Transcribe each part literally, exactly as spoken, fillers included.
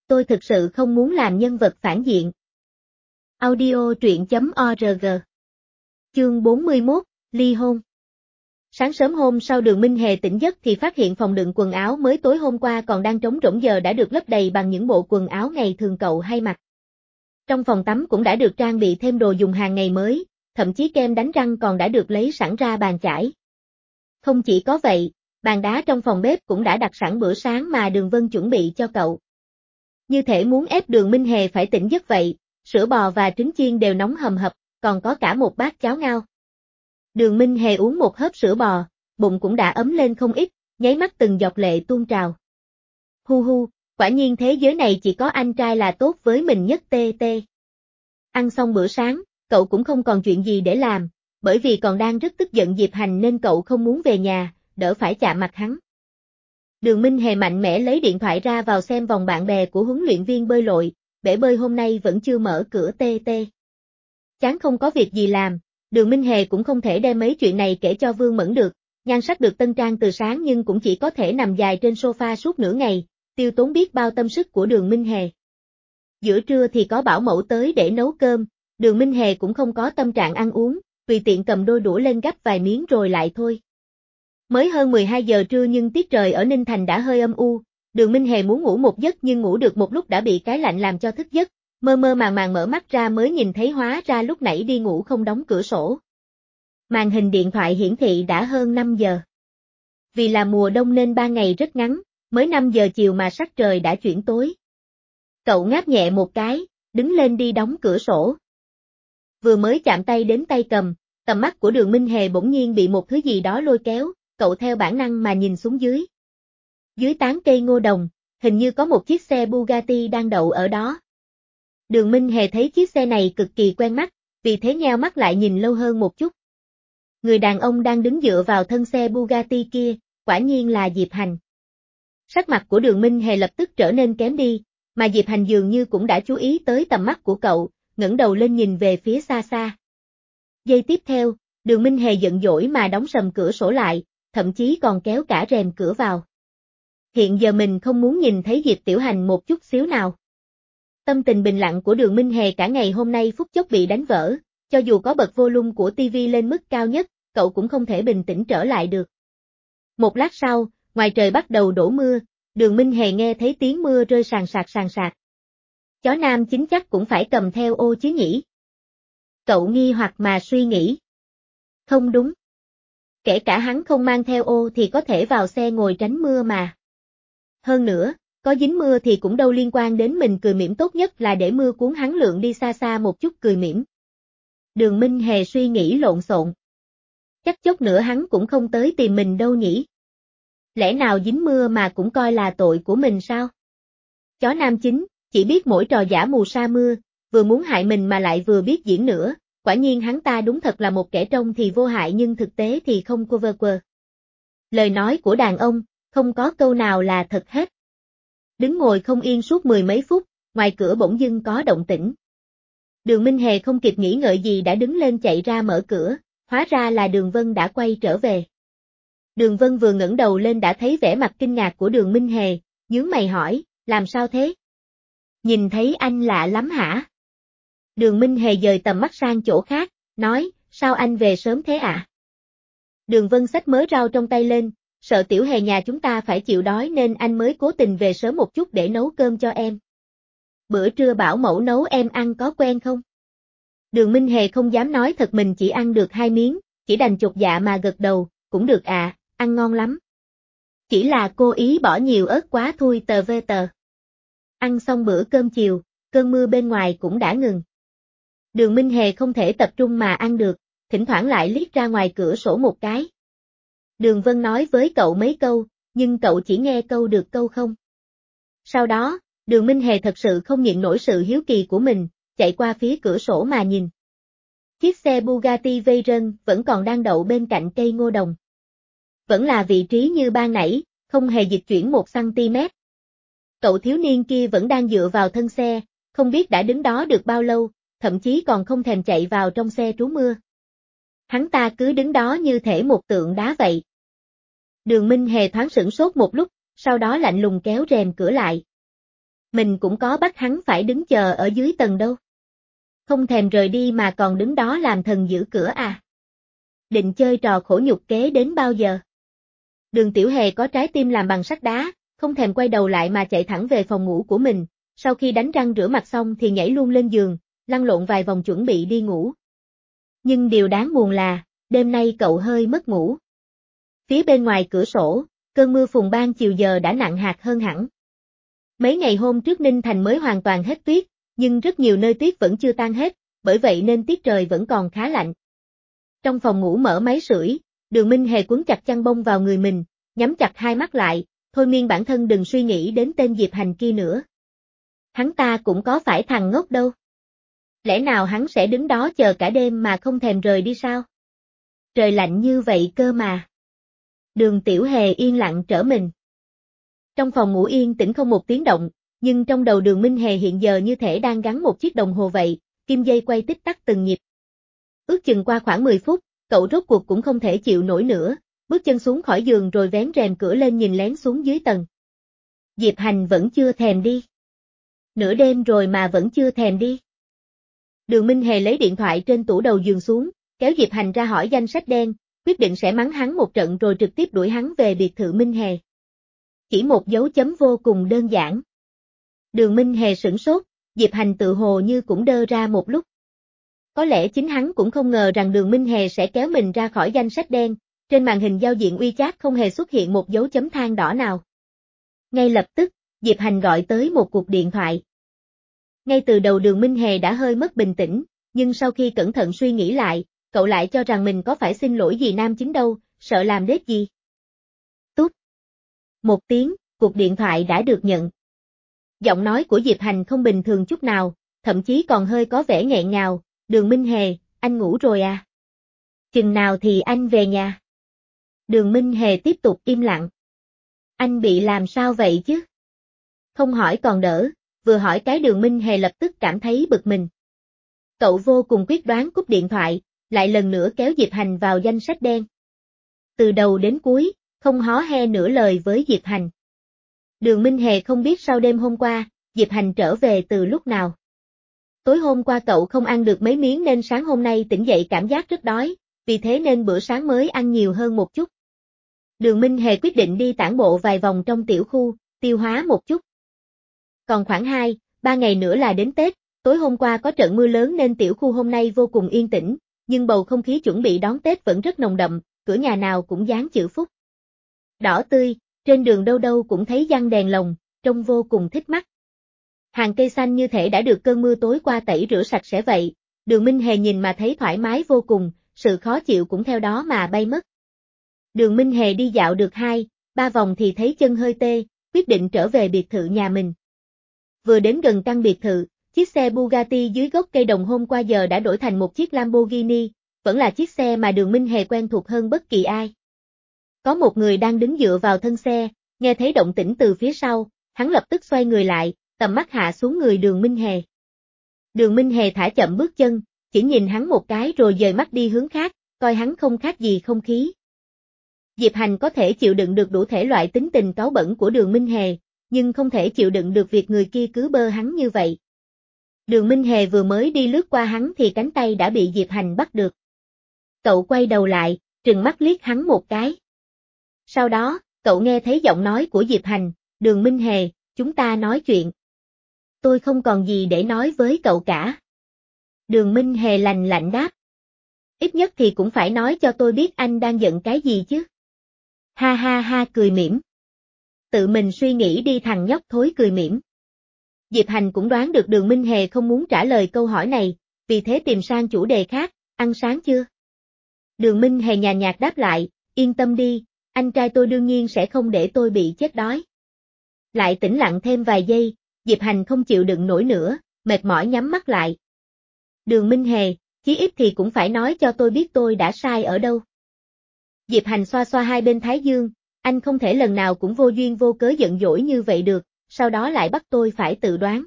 tôi thực sự không muốn làm nhân vật phản diện. Audio truyện chấm org. Chương bốn mươi mốt, ly hôn. Sáng sớm hôm sau Đường Minh Hề tỉnh giấc thì phát hiện phòng đựng quần áo mới tối hôm qua còn đang trống rỗng giờ đã được lấp đầy bằng những bộ quần áo ngày thường cậu hay mặc. Trong phòng tắm cũng đã được trang bị thêm đồ dùng hàng ngày mới, thậm chí kem đánh răng còn đã được lấy sẵn ra bàn chải. Không chỉ có vậy, bàn đá trong phòng bếp cũng đã đặt sẵn bữa sáng mà Đường Vân chuẩn bị cho cậu. Như thể muốn ép Đường Minh Hề phải tỉnh giấc vậy, sữa bò và trứng chiên đều nóng hầm hập, còn có cả một bát cháo ngao. Đường Minh Hề uống một hớp sữa bò, bụng cũng đã ấm lên không ít, nháy mắt từng giọt lệ tuôn trào. Hu hu, quả nhiên thế giới này chỉ có anh trai là tốt với mình nhất tê tê. Ăn xong bữa sáng, cậu cũng không còn chuyện gì để làm, bởi vì còn đang rất tức giận Diệp Hành nên cậu không muốn về nhà, đỡ phải chạm mặt hắn. Đường Minh Hề mạnh mẽ lấy điện thoại ra vào xem vòng bạn bè của huấn luyện viên bơi lội, bể bơi hôm nay vẫn chưa mở cửa tê tê. Chán không có việc gì làm, Đường Minh Hề cũng không thể đem mấy chuyện này kể cho Vương Mẫn được, nhan sắc được tân trang từ sáng nhưng cũng chỉ có thể nằm dài trên sofa suốt nửa ngày, tiêu tốn biết bao tâm sức của Đường Minh Hề. Giữa trưa thì có bảo mẫu tới để nấu cơm, Đường Minh Hề cũng không có tâm trạng ăn uống, tùy tiện cầm đôi đũa lên gắp vài miếng rồi lại thôi. Mới hơn mười hai giờ trưa nhưng tiết trời ở Ninh Thành đã hơi âm u, Đường Minh Hề muốn ngủ một giấc nhưng ngủ được một lúc đã bị cái lạnh làm cho thức giấc, mơ mơ màng màng mở mắt ra mới nhìn thấy hóa ra lúc nãy đi ngủ không đóng cửa sổ. Màn hình điện thoại hiển thị đã hơn năm giờ. Vì là mùa đông nên ba ngày rất ngắn, mới năm giờ chiều mà sắc trời đã chuyển tối. Cậu ngáp nhẹ một cái, đứng lên đi đóng cửa sổ. Vừa mới chạm tay đến tay cầm, tầm mắt của Đường Minh Hề bỗng nhiên bị một thứ gì đó lôi kéo, cậu theo bản năng mà nhìn xuống dưới. Dưới tán cây ngô đồng, hình như có một chiếc xe Bugatti đang đậu ở đó. Đường Minh Hề thấy chiếc xe này cực kỳ quen mắt, vì thế nheo mắt lại nhìn lâu hơn một chút. Người đàn ông đang đứng dựa vào thân xe Bugatti kia, quả nhiên là Diệp Hành. Sắc mặt của Đường Minh Hề lập tức trở nên kém đi, mà Diệp Hành dường như cũng đã chú ý tới tầm mắt của cậu, ngẩng đầu lên nhìn về phía xa xa. Giây tiếp theo, Đường Minh Hề giận dỗi mà đóng sầm cửa sổ lại, thậm chí còn kéo cả rèm cửa vào. Hiện giờ mình không muốn nhìn thấy Diệp Tiểu Hành một chút xíu nào. Tâm tình bình lặng của Đường Minh Hề cả ngày hôm nay phút chốc bị đánh vỡ, cho dù có bật volume của tivi lên mức cao nhất, cậu cũng không thể bình tĩnh trở lại được. Một lát sau, ngoài trời bắt đầu đổ mưa, Đường Minh Hề nghe thấy tiếng mưa rơi sàn sạt sàn sạt. Chó nam chính chắc cũng phải cầm theo ô chứ nhỉ? Cậu nghi hoặc mà suy nghĩ. Không đúng. Kể cả hắn không mang theo ô thì có thể vào xe ngồi tránh mưa mà. Hơn nữa, có dính mưa thì cũng đâu liên quan đến mình, cười mỉm tốt nhất là để mưa cuốn hắn lượn đi xa xa một chút cười mỉm. Đường Minh Hề suy nghĩ lộn xộn. Chắc chốc nữa hắn cũng không tới tìm mình đâu nhỉ? Lẽ nào dính mưa mà cũng coi là tội của mình sao? Chó nam chính, chỉ biết mỗi trò giả mù sa mưa, vừa muốn hại mình mà lại vừa biết diễn nữa, quả nhiên hắn ta đúng thật là một kẻ trông thì vô hại nhưng thực tế thì không cover quờ. Lời nói của đàn ông, không có câu nào là thật hết. Đứng ngồi không yên suốt mười mấy phút, ngoài cửa bỗng dưng có động tĩnh. Đường Minh Hề không kịp nghĩ ngợi gì đã đứng lên chạy ra mở cửa, hóa ra là Đường Vân đã quay trở về. Đường Vân vừa ngẩng đầu lên đã thấy vẻ mặt kinh ngạc của Đường Minh Hề, nhướng mày hỏi, làm sao thế? Nhìn thấy anh lạ lắm hả? Đường Minh Hề dời tầm mắt sang chỗ khác, nói, sao anh về sớm thế ạ? À? Đường Vân xách mớ rau trong tay lên, sợ Tiểu Hề nhà chúng ta phải chịu đói nên anh mới cố tình về sớm một chút để nấu cơm cho em. Bữa trưa bảo mẫu nấu em ăn có quen không? Đường Minh Hề không dám nói thật mình chỉ ăn được hai miếng, chỉ đành chột dạ mà gật đầu, cũng được à, ăn ngon lắm. Chỉ là cô ý bỏ nhiều ớt quá thôi tờ vê tờ. Ăn xong bữa cơm chiều, cơn mưa bên ngoài cũng đã ngừng. Đường Minh Hề không thể tập trung mà ăn được, thỉnh thoảng lại liếc ra ngoài cửa sổ một cái. Đường Vân nói với cậu mấy câu, nhưng cậu chỉ nghe câu được câu không. Sau đó, Đường Minh Hề thật sự không nhịn nổi sự hiếu kỳ của mình, chạy qua phía cửa sổ mà nhìn. Chiếc xe Bugatti Veyron vẫn còn đang đậu bên cạnh cây ngô đồng. Vẫn là vị trí như ban nãy, không hề dịch chuyển một xăng-ti-mét. Cậu thiếu niên kia vẫn đang dựa vào thân xe, không biết đã đứng đó được bao lâu, thậm chí còn không thèm chạy vào trong xe trú mưa. Hắn ta cứ đứng đó như thể một tượng đá vậy. Đường Minh Hề thoáng sửng sốt một lúc, sau đó lạnh lùng kéo rèm cửa lại. Mình cũng có bắt hắn phải đứng chờ ở dưới tầng đâu. Không thèm rời đi mà còn đứng đó làm thần giữ cửa à. Định chơi trò khổ nhục kế đến bao giờ? Đường Tiểu Hề có trái tim làm bằng sắt đá, không thèm quay đầu lại mà chạy thẳng về phòng ngủ của mình, sau khi đánh răng rửa mặt xong thì nhảy luôn lên giường, lăn lộn vài vòng chuẩn bị đi ngủ. Nhưng điều đáng buồn là, đêm nay cậu hơi mất ngủ. Phía bên ngoài cửa sổ, cơn mưa phùn ban chiều giờ đã nặng hạt hơn hẳn. Mấy ngày hôm trước Ninh Thành mới hoàn toàn hết tuyết, nhưng rất nhiều nơi tuyết vẫn chưa tan hết, bởi vậy nên tiết trời vẫn còn khá lạnh. Trong phòng ngủ mở máy sưởi, Đường Minh Hề quấn chặt chăn bông vào người mình, nhắm chặt hai mắt lại, thôi miên bản thân đừng suy nghĩ đến tên Diệp Hành kia nữa. Hắn ta cũng có phải thằng ngốc đâu. Lẽ nào hắn sẽ đứng đó chờ cả đêm mà không thèm rời đi sao? Trời lạnh như vậy cơ mà. Đường Tiểu Hề yên lặng trở mình. Trong phòng ngủ yên tĩnh không một tiếng động, nhưng trong đầu Đường Minh Hề hiện giờ như thể đang gắn một chiếc đồng hồ vậy, kim dây quay tích tắc từng nhịp. Ước chừng qua khoảng mười phút, cậu rốt cuộc cũng không thể chịu nổi nữa, bước chân xuống khỏi giường rồi vén rèm cửa lên nhìn lén xuống dưới tầng. Diệp Hành vẫn chưa thèm đi. Nửa đêm rồi mà vẫn chưa thèm đi. Đường Minh Hề lấy điện thoại trên tủ đầu giường xuống, kéo Diệp Hành ra hỏi danh sách đen, quyết định sẽ mắng hắn một trận rồi trực tiếp đuổi hắn về biệt thự Minh Hề. Chỉ một dấu chấm vô cùng đơn giản. Đường Minh Hề sửng sốt, Diệp Hành tự hồ như cũng đơ ra một lúc. Có lẽ chính hắn cũng không ngờ rằng Đường Minh Hề sẽ kéo mình ra khỏi danh sách đen, trên màn hình giao diện WeChat không hề xuất hiện một dấu chấm than đỏ nào. Ngay lập tức, Diệp Hành gọi tới một cuộc điện thoại. Ngay từ đầu Đường Minh Hề đã hơi mất bình tĩnh, nhưng sau khi cẩn thận suy nghĩ lại, cậu lại cho rằng mình có phải xin lỗi gì nam chính đâu, sợ làm đết gì. Tút. Một tiếng, cuộc điện thoại đã được nhận. Giọng nói của Diệp Hành không bình thường chút nào, thậm chí còn hơi có vẻ nghẹn ngào. Đường Minh Hề, anh ngủ rồi à? Chừng nào thì anh về nhà? Đường Minh Hề tiếp tục im lặng. Anh bị làm sao vậy chứ? Không hỏi còn đỡ, vừa hỏi cái Đường Minh Hề lập tức cảm thấy bực mình. Cậu vô cùng quyết đoán cúp điện thoại, lại lần nữa kéo Diệp Hành vào danh sách đen. Từ đầu đến cuối, không hó he nửa lời với Diệp Hành. Đường Minh Hề không biết sau đêm hôm qua, Diệp Hành trở về từ lúc nào. Tối hôm qua cậu không ăn được mấy miếng nên sáng hôm nay tỉnh dậy cảm giác rất đói, vì thế nên bữa sáng mới ăn nhiều hơn một chút. Đường Minh Hề quyết định đi tản bộ vài vòng trong tiểu khu, tiêu hóa một chút. Còn khoảng hai, ba ngày nữa là đến Tết, tối hôm qua có trận mưa lớn nên tiểu khu hôm nay vô cùng yên tĩnh, nhưng bầu không khí chuẩn bị đón Tết vẫn rất nồng đậm, cửa nhà nào cũng dán chữ Phúc. Đỏ tươi, trên đường đâu đâu cũng thấy giăng đèn lồng, trông vô cùng thích mắt. Hàng cây xanh như thể đã được cơn mưa tối qua tẩy rửa sạch sẽ vậy, Đường Minh Hề nhìn mà thấy thoải mái vô cùng, sự khó chịu cũng theo đó mà bay mất. Đường Minh Hề đi dạo được hai, ba vòng thì thấy chân hơi tê, quyết định trở về biệt thự nhà mình. Vừa đến gần căn biệt thự, chiếc xe Bugatti dưới gốc cây đồng hôm qua giờ đã đổi thành một chiếc Lamborghini, vẫn là chiếc xe mà Đường Minh Hề quen thuộc hơn bất kỳ ai. Có một người đang đứng dựa vào thân xe, nghe thấy động tĩnh từ phía sau, hắn lập tức xoay người lại, tầm mắt hạ xuống người Đường Minh Hề. Đường Minh Hề thả chậm bước chân, chỉ nhìn hắn một cái rồi dời mắt đi hướng khác, coi hắn không khác gì không khí. Diệp Hành có thể chịu đựng được đủ thể loại tính tình cáu bẩn của Đường Minh Hề, nhưng không thể chịu đựng được việc người kia cứ bơ hắn như vậy. Đường Minh Hề vừa mới đi lướt qua hắn thì cánh tay đã bị Diệp Hành bắt được. Cậu quay đầu lại, trừng mắt liếc hắn một cái. Sau đó, cậu nghe thấy giọng nói của Diệp Hành, Đường Minh Hề, chúng ta nói chuyện. Tôi không còn gì để nói với cậu cả. Đường Minh Hề lành lạnh đáp. Ít nhất thì cũng phải nói cho tôi biết anh đang giận cái gì chứ. Ha ha ha cười mỉm. Tự mình suy nghĩ đi thằng nhóc thối cười mỉm. Diệp Hành cũng đoán được Đường Minh Hề không muốn trả lời câu hỏi này, vì thế tìm sang chủ đề khác, ăn sáng chưa? Đường Minh Hề nhàn nhạt đáp lại, yên tâm đi, anh trai tôi đương nhiên sẽ không để tôi bị chết đói. Lại tĩnh lặng thêm vài giây, Diệp Hành không chịu đựng nổi nữa, mệt mỏi nhắm mắt lại. Đường Minh Hề, chí ít thì cũng phải nói cho tôi biết tôi đã sai ở đâu. Diệp Hành xoa xoa hai bên thái dương, anh không thể lần nào cũng vô duyên vô cớ giận dỗi như vậy được, sau đó lại bắt tôi phải tự đoán.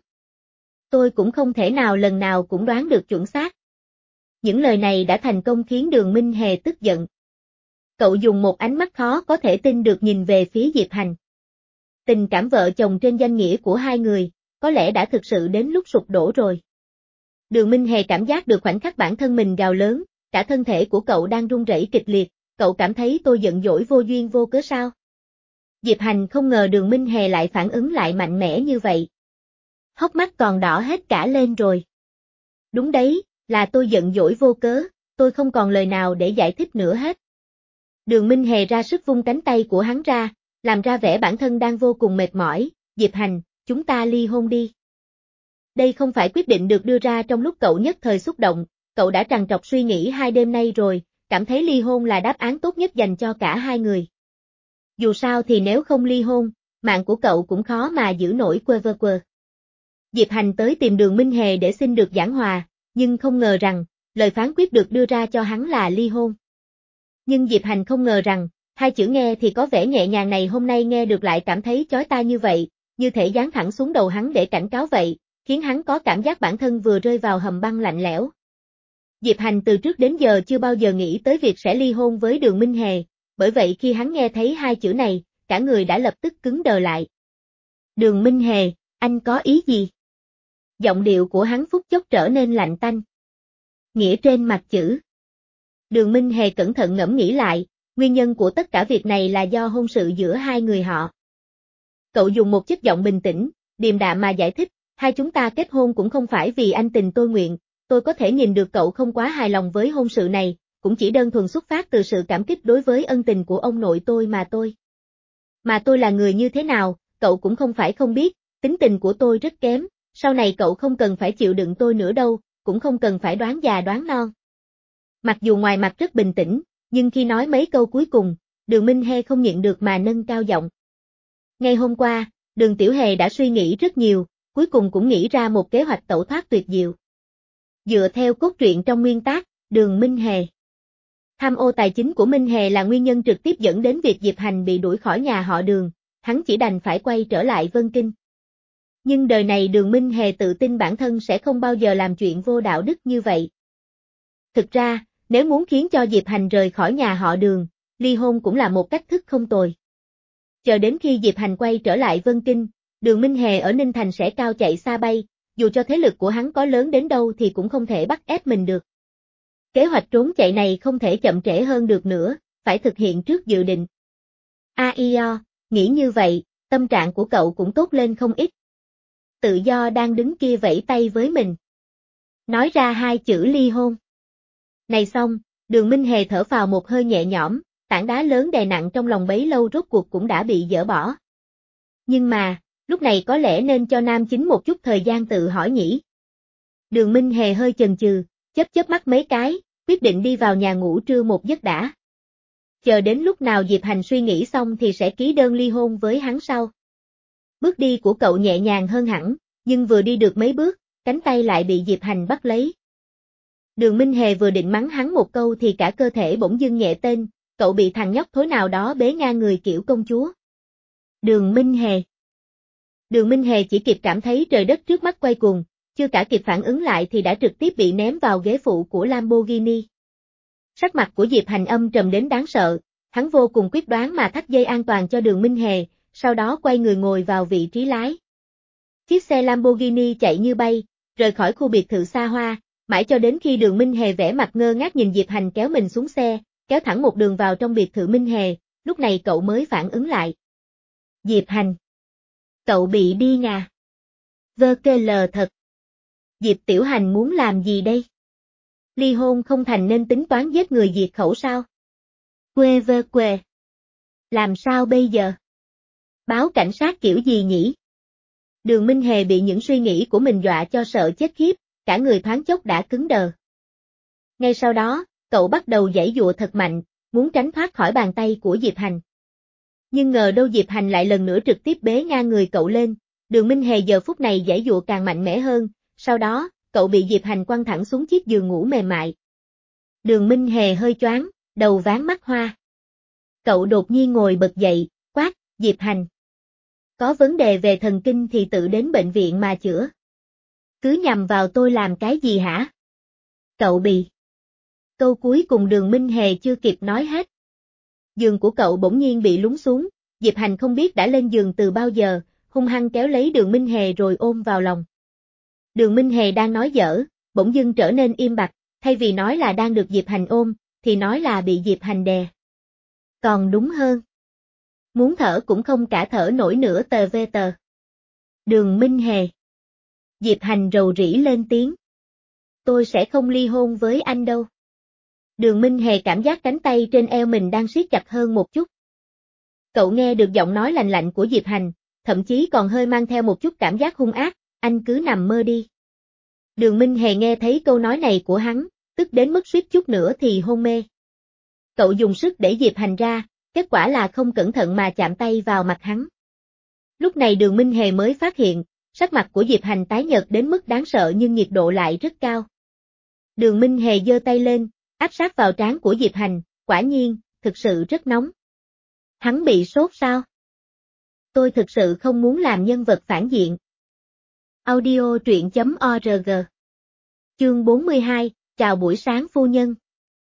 Tôi cũng không thể nào lần nào cũng đoán được chuẩn xác. Những lời này đã thành công khiến Đường Minh Hề tức giận. Cậu dùng một ánh mắt khó có thể tin được nhìn về phía Diệp Hành. Tình cảm vợ chồng trên danh nghĩa của hai người, có lẽ đã thực sự đến lúc sụp đổ rồi. Đường Minh Hề cảm giác được khoảnh khắc bản thân mình gào lớn, cả thân thể của cậu đang run rẩy kịch liệt, cậu cảm thấy tôi giận dỗi vô duyên vô cớ sao? Diệp Hành không ngờ Đường Minh Hề lại phản ứng lại mạnh mẽ như vậy. Hốc mắt còn đỏ hết cả lên rồi. Đúng đấy, là tôi giận dỗi vô cớ, tôi không còn lời nào để giải thích nữa hết. Đường Minh Hề ra sức vung cánh tay của hắn ra, làm ra vẻ bản thân đang vô cùng mệt mỏi, Diệp Hành, chúng ta ly hôn đi. Đây không phải quyết định được đưa ra trong lúc cậu nhất thời xúc động, cậu đã trằn trọc suy nghĩ hai đêm nay rồi, cảm thấy ly hôn là đáp án tốt nhất dành cho cả hai người. Dù sao thì nếu không ly hôn, mạng của cậu cũng khó mà giữ nổi quơ vơ quơ. Diệp Hành tới tìm Đường Minh Hề để xin được giảng hòa, nhưng không ngờ rằng, lời phán quyết được đưa ra cho hắn là ly hôn. Nhưng Diệp Hành không ngờ rằng, hai chữ nghe thì có vẻ nhẹ nhàng này hôm nay nghe được lại cảm thấy chói tai như vậy, như thể giáng thẳng xuống đầu hắn để cảnh cáo vậy, khiến hắn có cảm giác bản thân vừa rơi vào hầm băng lạnh lẽo. Diệp Hành từ trước đến giờ chưa bao giờ nghĩ tới việc sẽ ly hôn với Đường Minh Hề, bởi vậy khi hắn nghe thấy hai chữ này, cả người đã lập tức cứng đờ lại. Đường Minh Hề, anh có ý gì? Giọng điệu của hắn phút chốc trở nên lạnh tanh. Nghĩa trên mặt chữ. Đường Minh Hề cẩn thận ngẫm nghĩ lại, nguyên nhân của tất cả việc này là do hôn sự giữa hai người họ. Cậu dùng một chất giọng bình tĩnh, điềm đạm mà giải thích, hai chúng ta kết hôn cũng không phải vì anh tình tôi nguyện, tôi có thể nhìn được cậu không quá hài lòng với hôn sự này, cũng chỉ đơn thuần xuất phát từ sự cảm kích đối với ân tình của ông nội tôi mà tôi. Mà tôi là người như thế nào, cậu cũng không phải không biết, tính tình của tôi rất kém, sau này cậu không cần phải chịu đựng tôi nữa đâu, cũng không cần phải đoán già đoán non. Mặc dù ngoài mặt rất bình tĩnh, nhưng khi nói mấy câu cuối cùng, Đường Minh Hề không nhịn được mà nâng cao giọng. Ngày hôm qua, Đường Tiểu Hề đã suy nghĩ rất nhiều, cuối cùng cũng nghĩ ra một kế hoạch tẩu thoát tuyệt diệu. Dựa theo cốt truyện trong nguyên tác, Đường Minh Hề. Tham ô tài chính của Minh Hề là nguyên nhân trực tiếp dẫn đến việc Diệp Hành bị đuổi khỏi nhà họ Đường, hắn chỉ đành phải quay trở lại Vân Kinh. Nhưng đời này Đường Minh Hề tự tin bản thân sẽ không bao giờ làm chuyện vô đạo đức như vậy. Thực ra, nếu muốn khiến cho Diệp Hành rời khỏi nhà họ Đường, ly hôn cũng là một cách thức không tồi. Chờ đến khi Diệp Hành quay trở lại Vân Kinh, Đường Minh Hề ở Ninh Thành sẽ cao chạy xa bay, dù cho thế lực của hắn có lớn đến đâu thì cũng không thể bắt ép mình được. Kế hoạch trốn chạy này không thể chậm trễ hơn được nữa, phải thực hiện trước dự định. A I O, nghĩ như vậy, tâm trạng của cậu cũng tốt lên không ít. Tự do đang đứng kia vẫy tay với mình. Nói ra hai chữ ly hôn. Này xong, Đường Minh Hề thở phào một hơi nhẹ nhõm, tảng đá lớn đè nặng trong lòng bấy lâu rốt cuộc cũng đã bị dỡ bỏ. Nhưng mà, lúc này có lẽ nên cho nam chính một chút thời gian tự hỏi nhỉ. Đường Minh Hề hơi chần chừ, chớp chớp mắt mấy cái, quyết định đi vào nhà ngủ trưa một giấc đã. Chờ đến lúc nào Diệp Hành suy nghĩ xong thì sẽ ký đơn ly hôn với hắn sau. Bước đi của cậu nhẹ nhàng hơn hẳn, nhưng vừa đi được mấy bước, cánh tay lại bị Diệp Hành bắt lấy. Đường Minh Hề vừa định mắng hắn một câu thì cả cơ thể bỗng dưng nhẹ tên, cậu bị thằng nhóc thối nào đó bế ngang người kiểu công chúa. Đường Minh Hề. Đường Minh Hề chỉ kịp cảm thấy trời đất trước mắt quay cuồng, chưa cả kịp phản ứng lại thì đã trực tiếp bị ném vào ghế phụ của Lamborghini. Sắc mặt của Diệp Hành âm trầm đến đáng sợ, hắn vô cùng quyết đoán mà thắt dây an toàn cho Đường Minh Hề, sau đó quay người ngồi vào vị trí lái. Chiếc xe Lamborghini chạy như bay, rời khỏi khu biệt thự xa hoa, mãi cho đến khi Đường Minh Hề vẻ mặt ngơ ngác nhìn Diệp Hành kéo mình xuống xe, kéo thẳng một đường vào trong biệt thự Minh Hề, lúc này cậu mới phản ứng lại. Diệp Hành. Cậu bị điên à? Vơ kê lờ thật. Diệp Tiểu Hành muốn làm gì đây? Ly hôn không thành nên tính toán giết người diệt khẩu sao? Quê vơ quê. Làm sao bây giờ? Báo cảnh sát kiểu gì nhỉ? Đường Minh Hề bị những suy nghĩ của mình dọa cho sợ chết khiếp, cả người thoáng chốc đã cứng đờ. Ngay sau đó, cậu bắt đầu giãy giụa thật mạnh, muốn tránh thoát khỏi bàn tay của Diệp Hành. Nhưng ngờ đâu Diệp Hành lại lần nữa trực tiếp bế ngang người cậu lên, Đường Minh Hề giờ phút này giãy giụa càng mạnh mẽ hơn, sau đó, cậu bị Diệp Hành quăng thẳng xuống chiếc giường ngủ mềm mại. Đường Minh Hề hơi choáng, đầu váng mắt hoa. Cậu đột nhiên ngồi bật dậy, quát, Diệp Hành. Có vấn đề về thần kinh thì tự đến bệnh viện mà chữa. Cứ nhằm vào tôi làm cái gì hả? Cậu bị. Câu cuối cùng Đường Minh Hề chưa kịp nói hết. Giường của cậu bỗng nhiên bị lún xuống, Diệp Hành không biết đã lên giường từ bao giờ, hung hăng kéo lấy Đường Minh Hề rồi ôm vào lòng. Đường Minh Hề đang nói dở, bỗng dưng trở nên im bặt, thay vì nói là đang được Diệp Hành ôm, thì nói là bị Diệp Hành đè. Còn đúng hơn. Muốn thở cũng không cả thở nổi nữa tờ vê tờ. Đường Minh Hề. Diệp Hành rầu rĩ lên tiếng. Tôi sẽ không ly hôn với anh đâu. Đường Minh Hề cảm giác cánh tay trên eo mình đang siết chặt hơn một chút. Cậu nghe được giọng nói lạnh lạnh của Diệp Hành, thậm chí còn hơi mang theo một chút cảm giác hung ác, anh cứ nằm mơ đi. Đường Minh Hề nghe thấy câu nói này của hắn, tức đến mức suýt chút nữa thì hôn mê. Cậu dùng sức đẩy Diệp Hành ra, kết quả là không cẩn thận mà chạm tay vào mặt hắn. Lúc này Đường Minh Hề mới phát hiện, sắc mặt của Diệp Hành tái nhợt đến mức đáng sợ nhưng nhiệt độ lại rất cao. Đường Minh Hề giơ tay lên, áp sát vào trán của Diệp Hành, quả nhiên, thực sự rất nóng. Hắn bị sốt sao? Tôi thực sự không muốn làm nhân vật phản diện. Audio truyện chấm org. Chương bốn mươi hai, chào buổi sáng phu nhân.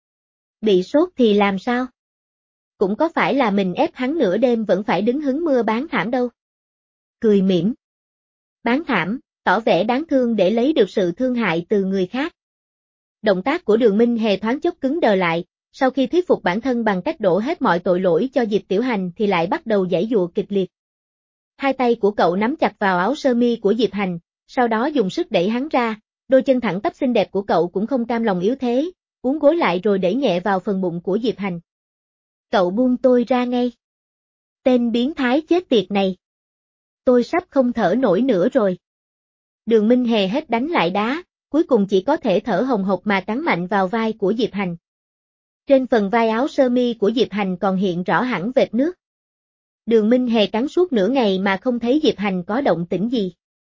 Bị sốt thì làm sao? Cũng có phải là mình ép hắn nửa đêm vẫn phải đứng hứng mưa bán thảm đâu. Cười mỉm. Bán thảm, tỏ vẻ đáng thương để lấy được sự thương hại từ người khác. Động tác của Đường Minh Hề thoáng chốc cứng đờ lại, sau khi thuyết phục bản thân bằng cách đổ hết mọi tội lỗi cho Diệp Tiểu Hành thì lại bắt đầu giãy giụa kịch liệt. Hai tay của cậu nắm chặt vào áo sơ mi của Diệp Hành, sau đó dùng sức đẩy hắn ra, đôi chân thẳng tắp xinh đẹp của cậu cũng không cam lòng yếu thế, uốn gối lại rồi đẩy nhẹ vào phần bụng của Diệp Hành. Cậu buông tôi ra ngay. Tên biến thái chết tiệt này. Tôi sắp không thở nổi nữa rồi. Đường Minh Hề hết đánh lại đá, cuối cùng chỉ có thể thở hồng hộc mà cắn mạnh vào vai của Diệp Hành. Trên phần vai áo sơ mi của Diệp Hành còn hiện rõ hẳn vệt nước. Đường Minh Hề cắn suốt nửa ngày mà không thấy Diệp Hành có động tĩnh gì.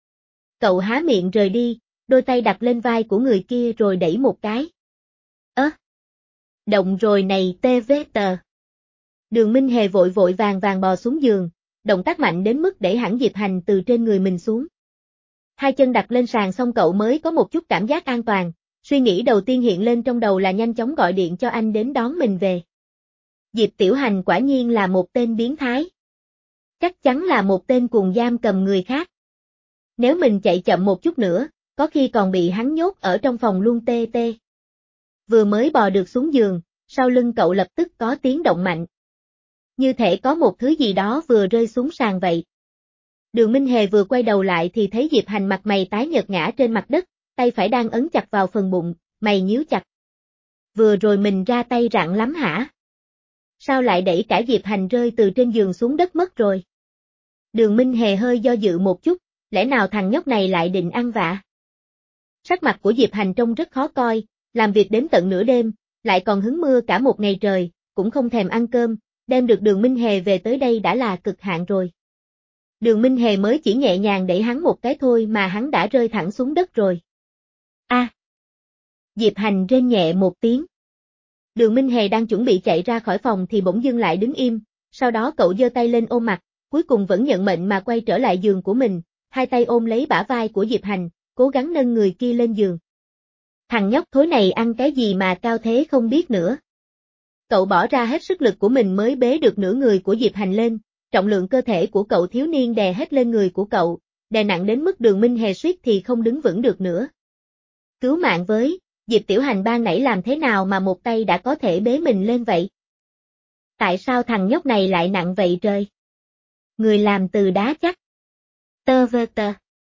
Cậu há miệng rời đi, đôi tay đặt lên vai của người kia rồi đẩy một cái. Ơ! À, động rồi này tê vê tờ. Đường Minh Hề vội vội vàng vàng bò xuống giường, động tác mạnh đến mức đẩy hẳn Diệp Hành từ trên người mình xuống. Hai chân đặt lên sàn xong cậu mới có một chút cảm giác an toàn, suy nghĩ đầu tiên hiện lên trong đầu là nhanh chóng gọi điện cho anh đến đón mình về. Diệp Tiểu Hành quả nhiên là một tên biến thái. Chắc chắn là một tên cuồng giam cầm người khác. Nếu mình chạy chậm một chút nữa, có khi còn bị hắn nhốt ở trong phòng luôn tê tê. Vừa mới bò được xuống giường, sau lưng cậu lập tức có tiếng động mạnh. Như thể có một thứ gì đó vừa rơi xuống sàn vậy. Đường Minh Hề vừa quay đầu lại thì thấy Diệp Hành mặt mày tái nhợt ngã trên mặt đất, tay phải đang ấn chặt vào phần bụng, mày nhíu chặt. Vừa rồi mình ra tay rặn lắm hả? Sao lại đẩy cả Diệp Hành rơi từ trên giường xuống đất mất rồi? Đường Minh Hề hơi do dự một chút, lẽ nào thằng nhóc này lại định ăn vạ? Sắc mặt của Diệp Hành trông rất khó coi, làm việc đến tận nửa đêm, lại còn hứng mưa cả một ngày trời, cũng không thèm ăn cơm, đem được Đường Minh Hề về tới đây đã là cực hạn rồi. Đường Minh Hề mới chỉ nhẹ nhàng đẩy hắn một cái thôi mà hắn đã rơi thẳng xuống đất rồi. A! À, Diệp Hành rên nhẹ một tiếng. Đường Minh Hề đang chuẩn bị chạy ra khỏi phòng thì bỗng dưng lại đứng im, sau đó cậu giơ tay lên ôm mặt, cuối cùng vẫn nhận mệnh mà quay trở lại giường của mình, hai tay ôm lấy bả vai của Diệp Hành, cố gắng nâng người kia lên giường. Thằng nhóc thối này ăn cái gì mà cao thế không biết nữa. Cậu bỏ ra hết sức lực của mình mới bế được nửa người của Diệp Hành lên, trọng lượng cơ thể của cậu thiếu niên đè hết lên người của cậu, đè nặng đến mức Đường Minh Hề suýt thì không đứng vững được nữa. Cứu mạng với, Diệp Tiểu Hành ban nãy làm thế nào mà một tay đã có thể bế mình lên vậy? Tại sao thằng nhóc này lại nặng vậy trời? Người làm từ đá chắc. Tơ vơ tơ.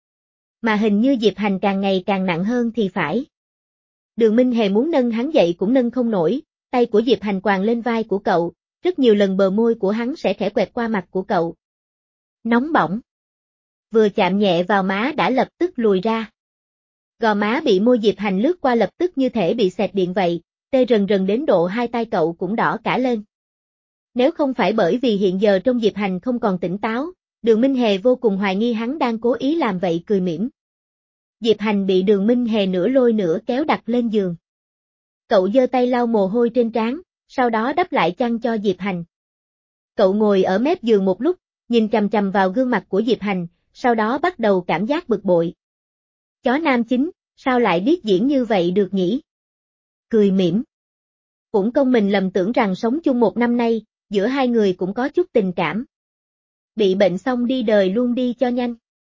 Mà hình như Diệp Hành càng ngày càng nặng hơn thì phải. Đường Minh Hề muốn nâng hắn dậy cũng nâng không nổi, tay của Diệp Hành quàng lên vai của cậu, rất nhiều lần bờ môi của hắn sẽ khẽ quẹt qua mặt của cậu. Nóng bỏng. Vừa chạm nhẹ vào má đã lập tức lùi ra. Gò má bị môi Diệp Hành lướt qua lập tức như thể bị xẹt điện vậy, tê rần rần đến độ hai tay cậu cũng đỏ cả lên. Nếu không phải bởi vì hiện giờ trong Diệp Hành không còn tỉnh táo, Đường Minh Hề vô cùng hoài nghi hắn đang cố ý làm vậy cười mỉm. Diệp Hành bị Đường Minh Hề nửa lôi nửa kéo đặt lên giường. Cậu giơ tay lau mồ hôi trên trán, sau đó đắp lại chăn cho Diệp Hành. Cậu ngồi ở mép giường một lúc, nhìn chằm chằm vào gương mặt của Diệp Hành, sau đó bắt đầu cảm giác bực bội. Chó nam chính, sao lại biết diễn như vậy được nhỉ? Cười mỉm. Cũng công mình lầm tưởng rằng sống chung một năm nay, giữa hai người cũng có chút tình cảm. Bị bệnh xong đi đời luôn đi cho nhanh.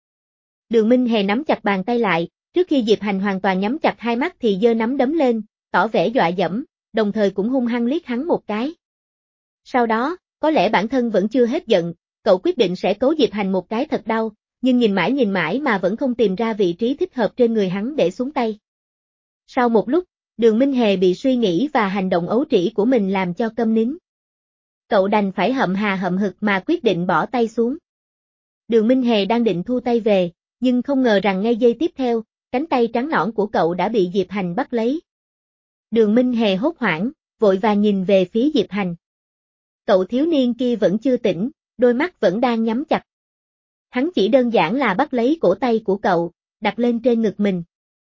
Đường Minh Hề nắm chặt bàn tay lại, trước khi Diệp Hành hoàn toàn nhắm chặt hai mắt thì giơ nắm đấm lên, tỏ vẻ dọa dẫm, đồng thời cũng hung hăng liếc hắn một cái. Sau đó, có lẽ bản thân vẫn chưa hết giận, cậu quyết định sẽ tố Diệp Hành một cái thật đau, nhưng nhìn mãi nhìn mãi mà vẫn không tìm ra vị trí thích hợp trên người hắn để xuống tay. Sau một lúc, Đường Minh Hề bị suy nghĩ và hành động ấu trĩ của mình làm cho câm nín. Cậu đành phải hậm hà hậm hực mà quyết định bỏ tay xuống. Đường Minh Hề đang định thu tay về, nhưng không ngờ rằng ngay giây tiếp theo, cánh tay trắng nõn của cậu đã bị Diệp Hành bắt lấy. Đường Minh Hề hốt hoảng, vội vàng nhìn về phía Diệp Hành. Cậu thiếu niên kia vẫn chưa tỉnh, đôi mắt vẫn đang nhắm chặt. Hắn chỉ đơn giản là bắt lấy cổ tay của cậu, đặt lên trên ngực mình.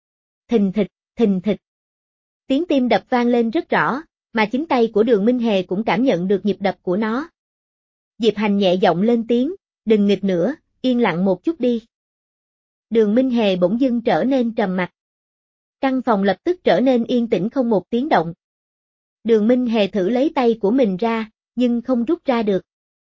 Thình thịch, thình thịch. Tiếng tim đập vang lên rất rõ, mà chính tay của Đường Minh Hề cũng cảm nhận được nhịp đập của nó. Diệp Hành nhẹ giọng lên tiếng, đừng nghịch nữa, yên lặng một chút đi. Đường Minh Hề bỗng dưng trở nên trầm mặc. Căn phòng lập tức trở nên yên tĩnh không một tiếng động. Đường Minh Hề thử lấy tay của mình ra, nhưng không rút ra được.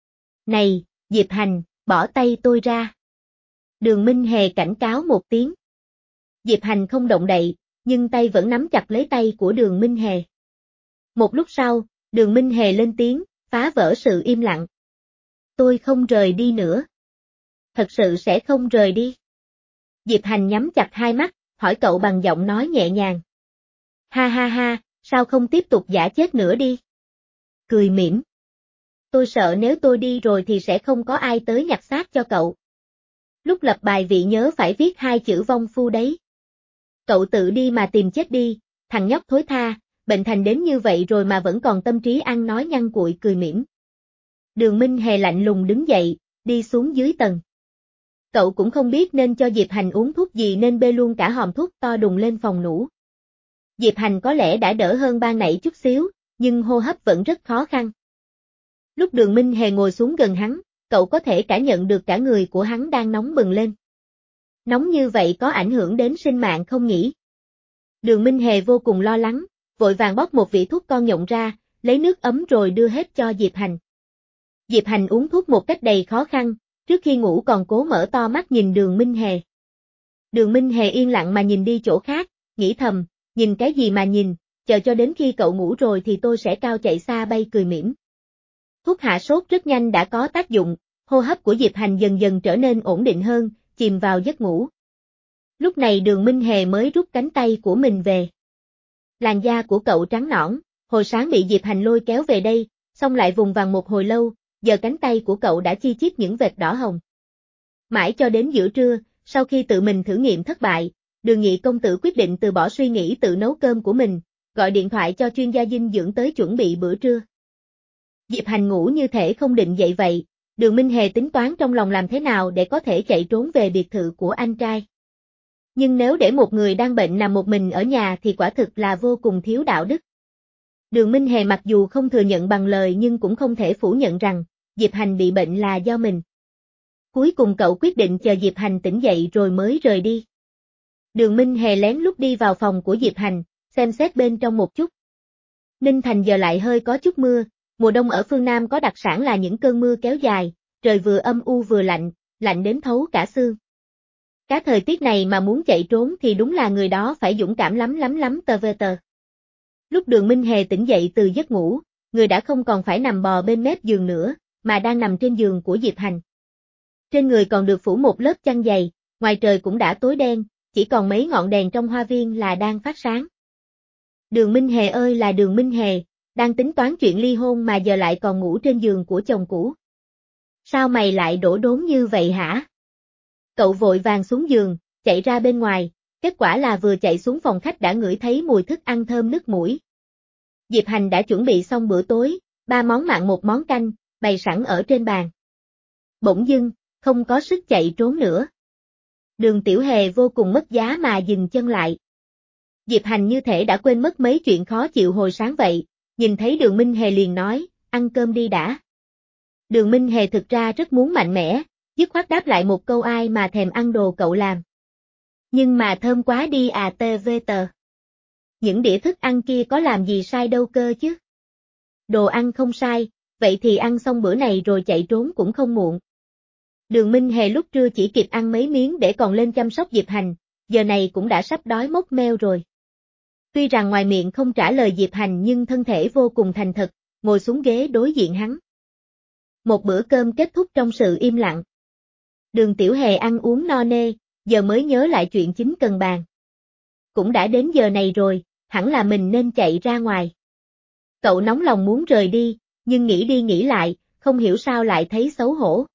Này, Diệp Hành, bỏ tay tôi ra. Đường Minh Hề cảnh cáo một tiếng. Diệp Hành không động đậy, nhưng tay vẫn nắm chặt lấy tay của Đường Minh Hề. Một lúc sau, Đường Minh Hề lên tiếng, phá vỡ sự im lặng. Tôi không rời đi nữa. Thật sự sẽ không rời đi. Diệp Hành nhắm chặt hai mắt, hỏi cậu bằng giọng nói nhẹ nhàng. Ha ha ha, sao không tiếp tục giả chết nữa đi? Cười mỉm. Tôi sợ nếu tôi đi rồi thì sẽ không có ai tới nhặt xác cho cậu. Lúc lập bài vị nhớ phải viết hai chữ vong phu đấy. Cậu tự đi mà tìm chết đi, thằng nhóc thối tha, bệnh thành đến như vậy rồi mà vẫn còn tâm trí ăn nói nhăn cuội cười mỉm. Đường Minh Hề lạnh lùng đứng dậy, đi xuống dưới tầng. Cậu cũng không biết nên cho Diệp Hành uống thuốc gì nên bê luôn cả hòm thuốc to đùng lên phòng ngủ. Diệp Hành có lẽ đã đỡ hơn ban nãy chút xíu, nhưng hô hấp vẫn rất khó khăn. Lúc Đường Minh Hề ngồi xuống gần hắn, cậu có thể cảm nhận được cả người của hắn đang nóng bừng lên. Nóng như vậy có ảnh hưởng đến sinh mạng không nhỉ? Đường Minh Hề vô cùng lo lắng, vội vàng bóc một vỉ thuốc con nhộng ra, lấy nước ấm rồi đưa hết cho Diệp Hành. Diệp Hành uống thuốc một cách đầy khó khăn, trước khi ngủ còn cố mở to mắt nhìn Đường Minh Hề. Đường Minh Hề yên lặng mà nhìn đi chỗ khác, nghĩ thầm, nhìn cái gì mà nhìn, chờ cho đến khi cậu ngủ rồi thì tôi sẽ cao chạy xa bay cười mỉm. Thuốc hạ sốt rất nhanh đã có tác dụng, hô hấp của Diệp Hành dần dần trở nên ổn định hơn, chìm vào giấc ngủ. Lúc này Đường Minh Hề mới rút cánh tay của mình về. Làn da của cậu trắng nõn, hồi sáng bị Diệp Hành lôi kéo về đây, xong lại vùng vằng một hồi lâu, giờ cánh tay của cậu đã chi chít những vệt đỏ hồng. Mãi cho đến giữa trưa, sau khi tự mình thử nghiệm thất bại, Đường Nhị công tử quyết định từ bỏ suy nghĩ tự nấu cơm của mình, gọi điện thoại cho chuyên gia dinh dưỡng tới chuẩn bị bữa trưa. Diệp Hành ngủ như thể không định dậy vậy, Đường Minh Hề tính toán trong lòng làm thế nào để có thể chạy trốn về biệt thự của anh trai. Nhưng nếu để một người đang bệnh nằm một mình ở nhà thì quả thực là vô cùng thiếu đạo đức. Đường Minh Hề mặc dù không thừa nhận bằng lời nhưng cũng không thể phủ nhận rằng, Diệp Hành bị bệnh là do mình. Cuối cùng cậu quyết định chờ Diệp Hành tỉnh dậy rồi mới rời đi. Đường Minh Hề lén lút đi vào phòng của Diệp Hành, xem xét bên trong một chút. Ninh Thành giờ lại hơi có chút mưa, mùa đông ở phương Nam có đặc sản là những cơn mưa kéo dài, trời vừa âm u vừa lạnh, lạnh đến thấu cả xương. Cái thời tiết này mà muốn chạy trốn thì đúng là người đó phải dũng cảm lắm lắm lắm tờ vơ tờ. Lúc Đường Minh Hề tỉnh dậy từ giấc ngủ, người đã không còn phải nằm bò bên mép giường nữa, mà đang nằm trên giường của Diệp Hành. Trên người còn được phủ một lớp chăn dày, ngoài trời cũng đã tối đen, chỉ còn mấy ngọn đèn trong hoa viên là đang phát sáng. Đường Minh Hề ơi là Đường Minh Hề, đang tính toán chuyện ly hôn mà giờ lại còn ngủ trên giường của chồng cũ. Sao mày lại đổ đốn như vậy hả? Cậu vội vàng xuống giường, chạy ra bên ngoài, kết quả là vừa chạy xuống phòng khách đã ngửi thấy mùi thức ăn thơm nức mũi. Diệp Hành đã chuẩn bị xong bữa tối, ba món mặn một món canh, bày sẵn ở trên bàn. Bỗng dưng, không có sức chạy trốn nữa. Đường Tiểu Hề vô cùng mất giá mà dừng chân lại. Diệp Hành như thể đã quên mất mấy chuyện khó chịu hồi sáng vậy, nhìn thấy Đường Minh Hề liền nói, ăn cơm đi đã. Đường Minh Hề thực ra rất muốn mạnh mẽ, dứt khoát đáp lại một câu ai mà thèm ăn đồ cậu làm. Nhưng mà thơm quá đi à tê vê tờ. Những đĩa thức ăn kia có làm gì sai đâu cơ chứ. Đồ ăn không sai, vậy thì ăn xong bữa này rồi chạy trốn cũng không muộn. Đường Minh Hề lúc trưa chỉ kịp ăn mấy miếng để còn lên chăm sóc Diệp Hành, giờ này cũng đã sắp đói mốc meo rồi. Tuy rằng ngoài miệng không trả lời Diệp Hành nhưng thân thể vô cùng thành thật, ngồi xuống ghế đối diện hắn. Một bữa cơm kết thúc trong sự im lặng. Đường Tiểu Hề ăn uống no nê, giờ mới nhớ lại chuyện chính cần bàn. Cũng đã đến giờ này rồi, hẳn là mình nên chạy ra ngoài. Cậu nóng lòng muốn rời đi, nhưng nghĩ đi nghĩ lại, không hiểu sao lại thấy xấu hổ.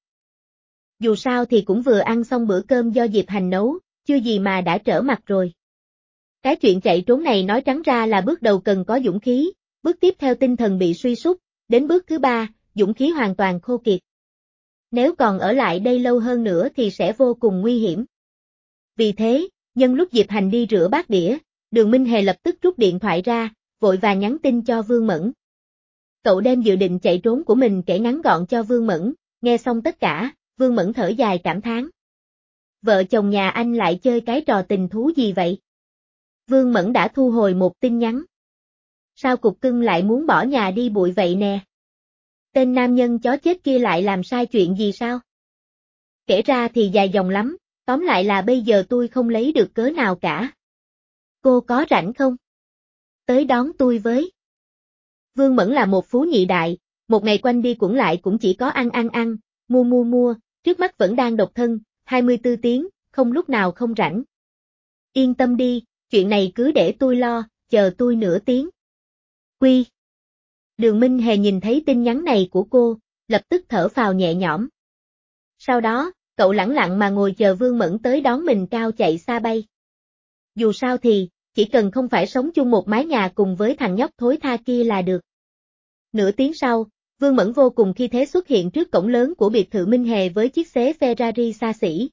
Dù sao thì cũng vừa ăn xong bữa cơm do Diệp Hành nấu, chưa gì mà đã trở mặt rồi. Cái chuyện chạy trốn này nói trắng ra là bước đầu cần có dũng khí, bước tiếp theo tinh thần bị suy sút, đến bước thứ ba, dũng khí hoàn toàn khô kiệt. Nếu còn ở lại đây lâu hơn nữa thì sẽ vô cùng nguy hiểm. Vì thế, nhân lúc Diệp Hành đi rửa bát đĩa, Đường Minh Hề lập tức rút điện thoại ra, vội vàng nhắn tin cho Vương Mẫn. Cậu đem dự định chạy trốn của mình kể ngắn gọn cho Vương Mẫn, nghe xong tất cả, Vương Mẫn thở dài cảm thán. Vợ chồng nhà anh lại chơi cái trò tình thú gì vậy? Vương Mẫn đã thu hồi một tin nhắn. Sao cục cưng lại muốn bỏ nhà đi bụi vậy nè? Tên nam nhân chó chết kia lại làm sai chuyện gì sao? Kể ra thì dài dòng lắm, tóm lại là bây giờ tôi không lấy được cớ nào cả. Cô có rảnh không? Tới đón tôi với. Vương Mẫn là một phú nhị đại, một ngày quanh đi quẩn lại cũng chỉ có ăn ăn ăn, mua mua mua, trước mắt vẫn đang độc thân, hai mươi tư tiếng, không lúc nào không rảnh. Yên tâm đi, chuyện này cứ để tôi lo, chờ tôi nửa tiếng. Quy. Đường Minh Hề nhìn thấy tin nhắn này của cô, lập tức thở phào nhẹ nhõm. Sau đó, cậu lẳng lặng mà ngồi chờ Vương Mẫn tới đón mình cao chạy xa bay. Dù sao thì, chỉ cần không phải sống chung một mái nhà cùng với thằng nhóc thối tha kia là được. Nửa tiếng sau, Vương Mẫn vô cùng khi thế xuất hiện trước cổng lớn của biệt thự Minh Hề với chiếc xế Ferrari xa xỉ.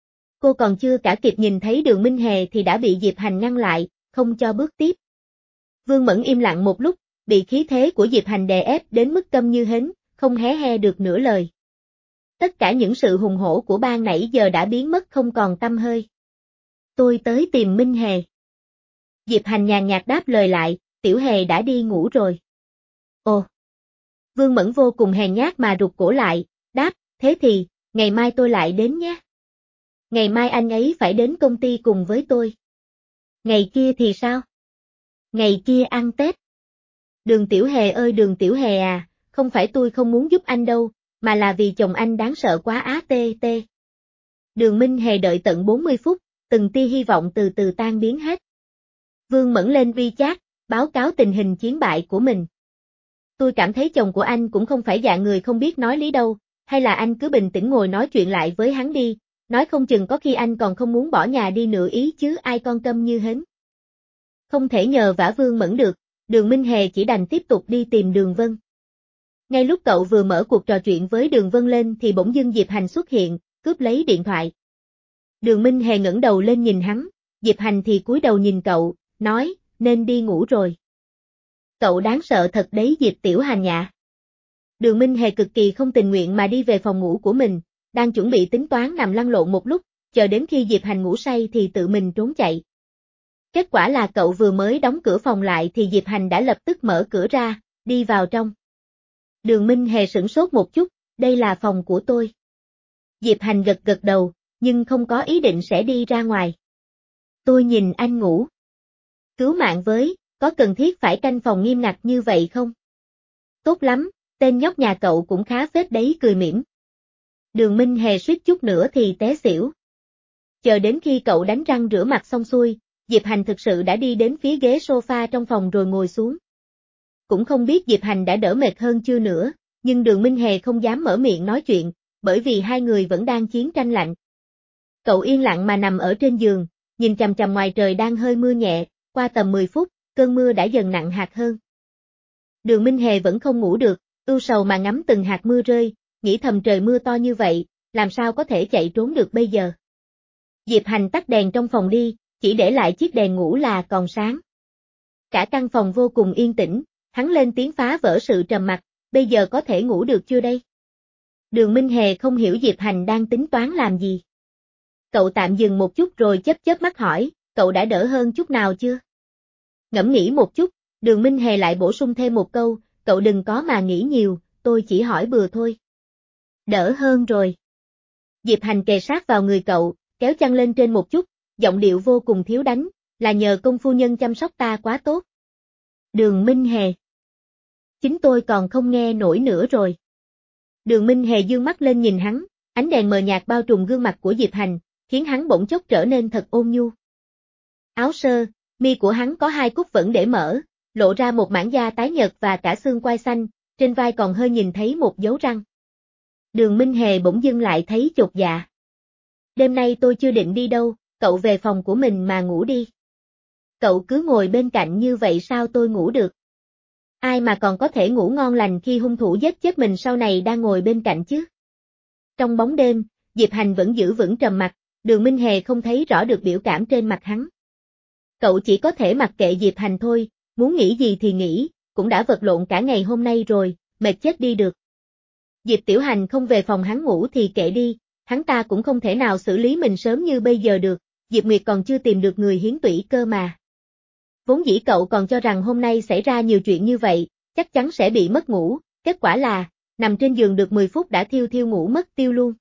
Cô còn chưa cả kịp nhìn thấy Đường Minh Hề thì đã bị Diệp Hành ngăn lại, không cho bước tiếp. Vương Mẫn im lặng một lúc, bị khí thế của Diệp Hành đè ép đến mức câm như hến, không hé he được nửa lời. Tất cả những sự hùng hổ của ban nãy giờ đã biến mất không còn tăm hơi. Tôi tới tìm Minh Hề. Diệp Hành nhàn nhạt đáp lời lại, Tiểu Hề đã đi ngủ rồi. Ồ. Vương Mẫn vô cùng hèn nhát mà rụt cổ lại, đáp, thế thì, ngày mai tôi lại đến nhé. Ngày mai anh ấy phải đến công ty cùng với tôi. Ngày kia thì sao? Ngày kia ăn Tết. Đường Tiểu Hề ơi Đường Tiểu Hề à, không phải tôi không muốn giúp anh đâu, mà là vì chồng anh đáng sợ quá á tê tê. Đường Minh Hề đợi tận bốn mươi phút, từng tia hy vọng từ từ tan biến hết. Vương Mẫn lên WeChat, báo cáo tình hình chiến bại của mình. Tôi cảm thấy chồng của anh cũng không phải dạng người không biết nói lý đâu, hay là anh cứ bình tĩnh ngồi nói chuyện lại với hắn đi, nói không chừng có khi anh còn không muốn bỏ nhà đi nửa ý chứ ai con câm như hến. Không thể nhờ vả Vương Mẫn được, Đường Minh Hề chỉ đành tiếp tục đi tìm Đường Vân. Ngay lúc cậu vừa mở cuộc trò chuyện với Đường Vân lên thì bỗng dưng Diệp Hành xuất hiện, cướp lấy điện thoại. Đường Minh Hề ngẩng đầu lên nhìn hắn, Diệp Hành thì cúi đầu nhìn cậu, nói, nên đi ngủ rồi. Cậu đáng sợ thật đấy Diệp Tiểu Hành nhạ. Đường Minh Hề cực kỳ không tình nguyện mà đi về phòng ngủ của mình, đang chuẩn bị tính toán nằm lăn lộn một lúc, chờ đến khi Diệp Hành ngủ say thì tự mình trốn chạy. Kết quả là cậu vừa mới đóng cửa phòng lại thì Diệp Hành đã lập tức mở cửa ra, đi vào trong. Đường Minh Hề sửng sốt một chút, đây là phòng của tôi. Diệp Hành gật gật đầu, nhưng không có ý định sẽ đi ra ngoài. Tôi nhìn anh ngủ. Cứu mạng với, có cần thiết phải canh phòng nghiêm ngặt như vậy không? Tốt lắm, tên nhóc nhà cậu cũng khá phết đấy cười mỉm. Đường Minh Hề suýt chút nữa thì té xỉu. Chờ đến khi cậu đánh răng rửa mặt xong xuôi, Diệp Hành thực sự đã đi đến phía ghế sofa trong phòng rồi ngồi xuống. Cũng không biết Diệp Hành đã đỡ mệt hơn chưa nữa, nhưng Đường Minh Hề không dám mở miệng nói chuyện, bởi vì hai người vẫn đang chiến tranh lạnh. Cậu yên lặng mà nằm ở trên giường, nhìn chằm chằm ngoài trời đang hơi mưa nhẹ, qua tầm mười phút, cơn mưa đã dần nặng hạt hơn. Đường Minh Hề vẫn không ngủ được, ưu sầu mà ngắm từng hạt mưa rơi, nghĩ thầm trời mưa to như vậy, làm sao có thể chạy trốn được bây giờ. Diệp Hành tắt đèn trong phòng đi, chỉ để lại chiếc đèn ngủ là còn sáng. Cả căn phòng vô cùng yên tĩnh, hắn lên tiếng phá vỡ sự trầm mặc, bây giờ có thể ngủ được chưa đây? Đường Minh Hề không hiểu Diệp Hành đang tính toán làm gì. Cậu tạm dừng một chút rồi chớp chớp mắt hỏi, cậu đã đỡ hơn chút nào chưa? Ngẫm nghĩ một chút, Đường Minh Hề lại bổ sung thêm một câu, cậu đừng có mà nghĩ nhiều, tôi chỉ hỏi bừa thôi. Đỡ hơn rồi. Diệp Hành kề sát vào người cậu, kéo chăn lên trên một chút, giọng điệu vô cùng thiếu đánh, là nhờ công phu nhân chăm sóc ta quá tốt. Đường Minh Hề. Chính tôi còn không nghe nổi nữa rồi. Đường Minh Hề dương mắt lên nhìn hắn, ánh đèn mờ nhạt bao trùm gương mặt của Diệp Hành, khiến hắn bỗng chốc trở nên thật ôn nhu. Áo sơ, mi của hắn có hai cúc vẫn để mở, lộ ra một mảng da tái nhợt và cả xương quai xanh, trên vai còn hơi nhìn thấy một dấu răng. Đường Minh Hề bỗng dưng lại thấy chột dạ. Đêm nay tôi chưa định đi đâu, cậu về phòng của mình mà ngủ đi. Cậu cứ ngồi bên cạnh như vậy sao tôi ngủ được? Ai mà còn có thể ngủ ngon lành khi hung thủ giết chết mình sau này đang ngồi bên cạnh chứ? Trong bóng đêm, Diệp Hành vẫn giữ vững trầm mặc, Đường Minh Hề không thấy rõ được biểu cảm trên mặt hắn. Cậu chỉ có thể mặc kệ Diệp Hành thôi, muốn nghĩ gì thì nghĩ, cũng đã vật lộn cả ngày hôm nay rồi, mệt chết đi được. Diệp Tiểu Hành không về phòng hắn ngủ thì kệ đi, hắn ta cũng không thể nào xử lý mình sớm như bây giờ được, Diệp Nguyệt còn chưa tìm được người hiến tủy cơ mà. Vốn dĩ cậu còn cho rằng hôm nay xảy ra nhiều chuyện như vậy, chắc chắn sẽ bị mất ngủ, kết quả là, nằm trên giường được mười phút đã thiêu thiêu ngủ mất tiêu luôn.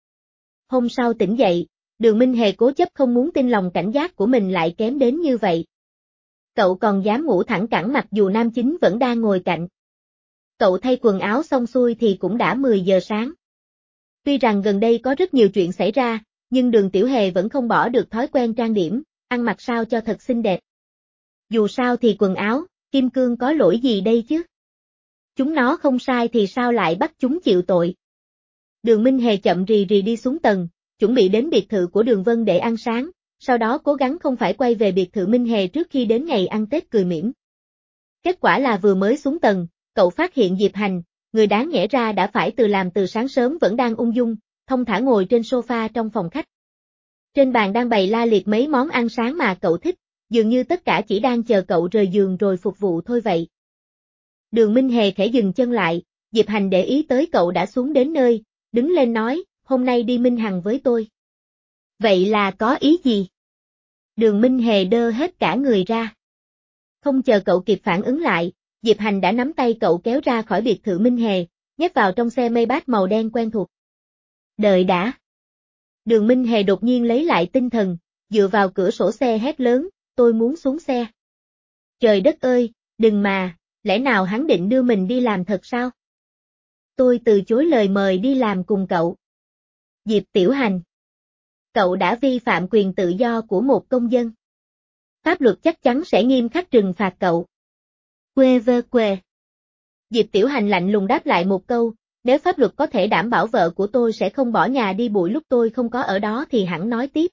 Hôm sau tỉnh dậy, Đường Minh Hề cố chấp không muốn tin lòng cảnh giác của mình lại kém đến như vậy. Cậu còn dám ngủ thẳng cẳng mặc dù nam chính vẫn đang ngồi cạnh. Cậu thay quần áo xong xuôi thì cũng đã mười giờ sáng. Tuy rằng gần đây có rất nhiều chuyện xảy ra, nhưng Đường Tiểu Hề vẫn không bỏ được thói quen trang điểm, ăn mặc sao cho thật xinh đẹp. Dù sao thì quần áo, Kim Cương có lỗi gì đây chứ? Chúng nó không sai thì sao lại bắt chúng chịu tội? Đường Minh Hề chậm rì rì đi xuống tầng, chuẩn bị đến biệt thự của Đường Vân để ăn sáng, sau đó cố gắng không phải quay về biệt thự Minh Hề trước khi đến ngày ăn Tết cười mỉm. Kết quả là vừa mới xuống tầng, cậu phát hiện Diệp Hành, người đáng nhẽ ra đã phải từ làm từ sáng sớm vẫn đang ung dung, thong thả ngồi trên sofa trong phòng khách. Trên bàn đang bày la liệt mấy món ăn sáng mà cậu thích, dường như tất cả chỉ đang chờ cậu rời giường rồi phục vụ thôi vậy. Đường Minh Hề khẽ dừng chân lại, Diệp Hành để ý tới cậu đã xuống đến nơi, đứng lên nói, hôm nay đi Minh Hằng với tôi. Vậy là có ý gì? Đường Minh Hề đơ hết cả người ra. Không chờ cậu kịp phản ứng lại, Diệp Hành đã nắm tay cậu kéo ra khỏi biệt thự Minh Hề, nhét vào trong xe Maybach màu đen quen thuộc. Đợi đã. Đường Minh Hề đột nhiên lấy lại tinh thần, dựa vào cửa sổ xe hét lớn, tôi muốn xuống xe. Trời đất ơi, đừng mà, lẽ nào hắn định đưa mình đi làm thật sao? Tôi từ chối lời mời đi làm cùng cậu. Diệp Tiểu Hành. Cậu đã vi phạm quyền tự do của một công dân. Pháp luật chắc chắn sẽ nghiêm khắc trừng phạt cậu. Quê vơ quê. Diệp Tiểu Hành lạnh lùng đáp lại một câu, nếu pháp luật có thể đảm bảo vợ của tôi sẽ không bỏ nhà đi bụi lúc tôi không có ở đó thì hẳn nói tiếp.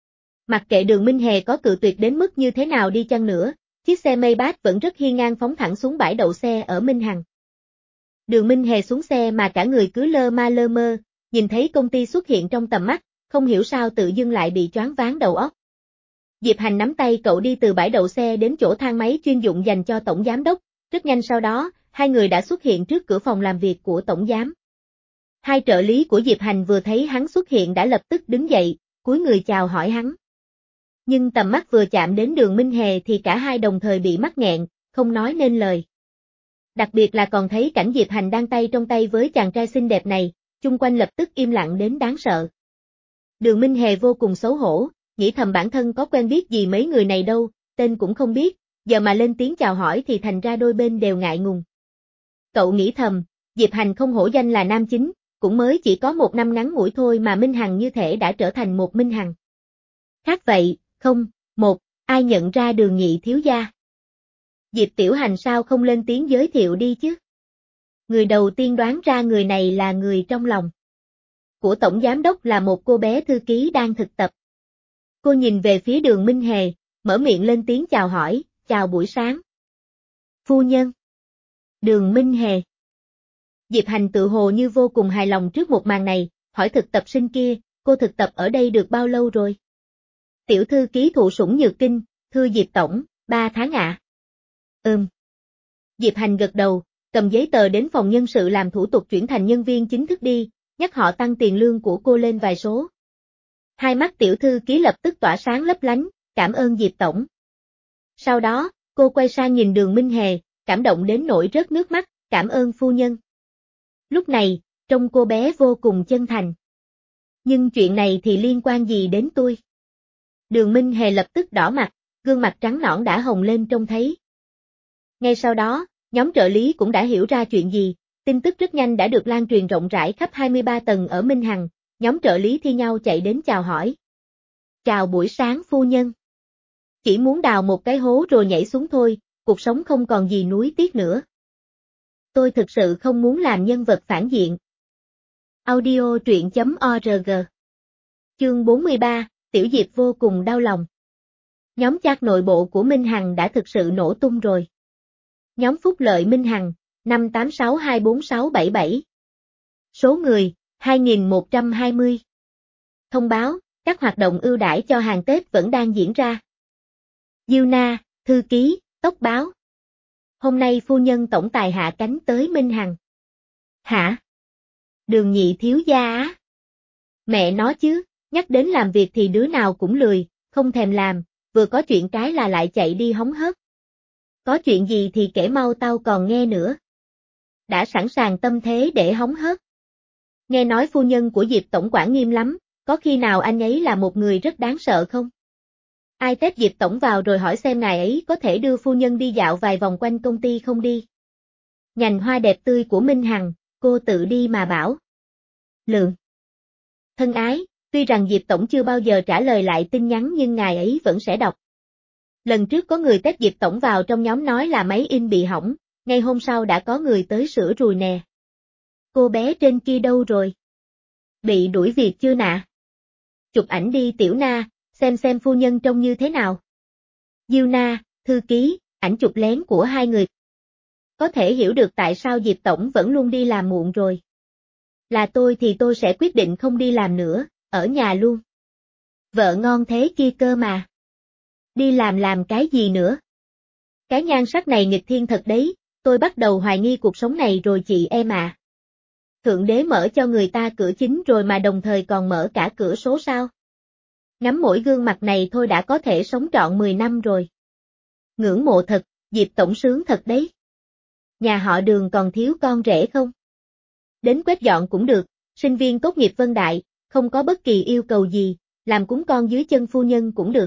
Mặc kệ Đường Minh Hề có cự tuyệt đến mức như thế nào đi chăng nữa, chiếc xe Maybach vẫn rất hiên ngang phóng thẳng xuống bãi đậu xe ở Minh Hằng. Đường Minh Hề xuống xe mà cả người cứ lơ ma lơ mơ, nhìn thấy công ty xuất hiện trong tầm mắt, không hiểu sao tự dưng lại bị choáng váng đầu óc. Diệp Hành nắm tay cậu đi từ bãi đậu xe đến chỗ thang máy chuyên dụng dành cho tổng giám đốc, rất nhanh sau đó, hai người đã xuất hiện trước cửa phòng làm việc của tổng giám. Hai trợ lý của Diệp Hành vừa thấy hắn xuất hiện đã lập tức đứng dậy, cúi người chào hỏi hắn. Nhưng tầm mắt vừa chạm đến Đường Minh Hề thì cả hai đồng thời bị mắc nghẹn, không nói nên lời. Đặc biệt là còn thấy cảnh Diệp Hành đang tay trong tay với chàng trai xinh đẹp này, chung quanh lập tức im lặng đến đáng sợ. Đường Minh Hề vô cùng xấu hổ, nghĩ thầm bản thân có quen biết gì mấy người này đâu, tên cũng không biết, giờ mà lên tiếng chào hỏi thì thành ra đôi bên đều ngại ngùng. Cậu nghĩ thầm, Diệp Hành không hổ danh là nam chính, cũng mới chỉ có một năm ngắn ngủi thôi mà Minh Hằng như thể đã trở thành một Minh Hằng. Khác vậy, không, một, ai nhận ra Đường nhị thiếu gia? Diệp Tiểu Hành sao không lên tiếng giới thiệu đi chứ? Người đầu tiên đoán ra người này là người trong lòng của tổng giám đốc là một cô bé thư ký đang thực tập. Cô nhìn về phía Đường Minh Hề, mở miệng lên tiếng chào hỏi, chào buổi sáng. Phu nhân. Đường Minh Hề. Diệp Hành tự hồ như vô cùng hài lòng trước một màn này, hỏi thực tập sinh kia, cô thực tập ở đây được bao lâu rồi? Tiểu thư ký thụ sủng nhược kinh, thưa Diệp Tổng, ba tháng ạ. À? Ừm. Diệp Hành gật đầu, cầm giấy tờ đến phòng nhân sự làm thủ tục chuyển thành nhân viên chính thức đi, nhắc họ tăng tiền lương của cô lên vài số. Hai mắt tiểu thư ký lập tức tỏa sáng lấp lánh, cảm ơn Diệp Tổng. Sau đó, cô quay sang nhìn Đường Minh Hề, cảm động đến nỗi rớt nước mắt, cảm ơn phu nhân. Lúc này, trông cô bé vô cùng chân thành. Nhưng chuyện này thì liên quan gì đến tôi? Đường Minh Hề lập tức đỏ mặt, gương mặt trắng nõn đã hồng lên trông thấy. Ngay sau đó, nhóm trợ lý cũng đã hiểu ra chuyện gì, tin tức rất nhanh đã được lan truyền rộng rãi khắp hai mươi ba tầng ở Minh Hằng, nhóm trợ lý thi nhau chạy đến chào hỏi. Chào buổi sáng phu nhân. Chỉ muốn đào một cái hố rồi nhảy xuống thôi, cuộc sống không còn gì nuối tiếc nữa. Tôi thực sự không muốn làm nhân vật phản diện. Audio truyện chấm org. Chương bốn mươi ba, Tiểu Diệp vô cùng đau lòng. Nhóm chat nội bộ của Minh Hằng đã thực sự nổ tung rồi. Nhóm phúc lợi Minh Hằng, năm tám sáu hai bốn sáu bảy bảy. Số người, hai nghìn một trăm hai mươi. Thông báo, các hoạt động ưu đãi cho hàng Tết vẫn đang diễn ra. Diêu Na, thư ký, tốc báo. Hôm nay phu nhân tổng tài hạ cánh tới Minh Hằng. Hả? Đường nhị thiếu gia á? Mẹ nó chứ, nhắc đến làm việc thì đứa nào cũng lười, không thèm làm, vừa có chuyện cái là lại chạy đi hóng hớt. Có chuyện gì thì kể mau tao còn nghe nữa. Đã sẵn sàng tâm thế để hóng hớt. Nghe nói phu nhân của Diệp tổng quản nghiêm lắm, có khi nào anh ấy là một người rất đáng sợ không? Ai tết Diệp tổng vào rồi hỏi xem ngài ấy có thể đưa phu nhân đi dạo vài vòng quanh công ty không đi. Nhành hoa đẹp tươi của Minh Hằng, cô tự đi mà bảo. Lượng. Thân ái, tuy rằng Diệp tổng chưa bao giờ trả lời lại tin nhắn nhưng ngài ấy vẫn sẽ đọc. Lần trước có người test Diệp tổng vào trong nhóm nói là máy in bị hỏng, ngay hôm sau đã có người tới sửa rồi nè. Cô bé trên kia đâu rồi? Bị đuổi việc chưa nạ? Chụp ảnh đi Tiểu Na, xem xem phu nhân trông như thế nào. Diêu Na, thư ký, ảnh chụp lén của hai người. Có thể hiểu được tại sao Diệp tổng vẫn luôn đi làm muộn rồi. Là tôi thì tôi sẽ quyết định không đi làm nữa, ở nhà luôn. Vợ ngon thế kia cơ mà. Đi làm làm cái gì nữa? Cái nhan sắc này nghịch thiên thật đấy, tôi bắt đầu hoài nghi cuộc sống này rồi chị em à. Thượng đế mở cho người ta cửa chính rồi mà đồng thời còn mở cả cửa số sao? Ngắm mỗi gương mặt này thôi đã có thể sống trọn mười năm rồi. Ngưỡng mộ thật, Diệp tổng sướng thật đấy. Nhà họ Đường còn thiếu con rể không? Đến quét dọn cũng được, sinh viên tốt nghiệp Vân Đại, không có bất kỳ yêu cầu gì, làm cúng con dưới chân phu nhân cũng được.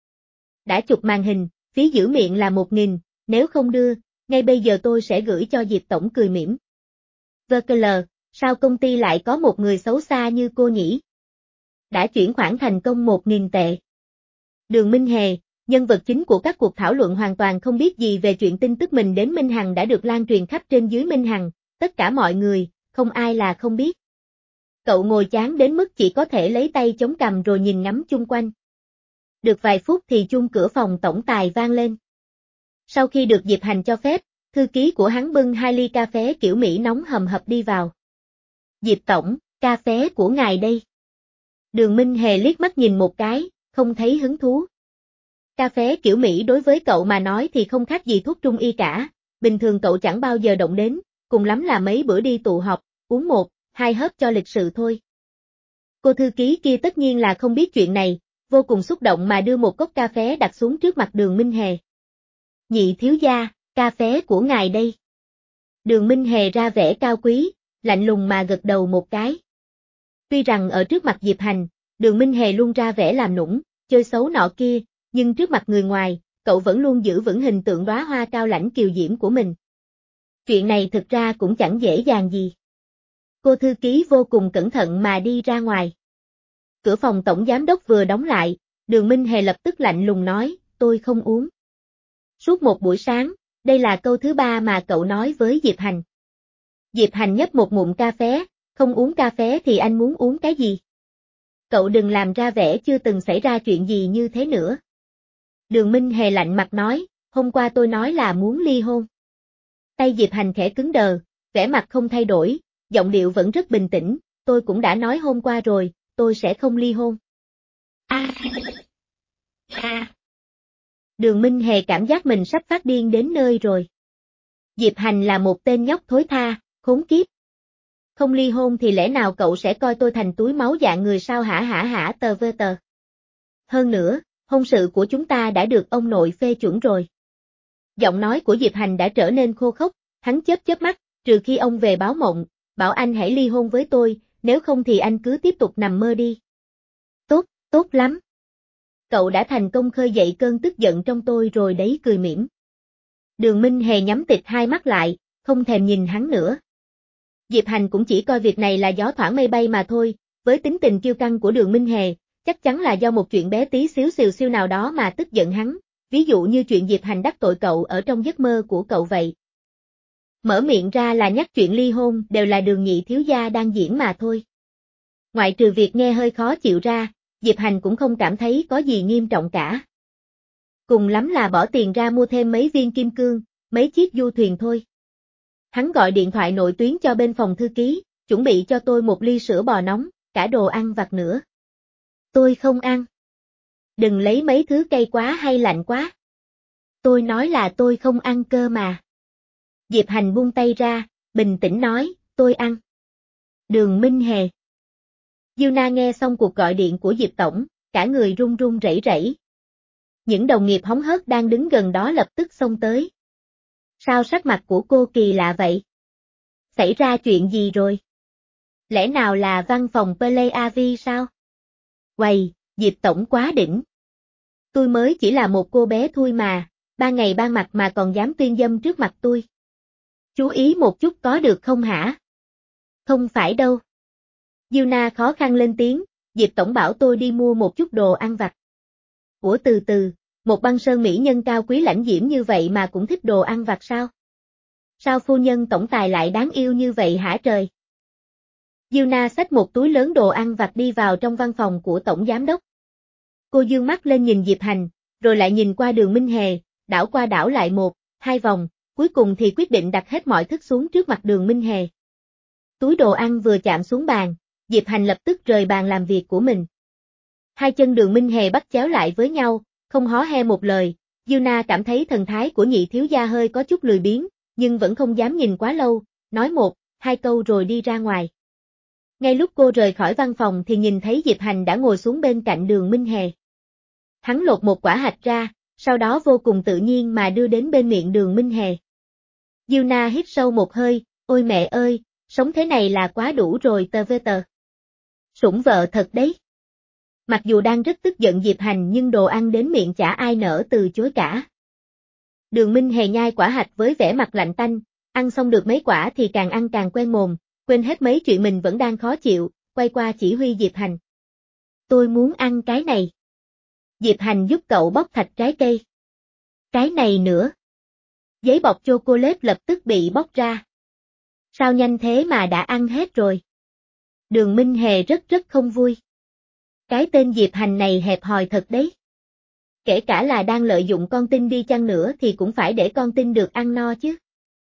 Đã chụp màn hình, phí giữ miệng là một nghìn, nếu không đưa, ngay bây giờ tôi sẽ gửi cho Diệp tổng cười mỉm. vê kê lờ, sao công ty lại có một người xấu xa như cô nhỉ? Đã chuyển khoản thành công một nghìn tệ. Đường Minh Hề, nhân vật chính của các cuộc thảo luận hoàn toàn không biết gì về chuyện tin tức mình đến Minh Hằng đã được lan truyền khắp trên dưới Minh Hằng, tất cả mọi người, không ai là không biết. Cậu ngồi chán đến mức chỉ có thể lấy tay chống cằm rồi nhìn ngắm chung quanh. Được vài phút thì chuông cửa phòng tổng tài vang lên. Sau khi được Diệp Hành cho phép, thư ký của hắn bưng hai ly cà phê kiểu Mỹ nóng hầm hập đi vào. Diệp tổng, cà phê của ngài đây. Đường Minh Hề liếc mắt nhìn một cái, không thấy hứng thú. Cà phê kiểu Mỹ đối với cậu mà nói thì không khác gì thuốc trung y cả, bình thường cậu chẳng bao giờ động đến, cùng lắm là mấy bữa đi tụ họp, uống một, hai hớp cho lịch sự thôi. Cô thư ký kia tất nhiên là không biết chuyện này, vô cùng xúc động mà đưa một cốc cà phê đặt xuống trước mặt Đường Minh Hề. Nhị thiếu gia, cà phê của ngài đây. Đường Minh Hề ra vẻ cao quý, lạnh lùng mà gật đầu một cái. Tuy rằng ở trước mặt Diệp Hành, Đường Minh Hề luôn ra vẻ làm nũng, chơi xấu nọ kia, nhưng trước mặt người ngoài, cậu vẫn luôn giữ vững hình tượng đóa hoa cao lãnh kiều diễm của mình. Chuyện này thực ra cũng chẳng dễ dàng gì. Cô thư ký vô cùng cẩn thận mà đi ra ngoài. Cửa phòng tổng giám đốc vừa đóng lại, Đường Minh Hề lập tức lạnh lùng nói, tôi không uống. Suốt một buổi sáng, đây là câu thứ ba mà cậu nói với Diệp Hành. Diệp Hành nhấp một ngụm cà phê, không uống cà phê thì anh muốn uống cái gì? Cậu đừng làm ra vẻ chưa từng xảy ra chuyện gì như thế nữa. Đường Minh Hề lạnh mặt nói, hôm qua tôi nói là muốn ly hôn. Tay Diệp Hành khẽ cứng đờ, vẻ mặt không thay đổi, giọng điệu vẫn rất bình tĩnh, tôi cũng đã nói hôm qua rồi, tôi sẽ không ly hôn. A. A. Đường Minh Hề cảm giác mình sắp phát điên đến nơi rồi. Diệp Hành là một tên nhóc thối tha, khốn kiếp. Không ly hôn thì lẽ nào cậu sẽ coi tôi thành túi máu dạng người sao hả hả hả tờ vơ tờ. Hơn nữa, hôn sự của chúng ta đã được ông nội phê chuẩn rồi. Giọng nói của Diệp Hành đã trở nên khô khốc, hắn chớp chớp mắt, trừ khi ông về báo mộng, bảo anh hãy ly hôn với tôi, nếu không thì anh cứ tiếp tục nằm mơ đi. Tốt, tốt lắm. Cậu đã thành công khơi dậy cơn tức giận trong tôi rồi đấy, cười mỉm. Đường Minh Hề nhắm tịt hai mắt lại, không thèm nhìn hắn nữa. Diệp Hành cũng chỉ coi việc này là gió thoảng mây bay mà thôi, với tính tình kiêu căng của Đường Minh Hề, chắc chắn là do một chuyện bé tí xíu xìu xiu nào đó mà tức giận hắn, ví dụ như chuyện Diệp Hành đắc tội cậu ở trong giấc mơ của cậu vậy. Mở miệng ra là nhắc chuyện ly hôn đều là Đường nhị thiếu gia đang diễn mà thôi. Ngoại trừ việc nghe hơi khó chịu ra, Diệp Hành cũng không cảm thấy có gì nghiêm trọng cả. Cùng lắm là bỏ tiền ra mua thêm mấy viên kim cương, mấy chiếc du thuyền thôi. Hắn gọi điện thoại nội tuyến cho bên phòng thư ký, chuẩn bị cho tôi một ly sữa bò nóng, cả đồ ăn vặt nữa. Tôi không ăn. Đừng lấy mấy thứ cay quá hay lạnh quá. Tôi nói là tôi không ăn cơ mà. Diệp Hành buông tay ra, bình tĩnh nói, tôi ăn. Đường Minh Hề. Yuna nghe xong cuộc gọi điện của Diệp Tổng, cả người run run rẩy rẩy. Những đồng nghiệp hóng hớt đang đứng gần đó lập tức xông tới. Sao sắc mặt của cô kỳ lạ vậy? Xảy ra chuyện gì rồi? Lẽ nào là văn phòng Play a vê sao? Uầy, Diệp Tổng quá đỉnh. Tôi mới chỉ là một cô bé thôi mà, ba ngày ba mặt mà còn dám tuyên dâm trước mặt tôi. Chú ý một chút có được không hả? Không phải đâu. Yuna khó khăn lên tiếng, Diệp Tổng bảo tôi đi mua một chút đồ ăn vặt. Ủa từ từ, một băng sơn mỹ nhân cao quý lãnh diễm như vậy mà cũng thích đồ ăn vặt sao? Sao phu nhân tổng tài lại đáng yêu như vậy hả trời? Yuna xách một túi lớn đồ ăn vặt đi vào trong văn phòng của tổng giám đốc. Cô dương mắt lên nhìn Diệp Hành, rồi lại nhìn qua Đường Minh Hề, đảo qua đảo lại một, hai vòng, cuối cùng thì quyết định đặt hết mọi thức xuống trước mặt Đường Minh Hề. Túi đồ ăn vừa chạm xuống bàn, Diệp Hành lập tức rời bàn làm việc của mình. Hai chân Đường Minh Hề bắt chéo lại với nhau, không hó he một lời, Yuna cảm thấy thần thái của nhị thiếu gia hơi có chút lười biếng, nhưng vẫn không dám nhìn quá lâu, nói một, hai câu rồi đi ra ngoài. Ngay lúc cô rời khỏi văn phòng thì nhìn thấy Diệp Hành đã ngồi xuống bên cạnh Đường Minh Hề. Hắn lột một quả hạch ra, sau đó vô cùng tự nhiên mà đưa đến bên miệng Đường Minh Hề. Yuna hít sâu một hơi, ôi mẹ ơi, sống thế này là quá đủ rồi tờ vê tờ. Sủng vợ thật đấy. Mặc dù đang rất tức giận Diệp Hành nhưng đồ ăn đến miệng chả ai nỡ từ chối cả. Đường Minh Hề nhai quả hạch với vẻ mặt lạnh tanh, ăn xong được mấy quả thì càng ăn càng quen mồm, quên hết mấy chuyện mình vẫn đang khó chịu, quay qua chỉ huy Diệp Hành. Tôi muốn ăn cái này. Diệp Hành giúp cậu bóc thạch trái cây. Cái này nữa. Giấy bọc chocolate lập tức bị bóc ra. Sao nhanh thế mà đã ăn hết rồi? Đường Minh Hề rất rất không vui. Cái tên Diệp Hành này hẹp hòi thật đấy. Kể cả là đang lợi dụng con tin đi chăng nữa thì cũng phải để con tin được ăn no chứ.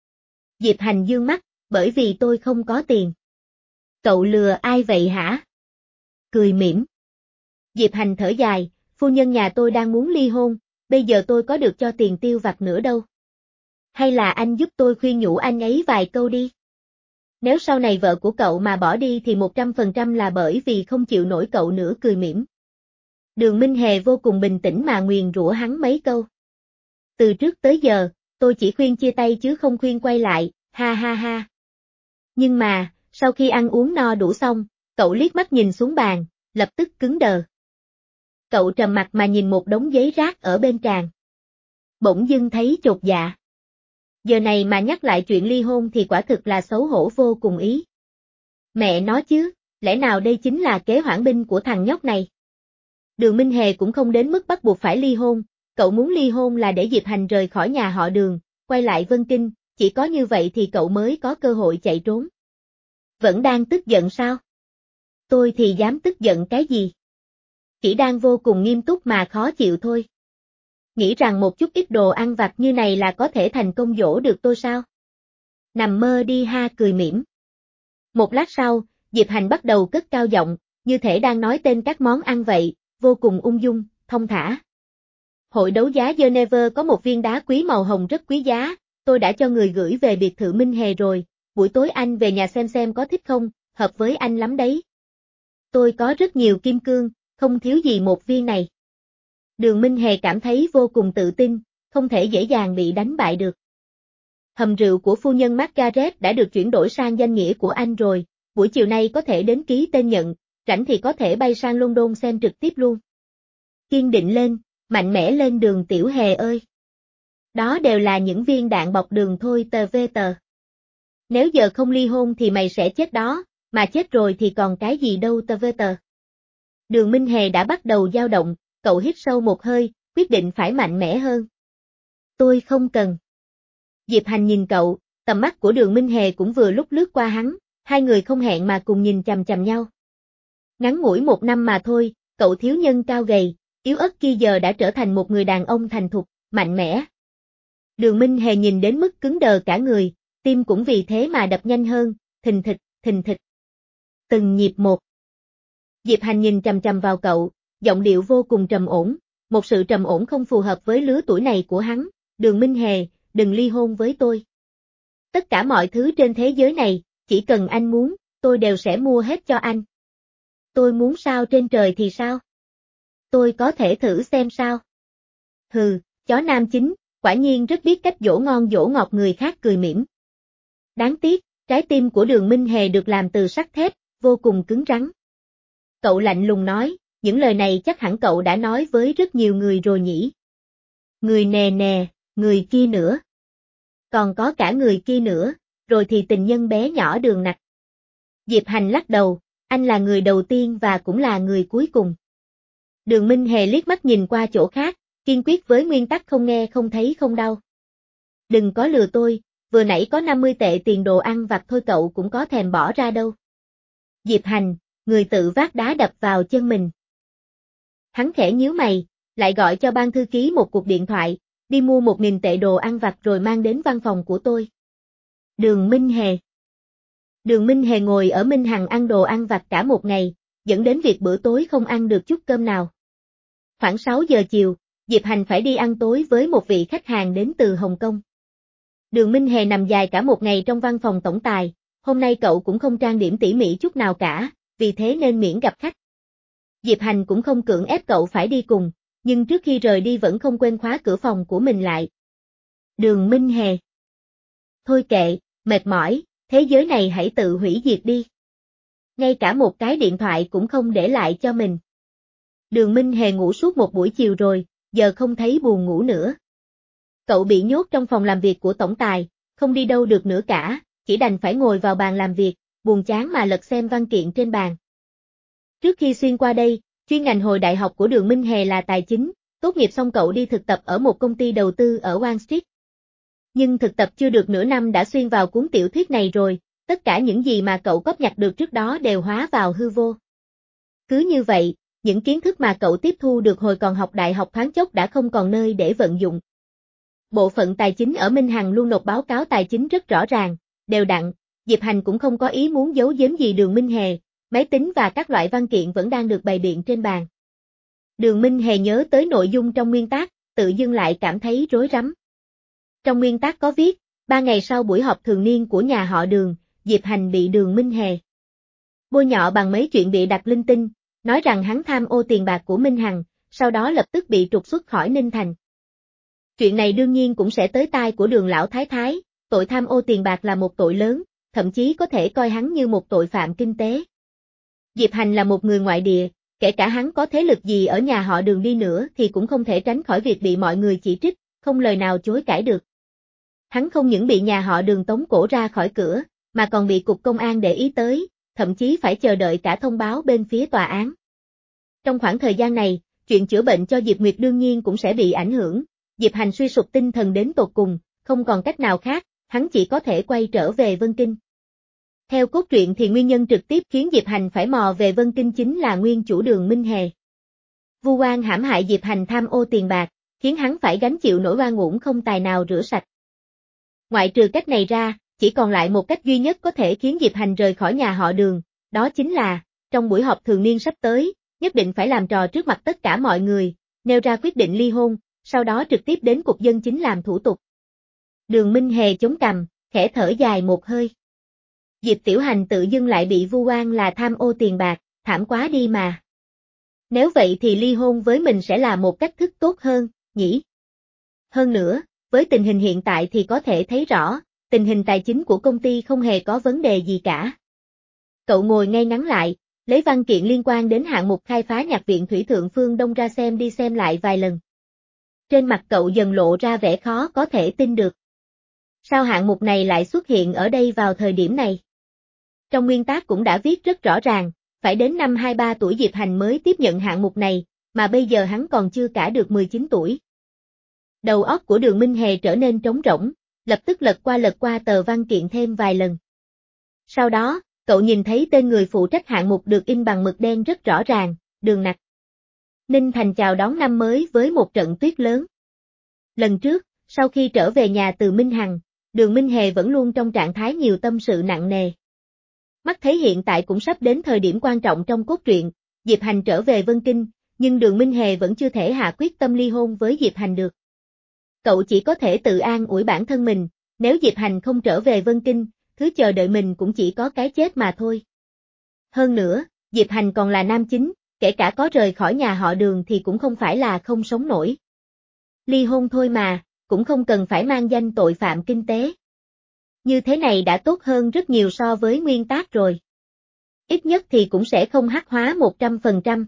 Diệp Hành dương mắt, bởi vì tôi không có tiền. Cậu lừa ai vậy hả? Cười mỉm. Diệp Hành thở dài, phu nhân nhà tôi đang muốn ly hôn, bây giờ tôi có được cho tiền tiêu vặt nữa đâu. Hay là anh giúp tôi khuyên nhủ anh ấy vài câu đi. Nếu sau này vợ của cậu mà bỏ đi thì một trăm phần trăm là bởi vì không chịu nổi cậu nữa, cười mỉm. Đường Minh Hề vô cùng bình tĩnh mà nguyền rủa hắn mấy câu. Từ trước tới giờ, tôi chỉ khuyên chia tay chứ không khuyên quay lại, ha ha ha. Nhưng mà, sau khi ăn uống no đủ xong, cậu liếc mắt nhìn xuống bàn, lập tức cứng đờ. Cậu trầm mặt mà nhìn một đống giấy rác ở bên tràn. Bỗng dưng thấy chột dạ. Giờ này mà nhắc lại chuyện ly hôn thì quả thực là xấu hổ vô cùng ý. Mẹ nói chứ, lẽ nào đây chính là kế hoãn binh của thằng nhóc này? Đường Minh Hề cũng không đến mức bắt buộc phải ly hôn, cậu muốn ly hôn là để Diệp Hành rời khỏi nhà họ Đường, quay lại Vân Kinh, chỉ có như vậy thì cậu mới có cơ hội chạy trốn. Vẫn đang tức giận sao? Tôi thì dám tức giận cái gì? Chỉ đang vô cùng nghiêm túc mà khó chịu thôi. Nghĩ rằng một chút ít đồ ăn vặt như này là có thể thành công dỗ được tôi sao? Nằm mơ đi ha, cười mỉm. Một lát sau, Diệp Hành bắt đầu cất cao giọng, như thể đang nói tên các món ăn vậy, vô cùng ung dung, thông thả. Hội đấu giá Geneva có một viên đá quý màu hồng rất quý giá, tôi đã cho người gửi về biệt thự Minh Hề rồi, buổi tối anh về nhà xem xem có thích không, hợp với anh lắm đấy. Tôi có rất nhiều kim cương, không thiếu gì một viên này. Đường Minh Hề cảm thấy vô cùng tự tin, không thể dễ dàng bị đánh bại được. Hầm rượu của phu nhân Margaret đã được chuyển đổi sang danh nghĩa của anh rồi, buổi chiều nay có thể đến ký tên nhận, rảnh thì có thể bay sang London xem trực tiếp luôn. Kiên định lên, mạnh mẽ lên Đường tiểu hề ơi. Đó đều là những viên đạn bọc đường thôi tờ vê tờ. Nếu giờ không ly hôn thì mày sẽ chết đó, mà chết rồi thì còn cái gì đâu tờ vê tờ. Đường Minh Hề đã bắt đầu dao động, cậu hít sâu một hơi, quyết định phải mạnh mẽ hơn. Tôi không cần. Diệp Hành nhìn cậu, tầm mắt của Đường Minh Hề cũng vừa lúc lướt qua hắn, hai người không hẹn mà cùng nhìn chằm chằm nhau. Ngắn ngủi một năm mà thôi, cậu thiếu nhân cao gầy, yếu ớt kia giờ đã trở thành một người đàn ông thành thục, mạnh mẽ. Đường Minh Hề nhìn đến mức cứng đờ cả người, tim cũng vì thế mà đập nhanh hơn, thình thịch, thình thịch. Từng nhịp một. Diệp Hành nhìn chằm chằm vào cậu, giọng điệu vô cùng trầm ổn, một sự trầm ổn không phù hợp với lứa tuổi này của hắn. Đường Minh Hề, đừng ly hôn với tôi. Tất cả mọi thứ trên thế giới này, chỉ cần anh muốn, tôi đều sẽ mua hết cho anh. Tôi muốn sao trên trời thì sao? Tôi có thể thử xem sao? Hừ, chó nam chính, quả nhiên rất biết cách dỗ ngon dỗ ngọt người khác cười mỉm. Đáng tiếc, trái tim của Đường Minh Hề được làm từ sắt thép, vô cùng cứng rắn. Cậu lạnh lùng nói, những lời này chắc hẳn cậu đã nói với rất nhiều người rồi nhỉ? Người nè nè, người kia nữa. Còn có cả người kia nữa, rồi thì tình nhân bé nhỏ Đường Nặc. Diệp Hành lắc đầu, anh là người đầu tiên và cũng là người cuối cùng. Đường Minh Hề liếc mắt nhìn qua chỗ khác, kiên quyết với nguyên tắc không nghe không thấy không đau. Đừng có lừa tôi, vừa nãy có năm mươi tệ tiền đồ ăn vặt thôi cậu cũng có thèm bỏ ra đâu. Diệp Hành, người tự vác đá đập vào chân mình. Hắn khẽ nhíu mày, lại gọi cho ban thư ký một cuộc điện thoại, đi mua một nghìn tệ đồ ăn vặt rồi mang đến văn phòng của tôi. Đường Minh Hề. Đường Minh Hề ngồi ở Minh Hằng ăn đồ ăn vặt cả một ngày, dẫn đến việc bữa tối không ăn được chút cơm nào. Khoảng sáu giờ chiều, Diệp Hành phải đi ăn tối với một vị khách hàng đến từ Hồng Kông. Đường Minh Hề nằm dài cả một ngày trong văn phòng tổng tài, hôm nay cậu cũng không trang điểm tỉ mỉ chút nào cả, vì thế nên miễn gặp khách. Diệp Hành cũng không cưỡng ép cậu phải đi cùng, nhưng trước khi rời đi vẫn không quên khóa cửa phòng của mình lại. Đường Minh Hề. Thôi kệ, mệt mỏi, thế giới này hãy tự hủy diệt đi. Ngay cả một cái điện thoại cũng không để lại cho mình. Đường Minh Hề ngủ suốt một buổi chiều rồi, giờ không thấy buồn ngủ nữa. Cậu bị nhốt trong phòng làm việc của tổng tài, không đi đâu được nữa cả, chỉ đành phải ngồi vào bàn làm việc, buồn chán mà lật xem văn kiện trên bàn. Trước khi xuyên qua đây, chuyên ngành hồi đại học của Đường Minh Hề là tài chính, tốt nghiệp xong cậu đi thực tập ở một công ty đầu tư ở Wall Street. Nhưng thực tập chưa được nửa năm đã xuyên vào cuốn tiểu thuyết này rồi, tất cả những gì mà cậu cóp nhặt được trước đó đều hóa vào hư vô. Cứ như vậy, những kiến thức mà cậu tiếp thu được hồi còn học đại học thoáng chốc đã không còn nơi để vận dụng. Bộ phận tài chính ở Minh Hằng luôn nộp báo cáo tài chính rất rõ ràng, đều đặn, Diệp Hành cũng không có ý muốn giấu giếm gì Đường Minh Hề, máy tính và các loại văn kiện vẫn đang được bày biện trên bàn. Đường Minh Hề nhớ tới nội dung trong nguyên tắc, tự dưng lại cảm thấy rối rắm. Trong nguyên tắc có viết, ba ngày sau buổi họp thường niên của nhà họ Đường, Diệp Hành bị Đường Minh Hề bôi nhọ bằng mấy chuyện bịa đặt linh tinh, nói rằng hắn tham ô tiền bạc của Minh Hằng, sau đó lập tức bị trục xuất khỏi Ninh Thành. Chuyện này đương nhiên cũng sẽ tới tai của Đường lão thái thái, tội tham ô tiền bạc là một tội lớn, thậm chí có thể coi hắn như một tội phạm kinh tế. Diệp Hành là một người ngoại địa, kể cả hắn có thế lực gì ở nhà họ Đường đi nữa thì cũng không thể tránh khỏi việc bị mọi người chỉ trích, không lời nào chối cãi được. Hắn không những bị nhà họ Đường tống cổ ra khỏi cửa, mà còn bị cục công an để ý tới, thậm chí phải chờ đợi cả thông báo bên phía tòa án. Trong khoảng thời gian này, chuyện chữa bệnh cho Diệp Nguyệt đương nhiên cũng sẽ bị ảnh hưởng, Diệp Hành suy sụp tinh thần đến tột cùng, không còn cách nào khác, hắn chỉ có thể quay trở về Vân Kinh. Theo cốt truyện thì nguyên nhân trực tiếp khiến Diệp Hành phải mò về Vân Kinh chính là nguyên chủ Đường Minh Hề. Vu oan hãm hại Diệp Hành tham ô tiền bạc, khiến hắn phải gánh chịu nỗi oan uổng không tài nào rửa sạch. Ngoại trừ cách này ra, chỉ còn lại một cách duy nhất có thể khiến Diệp Hành rời khỏi nhà họ Đường, đó chính là, trong buổi họp thường niên sắp tới, nhất định phải làm trò trước mặt tất cả mọi người, nêu ra quyết định ly hôn, sau đó trực tiếp đến cục dân chính làm thủ tục. Đường Minh Hề chống cằm, khẽ thở dài một hơi. Diệp Tiểu Hành tự dưng lại bị vu oan là tham ô tiền bạc, thảm quá đi mà. Nếu vậy thì ly hôn với mình sẽ là một cách thức tốt hơn, nhỉ? Hơn nữa, với tình hình hiện tại thì có thể thấy rõ, tình hình tài chính của công ty không hề có vấn đề gì cả. Cậu ngồi ngay ngắn lại, lấy văn kiện liên quan đến hạng mục khai phá nhạc viện Thủy Thượng Phương Đông ra xem đi xem lại vài lần. Trên mặt cậu dần lộ ra vẻ khó có thể tin được. Sao hạng mục này lại xuất hiện ở đây vào thời điểm này? Trong nguyên tác cũng đã viết rất rõ ràng, phải đến năm hai mươi ba tuổi Diệp Hành mới tiếp nhận hạng mục này, mà bây giờ hắn còn chưa cả được mười chín tuổi. Đầu óc của Đường Minh Hề trở nên trống rỗng, lập tức lật qua lật qua tờ văn kiện thêm vài lần. Sau đó, cậu nhìn thấy tên người phụ trách hạng mục được in bằng mực đen rất rõ ràng, Đường Nặc. Ninh Thành chào đón năm mới với một trận tuyết lớn. Lần trước, sau khi trở về nhà từ Minh Hằng, Đường Minh Hề vẫn luôn trong trạng thái nhiều tâm sự nặng nề. Mắt thấy hiện tại cũng sắp đến thời điểm quan trọng trong cốt truyện, Diệp Hành trở về Vân Kinh, nhưng Đường Minh Hề vẫn chưa thể hạ quyết tâm ly hôn với Diệp Hành được. Cậu chỉ có thể tự an ủi bản thân mình, nếu Diệp Hành không trở về Vân Kinh, thứ chờ đợi mình cũng chỉ có cái chết mà thôi. Hơn nữa, Diệp Hành còn là nam chính, kể cả có rời khỏi nhà họ Đường thì cũng không phải là không sống nổi. Ly hôn thôi mà, cũng không cần phải mang danh tội phạm kinh tế. Như thế này đã tốt hơn rất nhiều so với nguyên tác rồi. Ít nhất thì cũng sẽ không hắc hóa một trăm phần trăm.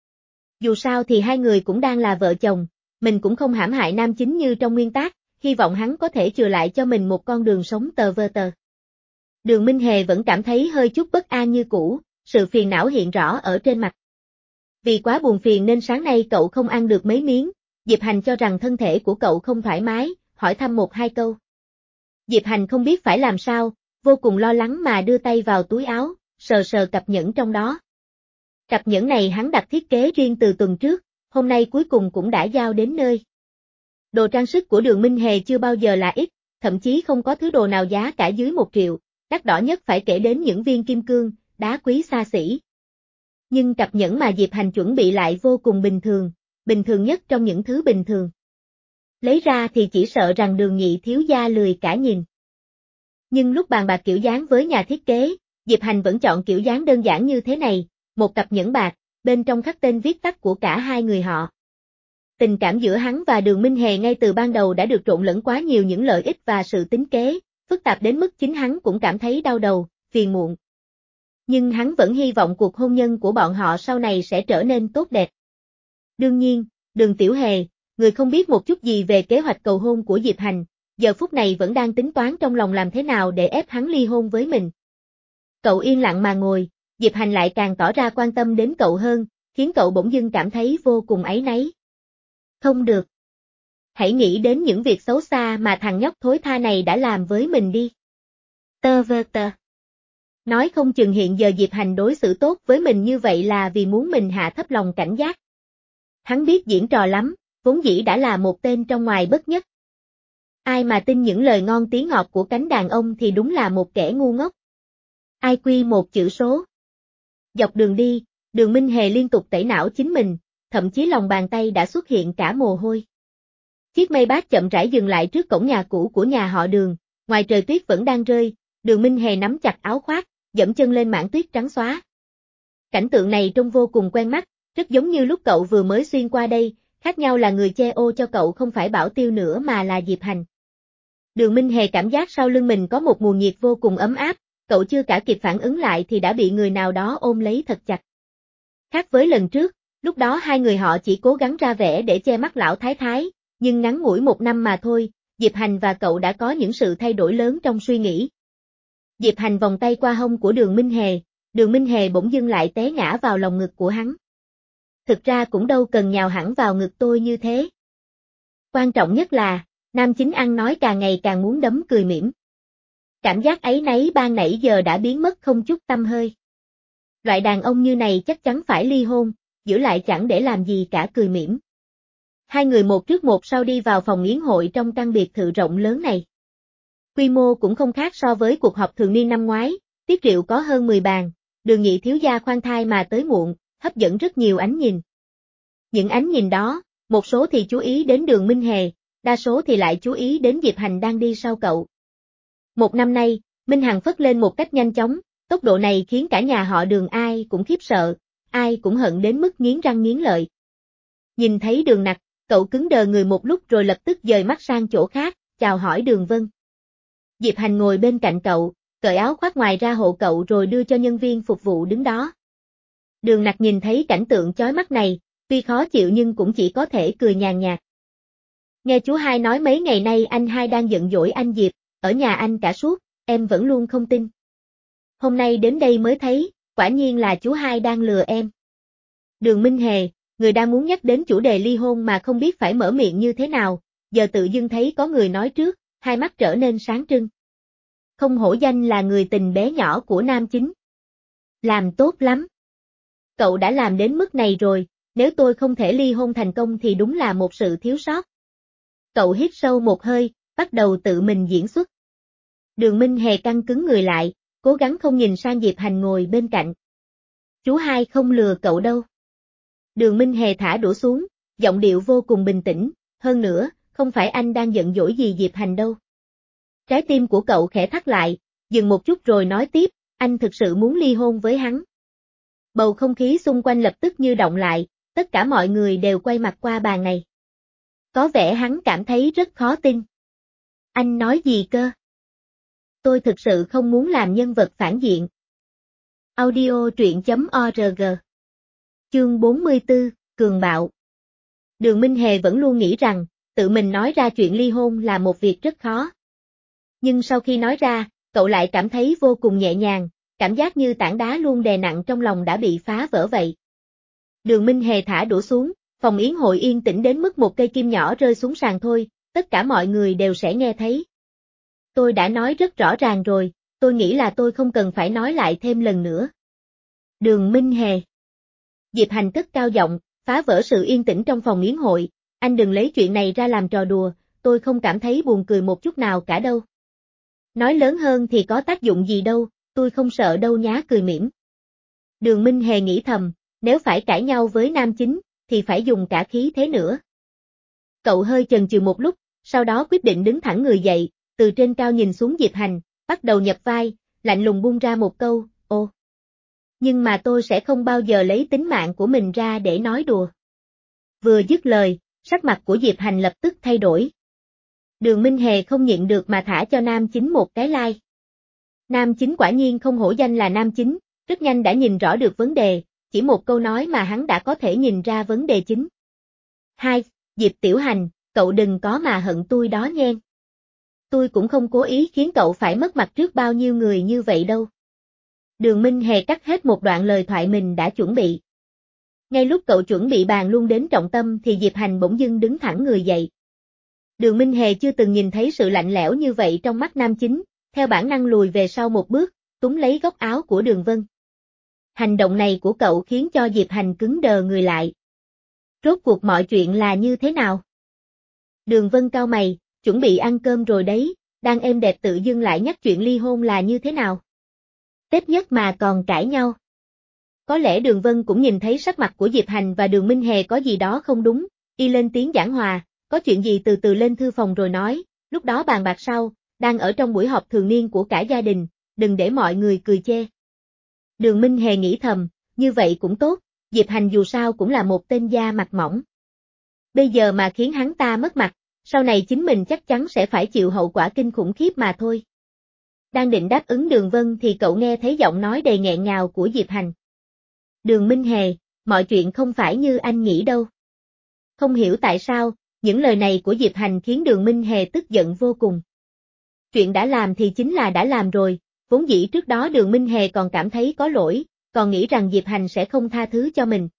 Dù sao thì hai người cũng đang là vợ chồng, mình cũng không hãm hại nam chính như trong nguyên tác, hy vọng hắn có thể chừa lại cho mình một con đường sống tờ vơ tờ. Đường Minh Hề vẫn cảm thấy hơi chút bất an như cũ, sự phiền não hiện rõ ở trên mặt. Vì quá buồn phiền nên sáng nay cậu không ăn được mấy miếng, Diệp Hành cho rằng thân thể của cậu không thoải mái, hỏi thăm một hai câu. Diệp Hành không biết phải làm sao, vô cùng lo lắng mà đưa tay vào túi áo, sờ sờ cặp nhẫn trong đó. Cặp nhẫn này hắn đặt thiết kế riêng từ tuần trước, hôm nay cuối cùng cũng đã giao đến nơi. Đồ trang sức của Đường Minh Hề chưa bao giờ là ít, thậm chí không có thứ đồ nào giá cả dưới một triệu, đắt đỏ nhất phải kể đến những viên kim cương, đá quý xa xỉ. Nhưng cặp nhẫn mà Diệp Hành chuẩn bị lại vô cùng bình thường, bình thường nhất trong những thứ bình thường. Lấy ra thì chỉ sợ rằng Đường nhị thiếu gia lười cả nhìn. Nhưng lúc bàn bạc kiểu dáng với nhà thiết kế, Diệp Hành vẫn chọn kiểu dáng đơn giản như thế này, một cặp nhẫn bạc, bên trong khắc tên viết tắt của cả hai người họ. Tình cảm giữa hắn và Đường Minh Hề ngay từ ban đầu đã được trộn lẫn quá nhiều những lợi ích và sự tính kế, phức tạp đến mức chính hắn cũng cảm thấy đau đầu, phiền muộn. Nhưng hắn vẫn hy vọng cuộc hôn nhân của bọn họ sau này sẽ trở nên tốt đẹp. Đương nhiên, Đường Tiểu Hề, người không biết một chút gì về kế hoạch cầu hôn của Diệp Hành, giờ phút này vẫn đang tính toán trong lòng làm thế nào để ép hắn ly hôn với mình. Cậu yên lặng mà ngồi, Diệp Hành lại càng tỏ ra quan tâm đến cậu hơn, khiến cậu bỗng dưng cảm thấy vô cùng áy náy. Không được. Hãy nghĩ đến những việc xấu xa mà thằng nhóc thối tha này đã làm với mình đi. Tơ vơ tơ. Nói không chừng hiện giờ Diệp Hành đối xử tốt với mình như vậy là vì muốn mình hạ thấp lòng cảnh giác. Hắn biết diễn trò lắm, vốn dĩ đã là một tên trong ngoài bất nhất. Ai mà tin những lời ngon tiếng ngọt của cánh đàn ông thì đúng là một kẻ ngu ngốc. Ai quy một chữ số. Dọc đường đi, Đường Minh Hề liên tục tẩy não chính mình, thậm chí lòng bàn tay đã xuất hiện cả mồ hôi. Chiếc Maybach chậm rãi dừng lại trước cổng nhà cũ của nhà họ Đường, ngoài trời tuyết vẫn đang rơi, Đường Minh Hề nắm chặt áo khoác, dẫm chân lên mảng tuyết trắng xóa. Cảnh tượng này trông vô cùng quen mắt, rất giống như lúc cậu vừa mới xuyên qua đây, khác nhau là người che ô cho cậu không phải Bảo Tiêu nữa mà là Diệp Hành. Đường Minh Hề cảm giác sau lưng mình có một nguồn nhiệt vô cùng ấm áp, cậu chưa cả kịp phản ứng lại thì đã bị người nào đó ôm lấy thật chặt. Khác với lần trước, lúc đó hai người họ chỉ cố gắng ra vẻ để che mắt lão thái thái, nhưng ngắn ngủi một năm mà thôi, Diệp Hành và cậu đã có những sự thay đổi lớn trong suy nghĩ. Diệp Hành vòng tay qua hông của Đường Minh Hề, Đường Minh Hề bỗng dưng lại té ngã vào lòng ngực của hắn. Thực ra cũng đâu cần nhào hẳn vào ngực tôi như thế. Quan trọng nhất là, nam chính ăn nói càng ngày càng muốn đấm cười mỉm. Cảm giác ấy nấy ban nãy giờ đã biến mất không chút tăm hơi. Loại đàn ông như này chắc chắn phải ly hôn, giữ lại chẳng để làm gì cả cười mỉm. Hai người một trước một sau đi vào phòng yến hội trong căn biệt thự rộng lớn này. Quy mô cũng không khác so với cuộc họp thường niên năm ngoái, tiệc rượu có hơn mười bàn, Đường nhị thiếu gia khoan thai mà tới muộn, hấp dẫn rất nhiều ánh nhìn. Những ánh nhìn đó, một số thì chú ý đến Đường Minh Hề, đa số thì lại chú ý đến Diệp Hành đang đi sau cậu. Một năm nay, Minh Hằng phất lên một cách nhanh chóng, tốc độ này khiến cả nhà họ Đường ai cũng khiếp sợ, ai cũng hận đến mức nghiến răng nghiến lợi. Nhìn thấy Đường Nặc, cậu cứng đờ người một lúc rồi lập tức dời mắt sang chỗ khác, chào hỏi Đường Vân. Diệp Hành ngồi bên cạnh cậu, cởi áo khoác ngoài ra hộ cậu rồi đưa cho nhân viên phục vụ đứng đó. Đường Nặc nhìn thấy cảnh tượng chói mắt này, tuy khó chịu nhưng cũng chỉ có thể cười nhàn nhạt. Nghe chú hai nói mấy ngày nay anh hai đang giận dỗi anh Diệp, ở nhà anh cả suốt, em vẫn luôn không tin. Hôm nay đến đây mới thấy, quả nhiên là chú hai đang lừa em. Đường Minh Hề, người đang muốn nhắc đến chủ đề ly hôn mà không biết phải mở miệng như thế nào, giờ tự dưng thấy có người nói trước, hai mắt trở nên sáng trưng. Không hổ danh là người tình bé nhỏ của nam chính. Làm tốt lắm. Cậu đã làm đến mức này rồi, nếu tôi không thể ly hôn thành công thì đúng là một sự thiếu sót. Cậu hít sâu một hơi, bắt đầu tự mình diễn xuất. Đường Minh Hề căng cứng người lại, cố gắng không nhìn sang Diệp Hành ngồi bên cạnh. Chú hai không lừa cậu đâu. Đường Minh Hề thả đũa xuống, giọng điệu vô cùng bình tĩnh, hơn nữa, không phải anh đang giận dỗi gì Diệp Hành đâu. Trái tim của cậu khẽ thắt lại, dừng một chút rồi nói tiếp, anh thực sự muốn ly hôn với hắn. Bầu không khí xung quanh lập tức như động lại, tất cả mọi người đều quay mặt qua bàn này. Có vẻ hắn cảm thấy rất khó tin. Anh nói gì cơ? Tôi thực sự không muốn làm nhân vật phản diện. Audio truyện chấm org. Chương bốn mươi tư, Cường Bạo. Đường Minh Hề vẫn luôn nghĩ rằng, tự mình nói ra chuyện ly hôn là một việc rất khó. Nhưng sau khi nói ra, cậu lại cảm thấy vô cùng nhẹ nhàng, cảm giác như tảng đá luôn đè nặng trong lòng đã bị phá vỡ vậy. Đường Minh Hề thả đũa xuống, phòng yến hội yên tĩnh đến mức một cây kim nhỏ rơi xuống sàn thôi, tất cả mọi người đều sẽ nghe thấy. Tôi đã nói rất rõ ràng rồi, tôi nghĩ là tôi không cần phải nói lại thêm lần nữa. Đường Minh Hề. Diệp Hành cất cao giọng, phá vỡ sự yên tĩnh trong phòng yến hội, anh đừng lấy chuyện này ra làm trò đùa, tôi không cảm thấy buồn cười một chút nào cả đâu. Nói lớn hơn thì có tác dụng gì đâu, tôi không sợ đâu nhá, cười mỉm. Đường Minh Hề nghĩ thầm, nếu phải cãi nhau với nam chính, thì phải dùng cả khí thế nữa. Cậu hơi chần chừ một lúc, sau đó quyết định đứng thẳng người dậy, từ trên cao nhìn xuống Diệp Hành, bắt đầu nhập vai, lạnh lùng buông ra một câu, ô. Nhưng mà tôi sẽ không bao giờ lấy tính mạng của mình ra để nói đùa. Vừa dứt lời, sắc mặt của Diệp Hành lập tức thay đổi. Đường Minh Hề không nhịn được mà thả cho nam chính một cái like. Nam chính quả nhiên không hổ danh là nam chính, rất nhanh đã nhìn rõ được vấn đề, chỉ một câu nói mà hắn đã có thể nhìn ra vấn đề chính. Hai, Diệp Tiểu Hành, cậu đừng có mà hận tôi đó nhen. Tôi cũng không cố ý khiến cậu phải mất mặt trước bao nhiêu người như vậy đâu. Đường Minh Hề cắt hết một đoạn lời thoại mình đã chuẩn bị. Ngay lúc cậu chuẩn bị bàn luôn đến trọng tâm thì Diệp Hành bỗng dưng đứng thẳng người dậy. Đường Minh Hề chưa từng nhìn thấy sự lạnh lẽo như vậy trong mắt nam chính, theo bản năng lùi về sau một bước, túm lấy góc áo của Đường Vân. Hành động này của cậu khiến cho Diệp Hành cứng đờ người lại. Rốt cuộc mọi chuyện là như thế nào? Đường Vân cau mày, chuẩn bị ăn cơm rồi đấy, đang êm đẹp tự dưng lại nhắc chuyện ly hôn là như thế nào? Tết nhất mà còn cãi nhau. Có lẽ Đường Vân cũng nhìn thấy sắc mặt của Diệp Hành và Đường Minh Hề có gì đó không đúng, y lên tiếng giảng hòa, có chuyện gì từ từ lên thư phòng rồi nói, lúc đó bàn bạc sau, đang ở trong buổi họp thường niên của cả gia đình, đừng để mọi người cười chê. Đường Minh Hề nghĩ thầm, như vậy cũng tốt, Diệp Hành dù sao cũng là một tên da mặt mỏng. Bây giờ mà khiến hắn ta mất mặt, sau này chính mình chắc chắn sẽ phải chịu hậu quả kinh khủng khiếp mà thôi. Đang định đáp ứng Đường Vân thì cậu nghe thấy giọng nói đầy nghẹn ngào của Diệp Hành. Đường Minh Hề, mọi chuyện không phải như anh nghĩ đâu. Không hiểu tại sao, những lời này của Diệp Hành khiến Đường Minh Hề tức giận vô cùng. Chuyện đã làm thì chính là đã làm rồi, vốn dĩ trước đó Đường Minh Hề còn cảm thấy có lỗi, còn nghĩ rằng Diệp Hành sẽ không tha thứ cho mình.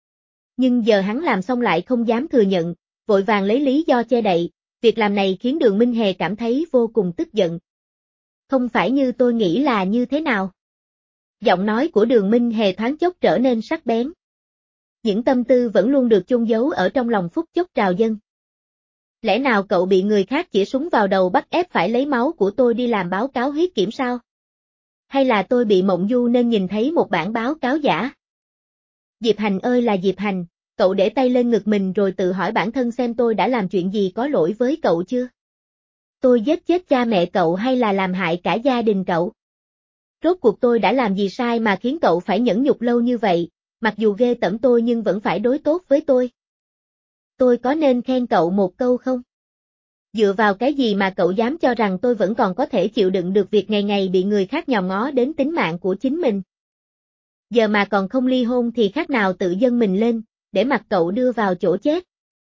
Nhưng giờ hắn làm xong lại không dám thừa nhận, vội vàng lấy lý do che đậy, việc làm này khiến Đường Minh Hề cảm thấy vô cùng tức giận. Không phải như tôi nghĩ là như thế nào? Giọng nói của Đường Minh Hề thoáng chốc trở nên sắc bén. Những tâm tư vẫn luôn được chôn giấu ở trong lòng phút chốc trào dâng. Lẽ nào cậu bị người khác chĩa súng vào đầu bắt ép phải lấy máu của tôi đi làm báo cáo huyết kiểm sao? Hay là tôi bị mộng du nên nhìn thấy một bản báo cáo giả? Diệp Hành ơi là Diệp Hành, cậu để tay lên ngực mình rồi tự hỏi bản thân xem tôi đã làm chuyện gì có lỗi với cậu chưa? Tôi giết chết cha mẹ cậu hay là làm hại cả gia đình cậu? Rốt cuộc tôi đã làm gì sai mà khiến cậu phải nhẫn nhục lâu như vậy, mặc dù ghê tởm tôi nhưng vẫn phải đối tốt với tôi? Tôi có nên khen cậu một câu không? Dựa vào cái gì mà cậu dám cho rằng tôi vẫn còn có thể chịu đựng được việc ngày ngày bị người khác nhòm ngó đến tính mạng của chính mình? Giờ mà còn không ly hôn thì khác nào tự dâng mình lên, để mặc cậu đưa vào chỗ chết.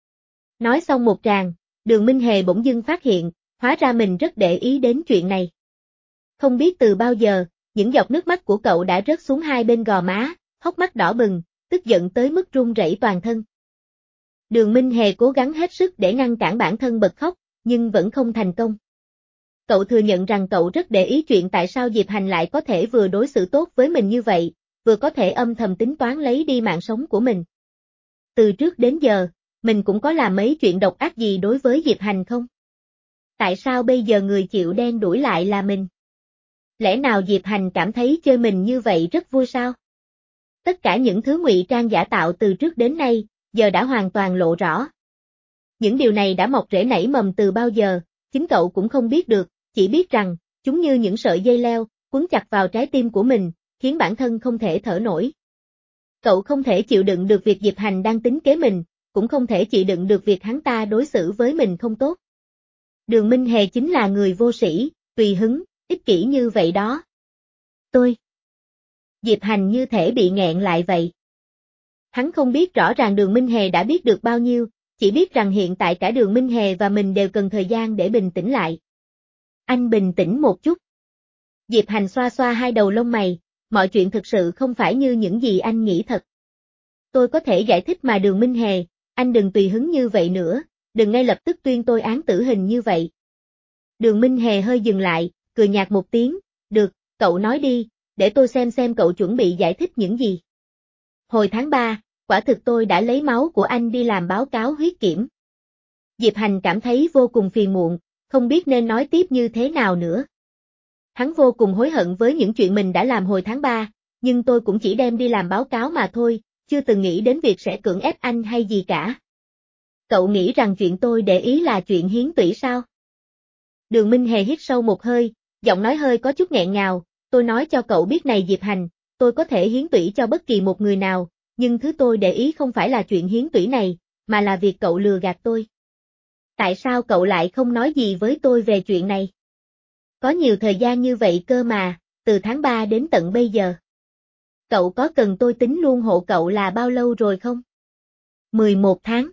Nói xong một tràng, Đường Minh Hề bỗng dưng phát hiện, hóa ra mình rất để ý đến chuyện này. Không biết từ bao giờ, những giọt nước mắt của cậu đã rớt xuống hai bên gò má, hốc mắt đỏ bừng, tức giận tới mức run rẩy toàn thân. Đường Minh Hề cố gắng hết sức để ngăn cản bản thân bật khóc, nhưng vẫn không thành công. Cậu thừa nhận rằng cậu rất để ý chuyện tại sao Diệp Hành lại có thể vừa đối xử tốt với mình như vậy, vừa có thể âm thầm tính toán lấy đi mạng sống của mình. Từ trước đến giờ, mình cũng có làm mấy chuyện độc ác gì đối với Diệp Hành không? Tại sao bây giờ người chịu đen đuổi lại là mình? Lẽ nào Diệp Hành cảm thấy chơi mình như vậy rất vui sao? Tất cả những thứ ngụy trang giả tạo từ trước đến nay, giờ đã hoàn toàn lộ rõ. Những điều này đã mọc rễ nảy mầm từ bao giờ, chính cậu cũng không biết được, chỉ biết rằng, chúng như những sợi dây leo, quấn chặt vào trái tim của mình, khiến bản thân không thể thở nổi. Cậu không thể chịu đựng được việc Diệp Hành đang tính kế mình, cũng không thể chịu đựng được việc hắn ta đối xử với mình không tốt. Đường Minh Hề chính là người vô sĩ, tùy hứng, ích kỷ như vậy đó. Tôi. Diệp Hành như thể bị nghẹn lại vậy. Hắn không biết rõ ràng Đường Minh Hề đã biết được bao nhiêu, chỉ biết rằng hiện tại cả Đường Minh Hề và mình đều cần thời gian để bình tĩnh lại. Anh bình tĩnh một chút. Diệp Hành xoa xoa hai đầu lông mày, mọi chuyện thực sự không phải như những gì anh nghĩ thật. Tôi có thể giải thích mà Đường Minh Hề, anh đừng tùy hứng như vậy nữa, đừng ngay lập tức tuyên tôi án tử hình như vậy. Đường Minh Hề hơi dừng lại, cười nhạt một tiếng, được, cậu nói đi, để tôi xem xem cậu chuẩn bị giải thích những gì. Hồi tháng ba, quả thực tôi đã lấy máu của anh đi làm báo cáo huyết kiểm. Diệp Hành cảm thấy vô cùng phiền muộn, không biết nên nói tiếp như thế nào nữa. Hắn vô cùng hối hận với những chuyện mình đã làm hồi tháng ba, nhưng tôi cũng chỉ đem đi làm báo cáo mà thôi, chưa từng nghĩ đến việc sẽ cưỡng ép anh hay gì cả. Cậu nghĩ rằng chuyện tôi để ý là chuyện hiến tủy sao? Đường Minh Hề hít sâu một hơi, giọng nói hơi có chút nghẹn ngào, tôi nói cho cậu biết này Diệp Hành, tôi có thể hiến tủy cho bất kỳ một người nào, nhưng thứ tôi để ý không phải là chuyện hiến tủy này, mà là việc cậu lừa gạt tôi. Tại sao cậu lại không nói gì với tôi về chuyện này? Có nhiều thời gian như vậy cơ mà, từ tháng ba đến tận bây giờ. Cậu có cần tôi tính luôn hộ cậu là bao lâu rồi không? mười một tháng.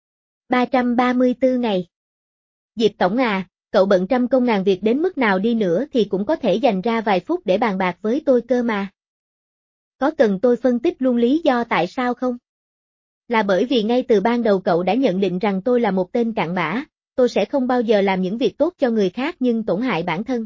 ba trăm ba mươi tư ngày. Diệp Tổng à, cậu bận trăm công ngàn việc đến mức nào đi nữa thì cũng có thể dành ra vài phút để bàn bạc với tôi cơ mà. Có cần tôi phân tích luôn lý do tại sao không? Là bởi vì ngay từ ban đầu cậu đã nhận định rằng tôi là một tên cặn bã, tôi sẽ không bao giờ làm những việc tốt cho người khác nhưng tổn hại bản thân.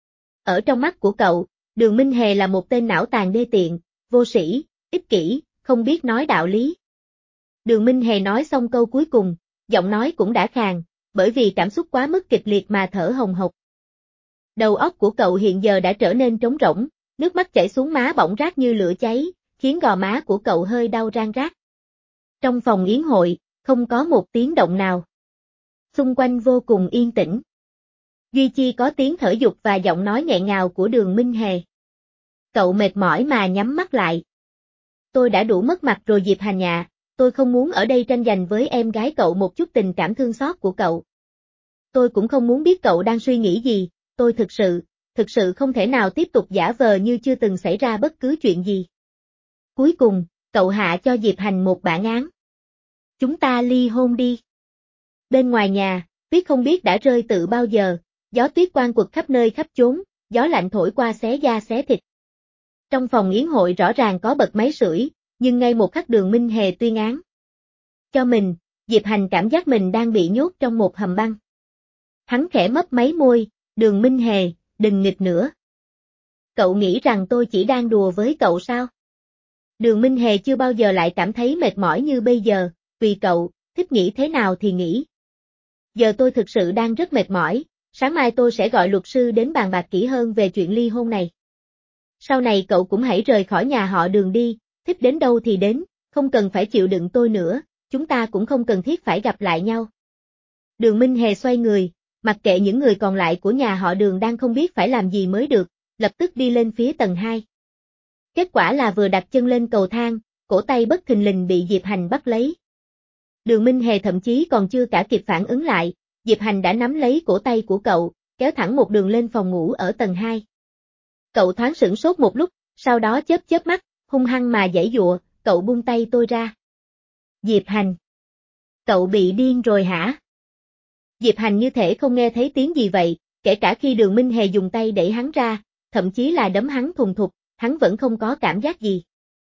Ở trong mắt của cậu, Đường Minh Hề là một tên não tàn đê tiện, vô sĩ, ích kỷ, không biết nói đạo lý. Đường Minh Hề nói xong câu cuối cùng, giọng nói cũng đã khàn, bởi vì cảm xúc quá mức kịch liệt mà thở hồng hộc. Đầu óc của cậu hiện giờ đã trở nên trống rỗng, nước mắt chảy xuống má bỏng rát như lửa cháy, khiến gò má của cậu hơi đau rang rát. Trong phòng yến hội, không có một tiếng động nào. Xung quanh vô cùng yên tĩnh. Duy chi có tiếng thở dục và giọng nói nghẹn ngào của Đường Minh Hề. Cậu mệt mỏi mà nhắm mắt lại. Tôi đã đủ mất mặt rồi Diệp Hành ạ, tôi không muốn ở đây tranh giành với em gái cậu một chút tình cảm thương xót của cậu. Tôi cũng không muốn biết cậu đang suy nghĩ gì, tôi thực sự, thực sự không thể nào tiếp tục giả vờ như chưa từng xảy ra bất cứ chuyện gì. Cuối cùng, cậu hạ cho Diệp Hành một bản án. Chúng ta ly hôn đi. Bên ngoài nhà, tuyết không biết đã rơi từ bao giờ, gió tuyết quang quật khắp nơi khắp chốn, gió lạnh thổi qua xé da xé thịt. Trong phòng yến hội rõ ràng có bật máy sưởi, nhưng ngay một khắc Đường Minh Hề tuyên án. Cho mình, Diệp Hành cảm giác mình đang bị nhốt trong một hầm băng. Hắn khẽ mấp máy môi, Đường Minh Hề, đừng nghịch nữa. Cậu nghĩ rằng tôi chỉ đang đùa với cậu sao? Đường Minh Hề chưa bao giờ lại cảm thấy mệt mỏi như bây giờ, tùy cậu, thích nghĩ thế nào thì nghĩ. Giờ tôi thực sự đang rất mệt mỏi, sáng mai tôi sẽ gọi luật sư đến bàn bạc kỹ hơn về chuyện ly hôn này. Sau này cậu cũng hãy rời khỏi nhà họ Đường đi, thích đến đâu thì đến, không cần phải chịu đựng tôi nữa, chúng ta cũng không cần thiết phải gặp lại nhau. Đường Minh Hề xoay người, mặc kệ những người còn lại của nhà họ Đường đang không biết phải làm gì mới được, lập tức đi lên phía tầng hai. Kết quả là vừa đặt chân lên cầu thang, cổ tay bất thình lình bị Diệp Hành bắt lấy. Đường Minh Hề thậm chí còn chưa cả kịp phản ứng lại, Diệp Hành đã nắm lấy cổ tay của cậu, kéo thẳng một đường lên phòng ngủ ở tầng hai. Cậu thoáng sửng sốt một lúc, sau đó chớp chớp mắt, hung hăng mà giãy giụa, cậu buông tay tôi ra. Diệp Hành. Cậu bị điên rồi hả? Diệp Hành như thể không nghe thấy tiếng gì vậy, kể cả khi Đường Minh Hề dùng tay đẩy hắn ra, thậm chí là đấm hắn thùng thục, hắn vẫn không có cảm giác gì.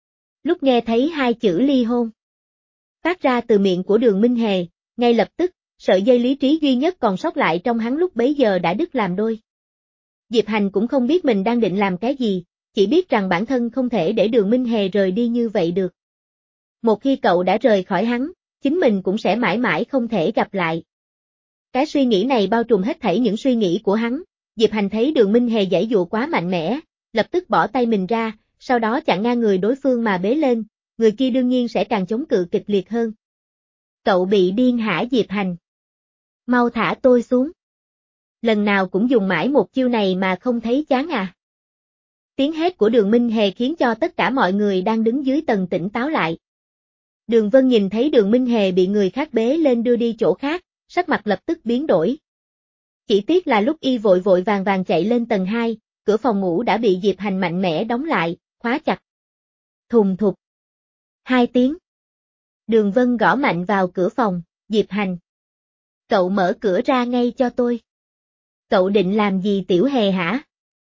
Lúc nghe thấy hai chữ ly hôn phát ra từ miệng của Đường Minh Hề, ngay lập tức, sợi dây lý trí duy nhất còn sót lại trong hắn lúc bấy giờ đã đứt làm đôi. Diệp Hành cũng không biết mình đang định làm cái gì, chỉ biết rằng bản thân không thể để Đường Minh Hề rời đi như vậy được. Một khi cậu đã rời khỏi hắn, chính mình cũng sẽ mãi mãi không thể gặp lại. Cái suy nghĩ này bao trùm hết thảy những suy nghĩ của hắn, Diệp Hành thấy Đường Minh Hề giãy dụa quá mạnh mẽ, lập tức bỏ tay mình ra, sau đó chặn ngang người đối phương mà bế lên, người kia đương nhiên sẽ càng chống cự kịch liệt hơn. Cậu bị điên hả Diệp Hành? Mau thả tôi xuống. Lần nào cũng dùng mãi một chiêu này mà không thấy chán à? Tiếng hét của Đường Minh Hề khiến cho tất cả mọi người đang đứng dưới tầng tỉnh táo lại. Đường Vân nhìn thấy Đường Minh Hề bị người khác bế lên đưa đi chỗ khác, sắc mặt lập tức biến đổi. Chỉ tiếc là lúc y vội vội vàng vàng chạy lên tầng hai, cửa phòng ngủ đã bị Diệp Hành mạnh mẽ đóng lại, khóa chặt. Thùng thục. Hai tiếng. Đường Vân gõ mạnh vào cửa phòng, Diệp Hành. Cậu mở cửa ra ngay cho tôi. Cậu định làm gì Tiểu Hề hả?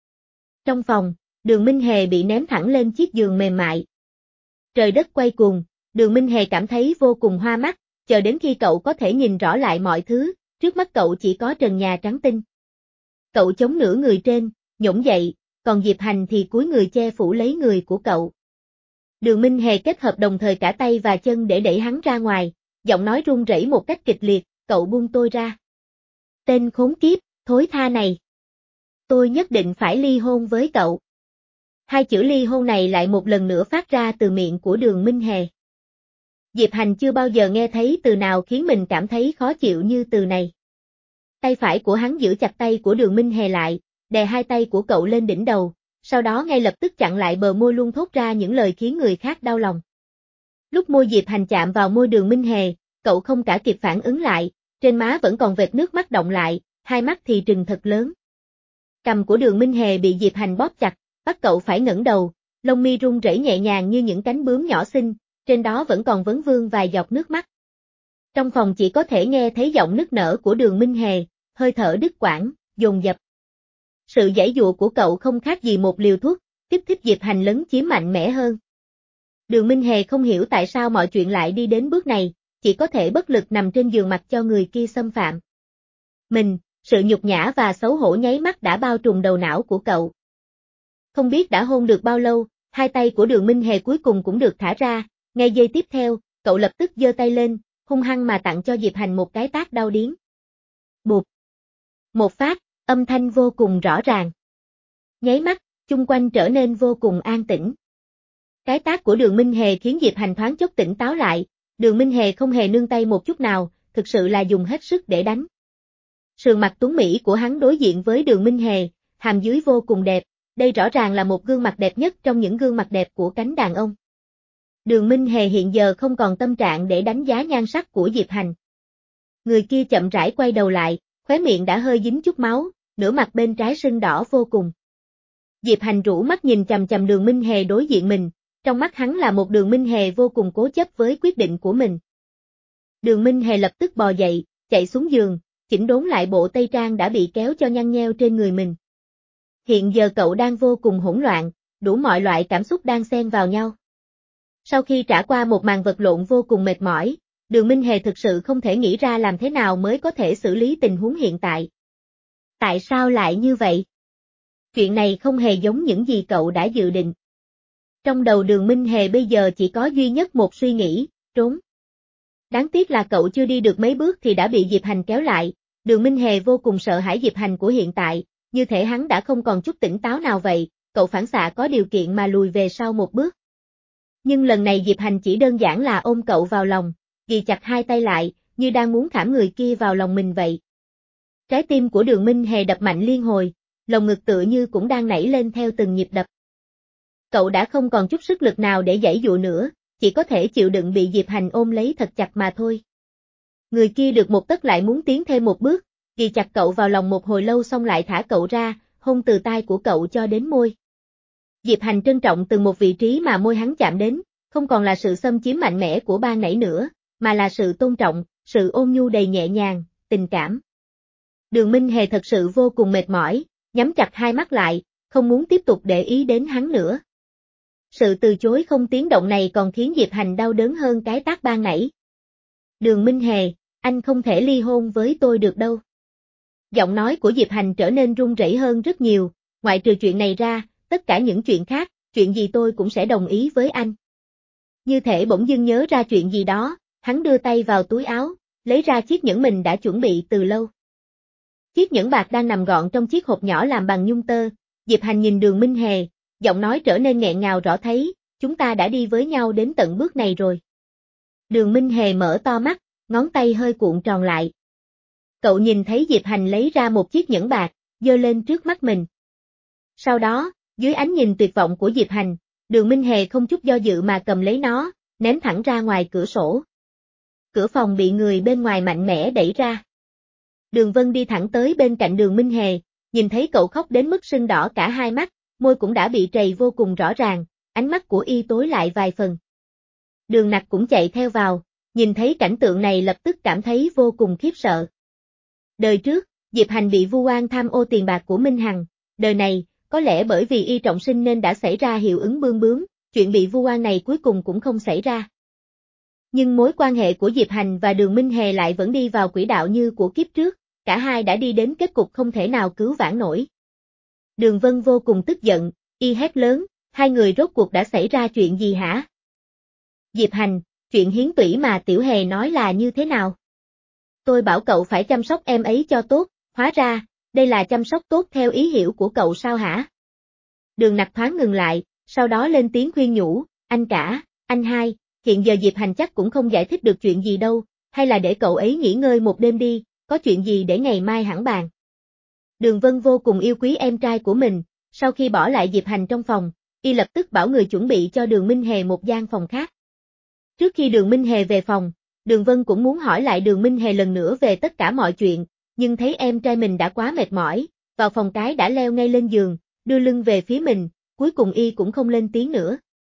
Trong phòng, Đường Minh Hề bị ném thẳng lên chiếc giường mềm mại. Trời đất quay cuồng, Đường Minh Hề cảm thấy vô cùng hoa mắt, chờ đến khi cậu có thể nhìn rõ lại mọi thứ, trước mắt cậu chỉ có trần nhà trắng tinh. Cậu chống nửa người trên, nhổm dậy, còn Diệp Hành thì cúi người che phủ lấy người của cậu. Đường Minh Hề kết hợp đồng thời cả tay và chân để đẩy hắn ra ngoài, giọng nói run rẩy một cách kịch liệt, cậu buông tôi ra. Tên khốn kiếp, thối tha này. Tôi nhất định phải ly hôn với cậu. Hai chữ ly hôn này lại một lần nữa phát ra từ miệng của Đường Minh Hề. Diệp Hành chưa bao giờ nghe thấy từ nào khiến mình cảm thấy khó chịu như từ này. Tay phải của hắn giữ chặt tay của Đường Minh Hề lại, đè hai tay của cậu lên đỉnh đầu, sau đó ngay lập tức chặn lại bờ môi luôn thốt ra những lời khiến người khác đau lòng. Lúc môi Diệp Hành chạm vào môi Đường Minh Hề, cậu không cả kịp phản ứng lại, trên má vẫn còn vệt nước mắt đọng lại, hai mắt thì trừng thật lớn. Cằm của Đường Minh Hề bị Diệp Hành bóp chặt, bắt cậu phải ngẩng đầu, lông mi rung rẩy nhẹ nhàng như những cánh bướm nhỏ xinh, trên đó vẫn còn vấn vương vài giọt nước mắt. Trong phòng chỉ có thể nghe thấy giọng nức nở của Đường Minh Hề, hơi thở đứt quãng, dồn dập. Sự giãy giụa của cậu không khác gì một liều thuốc, kích thích Diệp Hành lấn chiếm mạnh mẽ hơn. Đường Minh Hề không hiểu tại sao mọi chuyện lại đi đến bước này, chỉ có thể bất lực nằm trên giường mặc cho người kia xâm phạm. Mình, sự nhục nhã và xấu hổ nháy mắt đã bao trùm đầu não của cậu. Không biết đã hôn được bao lâu, hai tay của Đường Minh Hề cuối cùng cũng được thả ra, ngay giây tiếp theo, cậu lập tức giơ tay lên, hung hăng mà tặng cho Diệp Hành một cái tát đau điếng. Bụp. Một phát, âm thanh vô cùng rõ ràng. Nháy mắt, chung quanh trở nên vô cùng an tĩnh. Cái tát của Đường Minh Hề khiến Diệp Hành thoáng chốc tỉnh táo lại, Đường Minh Hề không hề nương tay một chút nào, thực sự là dùng hết sức để đánh. Sườn mặt tuấn mỹ của hắn đối diện với Đường Minh Hề, hàm dưới vô cùng đẹp, đây rõ ràng là một gương mặt đẹp nhất trong những gương mặt đẹp của cánh đàn ông. Đường Minh Hề hiện giờ không còn tâm trạng để đánh giá nhan sắc của Diệp Hành. Người kia chậm rãi quay đầu lại, khóe miệng đã hơi dính chút máu, nửa mặt bên trái sưng đỏ vô cùng. Diệp Hành rũ mắt nhìn chằm chằm Đường Minh Hề đối diện mình, trong mắt hắn là một Đường Minh Hề vô cùng cố chấp với quyết định của mình. Đường Minh Hề lập tức bò dậy, chạy xuống giường, chỉnh đốn lại bộ tây trang đã bị kéo cho nhăn nheo trên người mình. Hiện giờ cậu đang vô cùng hỗn loạn, đủ mọi loại cảm xúc đang xen vào nhau. Sau khi trải qua một màn vật lộn vô cùng mệt mỏi, Đường Minh Hề thực sự không thể nghĩ ra làm thế nào mới có thể xử lý tình huống hiện tại. Tại sao lại như vậy? Chuyện này không hề giống những gì cậu đã dự định. Trong đầu Đường Minh Hề bây giờ chỉ có duy nhất một suy nghĩ, trốn. Đáng tiếc là cậu chưa đi được mấy bước thì đã bị Diệp Hành kéo lại, Đường Minh Hề vô cùng sợ hãi Diệp Hành của hiện tại, như thể hắn đã không còn chút tỉnh táo nào vậy, cậu phản xạ có điều kiện mà lùi về sau một bước. Nhưng lần này Diệp Hành chỉ đơn giản là ôm cậu vào lòng, ghì chặt hai tay lại, như đang muốn khảm người kia vào lòng mình vậy. Trái tim của Đường Minh Hề đập mạnh liên hồi, lồng ngực tựa như cũng đang nảy lên theo từng nhịp đập. Cậu đã không còn chút sức lực nào để giãy dụa nữa, chỉ có thể chịu đựng bị Diệp Hành ôm lấy thật chặt mà thôi. Người kia được một tấc lại muốn tiến thêm một bước, ghi chặt cậu vào lòng một hồi lâu xong lại thả cậu ra, hôn từ tai của cậu cho đến môi. Diệp Hành trân trọng từng một vị trí mà môi hắn chạm đến, không còn là sự xâm chiếm mạnh mẽ của ban nãy nữa, mà là sự tôn trọng, sự ôn nhu đầy nhẹ nhàng, tình cảm. Đường Minh Hề thật sự vô cùng mệt mỏi, nhắm chặt hai mắt lại, không muốn tiếp tục để ý đến hắn nữa. Sự từ chối không tiếng động này còn khiến Diệp Hành đau đớn hơn cái tát ban nãy. Đường Minh Hề, anh không thể ly hôn với tôi được đâu. Giọng nói của Diệp Hành trở nên run rẩy hơn rất nhiều, ngoại trừ chuyện này ra, tất cả những chuyện khác, chuyện gì tôi cũng sẽ đồng ý với anh. Như thể bỗng dưng nhớ ra chuyện gì đó, hắn đưa tay vào túi áo, lấy ra chiếc nhẫn mình đã chuẩn bị từ lâu. Chiếc nhẫn bạc đang nằm gọn trong chiếc hộp nhỏ làm bằng nhung tơ, Diệp Hành nhìn Đường Minh Hề, giọng nói trở nên nghẹn ngào rõ thấy, chúng ta đã đi với nhau đến tận bước này rồi. Đường Minh Hề mở to mắt, ngón tay hơi cuộn tròn lại. Cậu nhìn thấy Diệp Hành lấy ra một chiếc nhẫn bạc, giơ lên trước mắt mình. Sau đó, dưới ánh nhìn tuyệt vọng của Diệp Hành, Đường Minh Hề không chút do dự mà cầm lấy nó, ném thẳng ra ngoài cửa sổ. Cửa phòng bị người bên ngoài mạnh mẽ đẩy ra. Đường Vân đi thẳng tới bên cạnh Đường Minh Hề, nhìn thấy cậu khóc đến mức sưng đỏ cả hai mắt, môi cũng đã bị trầy vô cùng rõ ràng, ánh mắt của y tối lại vài phần. Đường Nặc cũng chạy theo vào, nhìn thấy cảnh tượng này lập tức cảm thấy vô cùng khiếp sợ. Đời trước, Diệp Hành bị vu oan tham ô tiền bạc của Minh Hằng, đời này, có lẽ bởi vì y trọng sinh nên đã xảy ra hiệu ứng bươm bướm, chuyện bị vu oan này cuối cùng cũng không xảy ra. Nhưng mối quan hệ của Diệp Hành và Đường Minh Hề lại vẫn đi vào quỹ đạo như của kiếp trước, cả hai đã đi đến kết cục không thể nào cứu vãn nổi. Đường Vân vô cùng tức giận, y hét lớn, hai người rốt cuộc đã xảy ra chuyện gì hả? Diệp Hành, chuyện hiến tủy mà Tiểu Hề nói là như thế nào? Tôi bảo cậu phải chăm sóc em ấy cho tốt, hóa ra, đây là chăm sóc tốt theo ý hiểu của cậu sao hả? Đường Nặc thoáng ngừng lại, sau đó lên tiếng khuyên nhủ, anh cả, anh hai, hiện giờ Diệp Hành chắc cũng không giải thích được chuyện gì đâu, hay là để cậu ấy nghỉ ngơi một đêm đi, có chuyện gì để ngày mai hẳn bàn. Đường Vân vô cùng yêu quý em trai của mình, sau khi bỏ lại Diệp Hành trong phòng, y lập tức bảo người chuẩn bị cho Đường Minh Hề một gian phòng khác. Trước khi Đường Minh Hề về phòng, Đường Vân cũng muốn hỏi lại Đường Minh Hề lần nữa về tất cả mọi chuyện, nhưng thấy em trai mình đã quá mệt mỏi, vào phòng cái đã leo ngay lên giường, đưa lưng về phía mình, cuối cùng y cũng không lên tiếng nữa.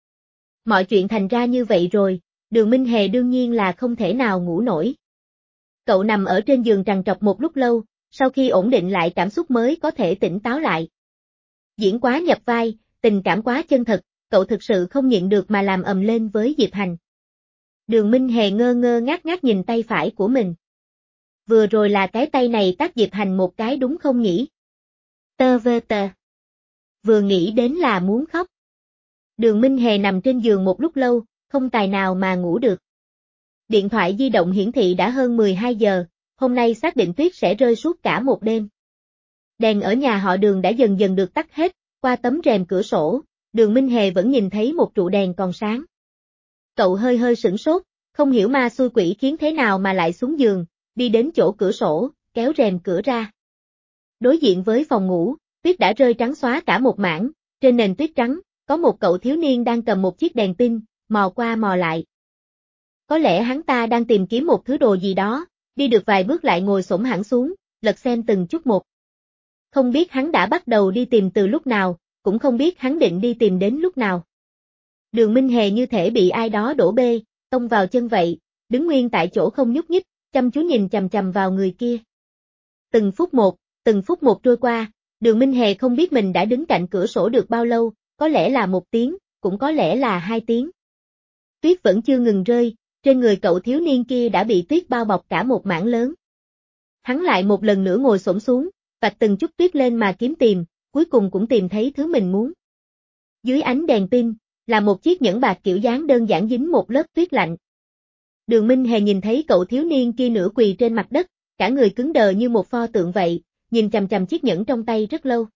Mọi chuyện thành ra như vậy rồi, Đường Minh Hề đương nhiên là không thể nào ngủ nổi. Cậu nằm ở trên giường trằn trọc một lúc lâu, sau khi ổn định lại cảm xúc mới có thể tỉnh táo lại. Diễn quá nhập vai, tình cảm quá chân thật, cậu thực sự không nhịn được mà làm ầm lên với Diệp Hành. Đường Minh Hề ngơ ngơ ngác ngác nhìn tay phải của mình. Vừa rồi là cái tay này tát Diệp Hành một cái đúng không nhỉ? Tơ vơ tờ. Vừa nghĩ đến là muốn khóc. Đường Minh Hề nằm trên giường một lúc lâu, không tài nào mà ngủ được. Điện thoại di động hiển thị đã hơn mười hai giờ, hôm nay xác định tuyết sẽ rơi suốt cả một đêm. Đèn ở nhà họ Đường đã dần dần được tắt hết, qua tấm rèm cửa sổ, Đường Minh Hề vẫn nhìn thấy một trụ đèn còn sáng. Cậu hơi hơi sửng sốt, không hiểu ma xui quỷ khiến thế nào mà lại xuống giường, đi đến chỗ cửa sổ, kéo rèm cửa ra. Đối diện với phòng ngủ, tuyết đã rơi trắng xóa cả một mảng, trên nền tuyết trắng, có một cậu thiếu niên đang cầm một chiếc đèn pin, mò qua mò lại. Có lẽ hắn ta đang tìm kiếm một thứ đồ gì đó, đi được vài bước lại ngồi xổm hẳn xuống, lật xem từng chút một. Không biết hắn đã bắt đầu đi tìm từ lúc nào, cũng không biết hắn định đi tìm đến lúc nào. Đường Minh Hề như thể bị ai đó đổ bê, tông vào chân vậy, đứng nguyên tại chỗ không nhúc nhích, chăm chú nhìn chằm chằm vào người kia. Từng phút một, từng phút một trôi qua, Đường Minh Hề không biết mình đã đứng cạnh cửa sổ được bao lâu, có lẽ là một tiếng, cũng có lẽ là hai tiếng. Tuyết vẫn chưa ngừng rơi, trên người cậu thiếu niên kia đã bị tuyết bao bọc cả một mảng lớn. Hắn lại một lần nữa ngồi xổm xuống, vạch từng chút tuyết lên mà kiếm tìm, cuối cùng cũng tìm thấy thứ mình muốn. Dưới ánh đèn pin, là một chiếc nhẫn bạc kiểu dáng đơn giản dính một lớp tuyết lạnh. Đường Minh Hề nhìn thấy cậu thiếu niên kia nửa quỳ trên mặt đất, cả người cứng đờ như một pho tượng vậy, nhìn chằm chằm chiếc nhẫn trong tay rất lâu.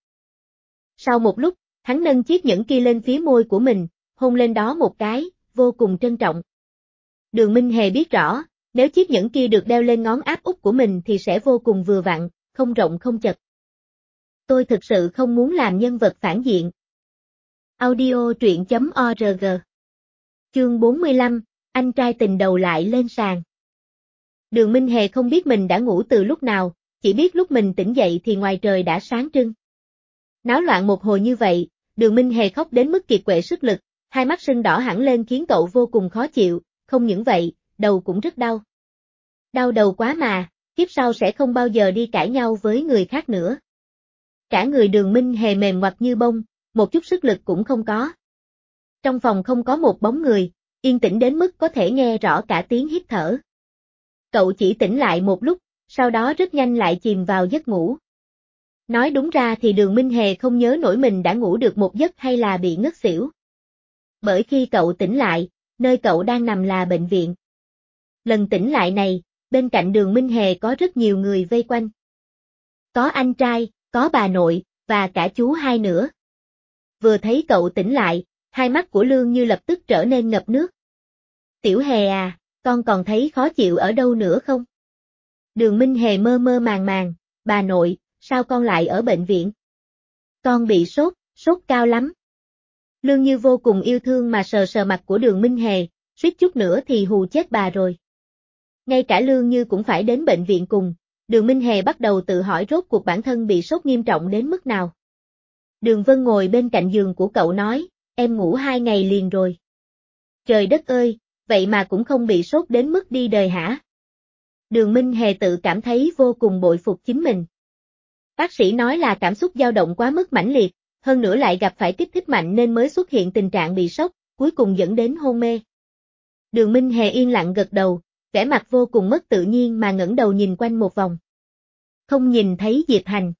Sau một lúc, hắn nâng chiếc nhẫn kia lên phía môi của mình, hôn lên đó một cái, vô cùng trân trọng. Đường Minh Hề biết rõ, nếu chiếc nhẫn kia được đeo lên ngón áp út của mình thì sẽ vô cùng vừa vặn, không rộng không chật. Tôi thực sự không muốn làm nhân vật phản diện. Audio truyện chấm org. Chương bốn mươi lăm, anh trai tình đầu lại lên sàn. Đường Minh Hề không biết mình đã ngủ từ lúc nào, chỉ biết lúc mình tỉnh dậy thì ngoài trời đã sáng trưng. Náo loạn một hồi như vậy, Đường Minh Hề khóc đến mức kiệt quệ sức lực, hai mắt sưng đỏ hẳn lên khiến cậu vô cùng khó chịu, không những vậy, đầu cũng rất đau. Đau đầu quá mà, kiếp sau sẽ không bao giờ đi cãi nhau với người khác nữa. Cả người Đường Minh Hề mềm ngoặt như bông, một chút sức lực cũng không có. Trong phòng không có một bóng người, yên tĩnh đến mức có thể nghe rõ cả tiếng hít thở. Cậu chỉ tỉnh lại một lúc, sau đó rất nhanh lại chìm vào giấc ngủ. Nói đúng ra thì Đường Minh Hề không nhớ nổi mình đã ngủ được một giấc hay là bị ngất xỉu. Bởi khi cậu tỉnh lại, nơi cậu đang nằm là bệnh viện. Lần tỉnh lại này, bên cạnh Đường Minh Hề có rất nhiều người vây quanh. Có anh trai, có bà nội, và cả chú hai nữa. Vừa thấy cậu tỉnh lại, hai mắt của Lương Như lập tức trở nên ngập nước. Tiểu Hề à, con còn thấy khó chịu ở đâu nữa không? Đường Minh Hề mơ mơ màng màng, bà nội, sao con lại ở bệnh viện? Con bị sốt, sốt cao lắm. Lương Như vô cùng yêu thương mà sờ sờ mặt của Đường Minh Hề, suýt chút nữa thì hù chết bà rồi. Ngay cả Lương Như cũng phải đến bệnh viện cùng, Đường Minh Hề bắt đầu tự hỏi rốt cuộc bản thân bị sốt nghiêm trọng đến mức nào. Đường Vân ngồi bên cạnh giường của cậu nói, em ngủ hai ngày liền rồi. Trời đất ơi, vậy mà cũng không bị sốt đến mức đi đời hả? Đường Minh Hề tự cảm thấy vô cùng bội phục chính mình. Bác sĩ nói là cảm xúc dao động quá mức mãnh liệt, hơn nữa lại gặp phải kích thích mạnh nên mới xuất hiện tình trạng bị sốc, cuối cùng dẫn đến hôn mê. Đường Minh Hề yên lặng gật đầu, vẻ mặt vô cùng mất tự nhiên mà ngẩng đầu nhìn quanh một vòng. Không nhìn thấy Diệp Hành.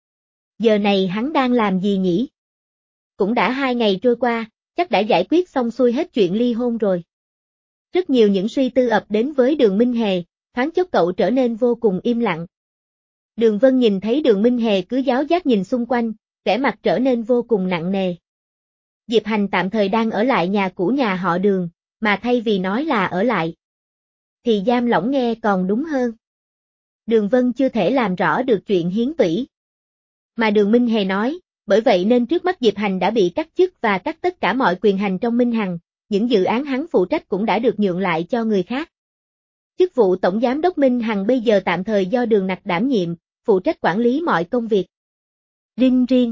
Giờ này hắn đang làm gì nhỉ? Cũng đã hai ngày trôi qua, chắc đã giải quyết xong xuôi hết chuyện ly hôn rồi. Rất nhiều những suy tư ập đến với Đường Minh Hề, thoáng chốc cậu trở nên vô cùng im lặng. Đường Vân nhìn thấy Đường Minh Hề cứ giáo giác nhìn xung quanh, vẻ mặt trở nên vô cùng nặng nề. Diệp Hành tạm thời đang ở lại nhà cũ nhà họ Đường, mà thay vì nói là ở lại, thì giam lỏng nghe còn đúng hơn. Đường Vân chưa thể làm rõ được chuyện hiến tủy. Mà Đường Minh Hề nói, bởi vậy nên trước mắt Diệp Hành đã bị cắt chức và cắt tất cả mọi quyền hành trong Minh Hằng, những dự án hắn phụ trách cũng đã được nhượng lại cho người khác. Chức vụ Tổng Giám đốc Minh Hằng bây giờ tạm thời do Đường Nặc đảm nhiệm, phụ trách quản lý mọi công việc. Ring riêng.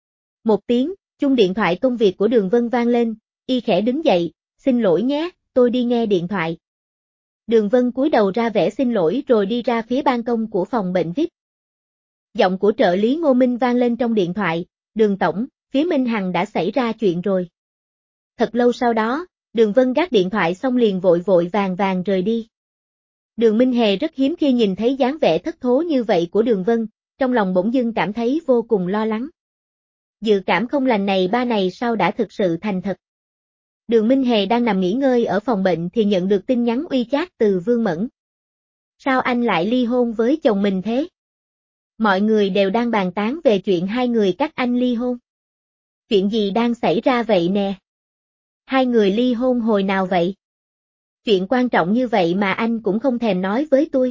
Một tiếng, chuông điện thoại công việc của Đường Vân vang lên, y khẽ đứng dậy, xin lỗi nhé, tôi đi nghe điện thoại. Đường Vân cúi đầu ra vẻ xin lỗi rồi đi ra phía ban công của phòng bệnh vi ai pi. Giọng của trợ lý Ngô Minh vang lên trong điện thoại, Đường Tổng, phía Minh Hằng đã xảy ra chuyện rồi. Thật lâu sau đó, Đường Vân gác điện thoại xong liền vội vội vàng vàng rời đi. Đường Minh Hề rất hiếm khi nhìn thấy dáng vẻ thất thố như vậy của Đường Vân, trong lòng bỗng dưng cảm thấy vô cùng lo lắng. Dự cảm không lành này ba này sao đã thực sự thành thật. Đường Minh Hề đang nằm nghỉ ngơi ở phòng bệnh thì nhận được tin nhắn uy chát từ Vương Mẫn. Sao anh lại ly hôn với chồng mình thế? Mọi người đều đang bàn tán về chuyện hai người các anh ly hôn. Chuyện gì đang xảy ra vậy nè? Hai người ly hôn hồi nào vậy? Chuyện quan trọng như vậy mà anh cũng không thèm nói với tôi.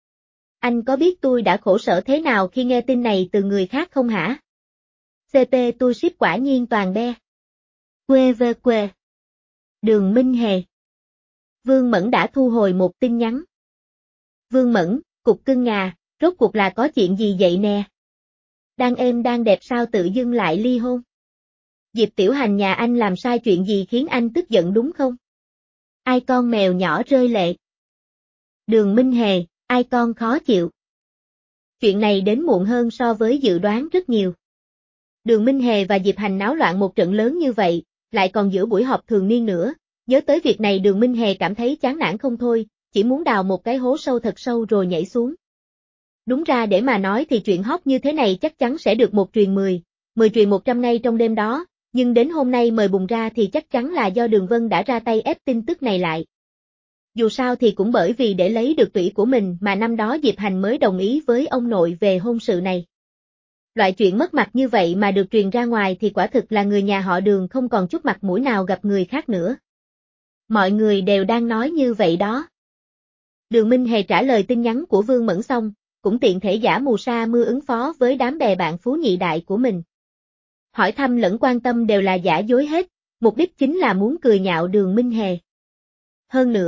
Anh có biết tôi đã khổ sở thế nào khi nghe tin này từ người khác không hả? xê pê tôi ship quả nhiên toàn be. Quê về quê. Đường Minh Hề. Vương Mẫn đã thu hồi một tin nhắn. Vương Mẫn, cục cưng ngà, rốt cuộc là có chuyện gì vậy nè? Đang êm đang đẹp sao tự dưng lại ly hôn? Diệp Tiểu Hành nhà anh làm sai chuyện gì khiến anh tức giận đúng không? Ai con mèo nhỏ rơi lệ. Đường Minh Hề, ai con khó chịu. Chuyện này đến muộn hơn so với dự đoán rất nhiều. Đường Minh Hề và Diệp Hành náo loạn một trận lớn như vậy, lại còn giữa buổi họp thường niên nữa, nhớ tới việc này Đường Minh Hề cảm thấy chán nản không thôi, chỉ muốn đào một cái hố sâu thật sâu rồi nhảy xuống. Đúng ra để mà nói thì chuyện hot như thế này chắc chắn sẽ được một truyền mười, mười truyền một trăm ngay trong đêm đó, nhưng đến hôm nay mời bùng ra thì chắc chắn là do Đường Vân đã ra tay ép tin tức này lại. Dù sao thì cũng bởi vì để lấy được tủy của mình mà năm đó Diệp Hành mới đồng ý với ông nội về hôn sự này. Loại chuyện mất mặt như vậy mà được truyền ra ngoài thì quả thực là người nhà họ Đường không còn chút mặt mũi nào gặp người khác nữa. Mọi người đều đang nói như vậy đó. Đường Minh Hề trả lời tin nhắn của Vương Mẫn xong, cũng tiện thể giả mù sa mưa ứng phó với đám bè bạn phú nhị đại của mình. Hỏi thăm lẫn quan tâm đều là giả dối hết, mục đích chính là muốn cười nhạo Đường Minh Hề. Hơn nữa,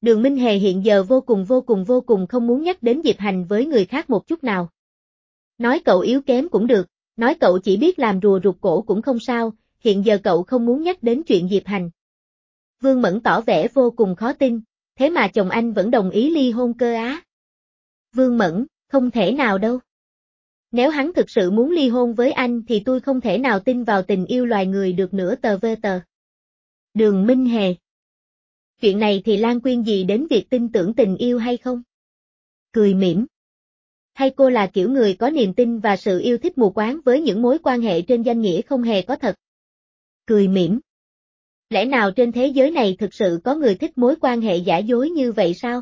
Đường Minh Hề hiện giờ vô cùng vô cùng vô cùng không muốn nhắc đến Diệp Hành với người khác một chút nào. Nói cậu yếu kém cũng được, nói cậu chỉ biết làm rùa rụt cổ cũng không sao, hiện giờ cậu không muốn nhắc đến chuyện Diệp Hành. Vương Mẫn tỏ vẻ vô cùng khó tin, thế mà chồng anh vẫn đồng ý ly hôn cơ á. Vương Mẫn, không thể nào đâu. Nếu hắn thực sự muốn ly hôn với anh thì tôi không thể nào tin vào tình yêu loài người được nữa tờ vê tờ. Đường Minh Hề. Chuyện này thì lan quyên gì đến việc tin tưởng tình yêu hay không? Cười mỉm. Hay cô là kiểu người có niềm tin và sự yêu thích mù quáng với những mối quan hệ trên danh nghĩa không hề có thật? Cười mỉm. Lẽ nào trên thế giới này thực sự có người thích mối quan hệ giả dối như vậy sao?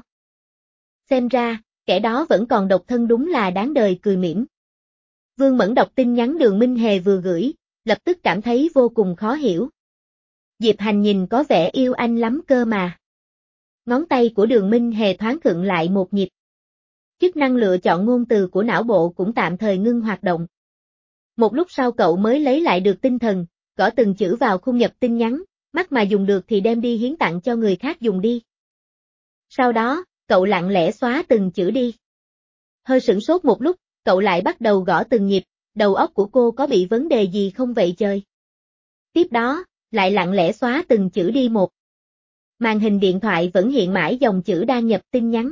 Xem ra, kẻ đó vẫn còn độc thân đúng là đáng đời. Cười mỉm. Vương Mẫn đọc tin nhắn Đường Minh Hề vừa gửi, lập tức cảm thấy vô cùng khó hiểu. Diệp Hành nhìn có vẻ yêu anh lắm cơ mà. Ngón tay của Đường Minh Hề thoáng khựng lại một nhịp. Chức năng lựa chọn ngôn từ của não bộ cũng tạm thời ngưng hoạt động. Một lúc sau cậu mới lấy lại được tinh thần, gõ từng chữ vào khung nhập tin nhắn, mắt mà dùng được thì đem đi hiến tặng cho người khác dùng đi. Sau đó, cậu lặng lẽ xóa từng chữ đi. Hơi sửng sốt một lúc, cậu lại bắt đầu gõ từng nhịp, đầu óc của cô có bị vấn đề gì không vậy trời? Tiếp đó, lại lặng lẽ xóa từng chữ đi một. Màn hình điện thoại vẫn hiện mãi dòng chữ đang nhập tin nhắn.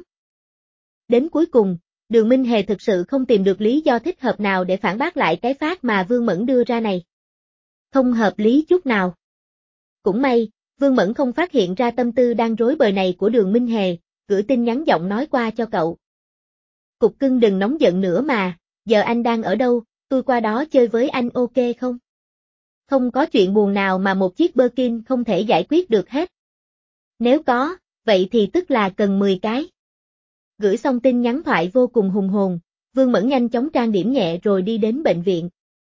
Đến cuối cùng, Đường Minh Hề thực sự không tìm được lý do thích hợp nào để phản bác lại cái phát mà Vương Mẫn đưa ra này. Không hợp lý chút nào. Cũng may, Vương Mẫn không phát hiện ra tâm tư đang rối bời này của Đường Minh Hề, gửi tin nhắn giọng nói qua cho cậu. Cục cưng đừng nóng giận nữa mà, giờ anh đang ở đâu, tôi qua đó chơi với anh ok không? Không có chuyện buồn nào mà một chiếc Birkin không thể giải quyết được hết. Nếu có, vậy thì tức là cần mười cái. Gửi xong tin nhắn thoại vô cùng hùng hồn, Vương Mẫn nhanh chóng trang điểm nhẹ rồi đi đến bệnh viện.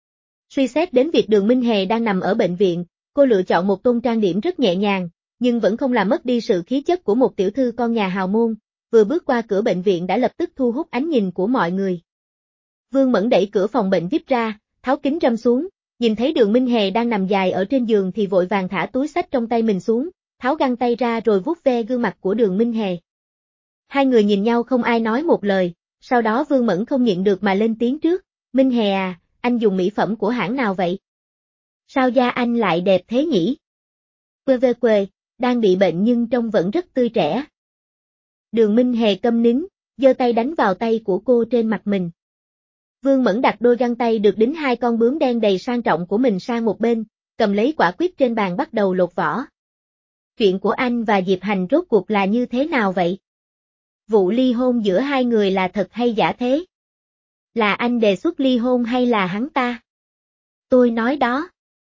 Suy xét đến việc Đường Minh Hề đang nằm ở bệnh viện, cô lựa chọn một tông trang điểm rất nhẹ nhàng, nhưng vẫn không làm mất đi sự khí chất của một tiểu thư con nhà hào môn, vừa bước qua cửa bệnh viện đã lập tức thu hút ánh nhìn của mọi người. Vương Mẫn đẩy cửa phòng bệnh vi ai pi ra, tháo kính râm xuống, nhìn thấy Đường Minh Hề đang nằm dài ở trên giường thì vội vàng thả túi xách trong tay mình xuống, tháo găng tay ra rồi vuốt ve gương mặt của Đường Minh Hề. Hai người nhìn nhau không ai nói một lời, sau đó Vương Mẫn không nhịn được mà lên tiếng trước, Minh Hề à, anh dùng mỹ phẩm của hãng nào vậy? Sao da anh lại đẹp thế nhỉ? Quê quê quê, đang bị bệnh nhưng trông vẫn rất tươi trẻ. Đường Minh Hề câm nín, giơ tay đánh vào tay của cô trên mặt mình. Vương Mẫn đặt đôi găng tay được đính hai con bướm đen đầy sang trọng của mình sang một bên, cầm lấy quả quýt trên bàn bắt đầu lột vỏ. Chuyện của anh và Diệp Hành rốt cuộc là như thế nào vậy? Vụ ly hôn giữa hai người là thật hay giả thế? Là anh đề xuất ly hôn hay là hắn ta? Tôi nói đó.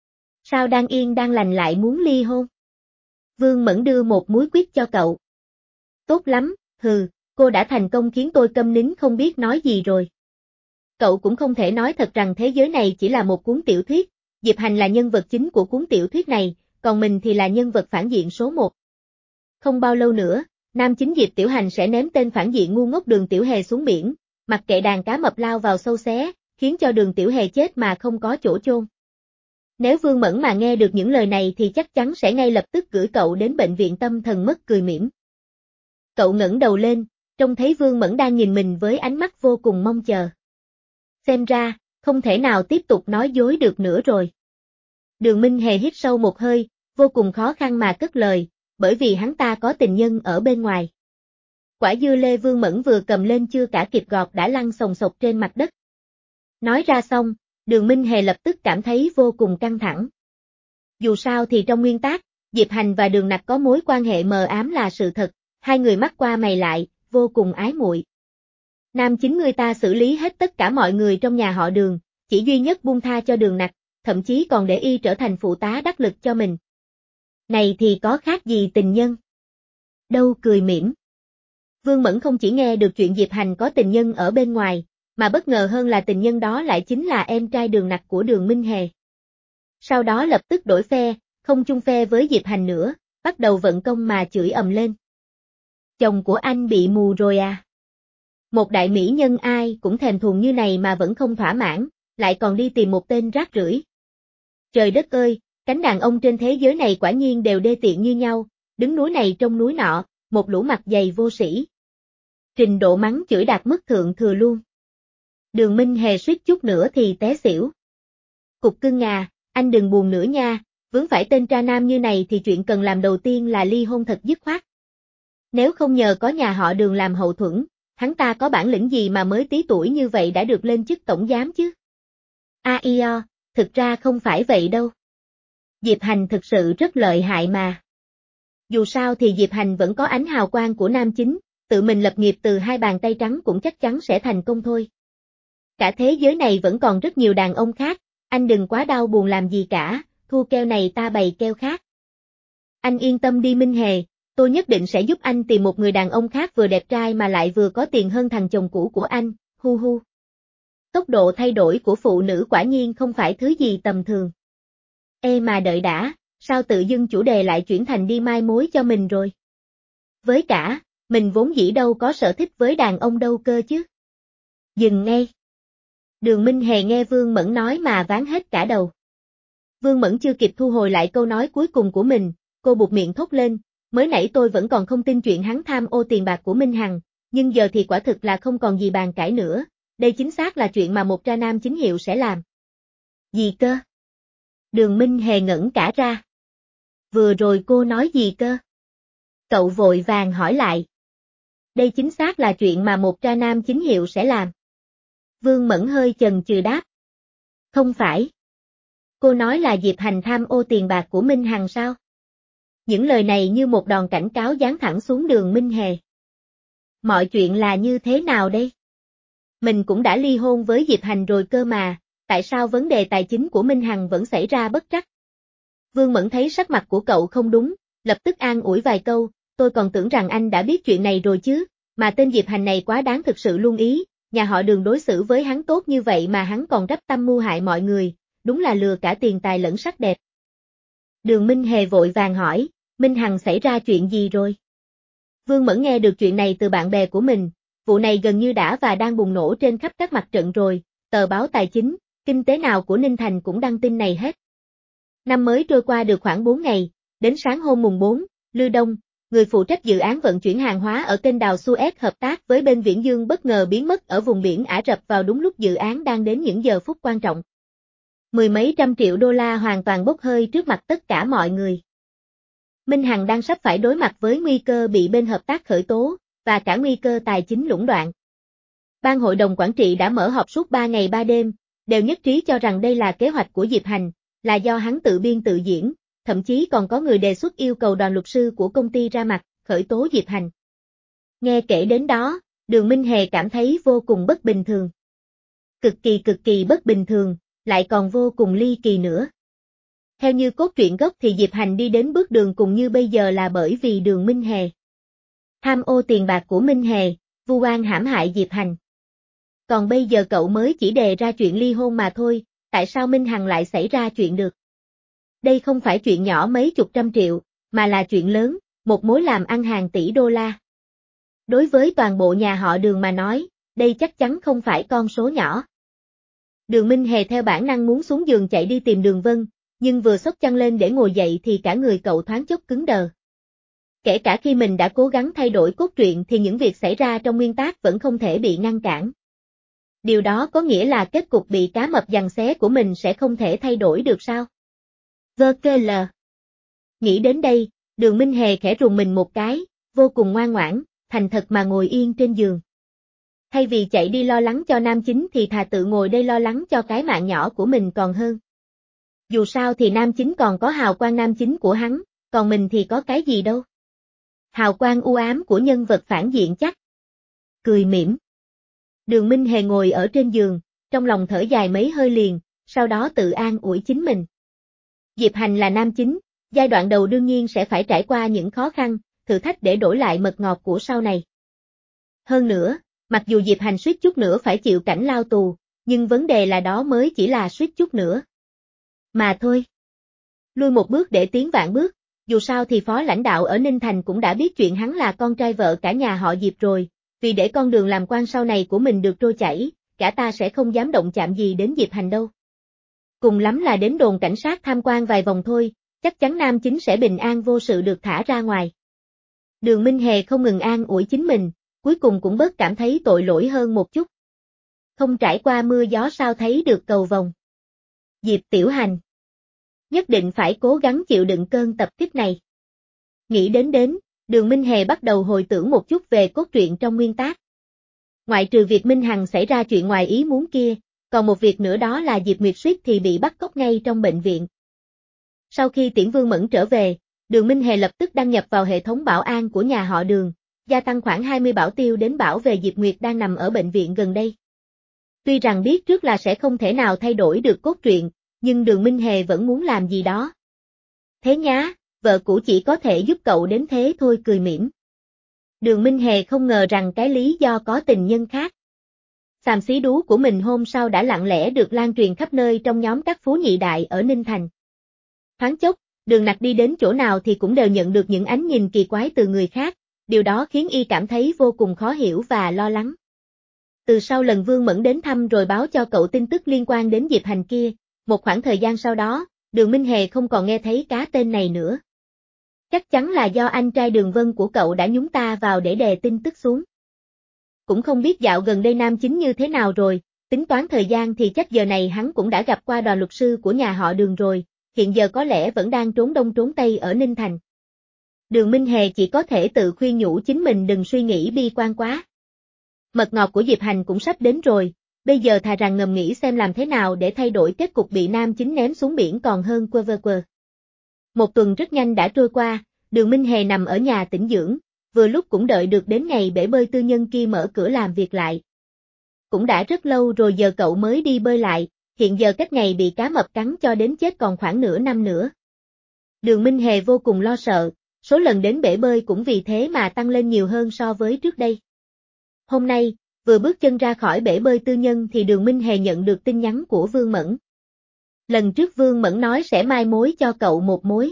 Sao đang yên đang lành lại muốn ly hôn? Vương Mẫn đưa một múi quýt cho cậu. Tốt lắm, hừ, cô đã thành công khiến tôi câm nín không biết nói gì rồi. Cậu cũng không thể nói thật rằng thế giới này chỉ là một cuốn tiểu thuyết, Diệp Hành là nhân vật chính của cuốn tiểu thuyết này, còn mình thì là nhân vật phản diện số một. Không bao lâu nữa, nam chính Diệp Tiểu Hành sẽ ném tên phản diện ngu ngốc Đường Tiểu Hề xuống biển, mặc kệ đàn cá mập lao vào sâu xé, khiến cho Đường Tiểu Hề chết mà không có chỗ chôn. Nếu Vương Mẫn mà nghe được những lời này thì chắc chắn sẽ ngay lập tức gửi cậu đến bệnh viện tâm thần mất. Cười mỉm. Cậu ngẩng đầu lên, trông thấy Vương Mẫn đang nhìn mình với ánh mắt vô cùng mong chờ. Xem ra, không thể nào tiếp tục nói dối được nữa rồi. Đường Minh Hề hít sâu một hơi, vô cùng khó khăn mà cất lời, bởi vì hắn ta có tình nhân ở bên ngoài. Quả dưa lê Vương Mẫn vừa cầm lên chưa cả kịp gọt đã lăn sồng sộc trên mặt đất. Nói ra xong, Đường Minh Hề lập tức cảm thấy vô cùng căng thẳng. Dù sao thì trong nguyên tắc, Diệp Hành và Đường Nặc có mối quan hệ mờ ám là sự thật, hai người mắt qua mày lại, vô cùng ái muội. Nam chính người ta xử lý hết tất cả mọi người trong nhà họ Đường, chỉ duy nhất buông tha cho Đường Nặc, thậm chí còn để y trở thành phụ tá đắc lực cho mình. Này thì có khác gì tình nhân? Đâu. Cười mỉm. Vương Mẫn không chỉ nghe được chuyện Diệp Hành có tình nhân ở bên ngoài, mà bất ngờ hơn là tình nhân đó lại chính là em trai Đường Nặc của Đường Minh Hề. Sau đó lập tức đổi phe, không chung phe với Diệp Hành nữa, bắt đầu vận công mà chửi ầm lên. Chồng của anh bị mù rồi à? Một đại mỹ nhân ai cũng thèm thuồng như này mà vẫn không thỏa mãn, lại còn đi tìm một tên rác rưởi. Trời đất ơi, cánh đàn ông trên thế giới này quả nhiên đều đê tiện như nhau, đứng núi này trông núi nọ, một lũ mặt dày vô sĩ. Trình độ mắng chửi đạt mức thượng thừa luôn. Đường Minh Hề suýt chút nữa thì té xỉu. Cục cưng à, anh đừng buồn nữa nha, vướng phải tên tra nam như này thì chuyện cần làm đầu tiên là ly hôn thật dứt khoát. Nếu không nhờ có nhà họ Đường làm hậu thuẫn, hắn ta có bản lĩnh gì mà mới tí tuổi như vậy đã được lên chức tổng giám chứ? A i o, thực ra không phải vậy đâu. Diệp Hành thực sự rất lợi hại mà. Dù sao thì Diệp Hành vẫn có ánh hào quang của nam chính, tự mình lập nghiệp từ hai bàn tay trắng cũng chắc chắn sẽ thành công thôi. Cả thế giới này vẫn còn rất nhiều đàn ông khác, anh đừng quá đau buồn làm gì cả, thua keo này ta bày keo khác. Anh yên tâm đi Minh Hề, tôi nhất định sẽ giúp anh tìm một người đàn ông khác vừa đẹp trai mà lại vừa có tiền hơn thằng chồng cũ của anh, hu hu. Tốc độ thay đổi của phụ nữ quả nhiên không phải thứ gì tầm thường. Ê mà đợi đã, sao tự dưng chủ đề lại chuyển thành đi mai mối cho mình rồi? Với cả, mình vốn dĩ đâu có sở thích với đàn ông đâu cơ chứ. Dừng ngay. Đường Minh Hề nghe Vương Mẫn nói mà ván hết cả đầu. Vương Mẫn chưa kịp thu hồi lại câu nói cuối cùng của mình, cô buột miệng thốt lên, mới nãy tôi vẫn còn không tin chuyện hắn tham ô tiền bạc của Minh Hằng, nhưng giờ thì quả thực là không còn gì bàn cãi nữa, đây chính xác là chuyện mà một tra nam chính hiệu sẽ làm. Gì cơ? Đường Minh Hề ngẩn cả ra. Vừa rồi cô nói gì cơ? Cậu vội vàng hỏi lại. Đây chính xác là chuyện mà một tra nam chính hiệu sẽ làm. Vương Mẫn hơi chần chừ đáp. Không phải. Cô nói là Diệp Hành tham ô tiền bạc của Minh Hằng sao? Những lời này như một đòn cảnh cáo giáng thẳng xuống Đường Minh Hề. Mọi chuyện là như thế nào đây? Mình cũng đã ly hôn với Diệp Hành rồi cơ mà, tại sao vấn đề tài chính của Minh Hằng vẫn xảy ra bất trắc? Vương Mẫn thấy sắc mặt của cậu không đúng, lập tức an ủi vài câu, tôi còn tưởng rằng anh đã biết chuyện này rồi chứ, mà tên Diệp Hành này quá đáng thực sự luôn ý, nhà họ Đường đối xử với hắn tốt như vậy mà hắn còn đắp tâm mưu hại mọi người, đúng là lừa cả tiền tài lẫn sắc đẹp. Đường Minh Hề vội vàng hỏi, Minh Hằng xảy ra chuyện gì rồi? Vương Mẫn nghe được chuyện này từ bạn bè của mình, vụ này gần như đã và đang bùng nổ trên khắp các mặt trận rồi, tờ báo tài chính, kinh tế nào của Ninh Thành cũng đăng tin này hết. Năm mới trôi qua được khoảng bốn ngày, đến sáng hôm mùng bốn, Lư Đông, người phụ trách dự án vận chuyển hàng hóa ở kênh đào Suez hợp tác với bên Viễn Dương bất ngờ biến mất ở vùng biển Ả Rập vào đúng lúc dự án đang đến những giờ phút quan trọng. Mười mấy trăm triệu đô la hoàn toàn bốc hơi trước mặt tất cả mọi người. Minh Hằng đang sắp phải đối mặt với nguy cơ bị bên hợp tác khởi tố, và cả nguy cơ tài chính lũng đoạn. Ban hội đồng quản trị đã mở họp suốt ba ngày ba đêm, đều nhất trí cho rằng đây là kế hoạch của Diệp Hành, là do hắn tự biên tự diễn, thậm chí còn có người đề xuất yêu cầu đoàn luật sư của công ty ra mặt, khởi tố Diệp Hành. Nghe kể đến đó, Đường Minh Hề cảm thấy vô cùng bất bình thường. Cực kỳ cực kỳ bất bình thường, lại còn vô cùng ly kỳ nữa. Theo như cốt truyện gốc thì Diệp Hành đi đến bước đường cùng như bây giờ là bởi vì Đường Minh Hề tham ô tiền bạc của Minh Hề, vu oan hãm hại Diệp Hành. Còn bây giờ cậu mới chỉ đề ra chuyện ly hôn mà thôi, tại sao Minh Hằng lại xảy ra chuyện được? Đây không phải chuyện nhỏ mấy chục trăm triệu, mà là chuyện lớn, một mối làm ăn hàng tỷ đô la. Đối với toàn bộ nhà họ Đường mà nói, đây chắc chắn không phải con số nhỏ. Đường Minh Hề theo bản năng muốn xuống giường chạy đi tìm Đường Vân, nhưng vừa xốc chăn lên để ngồi dậy thì cả người cậu thoáng chốc cứng đờ. Kể cả khi mình đã cố gắng thay đổi cốt truyện thì những việc xảy ra trong nguyên tác vẫn không thể bị ngăn cản. Điều đó có nghĩa là kết cục bị cá mập giằng xé của mình sẽ không thể thay đổi được sao? vê kê lờ. Nghĩ đến đây, Đường Minh Hề khẽ rùng mình một cái, vô cùng ngoan ngoãn, thành thật mà ngồi yên trên giường. Thay vì chạy đi lo lắng cho nam chính thì thà tự ngồi đây lo lắng cho cái mạng nhỏ của mình còn hơn. Dù sao thì nam chính còn có hào quang nam chính của hắn, còn mình thì có cái gì đâu. Hào quang u ám của nhân vật phản diện chắc. Cười mỉm. Đường Minh Hề ngồi ở trên giường, trong lòng thở dài mấy hơi liền, sau đó tự an ủi chính mình. Diệp Hành là nam chính, giai đoạn đầu đương nhiên sẽ phải trải qua những khó khăn, thử thách để đổi lại mật ngọt của sau này. Hơn nữa, mặc dù Diệp Hành suýt chút nữa phải chịu cảnh lao tù, nhưng vấn đề là đó mới chỉ là suýt chút nữa. Mà thôi. Lui một bước để tiến vạn bước, dù sao thì phó lãnh đạo ở Ninh Thành cũng đã biết chuyện hắn là con trai vợ cả nhà họ Diệp rồi, vì để con đường làm quan sau này của mình được trôi chảy, cả ta sẽ không dám động chạm gì đến Diệp Hành đâu. Cùng lắm là đến đồn cảnh sát tham quan vài vòng thôi, chắc chắn nam chính sẽ bình an vô sự được thả ra ngoài. Đường Minh Hề không ngừng an ủi chính mình, cuối cùng cũng bớt cảm thấy tội lỗi hơn một chút. Không trải qua mưa gió sao thấy được cầu vồng. Diệp Tiểu Hành. Nhất định phải cố gắng chịu đựng cơn tập kích này. Nghĩ đến đến, Đường Minh Hề bắt đầu hồi tưởng một chút về cốt truyện trong nguyên tác. Ngoại trừ việc Minh Hằng xảy ra chuyện ngoài ý muốn kia, còn một việc nữa đó là Diệp Nguyệt suýt thì bị bắt cóc ngay trong bệnh viện. Sau khi Tiễn Vương Mẫn trở về, Đường Minh Hề lập tức đăng nhập vào hệ thống bảo an của nhà họ Đường, gia tăng khoảng hai mươi bảo tiêu đến bảo vệ Diệp Nguyệt đang nằm ở bệnh viện gần đây. Tuy rằng biết trước là sẽ không thể nào thay đổi được cốt truyện, nhưng Đường Minh Hề vẫn muốn làm gì đó. Thế nhá, vợ cũ chỉ có thể giúp cậu đến thế thôi, cười mỉm. Đường Minh Hề không ngờ rằng cái lý do có tình nhân khác. Xàm xí đú của mình hôm sau đã lặng lẽ được lan truyền khắp nơi trong nhóm các phú nhị đại ở Ninh Thành. Thoáng chốc, Đường Nặc đi đến chỗ nào thì cũng đều nhận được những ánh nhìn kỳ quái từ người khác, điều đó khiến y cảm thấy vô cùng khó hiểu và lo lắng. Từ sau lần Vương Mẫn đến thăm rồi báo cho cậu tin tức liên quan đến Diệp Hành kia, một khoảng thời gian sau đó, Đường Minh Hề không còn nghe thấy cá tên này nữa. Chắc chắn là do anh trai Đường Vân của cậu đã nhúng ta vào để đè tin tức xuống. Cũng không biết dạo gần đây nam chính như thế nào rồi, tính toán thời gian thì chắc giờ này hắn cũng đã gặp qua đoàn luật sư của nhà họ Đường rồi, hiện giờ có lẽ vẫn đang trốn đông trốn tây ở Ninh Thành. Đường Minh Hề chỉ có thể tự khuyên nhủ chính mình đừng suy nghĩ bi quan quá. Mật ngọt của Diệp Hành cũng sắp đến rồi, bây giờ thà rằng ngầm nghĩ xem làm thế nào để thay đổi kết cục bị nam chính ném xuống biển còn hơn quơ vơ quơ. Một tuần rất nhanh đã trôi qua, Đường Minh Hề nằm ở nhà tĩnh dưỡng, vừa lúc cũng đợi được đến ngày bể bơi tư nhân kia mở cửa làm việc lại. Cũng đã rất lâu rồi giờ cậu mới đi bơi lại, hiện giờ cách ngày bị cá mập cắn cho đến chết còn khoảng nửa năm nữa. Đường Minh Hề vô cùng lo sợ, số lần đến bể bơi cũng vì thế mà tăng lên nhiều hơn so với trước đây. Hôm nay, vừa bước chân ra khỏi bể bơi tư nhân thì Đường Minh Hề nhận được tin nhắn của Vương Mẫn. Lần trước Vương Mẫn nói sẽ mai mối cho cậu một mối.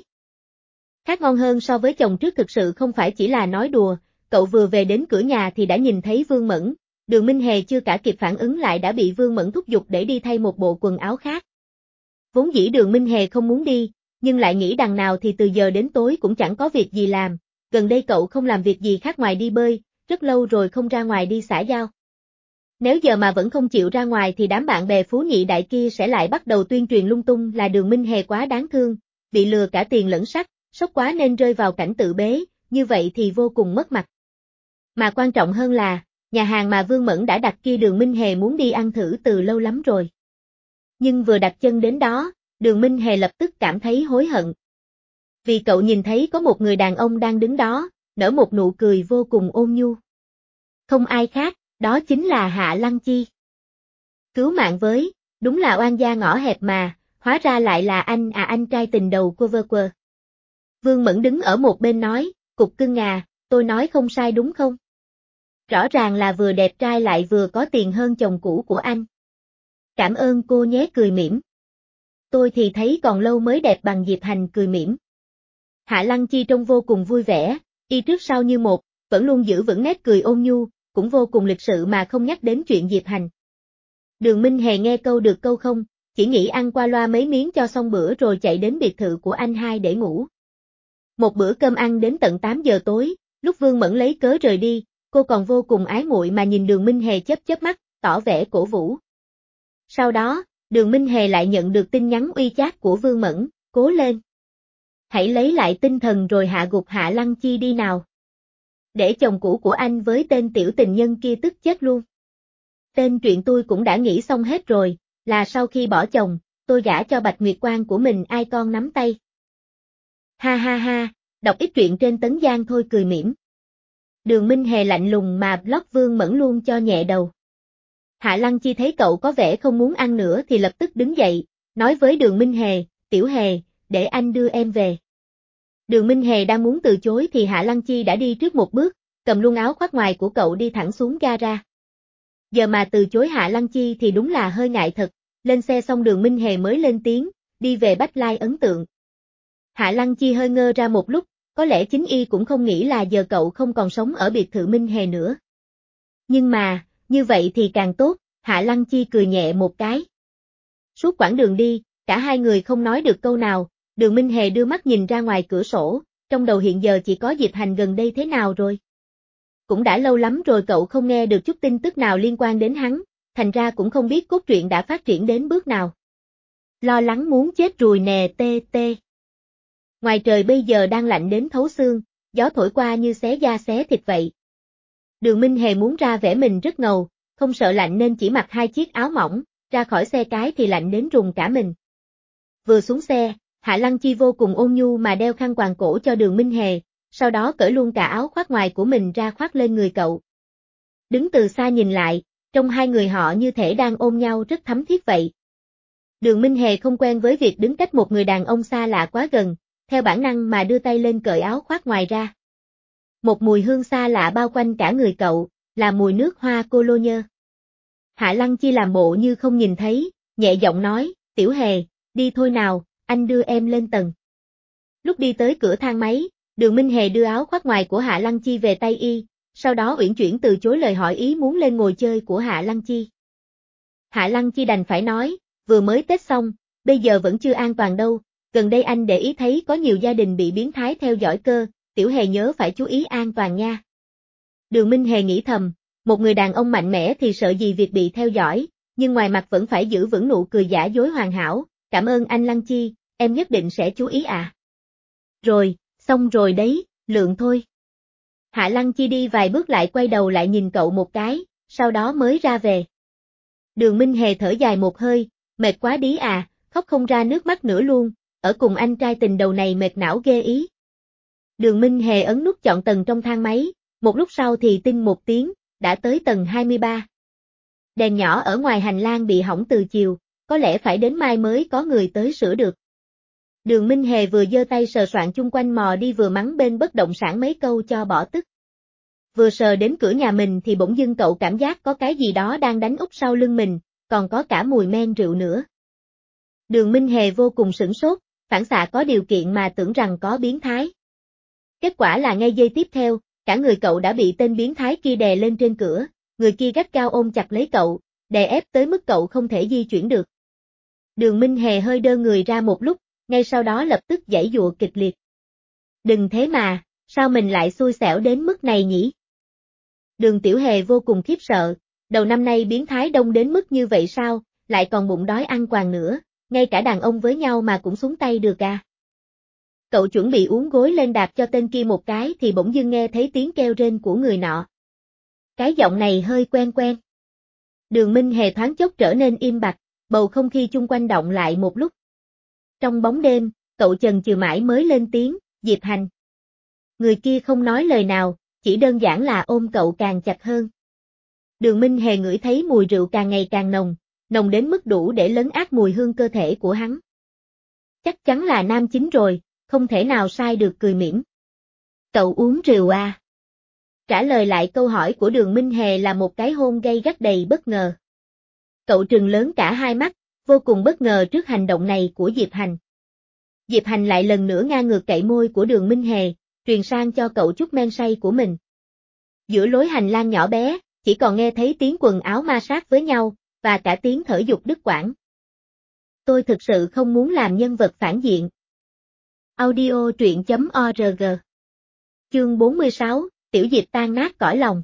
Khác ngon hơn so với chồng trước, thực sự không phải chỉ là nói đùa, cậu vừa về đến cửa nhà thì đã nhìn thấy Vương Mẫn, Đường Minh Hề chưa cả kịp phản ứng lại đã bị Vương Mẫn thúc giục để đi thay một bộ quần áo khác. Vốn dĩ Đường Minh Hề không muốn đi, nhưng lại nghĩ đằng nào thì từ giờ đến tối cũng chẳng có việc gì làm, gần đây cậu không làm việc gì khác ngoài đi bơi, rất lâu rồi không ra ngoài đi xã giao. Nếu giờ mà vẫn không chịu ra ngoài thì đám bạn bè phú nhị đại kia sẽ lại bắt đầu tuyên truyền lung tung là Đường Minh Hề quá đáng thương, bị lừa cả tiền lẫn sắc, sốc quá nên rơi vào cảnh tự bế, như vậy thì vô cùng mất mặt. Mà quan trọng hơn là, nhà hàng mà Vương Mẫn đã đặt kia Đường Minh Hề muốn đi ăn thử từ lâu lắm rồi. Nhưng vừa đặt chân đến đó, Đường Minh Hề lập tức cảm thấy hối hận. Vì cậu nhìn thấy có một người đàn ông đang đứng đó, nở một nụ cười vô cùng ôn nhu. Không ai khác, đó chính là Hạ Lăng Chi. Cứu mạng với, đúng là oan gia ngõ hẹp mà, hóa ra lại là anh à, anh trai tình đầu của vơ quơ. Vương Mẫn đứng ở một bên nói, cục cưng à, tôi nói không sai đúng không? Rõ ràng là vừa đẹp trai lại vừa có tiền hơn chồng cũ của anh. Cảm ơn cô nhé, cười mỉm. Tôi thì thấy còn lâu mới đẹp bằng Diệp Hành, cười mỉm. Hạ Lăng Chi trông vô cùng vui vẻ, y trước sau như một, vẫn luôn giữ vững nét cười ôn nhu, cũng vô cùng lịch sự mà không nhắc đến chuyện Diệp Hành. Đường Minh Hề nghe câu được câu không, chỉ nghĩ ăn qua loa mấy miếng cho xong bữa rồi chạy đến biệt thự của anh hai để ngủ. Một bữa cơm ăn đến tận tám giờ tối, lúc Vương Mẫn lấy cớ rời đi, cô còn vô cùng ái muội mà nhìn Đường Minh Hề chớp chớp mắt, tỏ vẻ cổ vũ. Sau đó, Đường Minh Hề lại nhận được tin nhắn uy chát của Vương Mẫn, cố lên. Hãy lấy lại tinh thần rồi hạ gục Hạ Lăng Chi đi nào. Để chồng cũ của anh với tên tiểu tình nhân kia tức chết luôn. Tên truyện tôi cũng đã nghĩ xong hết rồi, là sau khi bỏ chồng, tôi gả cho Bạch Nguyệt Quang của mình ai con nắm tay. Ha ha ha, đọc ít truyện trên Tấn Giang thôi, cười mỉm. Đường Minh Hề lạnh lùng mà block Vương Mẫn luôn cho nhẹ đầu. Hạ Lăng Chi thấy cậu có vẻ không muốn ăn nữa thì lập tức đứng dậy, nói với Đường Minh Hề, Tiểu Hề, để anh đưa em về. Đường Minh Hề đang muốn từ chối thì Hạ Lăng Chi đã đi trước một bước, cầm luôn áo khoác ngoài của cậu đi thẳng xuống gara. Giờ mà từ chối Hạ Lăng Chi thì đúng là hơi ngại thật, lên xe xong Đường Minh Hề mới lên tiếng, đi về Bách Lai ấn tượng. Hạ Lăng Chi hơi ngơ ra một lúc, có lẽ chính y cũng không nghĩ là giờ cậu không còn sống ở biệt thự Minh Hề nữa. Nhưng mà, như vậy thì càng tốt, Hạ Lăng Chi cười nhẹ một cái. Suốt quãng đường đi, cả hai người không nói được câu nào, Đường Minh Hề đưa mắt nhìn ra ngoài cửa sổ, trong đầu hiện giờ chỉ có Diệp Hành gần đây thế nào rồi. Cũng đã lâu lắm rồi cậu không nghe được chút tin tức nào liên quan đến hắn, thành ra cũng không biết cốt truyện đã phát triển đến bước nào. Lo lắng muốn chết rồi nè tê tê. Ngoài trời bây giờ đang lạnh đến thấu xương, gió thổi qua như xé da xé thịt vậy. Đường Minh Hề muốn ra vẻ mình rất ngầu, không sợ lạnh nên chỉ mặc hai chiếc áo mỏng, ra khỏi xe cái thì lạnh đến rùng cả mình. Vừa xuống xe, Hạ Lăng Chi vô cùng ôn nhu mà đeo khăn quàng cổ cho Đường Minh Hề, sau đó cởi luôn cả áo khoác ngoài của mình ra khoác lên người cậu. Đứng từ xa nhìn lại, trông hai người họ như thể đang ôm nhau rất thấm thiết vậy. Đường Minh Hề không quen với việc đứng cách một người đàn ông xa lạ quá gần, theo bản năng mà đưa tay lên cởi áo khoác ngoài ra. Một mùi hương xa lạ bao quanh cả người cậu, là mùi nước hoa cologne. Hạ Lăng Chi làm bộ như không nhìn thấy, nhẹ giọng nói, Tiểu Hề, đi thôi nào, anh đưa em lên tầng. Lúc đi tới cửa thang máy, Đường Minh Hề đưa áo khoác ngoài của Hạ Lăng Chi về tay y, sau đó uyển chuyển từ chối lời hỏi ý muốn lên ngồi chơi của Hạ Lăng Chi. Hạ Lăng Chi đành phải nói, vừa mới Tết xong, bây giờ vẫn chưa an toàn đâu, gần đây anh để ý thấy có nhiều gia đình bị biến thái theo dõi cơ, Tiểu Hề nhớ phải chú ý an toàn nha. Đường Minh Hề nghĩ thầm, một người đàn ông mạnh mẽ thì sợ gì việc bị theo dõi, nhưng ngoài mặt vẫn phải giữ vững nụ cười giả dối hoàn hảo, cảm ơn anh Lăng Chi, em nhất định sẽ chú ý à. Rồi, xong rồi đấy, Lượng thôi. Hạ Lăng Chi đi vài bước lại quay đầu lại nhìn cậu một cái, sau đó mới ra về. Đường Minh Hề thở dài một hơi, mệt quá đi à, khóc không ra nước mắt nữa luôn, ở cùng anh trai tình đầu này mệt não ghê ý. Đường Minh Hề ấn nút chọn tầng trong thang máy, một lúc sau thì tinh một tiếng, đã tới tầng hai mươi ba. Đèn nhỏ ở ngoài hành lang bị hỏng từ chiều, có lẽ phải đến mai mới có người tới sửa được. Đường Minh Hề vừa giơ tay sờ soạn chung quanh mò đi vừa mắng bên bất động sản mấy câu cho bỏ tức. Vừa sờ đến cửa nhà mình thì bỗng dưng cậu cảm giác có cái gì đó đang đánh úp sau lưng mình, còn có cả mùi men rượu nữa. Đường Minh Hề vô cùng sửng sốt, phản xạ có điều kiện mà tưởng rằng có biến thái. Kết quả là ngay giây tiếp theo, cả người cậu đã bị tên biến thái kia đè lên trên cửa, người kia gắt gao ôm chặt lấy cậu, đè ép tới mức cậu không thể di chuyển được. Đường Minh Hề hơi đơ người ra một lúc, ngay sau đó lập tức giãy giụa kịch liệt. Đừng thế mà, sao mình lại xui xẻo đến mức này nhỉ? Đường Tiểu Hề vô cùng khiếp sợ, đầu năm nay biến thái đông đến mức như vậy sao, lại còn bụng đói ăn quàng nữa, ngay cả đàn ông với nhau mà cũng xuống tay được à. Cậu chuẩn bị uốn gối lên đạp cho tên kia một cái thì bỗng dưng nghe thấy tiếng kêu rên của người nọ. Cái giọng này hơi quen quen. Đường Minh Hề thoáng chốc trở nên im bặt, bầu không khí chung quanh động lại một lúc. Trong bóng đêm, cậu chần chừ mãi mới lên tiếng, Diệp Hành. Người kia không nói lời nào, chỉ đơn giản là ôm cậu càng chặt hơn. Đường Minh Hề ngửi thấy mùi rượu càng ngày càng nồng, nồng đến mức đủ để lấn át mùi hương cơ thể của hắn. Chắc chắn là nam chính rồi, không thể nào sai được cười mỉm. Cậu uống rượu à? Trả lời lại câu hỏi của Đường Minh Hề là một cái hôn gay gắt đầy bất ngờ. Cậu trừng lớn cả hai mắt, vô cùng bất ngờ trước hành động này của Diệp Hành. Diệp Hành lại lần nữa ngang ngược cậy môi của Đường Minh Hề, truyền sang cho cậu chút men say của mình. Giữa lối hành lang nhỏ bé, chỉ còn nghe thấy tiếng quần áo ma sát với nhau, và cả tiếng thở dục đứt quãng. Tôi thực sự không muốn làm nhân vật phản diện. Audio truyện chấm org. Chương bốn mươi sáu, Tiểu Diệp tan nát cõi lòng.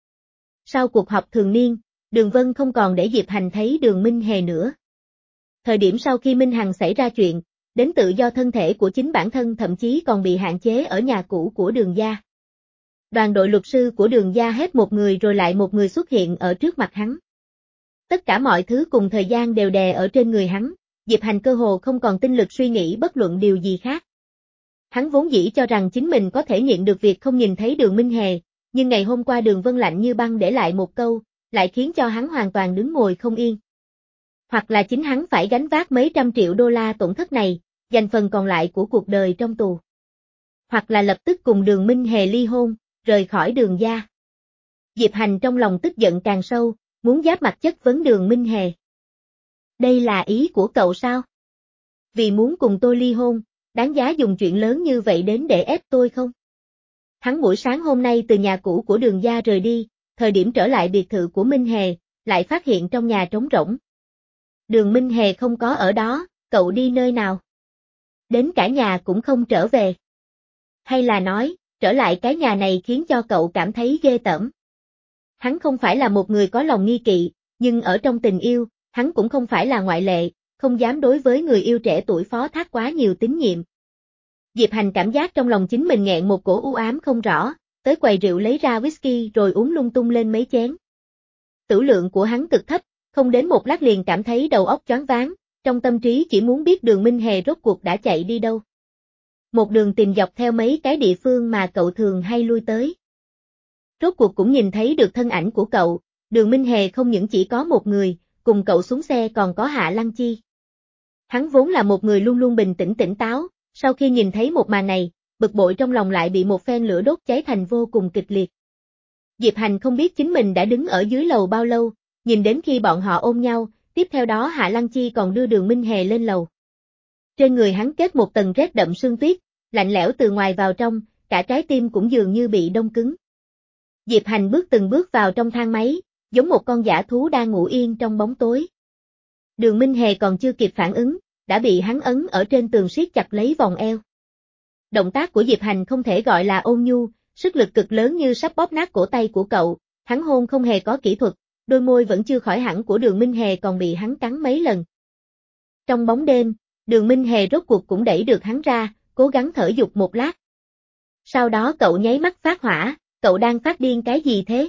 Sau cuộc họp thường niên, Đường Vân không còn để Diệp Hành thấy Đường Minh Hề nữa. Thời điểm sau khi Minh Hằng xảy ra chuyện, đến tự do thân thể của chính bản thân thậm chí còn bị hạn chế ở nhà cũ của Đường gia. Đoàn đội luật sư của Đường gia hết một người rồi lại một người xuất hiện ở trước mặt hắn. Tất cả mọi thứ cùng thời gian đều đè ở trên người hắn, Diệp Hành cơ hồ không còn tinh lực suy nghĩ bất luận điều gì khác. Hắn vốn dĩ cho rằng chính mình có thể nhịn được việc không nhìn thấy Đường Minh Hề, nhưng ngày hôm qua Đường Vân lạnh như băng để lại một câu, lại khiến cho hắn hoàn toàn đứng ngồi không yên. Hoặc là chính hắn phải gánh vác mấy trăm triệu đô la tổn thất này, dành phần còn lại của cuộc đời trong tù. Hoặc là lập tức cùng Đường Minh Hề ly hôn, rời khỏi Đường gia. Diệp Hành trong lòng tức giận càng sâu, muốn giáp mặt chất vấn Đường Minh Hề. Đây là ý của cậu sao? Vì muốn cùng tôi ly hôn, đáng giá dùng chuyện lớn như vậy đến để ép tôi không? Hắn buổi sáng hôm nay từ nhà cũ của Đường gia rời đi, thời điểm trở lại biệt thự của Minh Hề, lại phát hiện trong nhà trống rỗng. Đường Minh Hề không có ở đó, cậu đi nơi nào? Đến cả nhà cũng không trở về. hay là nói, trở lại cái nhà này khiến cho cậu cảm thấy ghê tởm. Hắn không phải là một người có lòng nghi kỵ, nhưng ở trong tình yêu, hắn cũng không phải là ngoại lệ, không dám đối với người yêu trẻ tuổi phó thác quá nhiều tín nhiệm. Diệp Hành cảm giác trong lòng chính mình nghẹn một cổ u ám không rõ, tới quầy rượu lấy ra whisky rồi uống lung tung lên mấy chén. Tửu lượng của hắn cực thấp, không đến một lát liền cảm thấy đầu óc choáng váng, trong tâm trí chỉ muốn biết Đường Minh Hề rốt cuộc đã chạy đi đâu. Một đường tìm dọc theo mấy cái địa phương mà cậu thường hay lui tới. Rốt cuộc cũng nhìn thấy được thân ảnh của cậu, Đường Minh Hề không những chỉ có một người, cùng cậu xuống xe còn có Hạ Lăng Chi. Hắn vốn là một người luôn luôn bình tĩnh tỉnh táo, sau khi nhìn thấy một màn này, bực bội trong lòng lại bị một phen lửa đốt cháy thành vô cùng kịch liệt. Diệp Hành không biết chính mình đã đứng ở dưới lầu bao lâu, nhìn đến khi bọn họ ôm nhau, tiếp theo đó Hạ Lăng Chi còn đưa Đường Minh Hề lên lầu. Trên người hắn kết một tầng rét đậm sương tuyết, lạnh lẽo từ ngoài vào trong, cả trái tim cũng dường như bị đông cứng. Diệp Hành bước từng bước vào trong thang máy, giống một con dã thú đang ngủ yên trong bóng tối. Đường Minh Hề còn chưa kịp phản ứng, đã bị hắn ấn ở trên tường siết chặt lấy vòng eo. Động tác của Diệp Hành không thể gọi là ôn nhu, sức lực cực lớn như sắp bóp nát cổ tay của cậu, hắn hôn không hề có kỹ thuật, đôi môi vẫn chưa khỏi hẳn của Đường Minh Hề còn bị hắn cắn mấy lần. Trong bóng đêm, Đường Minh Hề rốt cuộc cũng đẩy được hắn ra, cố gắng thở dục một lát. Sau đó cậu nháy mắt phát hỏa, cậu đang phát điên cái gì thế?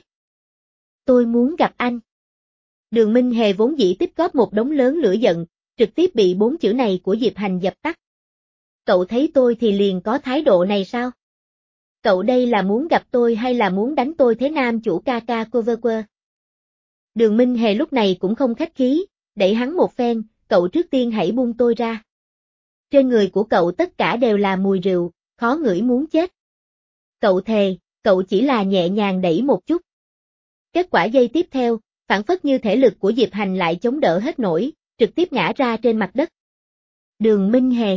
Tôi muốn gặp anh. Đường Minh Hề vốn dĩ tích góp một đống lớn lửa giận, trực tiếp bị bốn chữ này của Diệp Hành dập tắt. Cậu thấy tôi thì liền có thái độ này sao? Cậu đây là muốn gặp tôi hay là muốn đánh tôi thế nam chủ ca ca cover quơ? Đường Minh Hề lúc này cũng không khách khí, đẩy hắn một phen, cậu trước tiên hãy buông tôi ra. Trên người của cậu tất cả đều là mùi rượu, khó ngửi muốn chết. Cậu thề, cậu chỉ là nhẹ nhàng đẩy một chút. Kết quả giây tiếp theo, phản phất như thể lực của Diệp Hành lại chống đỡ hết nổi, trực tiếp ngã ra trên mặt đất. Đường Minh Hề.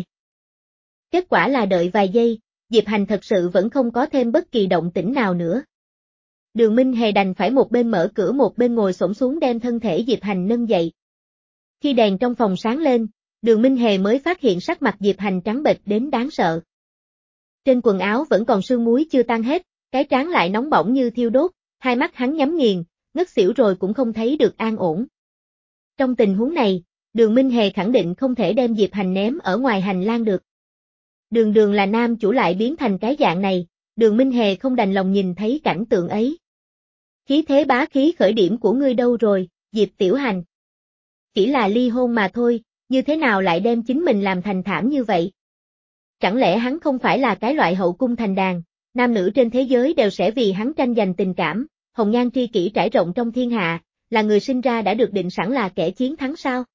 Kết quả là đợi vài giây, Diệp Hành thật sự vẫn không có thêm bất kỳ động tĩnh nào nữa. Đường Minh Hề đành phải một bên mở cửa một bên ngồi xổm xuống đem thân thể Diệp Hành nâng dậy. Khi đèn trong phòng sáng lên, Đường Minh Hề mới phát hiện sắc mặt Diệp Hành trắng bệch đến đáng sợ. Trên quần áo vẫn còn sương muối chưa tan hết, cái trán lại nóng bỏng như thiêu đốt, hai mắt hắn nhắm nghiền, ngất xỉu rồi cũng không thấy được an ổn. Trong tình huống này, Đường Minh Hề khẳng định không thể đem Diệp Hành ném ở ngoài hành lang được. Đường đường là nam chủ lại biến thành cái dạng này, Đường Minh Hề không đành lòng nhìn thấy cảnh tượng ấy. Khí thế bá khí khởi điểm của ngươi đâu rồi, Diệp Tiểu Hành? Chỉ là ly hôn mà thôi, như thế nào lại đem chính mình làm thành thảm như vậy? Chẳng lẽ hắn không phải là cái loại hậu cung thành đàn, nam nữ trên thế giới đều sẽ vì hắn tranh giành tình cảm, hồng nhan tri kỷ trải rộng trong thiên hạ, là người sinh ra đã được định sẵn là kẻ chiến thắng sao?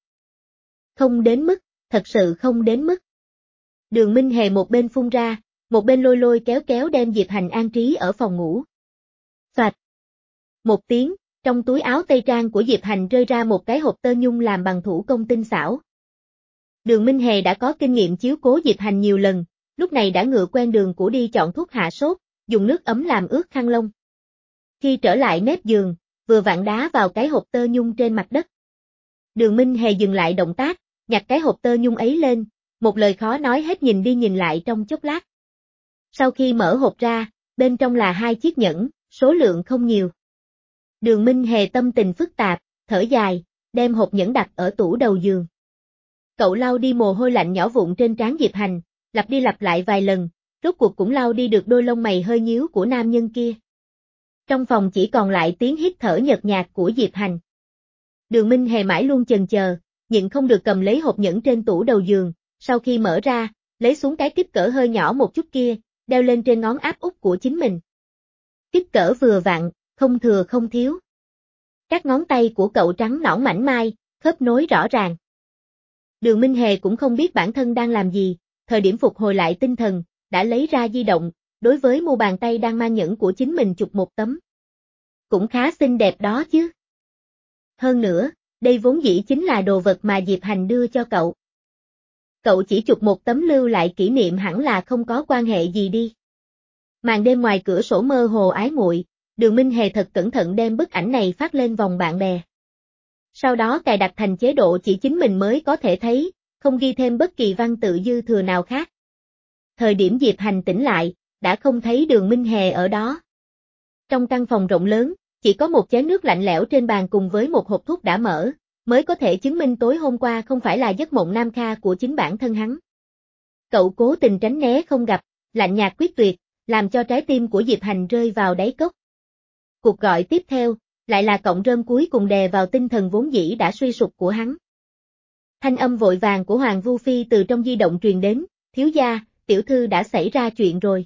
Không đến mức, thật sự không đến mức. Đường Minh Hề một bên phun ra, một bên lôi lôi kéo kéo đem Diệp Hành an trí ở phòng ngủ. Soạt. Một tiếng, trong túi áo tây trang của Diệp Hành rơi ra một cái hộp tơ nhung làm bằng thủ công tinh xảo. Đường Minh Hề đã có kinh nghiệm chiếu cố Diệp Hành nhiều lần, lúc này đã ngựa quen đường cũ đi chọn thuốc hạ sốt, dùng nước ấm làm ướt khăn lông. Khi trở lại mép giường, vừa vặn đá vào cái hộp tơ nhung trên mặt đất. Đường Minh Hề dừng lại động tác, nhặt cái hộp tơ nhung ấy lên, một lời khó nói hết nhìn đi nhìn lại trong chốc lát. Sau khi mở hộp ra, bên trong là hai chiếc nhẫn, số lượng không nhiều. Đường Minh Hề tâm tình phức tạp, thở dài, đem hộp nhẫn đặt ở tủ đầu giường. Cậu lau đi mồ hôi lạnh nhỏ vụn trên trán Diệp Hành, lặp đi lặp lại vài lần, rốt cuộc cũng lau đi được đôi lông mày hơi nhíu của nam nhân kia. Trong phòng chỉ còn lại tiếng hít thở nhợt nhạt của Diệp Hành. Đường Minh Hề mãi luôn chần chờ, nhịn không được cầm lấy hộp nhẫn trên tủ đầu giường, sau khi mở ra, lấy xuống cái kích cỡ hơi nhỏ một chút kia, đeo lên trên ngón áp út của chính mình. Kích cỡ vừa vặn, không thừa không thiếu. Các ngón tay của cậu trắng nõn mảnh mai, khớp nối rõ ràng. Đường Minh Hề cũng không biết bản thân đang làm gì, thời điểm phục hồi lại tinh thần, đã lấy ra di động, đối với mu bàn tay đang mang nhẫn của chính mình chụp một tấm. Cũng khá xinh đẹp đó chứ. Hơn nữa, đây vốn dĩ chính là đồ vật mà Diệp Hành đưa cho cậu. Cậu chỉ chụp một tấm lưu lại kỷ niệm hẳn là không có quan hệ gì đi. Màn đêm ngoài cửa sổ mơ hồ ái muội, Đường Minh Hề thật cẩn thận đem bức ảnh này phát lên vòng bạn bè. Sau đó cài đặt thành chế độ chỉ chính mình mới có thể thấy, không ghi thêm bất kỳ văn tự dư thừa nào khác. Thời điểm Diệp Hành tỉnh lại, đã không thấy Đường Minh Hề ở đó. Trong căn phòng rộng lớn, chỉ có một chén nước lạnh lẽo trên bàn cùng với một hộp thuốc đã mở, mới có thể chứng minh tối hôm qua không phải là giấc mộng nam kha của chính bản thân hắn. Cậu cố tình tránh né không gặp, lạnh nhạt quyết tuyệt, làm cho trái tim của Diệp Hành rơi vào đáy cốc. Cuộc gọi tiếp theo, lại là cọng rơm cuối cùng đè vào tinh thần vốn dĩ đã suy sụp của hắn. Thanh âm vội vàng của Hoàng Vu Phi từ trong di động truyền đến, thiếu gia, tiểu thư đã xảy ra chuyện rồi.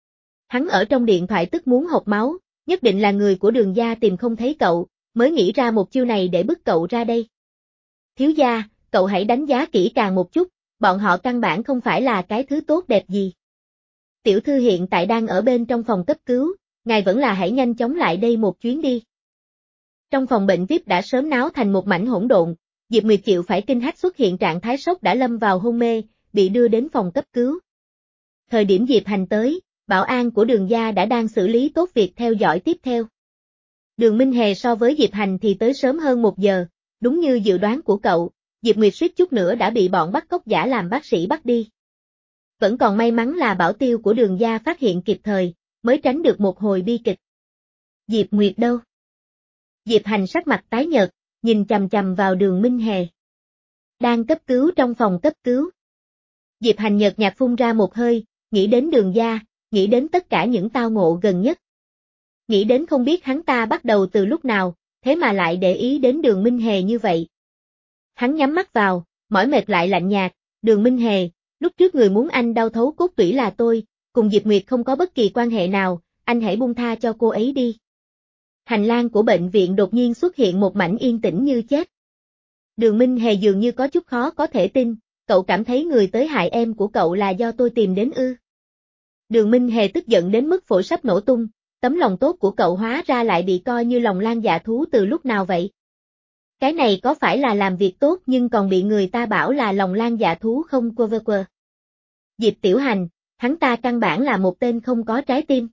Hắn ở trong điện thoại tức muốn hộc máu, nhất định là người của Đường gia tìm không thấy cậu, mới nghĩ ra một chiêu này để bức cậu ra đây. Thiếu gia, cậu hãy đánh giá kỹ càng một chút, bọn họ căn bản không phải là cái thứ tốt đẹp gì. Tiểu thư hiện tại đang ở bên trong phòng cấp cứu, ngài vẫn là hãy nhanh chóng lại đây một chuyến đi. Trong phòng bệnh vi ai pi đã sớm náo thành một mảnh hỗn độn, Diệp Nguyệt chịu phải kinh hách xuất hiện trạng thái sốc đã lâm vào hôn mê, bị đưa đến phòng cấp cứu. Thời điểm Diệp Hành tới, bảo an của Đường gia đã đang xử lý tốt việc theo dõi tiếp theo. Đường Minh Hề so với Diệp Hành thì tới sớm hơn một giờ, đúng như dự đoán của cậu, Diệp Nguyệt suýt chút nữa đã bị bọn bắt cóc giả làm bác sĩ bắt đi. Vẫn còn may mắn là bảo tiêu của Đường gia phát hiện kịp thời, mới tránh được một hồi bi kịch. Diệp Nguyệt đâu? Diệp Hành sắc mặt tái nhợt, nhìn chằm chằm vào Đường Minh Hề. Đang cấp cứu trong phòng cấp cứu. Diệp Hành nhợt nhạt phun ra một hơi, nghĩ đến Đường gia, nghĩ đến tất cả những tao ngộ gần nhất. Nghĩ đến không biết hắn ta bắt đầu từ lúc nào, thế mà lại để ý đến Đường Minh Hề như vậy. Hắn nhắm mắt vào, mỏi mệt lại lạnh nhạt, Đường Minh Hề, lúc trước người muốn anh đau thấu cốt tủy là tôi, cùng Diệp Nguyệt không có bất kỳ quan hệ nào, anh hãy buông tha cho cô ấy đi. Hành lang của bệnh viện đột nhiên xuất hiện một mảnh yên tĩnh như chết. Đường Minh Hề dường như có chút khó có thể tin, cậu cảm thấy người tới hại em của cậu là do tôi tìm đến ư. Đường Minh Hề tức giận đến mức phổi sắp nổ tung, tấm lòng tốt của cậu hóa ra lại bị coi như lòng lan dạ thú từ lúc nào vậy? Cái này có phải là làm việc tốt nhưng còn bị người ta bảo là lòng lan dạ thú không quơ vơ quơ. Diệp Tiểu Hành, hắn ta căn bản là một tên không có trái tim.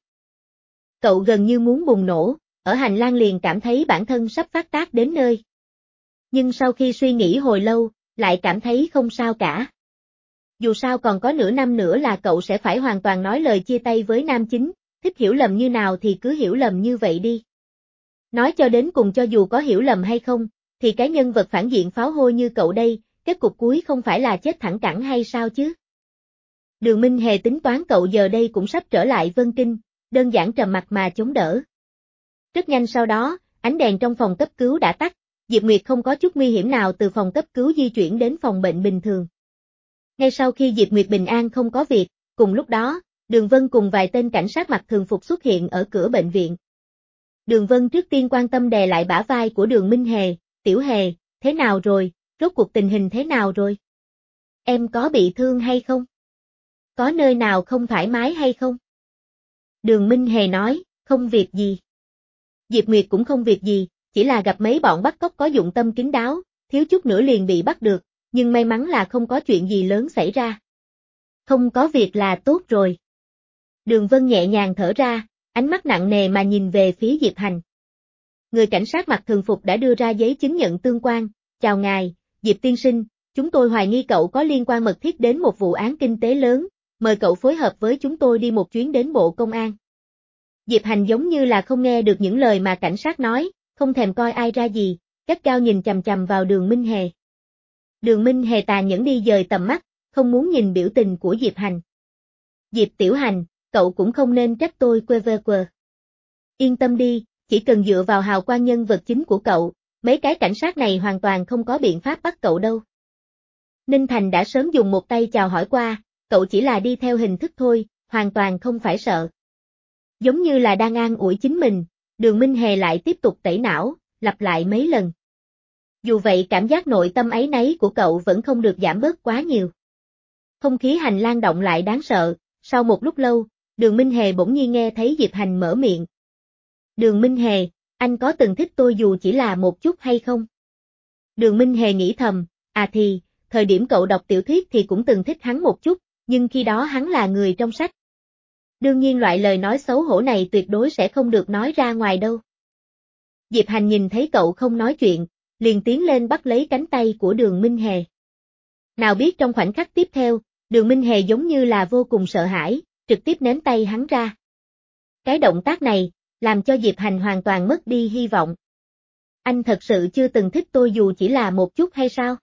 Cậu gần như muốn bùng nổ, ở hành lang liền cảm thấy bản thân sắp phát tác đến nơi. Nhưng sau khi suy nghĩ hồi lâu, lại cảm thấy không sao cả. Dù sao còn có nửa năm nữa là cậu sẽ phải hoàn toàn nói lời chia tay với nam chính, thích hiểu lầm như nào thì cứ hiểu lầm như vậy đi. Nói cho đến cùng cho dù có hiểu lầm hay không, thì cái nhân vật phản diện pháo hôi như cậu đây, kết cục cuối không phải là chết thẳng cẳng hay sao chứ? Đường Minh Hề tính toán cậu giờ đây cũng sắp trở lại Vân Kinh, đơn giản trầm mặt mà chống đỡ. Rất nhanh sau đó, ánh đèn trong phòng cấp cứu đã tắt, Diệp Nguyệt không có chút nguy hiểm nào từ phòng cấp cứu di chuyển đến phòng bệnh bình thường. Ngay sau khi Diệp Nguyệt bình an không có việc, cùng lúc đó, Đường Vân cùng vài tên cảnh sát mặc thường phục xuất hiện ở cửa bệnh viện. Đường Vân trước tiên quan tâm đè lại bả vai của Đường Minh Hề, Tiểu Hề, thế nào rồi, rốt cuộc tình hình thế nào rồi? Em có bị thương hay không? Có nơi nào không thoải mái hay không? Đường Minh Hề nói, không việc gì. Diệp Nguyệt cũng không việc gì, chỉ là gặp mấy bọn bắt cóc có dụng tâm kín đáo, thiếu chút nữa liền bị bắt được, nhưng may mắn là không có chuyện gì lớn xảy ra. Không có việc là tốt rồi. Đường Vân nhẹ nhàng thở ra, ánh mắt nặng nề mà nhìn về phía Diệp Hành. Người cảnh sát mặc thường phục đã đưa ra giấy chứng nhận tương quan, chào ngài, Diệp tiên sinh, chúng tôi hoài nghi cậu có liên quan mật thiết đến một vụ án kinh tế lớn, mời cậu phối hợp với chúng tôi đi một chuyến đến Bộ Công an. Diệp Hành giống như là không nghe được những lời mà cảnh sát nói, không thèm coi ai ra gì, gắt gao nhìn chằm chằm vào Đường Minh Hề. Đường Minh Hề tà nhẫn đi dời tầm mắt, không muốn nhìn biểu tình của Diệp Hành. Diệp Tiểu Hành, cậu cũng không nên trách tôi quê vơ quờ. Yên tâm đi, chỉ cần dựa vào hào quang nhân vật chính của cậu, mấy cái cảnh sát này hoàn toàn không có biện pháp bắt cậu đâu. Ninh Thành đã sớm dùng một tay chào hỏi qua, cậu chỉ là đi theo hình thức thôi, hoàn toàn không phải sợ. Giống như là đang an ủi chính mình, Đường Minh Hề lại tiếp tục tẩy não, lặp lại mấy lần. Dù vậy cảm giác nội tâm áy náy của cậu vẫn không được giảm bớt quá nhiều. Không khí hành lang động lại đáng sợ, sau một lúc lâu, Đường Minh Hề bỗng nhiên nghe thấy Diệp Hành mở miệng. Đường Minh Hề, anh có từng thích tôi dù chỉ là một chút hay không? Đường Minh Hề nghĩ thầm, à thì, thời điểm cậu đọc tiểu thuyết thì cũng từng thích hắn một chút, nhưng khi đó hắn là người trong sách. Đương nhiên loại lời nói xấu hổ này tuyệt đối sẽ không được nói ra ngoài đâu. Diệp Hành nhìn thấy cậu không nói chuyện, liền tiến lên bắt lấy cánh tay của Đường Minh Hề. Nào biết trong khoảnh khắc tiếp theo, Đường Minh Hề giống như là vô cùng sợ hãi, trực tiếp ném tay hắn ra. Cái động tác này, làm cho Diệp Hành hoàn toàn mất đi hy vọng. Anh thật sự chưa từng thích tôi dù chỉ là một chút hay sao?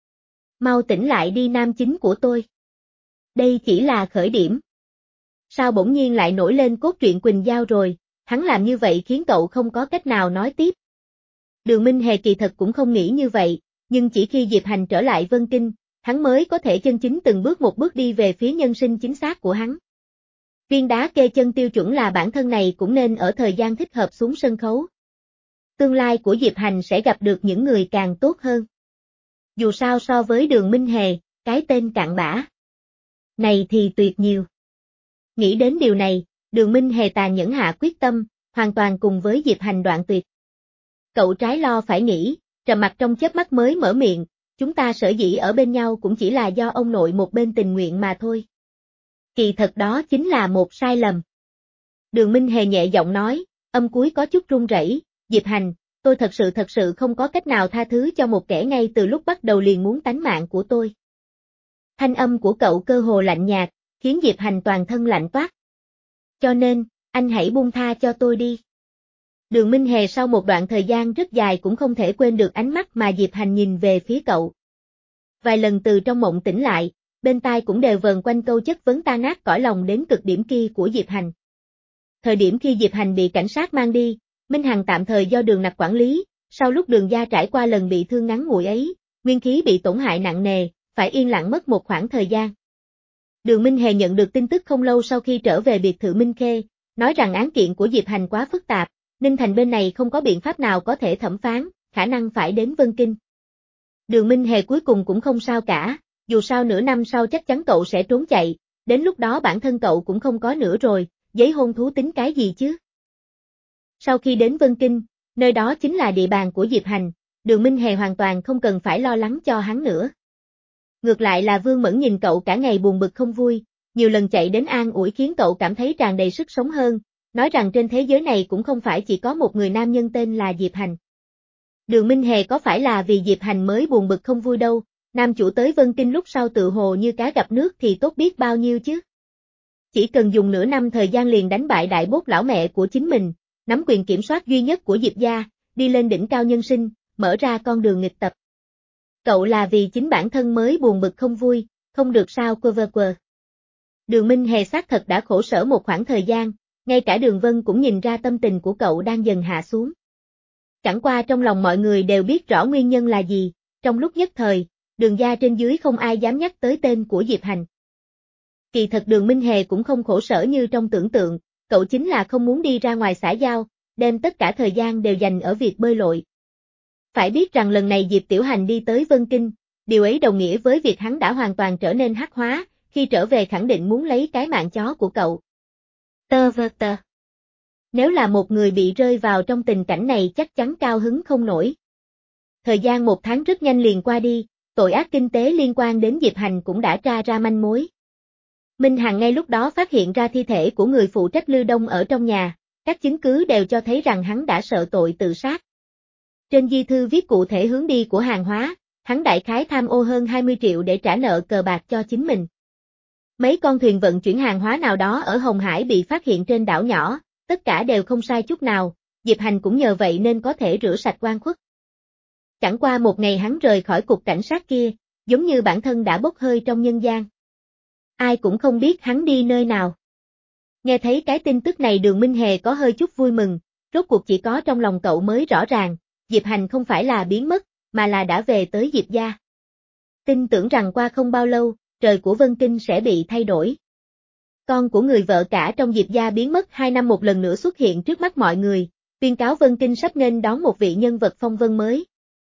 Mau tỉnh lại đi nam chính của tôi. Đây chỉ là khởi điểm. Sao bỗng nhiên lại nổi lên cốt truyện Quỳnh Giao rồi, hắn làm như vậy khiến cậu không có cách nào nói tiếp. Đường Minh Hề kỳ thật cũng không nghĩ như vậy, nhưng chỉ khi Diệp Hành trở lại Vân Kinh, hắn mới có thể chân chính từng bước một bước đi về phía nhân sinh chính xác của hắn. Viên đá kê chân tiêu chuẩn là bản thân này cũng nên ở thời gian thích hợp xuống sân khấu. Tương lai của Diệp Hành sẽ gặp được những người càng tốt hơn. Dù sao so với Đường Minh Hề, cái tên cặn bã này thì tuyệt nhiều. Nghĩ đến điều này, Đường Minh Hề tàn nhẫn hạ quyết tâm, hoàn toàn cùng với Diệp Hành đoạn tuyệt. Cậu trái lo phải nghĩ, trầm mặc trong chớp mắt mới mở miệng, chúng ta sở dĩ ở bên nhau cũng chỉ là do ông nội một bên tình nguyện mà thôi. Kỳ thật đó chính là một sai lầm. Đường Minh Hề nhẹ giọng nói, âm cuối có chút run rẩy, Diệp Hành, tôi thật sự thật sự không có cách nào tha thứ cho một kẻ ngay từ lúc bắt đầu liền muốn tánh mạng của tôi. Thanh âm của cậu cơ hồ lạnh nhạt, khiến Diệp Hành toàn thân lạnh toát. Cho nên, anh hãy buông tha cho tôi đi. Đường Minh Hề sau một đoạn thời gian rất dài cũng không thể quên được ánh mắt mà Diệp Hành nhìn về phía cậu. Vài lần từ trong mộng tỉnh lại, bên tai cũng đều vờn quanh câu chất vấn tan nát cõi lòng đến cực điểm kia của Diệp Hành. Thời điểm khi Diệp Hành bị cảnh sát mang đi, Minh Hằng tạm thời do Đường Nặc quản lý, sau lúc Đường gia trải qua lần bị thương ngắn ngủi ấy, nguyên khí bị tổn hại nặng nề, phải yên lặng mất một khoảng thời gian. Đường Minh Hề nhận được tin tức không lâu sau khi trở về biệt thự Minh Khê, nói rằng án kiện của Diệp Hành quá phức tạp, Ninh Thành bên này không có biện pháp nào có thể thẩm phán, khả năng phải đến Vân Kinh. Đường Minh Hề cuối cùng cũng không sao cả, dù sao nửa năm sau chắc chắn cậu sẽ trốn chạy, đến lúc đó bản thân cậu cũng không có nữa rồi, giấy hôn thú tính cái gì chứ. Sau khi đến Vân Kinh, nơi đó chính là địa bàn của Diệp Hành, Đường Minh Hề hoàn toàn không cần phải lo lắng cho hắn nữa. Ngược lại là Vương Mẫn nhìn cậu cả ngày buồn bực không vui, nhiều lần chạy đến an ủi khiến cậu cảm thấy tràn đầy sức sống hơn, nói rằng trên thế giới này cũng không phải chỉ có một người nam nhân tên là Diệp Hành. Đường Minh Hề có phải là vì Diệp Hành mới buồn bực không vui đâu, nam chủ tới Vân Kinh lúc sau tự hồ như cá gặp nước thì tốt biết bao nhiêu chứ. Chỉ cần dùng nửa năm thời gian liền đánh bại đại bốt lão mẹ của chính mình, nắm quyền kiểm soát duy nhất của Diệp gia, đi lên đỉnh cao nhân sinh, mở ra con đường nghịch tập. Cậu là vì chính bản thân mới buồn bực không vui, không được sao quơ vơ quờ. Đường Minh Hề xác thật đã khổ sở một khoảng thời gian, ngay cả Đường Vân cũng nhìn ra tâm tình của cậu đang dần hạ xuống. Chẳng qua trong lòng mọi người đều biết rõ nguyên nhân là gì, trong lúc nhất thời, Đường gia trên dưới không ai dám nhắc tới tên của Diệp Hành. Kỳ thật Đường Minh Hề cũng không khổ sở như trong tưởng tượng, cậu chính là không muốn đi ra ngoài xã giao, đem tất cả thời gian đều dành ở việc bơi lội. Phải biết rằng lần này Diệp Tiểu Hành đi tới Vân Kinh, điều ấy đồng nghĩa với việc hắn đã hoàn toàn trở nên hắc hóa, khi trở về khẳng định muốn lấy cái mạng chó của cậu. Tơ vơ tơ. Nếu là một người bị rơi vào trong tình cảnh này chắc chắn cao hứng không nổi. Thời gian một tháng rất nhanh liền qua đi, tội ác kinh tế liên quan đến Diệp Hành cũng đã tra ra manh mối. Minh Hằng ngay lúc đó phát hiện ra thi thể của người phụ trách Lư Đông ở trong nhà, các chứng cứ đều cho thấy rằng hắn đã sợ tội tự sát. Trên di thư viết cụ thể hướng đi của hàng hóa, hắn đại khái tham ô hơn hai mươi triệu để trả nợ cờ bạc cho chính mình. Mấy con thuyền vận chuyển hàng hóa nào đó ở Hồng Hải bị phát hiện trên đảo nhỏ, tất cả đều không sai chút nào, Diệp Hành cũng nhờ vậy nên có thể rửa sạch oan khuất. Chẳng qua một ngày hắn rời khỏi cục cảnh sát kia, giống như bản thân đã bốc hơi trong nhân gian. Ai cũng không biết hắn đi nơi nào. Nghe thấy cái tin tức này Đường Minh Hề có hơi chút vui mừng, rốt cuộc chỉ có trong lòng cậu mới rõ ràng, Diệp Hành không phải là biến mất, mà là đã về tới Diệp gia. Tin tưởng rằng qua không bao lâu, trời của Vân Kinh sẽ bị thay đổi. Con của người vợ cả trong Diệp gia biến mất hai năm một lần nữa xuất hiện trước mắt mọi người, tuyên cáo Vân Kinh sắp nên đón một vị nhân vật phong vân mới.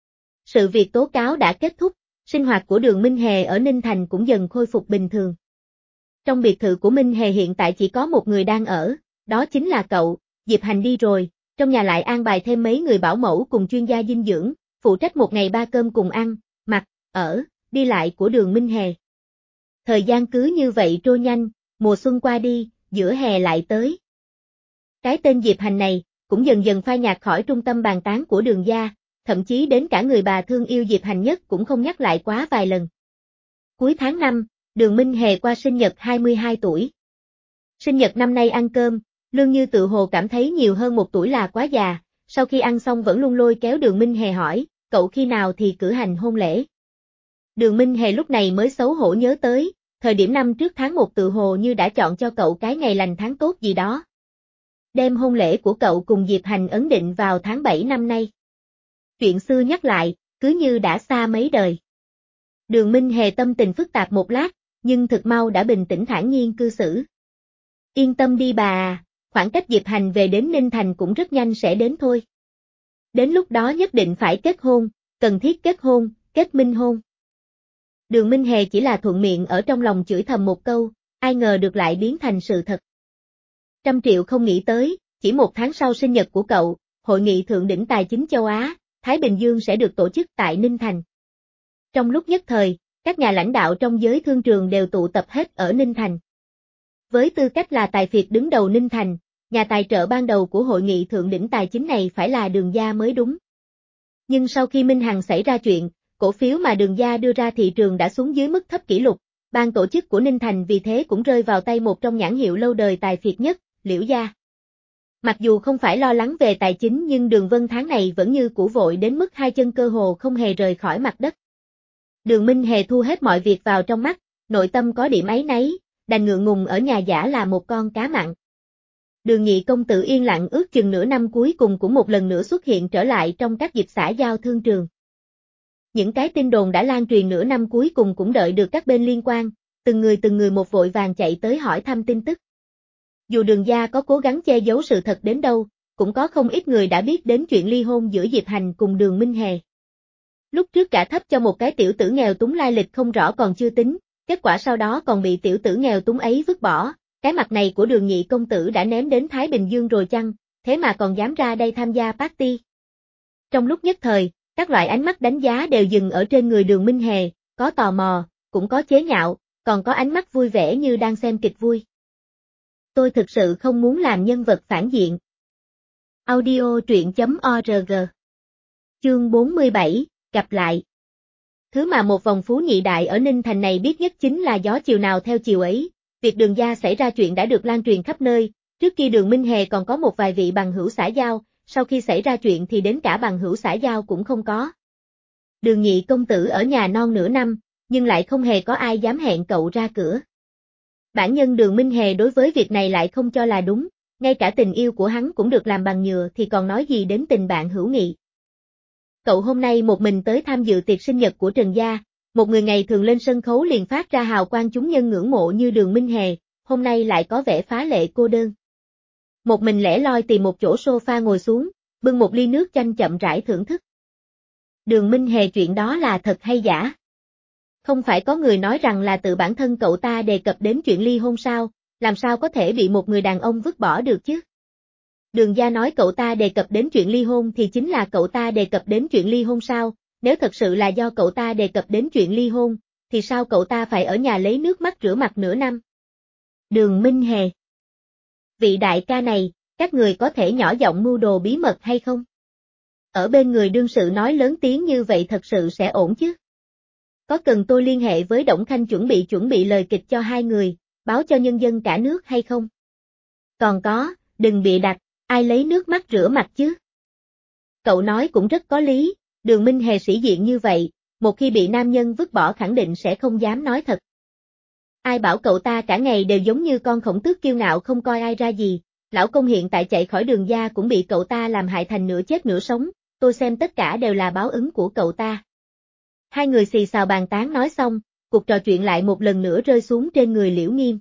Sự việc tố cáo đã kết thúc, sinh hoạt của Đường Minh Hề ở Ninh Thành cũng dần khôi phục bình thường. Trong biệt thự của Minh Hề hiện tại chỉ có một người đang ở, đó chính là cậu, Diệp Hành đi rồi, trong nhà lại an bài thêm mấy người bảo mẫu cùng chuyên gia dinh dưỡng, phụ trách một ngày ba cơm cùng ăn, mặc, ở, đi lại của Đường Minh Hề. Thời gian cứ như vậy trôi nhanh, mùa xuân qua đi, giữa hè lại tới. Cái tên Diệp Hành này, cũng dần dần phai nhạt khỏi trung tâm bàn tán của Đường gia, thậm chí đến cả người bà thương yêu Diệp Hành nhất cũng không nhắc lại quá vài lần. Cuối tháng năm, Đường Minh Hề qua sinh nhật hai mươi hai tuổi. Sinh nhật năm nay ăn cơm, Lương Như tự hồ cảm thấy nhiều hơn một tuổi là quá già, sau khi ăn xong vẫn luôn lôi kéo Đường Minh Hề hỏi, cậu khi nào thì cử hành hôn lễ. Đường Minh Hề lúc này mới xấu hổ nhớ tới, thời điểm năm trước tháng một tự hồ như đã chọn cho cậu cái ngày lành tháng tốt gì đó. Đêm hôn lễ của cậu cùng Diệp Hành ấn định vào tháng bảy năm nay. Chuyện xưa nhắc lại, cứ như đã xa mấy đời. Đường Minh Hề tâm tình phức tạp một lát, nhưng thực mau đã bình tĩnh thản nhiên cư xử. Yên tâm đi bà à, khoảng cách Diệp Hành về đến Ninh Thành cũng rất nhanh sẽ đến thôi. Đến lúc đó nhất định phải kết hôn, cần thiết kết hôn, kết minh hôn. Đường Minh Hề chỉ là thuận miệng ở trong lòng chửi thầm một câu, ai ngờ được lại biến thành sự thật. Trăm triệu không nghĩ tới, chỉ một tháng sau sinh nhật của cậu, Hội nghị Thượng đỉnh Tài chính châu Á, Thái Bình Dương sẽ được tổ chức tại Ninh Thành. Trong lúc nhất thời, các nhà lãnh đạo trong giới thương trường đều tụ tập hết ở Ninh Thành. Với tư cách là tài phiệt đứng đầu Ninh Thành, nhà tài trợ ban đầu của Hội nghị Thượng đỉnh Tài chính này phải là Đường gia mới đúng. Nhưng sau khi Minh Hằng xảy ra chuyện, cổ phiếu mà Đường gia đưa ra thị trường đã xuống dưới mức thấp kỷ lục, ban tổ chức của Ninh Thành vì thế cũng rơi vào tay một trong nhãn hiệu lâu đời tài phiệt nhất, Liễu gia. Mặc dù không phải lo lắng về tài chính nhưng Đường Vân tháng này vẫn như cũ vội đến mức hai chân cơ hồ không hề rời khỏi mặt đất. Đường Minh Hề thu hết mọi việc vào trong mắt, nội tâm có điểm áy náy, đành ngượng ngùng ở nhà giả là một con cá mặn. Đường Nhị công tử yên lặng ước chừng nửa năm cuối cùng cũng một lần nữa xuất hiện trở lại trong các dịp xã giao thương trường. Những cái tin đồn đã lan truyền nửa năm cuối cùng cũng đợi được các bên liên quan, từng người từng người một vội vàng chạy tới hỏi thăm tin tức. Dù Đường gia có cố gắng che giấu sự thật đến đâu, cũng có không ít người đã biết đến chuyện ly hôn giữa Diệp Hành cùng Đường Minh Hề. Lúc trước cả thấp cho một cái tiểu tử nghèo túng lai lịch không rõ còn chưa tính, kết quả sau đó còn bị tiểu tử nghèo túng ấy vứt bỏ, cái mặt này của Đường Nhị công tử đã ném đến Thái Bình Dương rồi chăng, thế mà còn dám ra đây tham gia party. Trong lúc nhất thời, các loại ánh mắt đánh giá đều dừng ở trên người Đường Minh Hề, có tò mò, cũng có chế nhạo, còn có ánh mắt vui vẻ như đang xem kịch vui. Tôi thực sự không muốn làm nhân vật phản diện. Audio truyện chấm org. Chương bốn mươi bảy, gặp lại. Thứ mà một vòng phú nhị đại ở Ninh Thành này biết nhất chính là gió chiều nào theo chiều ấy, việc Đường gia xảy ra chuyện đã được lan truyền khắp nơi, trước khi Đường Minh Hề còn có một vài vị bằng hữu xã giao, sau khi xảy ra chuyện thì đến cả bằng hữu xã giao cũng không có. Đường Nhị công tử ở nhà non nửa năm, nhưng lại không hề có ai dám hẹn cậu ra cửa. Bản nhân Đường Minh Hề đối với việc này lại không cho là đúng, ngay cả tình yêu của hắn cũng được làm bằng nhựa thì còn nói gì đến tình bạn hữu nghị. Cậu hôm nay một mình tới tham dự tiệc sinh nhật của Trần gia, một người ngày thường lên sân khấu liền phát ra hào quang chúng nhân ngưỡng mộ như Đường Minh Hề, hôm nay lại có vẻ phá lệ cô đơn. Một mình lẻ loi tìm một chỗ sofa ngồi xuống, bưng một ly nước chanh chậm rãi thưởng thức. Đường Minh Hề chuyện đó là thật hay giả? Không phải có người nói rằng là tự bản thân cậu ta đề cập đến chuyện ly hôn sao, làm sao có thể bị một người đàn ông vứt bỏ được chứ? Đường gia nói cậu ta đề cập đến chuyện ly hôn thì chính là cậu ta đề cập đến chuyện ly hôn sao, nếu thật sự là do cậu ta đề cập đến chuyện ly hôn, thì sao cậu ta phải ở nhà lấy nước mắt rửa mặt nửa năm? Đường Minh Hề. Vị đại ca này, các người có thể nhỏ giọng mưu đồ bí mật hay không? Ở bên người đương sự nói lớn tiếng như vậy thật sự sẽ ổn chứ? Có cần tôi liên hệ với Đổng Khanh chuẩn bị chuẩn bị lời kịch cho hai người, báo cho nhân dân cả nước hay không? Còn có, đừng bịa đặt, ai lấy nước mắt rửa mặt chứ? Cậu nói cũng rất có lý, Đường Minh Hề sĩ diện như vậy, một khi bị nam nhân vứt bỏ khẳng định sẽ không dám nói thật. Ai bảo cậu ta cả ngày đều giống như con khổng tước kiêu ngạo không coi ai ra gì, lão công hiện tại chạy khỏi Đường gia cũng bị cậu ta làm hại thành nửa chết nửa sống, tôi xem tất cả đều là báo ứng của cậu ta. Hai người xì xào bàn tán nói xong, cuộc trò chuyện lại một lần nữa rơi xuống trên người Liễu Nghiêm.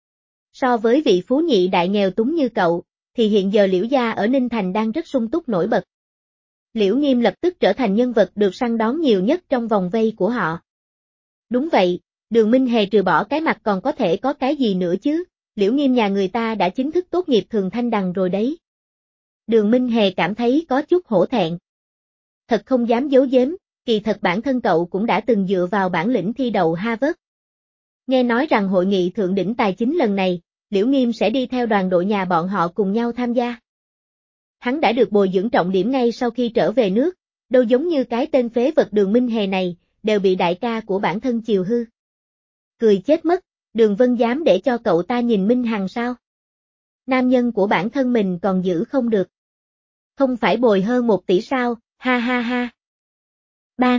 So với vị phú nhị đại nghèo túng như cậu, thì hiện giờ Liễu gia ở Ninh Thành đang rất sung túc nổi bật. Liễu Nghiêm lập tức trở thành nhân vật được săn đón nhiều nhất trong vòng vây của họ. Đúng vậy, Đường Minh Hề trừ bỏ cái mặt còn có thể có cái gì nữa chứ, Liễu Nghiêm nhà người ta đã chính thức tốt nghiệp Thường Thanh Đằng rồi đấy. Đường Minh Hề cảm thấy có chút hổ thẹn. Thật không dám giấu giếm, kỳ thật bản thân cậu cũng đã từng dựa vào bản lĩnh thi đậu Harvard. Nghe nói rằng hội nghị thượng đỉnh tài chính lần này, Liễu Nghiêm sẽ đi theo đoàn đội nhà bọn họ cùng nhau tham gia. Hắn đã được bồi dưỡng trọng điểm ngay sau khi trở về nước, đâu giống như cái tên phế vật Đường Minh Hề này, đều bị đại ca của bản thân chiều hư. Cười chết mất, Đường Vân dám để cho cậu ta nhìn Minh Hằng sao? Nam nhân của bản thân mình còn giữ không được. Không phải bồi hơn một tỷ sao, ha ha ha. Bang.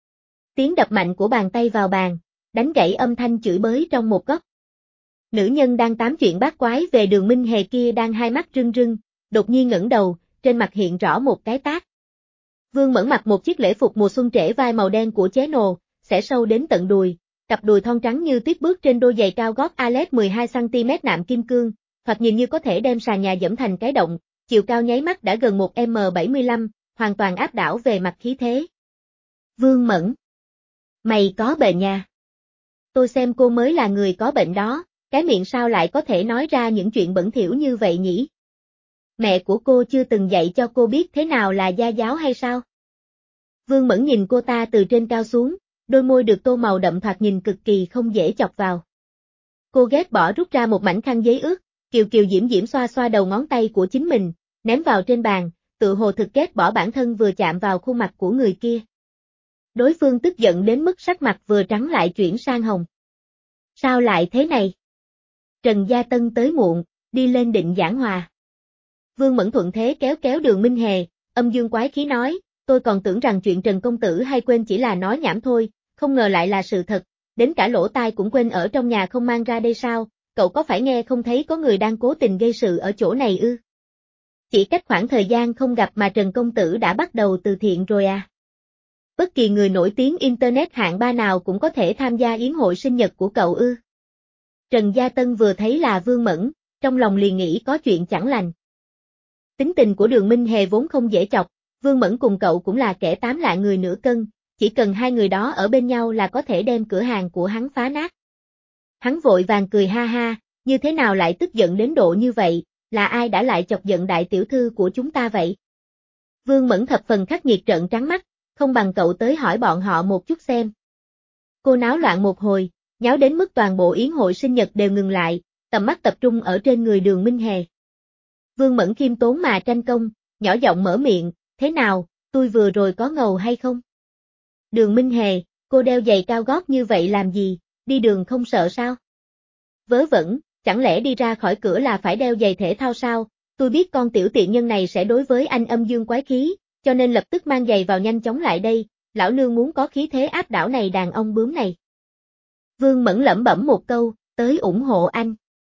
Tiếng đập mạnh của bàn tay vào bàn, đánh gãy âm thanh chửi bới trong một góc. Nữ nhân đang tám chuyện bát quái về Đường Minh Hề kia đang hai mắt rưng rưng, đột nhiên ngẩng đầu, trên mặt hiện rõ một cái tát. Vương Mẫn mặc một chiếc lễ phục mùa xuân trễ vai màu đen của chế nồ, xẻ sâu đến tận đùi, cặp đùi thon trắng như tuyết bước trên đôi giày cao gót Alex mười hai xăng ti mét nạm kim cương, thoạt nhìn như có thể đem sàn nhà dẫm thành cái động, chiều cao nháy mắt đã gần một mét bảy mươi lăm, hoàn toàn áp đảo về mặt khí thế. Vương Mẫn. Mày có bệnh nha. Tôi xem cô mới là người có bệnh đó, cái miệng sao lại có thể nói ra những chuyện bẩn thỉu như vậy nhỉ? Mẹ của cô chưa từng dạy cho cô biết thế nào là gia giáo hay sao? Vương Mẫn nhìn cô ta từ trên cao xuống, đôi môi được tô màu đậm thoạt nhìn cực kỳ không dễ chọc vào. Cô ghét bỏ rút ra một mảnh khăn giấy ướt, kiều kiều diễm diễm xoa xoa đầu ngón tay của chính mình, ném vào trên bàn, tự hồ thực ghét bỏ bản thân vừa chạm vào khuôn mặt của người kia. Đối phương tức giận đến mức sắc mặt vừa trắng lại chuyển sang hồng. Sao lại thế này? Trần Gia Tân tới muộn, đi lên định giảng hòa. Vương Mẫn thuận thế kéo kéo Đường Minh Hề, âm dương quái khí nói, tôi còn tưởng rằng chuyện Trần Công Tử hay quên chỉ là nói nhảm thôi, không ngờ lại là sự thật, đến cả lỗ tai cũng quên ở trong nhà không mang ra đây sao, cậu có phải nghe không thấy có người đang cố tình gây sự ở chỗ này ư? Chỉ cách khoảng thời gian không gặp mà Trần Công Tử đã bắt đầu từ thiện rồi à? Bất kỳ người nổi tiếng Internet hạng ba nào cũng có thể tham gia yến hội sinh nhật của cậu ư? Trần Gia Tân vừa thấy là Vương Mẫn, trong lòng liền nghĩ có chuyện chẳng lành. Tính tình của Đường Minh Hề vốn không dễ chọc, Vương Mẫn cùng cậu cũng là kẻ tám lạng người nửa cân, chỉ cần hai người đó ở bên nhau là có thể đem cửa hàng của hắn phá nát. Hắn vội vàng cười ha ha, như thế nào lại tức giận đến độ như vậy, là ai đã lại chọc giận đại tiểu thư của chúng ta vậy? Vương Mẫn thập phần khắc nghiệt trợn trắng mắt, không bằng cậu tới hỏi bọn họ một chút xem. Cô náo loạn một hồi, nháo đến mức toàn bộ yến hội sinh nhật đều ngừng lại, tầm mắt tập trung ở trên người Đường Minh Hề. Vương Mẫn khiêm tốn mà tranh công, nhỏ giọng mở miệng, thế nào, tôi vừa rồi có ngầu hay không? Đường Minh Hề, cô đeo giày cao gót như vậy làm gì, đi đường không sợ sao? Vớ vẩn, chẳng lẽ đi ra khỏi cửa là phải đeo giày thể thao sao? Tôi biết con tiểu tiện nhân này sẽ đối với anh âm dương quái khí, cho nên lập tức mang giày vào nhanh chóng lại đây, lão nương muốn có khí thế áp đảo này đàn ông bướm này. Vương Mẫn lẩm bẩm một câu, tới ủng hộ anh.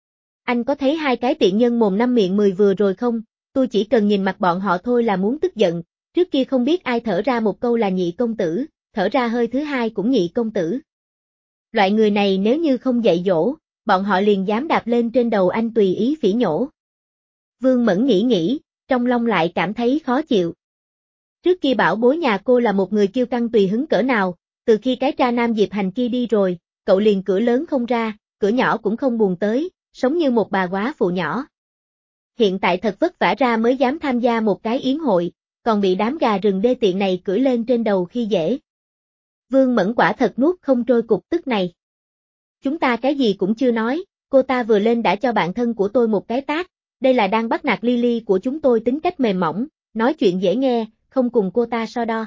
Anh có thấy hai cái tiện nhân mồm năm miệng mười vừa rồi không? Tôi chỉ cần nhìn mặt bọn họ thôi là muốn tức giận, trước kia không biết ai thở ra một câu là nhị công tử, thở ra hơi thứ hai cũng nhị công tử. Loại người này nếu như không dạy dỗ, bọn họ liền dám đạp lên trên đầu anh tùy ý phỉ nhổ. Vương Mẫn nghĩ nghĩ, trong lòng lại cảm thấy khó chịu. Trước kia bảo bối nhà cô là một người kiêu căng tùy hứng cỡ nào, từ khi cái tra nam Diệp Hành kia đi rồi, cậu liền cửa lớn không ra, cửa nhỏ cũng không buồn tới, sống như một bà góa phụ nhỏ. Hiện tại thật vất vả ra mới dám tham gia một cái yến hội, còn bị đám gà rừng đê tiện này cưỡi lên trên đầu khi dễ. Vương Mẫn quả thật nuốt không trôi cục tức này. Chúng ta cái gì cũng chưa nói, cô ta vừa lên đã cho bạn thân của tôi một cái tát, đây là đang bắt nạt Lily của chúng tôi tính cách mềm mỏng, nói chuyện dễ nghe, không cùng cô ta so đo.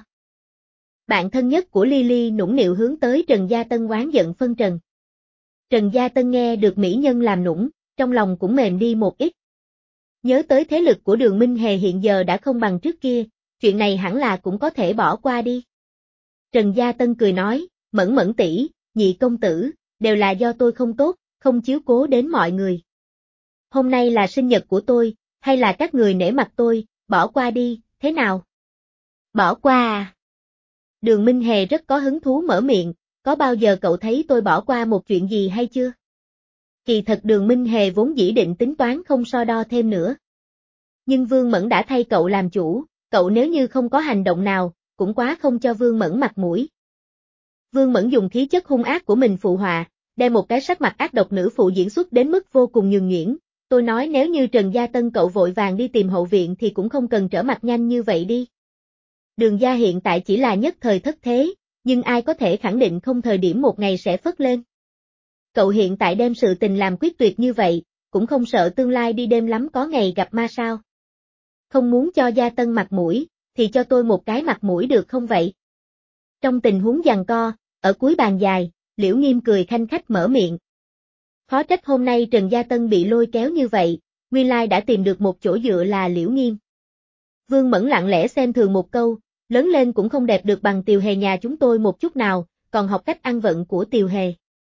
Bạn thân nhất của Lily nũng nịu hướng tới Trần Gia Tân oán giận phân trần. Trần Gia Tân nghe được mỹ nhân làm nũng, trong lòng cũng mềm đi một ít. Nhớ tới thế lực của Đường Minh Hề hiện giờ đã không bằng trước kia, chuyện này hẳn là cũng có thể bỏ qua đi. Trần Gia Tân cười nói, Mẫn Mẫn tỷ, nhị công tử, đều là do tôi không tốt, không chiếu cố đến mọi người. Hôm nay là sinh nhật của tôi, hay là các người nể mặt tôi, bỏ qua đi, thế nào? Bỏ qua à? Đường Minh Hề rất có hứng thú mở miệng, có bao giờ cậu thấy tôi bỏ qua một chuyện gì hay chưa? Kỳ thật Đường Minh Hề vốn dĩ định tính toán không so đo thêm nữa. Nhưng Vương Mẫn đã thay cậu làm chủ, cậu nếu như không có hành động nào, cũng quá không cho Vương Mẫn mặt mũi. Vương Mẫn dùng khí chất hung ác của mình phụ họa, đem một cái sắc mặt ác độc nữ phụ diễn xuất đến mức vô cùng nhường nhuyễn. Tôi nói nếu như Trần Gia Tân cậu vội vàng đi tìm hậu viện thì cũng không cần trở mặt nhanh như vậy đi. Đường gia hiện tại chỉ là nhất thời thất thế, nhưng ai có thể khẳng định không thời điểm một ngày sẽ phất lên. Cậu hiện tại đem sự tình làm quyết tuyệt như vậy, cũng không sợ tương lai đi đêm lắm có ngày gặp ma sao. Không muốn cho Gia Tân mặt mũi, thì cho tôi một cái mặt mũi được không vậy? Trong tình huống giằng co, ở cuối bàn dài, Liễu Nghiêm cười khanh khách mở miệng. Khó trách hôm nay Trần Gia Tân bị lôi kéo như vậy, nguyên lai đã tìm được một chỗ dựa là Liễu Nghiêm. Vương Mẫn lặng lẽ xem thường một câu, lớn lên cũng không đẹp được bằng Tiều Hề nhà chúng tôi một chút nào, còn học cách ăn vận của Tiều Hề.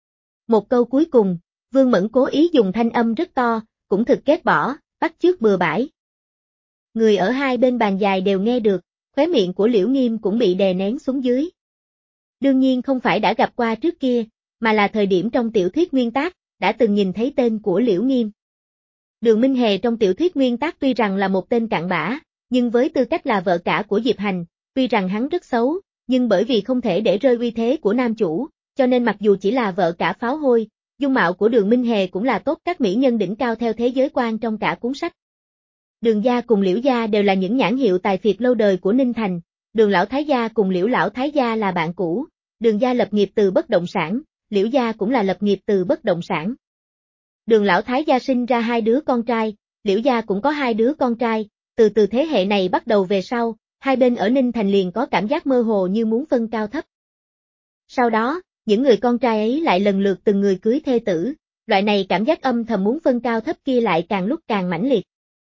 Một câu cuối cùng, Vương Mẫn cố ý dùng thanh âm rất to, cũng thực ghét bỏ, bắt chước bừa bãi. Người ở hai bên bàn dài đều nghe được, khóe miệng của Liễu Nghiêm cũng bị đè nén xuống dưới. Đương nhiên không phải đã gặp qua trước kia, mà là thời điểm trong tiểu thuyết nguyên tác, đã từng nhìn thấy tên của Liễu Nghiêm. Đường Minh Hề trong tiểu thuyết nguyên tác tuy rằng là một tên cặn bã, nhưng với tư cách là vợ cả của Diệp Hành, tuy rằng hắn rất xấu, nhưng bởi vì không thể để rơi uy thế của nam chủ, cho nên mặc dù chỉ là vợ cả pháo hôi, dung mạo của Đường Minh Hề cũng là tốt các mỹ nhân đỉnh cao theo thế giới quan trong cả cuốn sách. Đường gia cùng Liễu gia đều là những nhãn hiệu tài phiệt lâu đời của Ninh Thành, Đường lão thái gia cùng Liễu lão thái gia là bạn cũ, Đường gia lập nghiệp từ bất động sản, Liễu gia cũng là lập nghiệp từ bất động sản. Đường lão thái gia sinh ra hai đứa con trai, Liễu gia cũng có hai đứa con trai, từ từ thế hệ này bắt đầu về sau, hai bên ở Ninh Thành liền có cảm giác mơ hồ như muốn phân cao thấp. Sau đó, những người con trai ấy lại lần lượt từng người cưới thê tử, loại này cảm giác âm thầm muốn phân cao thấp kia lại càng lúc càng mãnh liệt.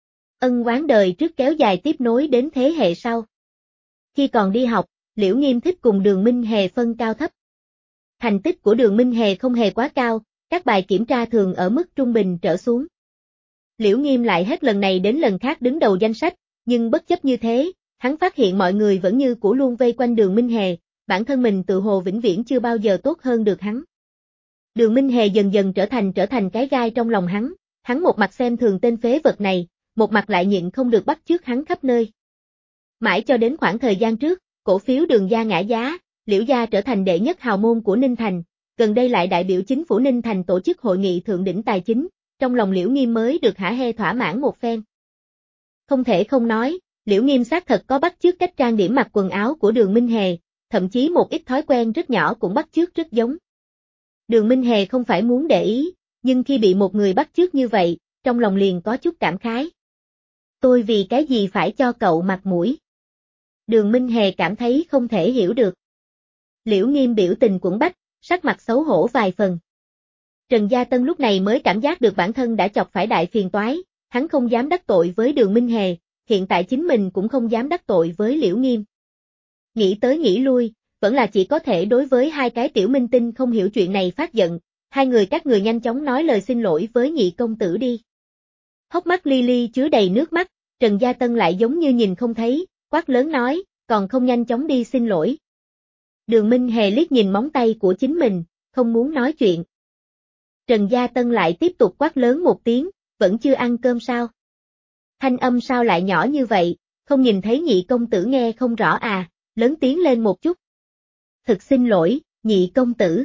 Ân oán đời trước kéo dài tiếp nối đến thế hệ sau. Khi còn đi học, Liễu Nghiêm thích cùng Đường Minh Hề phân cao thấp. Thành tích của Đường Minh Hề không hề quá cao, các bài kiểm tra thường ở mức trung bình trở xuống. Liễu Nghiêm lại hết lần này đến lần khác đứng đầu danh sách, nhưng bất chấp như thế, hắn phát hiện mọi người vẫn như cũ luôn vây quanh Đường Minh Hề, bản thân mình tự hồ vĩnh viễn chưa bao giờ tốt hơn được hắn. Đường Minh Hề dần dần trở thành trở thành cái gai trong lòng hắn, hắn một mặt xem thường tên phế vật này, một mặt lại nhịn không được bắt chước hắn khắp nơi. Mãi cho đến khoảng thời gian trước, cổ phiếu Đường gia ngã giá, Liễu gia trở thành đệ nhất hào môn của Ninh Thành, gần đây lại đại biểu chính phủ Ninh Thành tổ chức hội nghị thượng đỉnh tài chính, trong lòng Liễu Nghiêm mới được hả hê thỏa mãn một phen. Không thể không nói, Liễu Nghiêm xác thật có bắt chước cách trang điểm mặc quần áo của Đường Minh Hề, thậm chí một ít thói quen rất nhỏ cũng bắt chước rất giống. Đường Minh Hề không phải muốn để ý, nhưng khi bị một người bắt chước như vậy, trong lòng liền có chút cảm khái. Tôi vì cái gì phải cho cậu mặt mũi? Đường Minh Hề cảm thấy không thể hiểu được. Liễu Nghiêm biểu tình quẫn bách, sắc mặt xấu hổ vài phần. Trần Gia Tân lúc này mới cảm giác được bản thân đã chọc phải đại phiền toái, hắn không dám đắc tội với Đường Minh Hề, hiện tại chính mình cũng không dám đắc tội với Liễu Nghiêm. Nghĩ tới nghĩ lui, vẫn là chỉ có thể đối với hai cái tiểu minh tinh không hiểu chuyện này phát giận, hai người các người nhanh chóng nói lời xin lỗi với nhị công tử đi. Hốc mắt Lily chứa đầy nước mắt, Trần Gia Tân lại giống như nhìn không thấy, quát lớn nói, còn không nhanh chóng đi xin lỗi. Đường Minh Hề liếc nhìn móng tay của chính mình, không muốn nói chuyện. Trần Gia Tân lại tiếp tục quát lớn một tiếng, vẫn chưa ăn cơm sao? Thanh âm sao lại nhỏ như vậy, không nhìn thấy nhị công tử nghe không rõ à, lớn tiếng lên một chút. Thực xin lỗi, nhị công tử.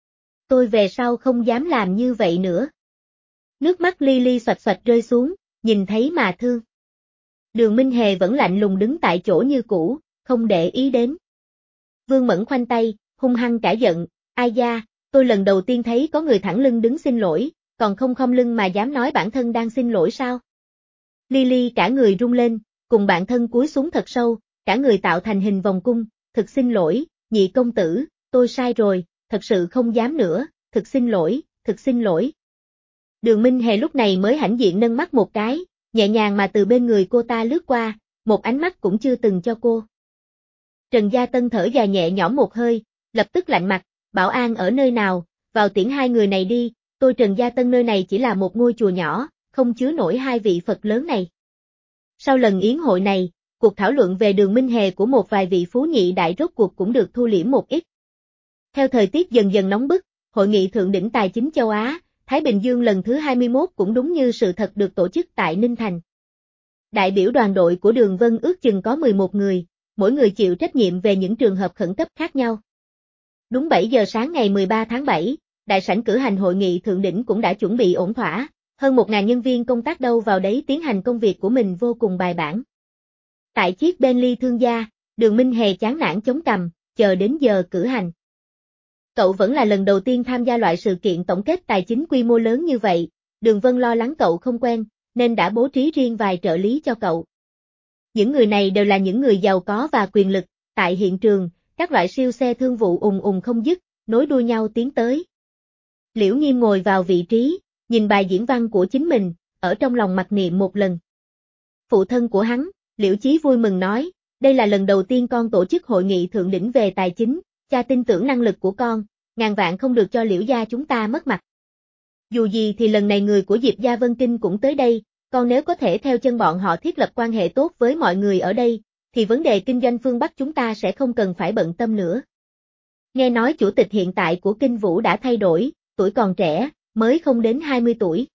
Tôi về sau không dám làm như vậy nữa. Nước mắt Lily xoạch xoạch rơi xuống, nhìn thấy mà thương. Đường Minh Hề vẫn lạnh lùng đứng tại chỗ như cũ, không để ý đến. Vương Mẫn khoanh tay, hung hăng cả giận, ai da, tôi lần đầu tiên thấy có người thẳng lưng đứng xin lỗi, còn không khom lưng mà dám nói bản thân đang xin lỗi sao? Lily cả người rung lên, cùng bản thân cúi xuống thật sâu, cả người tạo thành hình vòng cung, thực xin lỗi, nhị công tử, tôi sai rồi, thật sự không dám nữa, thực xin lỗi, thực xin lỗi. Đường Minh Hề lúc này mới hãnh diện nâng mắt một cái, nhẹ nhàng mà từ bên người cô ta lướt qua, một ánh mắt cũng chưa từng cho cô. Trần Gia Tân thở dài nhẹ nhõm một hơi, lập tức lạnh mặt, bảo an ở nơi nào, vào tiễn hai người này đi, tôi Trần Gia Tân nơi này chỉ là một ngôi chùa nhỏ, không chứa nổi hai vị Phật lớn này. Sau lần yến hội này, cuộc thảo luận về Đường Minh Hề của một vài vị phú nhị đại rốt cuộc cũng được thu liễm một ít. Theo thời tiết dần dần nóng bức, hội nghị thượng đỉnh tài chính châu Á, Thái Bình Dương lần thứ hai mươi mốt cũng đúng như sự thật được tổ chức tại Ninh Thành. Đại biểu đoàn đội của Đường Vân ước chừng có mười một người, mỗi người chịu trách nhiệm về những trường hợp khẩn cấp khác nhau. Đúng bảy giờ sáng ngày mười ba tháng bảy, đại sảnh cử hành hội nghị thượng đỉnh cũng đã chuẩn bị ổn thỏa, hơn một nghìn nhân viên công tác đâu vào đấy tiến hành công việc của mình vô cùng bài bản. Tại chiếc Bentley thương gia, Đường Minh Hề chán nản chống cằm, chờ đến giờ cử hành. Cậu vẫn là lần đầu tiên tham gia loại sự kiện tổng kết tài chính quy mô lớn như vậy, Đường Vân lo lắng cậu không quen, nên đã bố trí riêng vài trợ lý cho cậu. Những người này đều là những người giàu có và quyền lực, tại hiện trường, các loại siêu xe thương vụ ùng ùng không dứt, nối đuôi nhau tiến tới. Liễu Nghiêm ngồi vào vị trí, nhìn bài diễn văn của chính mình, ở trong lòng mặc niệm một lần. Phụ thân của hắn, Liễu Chí vui mừng nói, đây là lần đầu tiên con tổ chức hội nghị thượng đỉnh về tài chính, cha tin tưởng năng lực của con, ngàn vạn không được cho Liễu gia chúng ta mất mặt. Dù gì thì lần này người của Diệp gia Vân Kinh cũng tới đây, con nếu có thể theo chân bọn họ thiết lập quan hệ tốt với mọi người ở đây, thì vấn đề kinh doanh phương Bắc chúng ta sẽ không cần phải bận tâm nữa. Nghe nói chủ tịch hiện tại của Kinh Vũ đã thay đổi, tuổi còn trẻ, mới không đến hai mươi tuổi.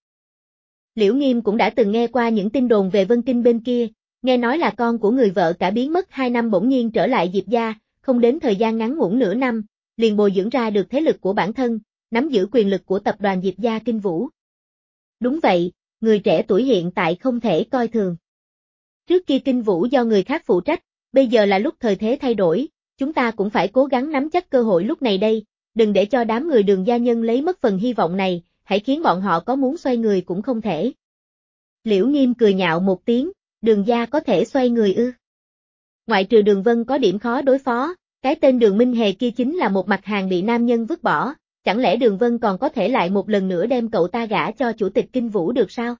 Liễu Nghiêm cũng đã từng nghe qua những tin đồn về Vân Kinh bên kia, nghe nói là con của người vợ cả biến mất hai năm bỗng nhiên trở lại Diệp gia, không đến thời gian ngắn ngủn nửa năm, liền bồi dưỡng ra được thế lực của bản thân, nắm giữ quyền lực của tập đoàn Diệp gia Kinh Vũ. Đúng vậy, người trẻ tuổi hiện tại không thể coi thường. Trước kia Kinh Vũ do người khác phụ trách, bây giờ là lúc thời thế thay đổi, chúng ta cũng phải cố gắng nắm chắc cơ hội lúc này đây, đừng để cho đám người Đường gia nhân lấy mất phần hy vọng này, hãy khiến bọn họ có muốn xoay người cũng không thể. Liễu Nghiêm cười nhạo một tiếng, Đường gia có thể xoay người ư? Ngoại trừ Đường Vân có điểm khó đối phó, cái tên Đường Minh Hề kia chính là một mặt hàng bị nam nhân vứt bỏ, chẳng lẽ Đường Vân còn có thể lại một lần nữa đem cậu ta gả cho chủ tịch Kinh Vũ được sao?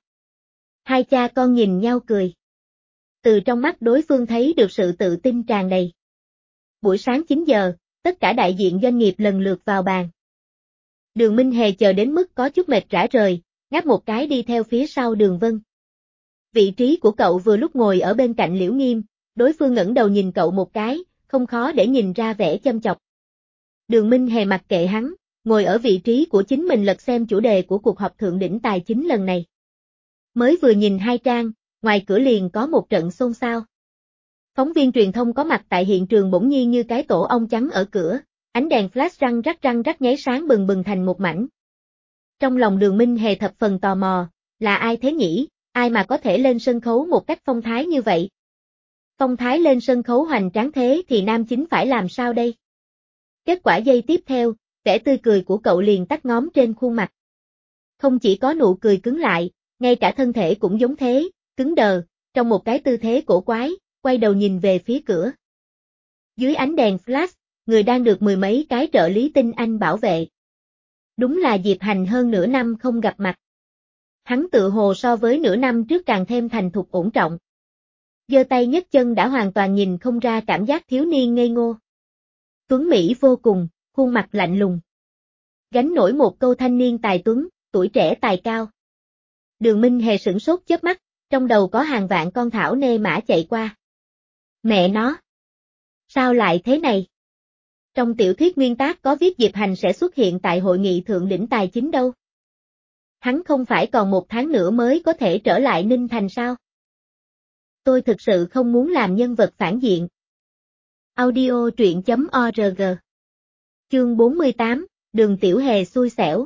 Hai cha con nhìn nhau cười. Từ trong mắt đối phương thấy được sự tự tin tràn đầy. Buổi sáng chín giờ, tất cả đại diện doanh nghiệp lần lượt vào bàn. Đường Minh Hề chờ đến mức có chút mệt rã rời, ngáp một cái đi theo phía sau Đường Vân. Vị trí của cậu vừa lúc ngồi ở bên cạnh Liễu Nghiêm, đối phương ngẩng đầu nhìn cậu một cái, không khó để nhìn ra vẻ châm chọc. Đường Minh Hề mặc kệ hắn, ngồi ở vị trí của chính mình lật xem chủ đề của cuộc họp thượng đỉnh tài chính lần này. Mới vừa nhìn hai trang, ngoài cửa liền có một trận xôn xao. Phóng viên truyền thông có mặt tại hiện trường bỗng nhiên như cái tổ ong trắng ở cửa, ánh đèn flash răng rắc răng rắc nháy sáng bừng bừng thành một mảnh. Trong lòng Đường Minh Hề thập phần tò mò, là ai thế nhỉ, ai mà có thể lên sân khấu một cách phong thái như vậy? Phong thái lên sân khấu hoành tráng thế thì nam chính phải làm sao đây? Kết quả giây tiếp theo, vẻ tươi cười của cậu liền tắt ngóm trên khuôn mặt. Không chỉ có nụ cười cứng lại, ngay cả thân thể cũng giống thế, cứng đờ, trong một cái tư thế cổ quái, quay đầu nhìn về phía cửa. Dưới ánh đèn flash, người đang được mười mấy cái trợ lý tinh anh bảo vệ. Đúng là Diệp Hành hơn nửa năm không gặp mặt. Hắn tự hồ so với nửa năm trước càng thêm thành thục ổn trọng. Giơ tay nhấc chân đã hoàn toàn nhìn không ra cảm giác thiếu niên ngây ngô. Tuấn Mỹ vô cùng, khuôn mặt lạnh lùng. Gánh nổi một câu thanh niên tài tuấn, tuổi trẻ tài cao. Đường Minh Hề sửng sốt chớp mắt, trong đầu có hàng vạn con thảo nê mã chạy qua. Mẹ nó! Sao lại thế này? Trong tiểu thuyết nguyên tác có viết Diệp Hành sẽ xuất hiện tại hội nghị thượng đỉnh tài chính đâu. Hắn không phải còn một tháng nữa mới có thể trở lại Ninh Thành sao? Tôi thực sự không muốn làm nhân vật phản diện. Audio truyện chấm org. Chương bốn mươi tám, Đường Tiểu Hề xui xẻo.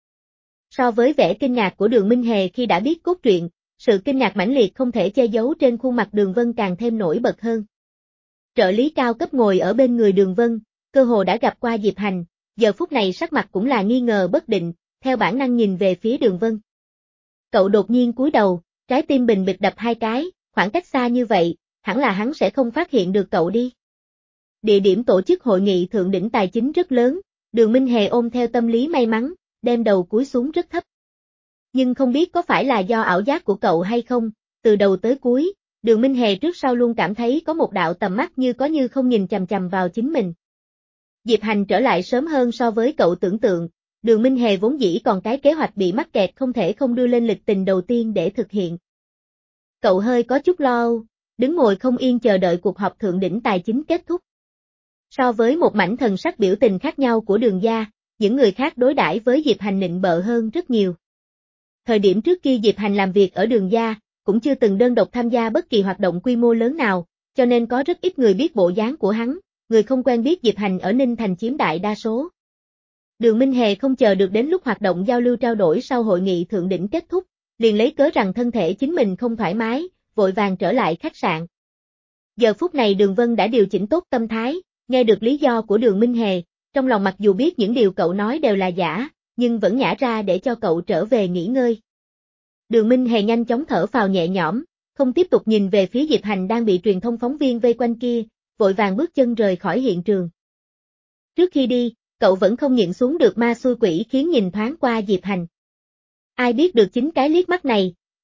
So với vẻ kinh ngạc của Đường Minh Hề khi đã biết cốt truyện, sự kinh ngạc mãnh liệt không thể che giấu trên khuôn mặt Đường Vân càng thêm nổi bật hơn. Trợ lý cao cấp ngồi ở bên người Đường Vân, cơ hồ đã gặp qua Diệp Hành, giờ phút này sắc mặt cũng là nghi ngờ bất định, theo bản năng nhìn về phía Đường Vân. Cậu đột nhiên cúi đầu, trái tim bình bịch đập hai cái, khoảng cách xa như vậy, hẳn là hắn sẽ không phát hiện được cậu đi. Địa điểm tổ chức hội nghị thượng đỉnh tài chính rất lớn, Đường Minh Hề ôm theo tâm lý may mắn, đem đầu cúi xuống rất thấp. Nhưng không biết có phải là do ảo giác của cậu hay không, từ đầu tới cuối, Đường Minh Hề trước sau luôn cảm thấy có một đạo tầm mắt như có như không nhìn chằm chằm vào chính mình. Diệp Hành trở lại sớm hơn so với cậu tưởng tượng, Đường Minh Hề vốn dĩ còn cái kế hoạch bị mắc kẹt không thể không đưa lên lịch trình đầu tiên để thực hiện. Cậu hơi có chút lo âu, đứng ngồi không yên chờ đợi cuộc họp thượng đỉnh tài chính kết thúc. So với một mảnh thần sắc biểu tình khác nhau của Đường gia, những người khác đối đãi với Diệp Hành nịnh bợ hơn rất nhiều. Thời điểm trước kia Diệp Hành làm việc ở Đường gia, cũng chưa từng đơn độc tham gia bất kỳ hoạt động quy mô lớn nào, cho nên có rất ít người biết bộ dáng của hắn, người không quen biết Diệp Hành ở Ninh Thành chiếm đại đa số. Đường Minh Hề không chờ được đến lúc hoạt động giao lưu trao đổi sau hội nghị thượng đỉnh kết thúc, liền lấy cớ rằng thân thể chính mình không thoải mái, vội vàng trở lại khách sạn. Giờ phút này Đường Vân đã điều chỉnh tốt tâm thái, nghe được lý do của Đường Minh Hề, trong lòng mặc dù biết những điều cậu nói đều là giả, nhưng vẫn nhả ra để cho cậu trở về nghỉ ngơi. Đường Minh Hề nhanh chóng thở phào nhẹ nhõm, không tiếp tục nhìn về phía Diệp Hành đang bị truyền thông phóng viên vây quanh kia, vội vàng bước chân rời khỏi hiện trường. Trước khi đi, cậu vẫn không nhịn xuống được ma xui quỷ khiến nhìn thoáng qua Diệp Hành. Ai biết được chính cái liếc mắt này,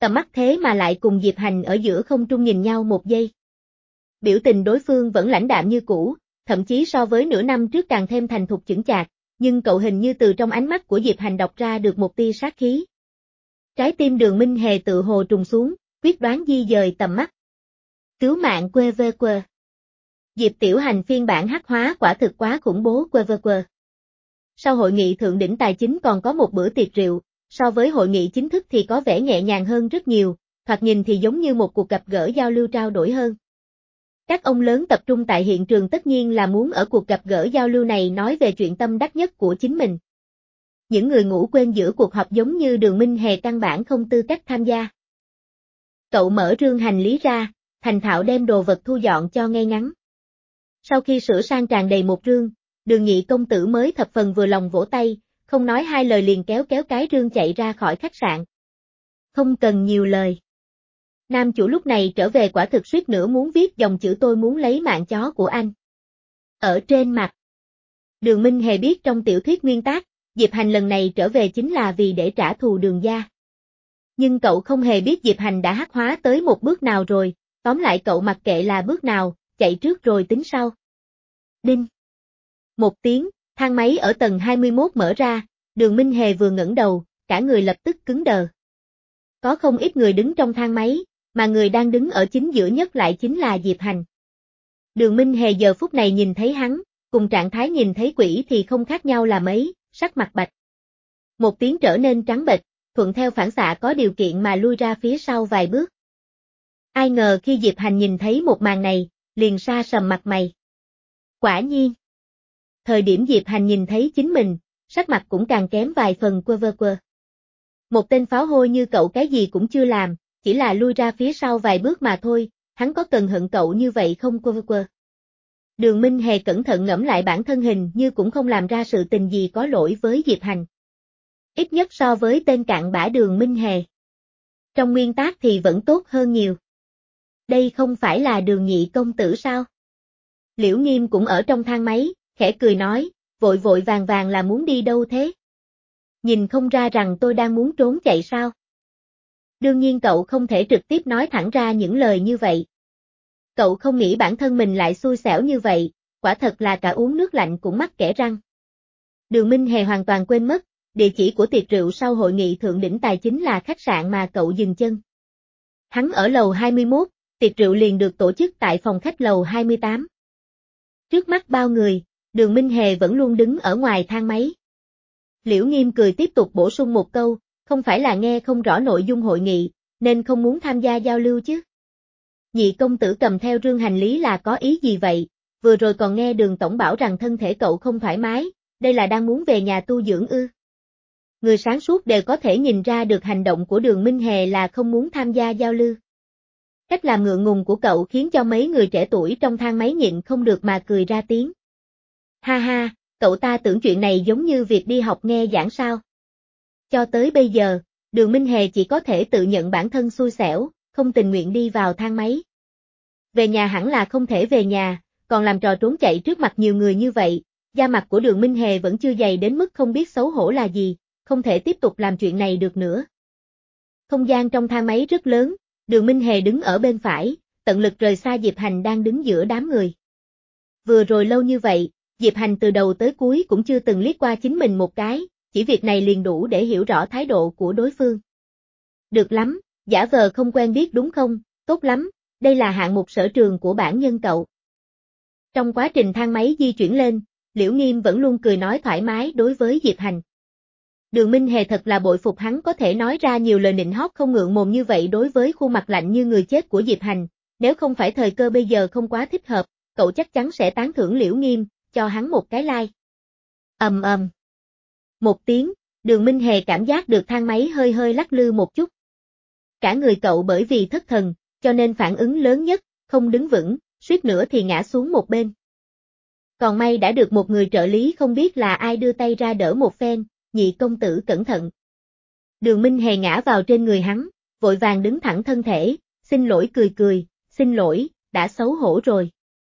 Tầm mắt thế mà lại cùng Diệp Hành ở giữa không trung nhìn nhau một giây. Biểu tình đối phương vẫn lãnh đạm như cũ, thậm chí so với nửa năm trước càng thêm thành thục chững chạc, nhưng cậu hình như từ trong ánh mắt của Diệp Hành đọc ra được một tia sát khí. Trái tim Đường Minh Hề tự hồ trùng xuống, quyết đoán di dời tầm mắt. Cứu mạng quê vơ quơ. Diệp Tiểu Hành phiên bản hắc hóa quả thực quá khủng bố quê vơ quơ. Sau hội nghị thượng đỉnh tài chính còn có một bữa tiệc rượu, so với hội nghị chính thức thì có vẻ nhẹ nhàng hơn rất nhiều, thoạt nhìn thì giống như một cuộc gặp gỡ giao lưu trao đổi hơn. Các ông lớn tập trung tại hiện trường tất nhiên là muốn ở cuộc gặp gỡ giao lưu này nói về chuyện tâm đắc nhất của chính mình. Những người ngủ quên giữa cuộc họp giống như Đường Minh Hề căn bản không tư cách tham gia. Cậu mở rương hành lý ra, thành thạo đem đồ vật thu dọn cho ngay ngắn. Sau khi sửa sang tràn đầy một rương, Đường Nhị công tử mới thập phần vừa lòng vỗ tay, không nói hai lời liền kéo kéo cái rương chạy ra khỏi khách sạn. Không cần nhiều lời. Nam chủ lúc này trở về quả thực suýt nữa muốn viết dòng chữ tôi muốn lấy mạng chó của anh. Ở trên mặt. Đường Minh Hề biết trong tiểu thuyết nguyên tác, Diệp Hành lần này trở về chính là vì để trả thù Đường gia. Nhưng cậu không hề biết Diệp Hành đã hắc hóa tới một bước nào rồi, tóm lại cậu mặc kệ là bước nào, chạy trước rồi tính sau. Đinh. Một tiếng, thang máy ở tầng hai mươi mốt mở ra, Đường Minh Hề vừa ngẩng đầu, cả người lập tức cứng đờ. Có không ít người đứng trong thang máy, mà người đang đứng ở chính giữa nhất lại chính là Diệp Hành. Đường Minh Hề giờ phút này nhìn thấy hắn, cùng trạng thái nhìn thấy quỷ thì không khác nhau là mấy, sắc mặt bạch. Một tiếng trở nên trắng bệch, thuận theo phản xạ có điều kiện mà lui ra phía sau vài bước. Ai ngờ khi Diệp Hành nhìn thấy một màn này, liền sa sầm mặt mày. Quả nhiên. Thời điểm Diệp Hành nhìn thấy chính mình, sắc mặt cũng càng kém vài phần quơ vơ quơ. Một tên pháo hôi như cậu cái gì cũng chưa làm, chỉ là lui ra phía sau vài bước mà thôi, hắn có cần hận cậu như vậy không quơ vơ quơ. Đường Minh Hề cẩn thận ngẫm lại bản thân hình như cũng không làm ra sự tình gì có lỗi với Diệp Hành. Ít nhất so với tên cặn bã Đường Minh Hề. Trong nguyên tác thì vẫn tốt hơn nhiều. Đây không phải là Đường Nhị công tử sao? Liễu Nghiêm cũng ở trong thang máy, khẽ cười nói, vội vội vàng vàng là muốn đi đâu thế? Nhìn không ra rằng tôi đang muốn trốn chạy sao? Đương nhiên cậu không thể trực tiếp nói thẳng ra những lời như vậy. Cậu không nghĩ bản thân mình lại xui xẻo như vậy, quả thật là cả uống nước lạnh cũng mắc kẽ răng. Đường Minh Hề hoàn toàn quên mất, địa chỉ của tiệc rượu sau hội nghị thượng đỉnh tài chính là khách sạn mà cậu dừng chân. Hắn ở lầu hai mươi mốt, tiệc rượu liền được tổ chức tại phòng khách lầu hai mươi tám. Trước mắt bao người, Đường Minh Hề vẫn luôn đứng ở ngoài thang máy. Liễu Nghiêm cười tiếp tục bổ sung một câu, không phải là nghe không rõ nội dung hội nghị, nên không muốn tham gia giao lưu chứ. Nhị công tử cầm theo rương hành lý là có ý gì vậy, vừa rồi còn nghe Đường tổng bảo rằng thân thể cậu không thoải mái, đây là đang muốn về nhà tu dưỡng ư. Người sáng suốt đều có thể nhìn ra được hành động của Đường Minh Hề là không muốn tham gia giao lưu. Cách làm ngượng ngùng của cậu khiến cho mấy người trẻ tuổi trong thang máy nhịn không được mà cười ra tiếng. Ha ha, cậu ta tưởng chuyện này giống như việc đi học nghe giảng sao. Cho tới bây giờ, Đường Minh Hề chỉ có thể tự nhận bản thân xui xẻo, không tình nguyện đi vào thang máy. Về nhà hẳn là không thể về nhà, còn làm trò trốn chạy trước mặt nhiều người như vậy, da mặt của Đường Minh Hề vẫn chưa dày đến mức không biết xấu hổ là gì, không thể tiếp tục làm chuyện này được nữa. Không gian trong thang máy rất lớn, Đường Minh Hề đứng ở bên phải, tận lực rời xa Diệp Hành đang đứng giữa đám người. Vừa rồi lâu như vậy, Diệp Hành từ đầu tới cuối cũng chưa từng liếc qua chính mình một cái, chỉ việc này liền đủ để hiểu rõ thái độ của đối phương. Được lắm, giả vờ không quen biết đúng không, tốt lắm, đây là hạng mục sở trường của bản nhân cậu. Trong quá trình thang máy di chuyển lên, Liễu Nghiêm vẫn luôn cười nói thoải mái đối với Diệp Hành. Đường Minh Hề thật là bội phục hắn có thể nói ra nhiều lời nịnh hót không ngượng mồm như vậy đối với khuôn mặt lạnh như người chết của Diệp Hành, nếu không phải thời cơ bây giờ không quá thích hợp, cậu chắc chắn sẽ tán thưởng Liễu Nghiêm, cho hắn một cái like. Ầm ầm. Một tiếng, Đường Minh Hề cảm giác được thang máy hơi hơi lắc lư một chút. Cả người cậu bởi vì thất thần, cho nên phản ứng lớn nhất, không đứng vững, suýt nữa thì ngã xuống một bên. Còn may đã được một người trợ lý không biết là ai đưa tay ra đỡ một phen, Nhị công tử cẩn thận. Đường Minh Hề ngã vào trên người hắn, vội vàng đứng thẳng thân thể, xin lỗi cười cười, xin lỗi, đã xấu hổ rồi.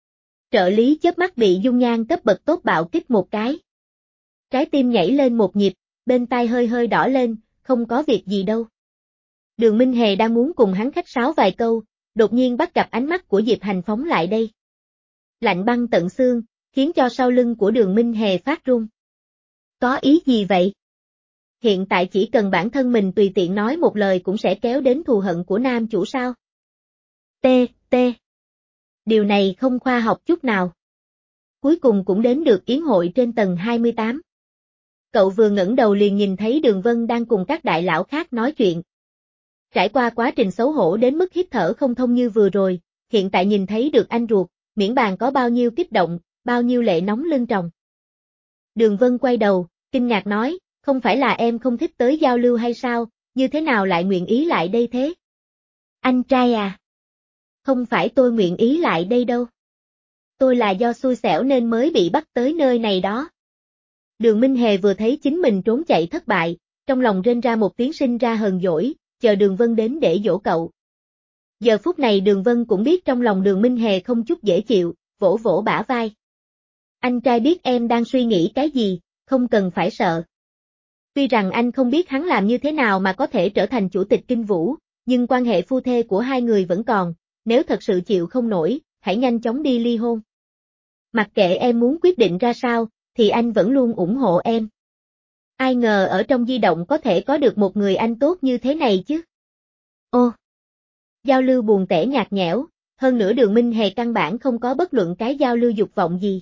Trợ lý chớp mắt bị dung nhan cấp bậc tốt bạo kích một cái. Trái tim nhảy lên một nhịp, bên tai hơi hơi đỏ lên, không có việc gì đâu. Đường Minh Hề đang muốn cùng hắn khách sáo vài câu, đột nhiên bắt gặp ánh mắt của Diệp Hành phóng lại đây. Lạnh băng tận xương, khiến cho sau lưng của Đường Minh Hề phát run. Có ý gì vậy? Hiện tại chỉ cần bản thân mình tùy tiện nói một lời cũng sẽ kéo đến thù hận của nam chủ sao? T, T. Điều này không khoa học chút nào. Cuối cùng cũng đến được yến hội trên tầng hai mươi tám. Cậu vừa ngẩng đầu liền nhìn thấy Đường Vân đang cùng các đại lão khác nói chuyện. Trải qua quá trình xấu hổ đến mức hít thở không thông như vừa rồi, hiện tại nhìn thấy được anh ruột, miễn bàn có bao nhiêu kích động, bao nhiêu lệ nóng lưng tròng. Đường Vân quay đầu, kinh ngạc nói, không phải là em không thích tới giao lưu hay sao, như thế nào lại nguyện ý lại đây thế? Anh trai à? Không phải tôi nguyện ý lại đây đâu. Tôi là do xui xẻo nên mới bị bắt tới nơi này đó. Đường Minh Hề vừa thấy chính mình trốn chạy thất bại, trong lòng rên ra một tiếng sinh ra hờn dỗi, chờ Đường Vân đến để dỗ cậu. Giờ phút này Đường Vân cũng biết trong lòng Đường Minh Hề không chút dễ chịu, vỗ vỗ bả vai. Anh trai biết em đang suy nghĩ cái gì, không cần phải sợ. Tuy rằng anh không biết hắn làm như thế nào mà có thể trở thành chủ tịch Kinh Vũ, nhưng quan hệ phu thê của hai người vẫn còn, nếu thật sự chịu không nổi, hãy nhanh chóng đi ly hôn. Mặc kệ em muốn quyết định ra sao, thì anh vẫn luôn ủng hộ em. Ai ngờ ở trong di động có thể có được một người anh tốt như thế này chứ. Ô! Giao lưu buồn tẻ nhạt nhẽo, hơn nữa Đường Minh Hề căn bản không có bất luận cái giao lưu dục vọng gì.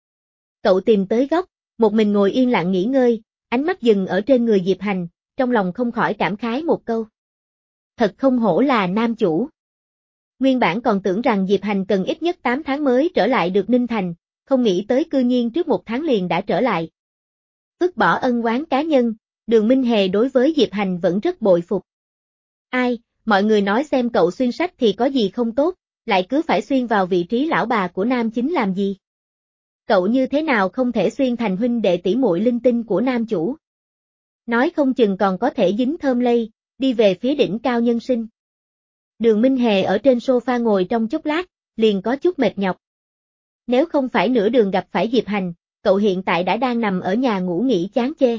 Cậu tìm tới góc, một mình ngồi yên lặng nghỉ ngơi, ánh mắt dừng ở trên người Diệp Hành, trong lòng không khỏi cảm khái một câu. Thật không hổ là nam chủ. Nguyên bản còn tưởng rằng Diệp Hành cần ít nhất tám tháng mới trở lại được Ninh Thành, không nghĩ tới cư nhiên trước một tháng liền đã trở lại. Vứt bỏ ân oán cá nhân, Đường Minh Hề đối với Diệp Hành vẫn rất bội phục. Ai, mọi người nói xem cậu xuyên sách thì có gì không tốt, lại cứ phải xuyên vào vị trí lão bà của nam chính làm gì? Cậu như thế nào không thể xuyên thành huynh đệ tỷ muội linh tinh của nam chủ? Nói không chừng còn có thể dính thơm lây, đi về phía đỉnh cao nhân sinh. Đường Minh Hề ở trên sofa ngồi trong chốc lát, liền có chút mệt nhọc. Nếu không phải nửa đường gặp phải Diệp Hành, cậu hiện tại đã đang nằm ở nhà ngủ nghỉ chán chê.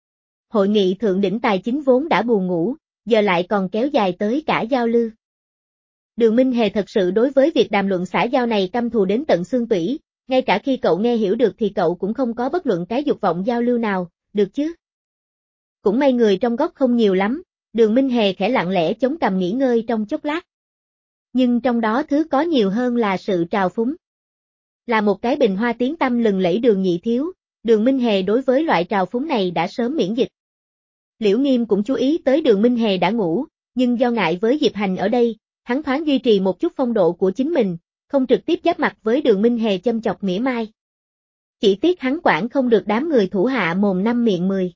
Hội nghị thượng đỉnh tài chính vốn đã buồn ngủ, giờ lại còn kéo dài tới cả giao lưu. Đường Minh Hề thật sự đối với việc đàm luận xã giao này căm thù đến tận xương tủy, ngay cả khi cậu nghe hiểu được thì cậu cũng không có bất luận cái dục vọng giao lưu nào, được chứ? Cũng may người trong góc không nhiều lắm, Đường Minh Hề khẽ lặng lẽ chống cằm nghỉ ngơi trong chốc lát. Nhưng trong đó thứ có nhiều hơn là sự trào phúng. Là một cái bình hoa tiếng tăm lừng lẫy Đường nhị thiếu, Đường Minh Hề đối với loại trào phúng này đã sớm miễn dịch. Liễu Nghiêm cũng chú ý tới Đường Minh Hề đã ngủ, nhưng do ngại với Diệp Hành ở đây, hắn thoáng duy trì một chút phong độ của chính mình, không trực tiếp giáp mặt với Đường Minh Hề châm chọc mỉa mai. Chỉ tiếc hắn quản không được đám người thủ hạ mồm năm miệng mười.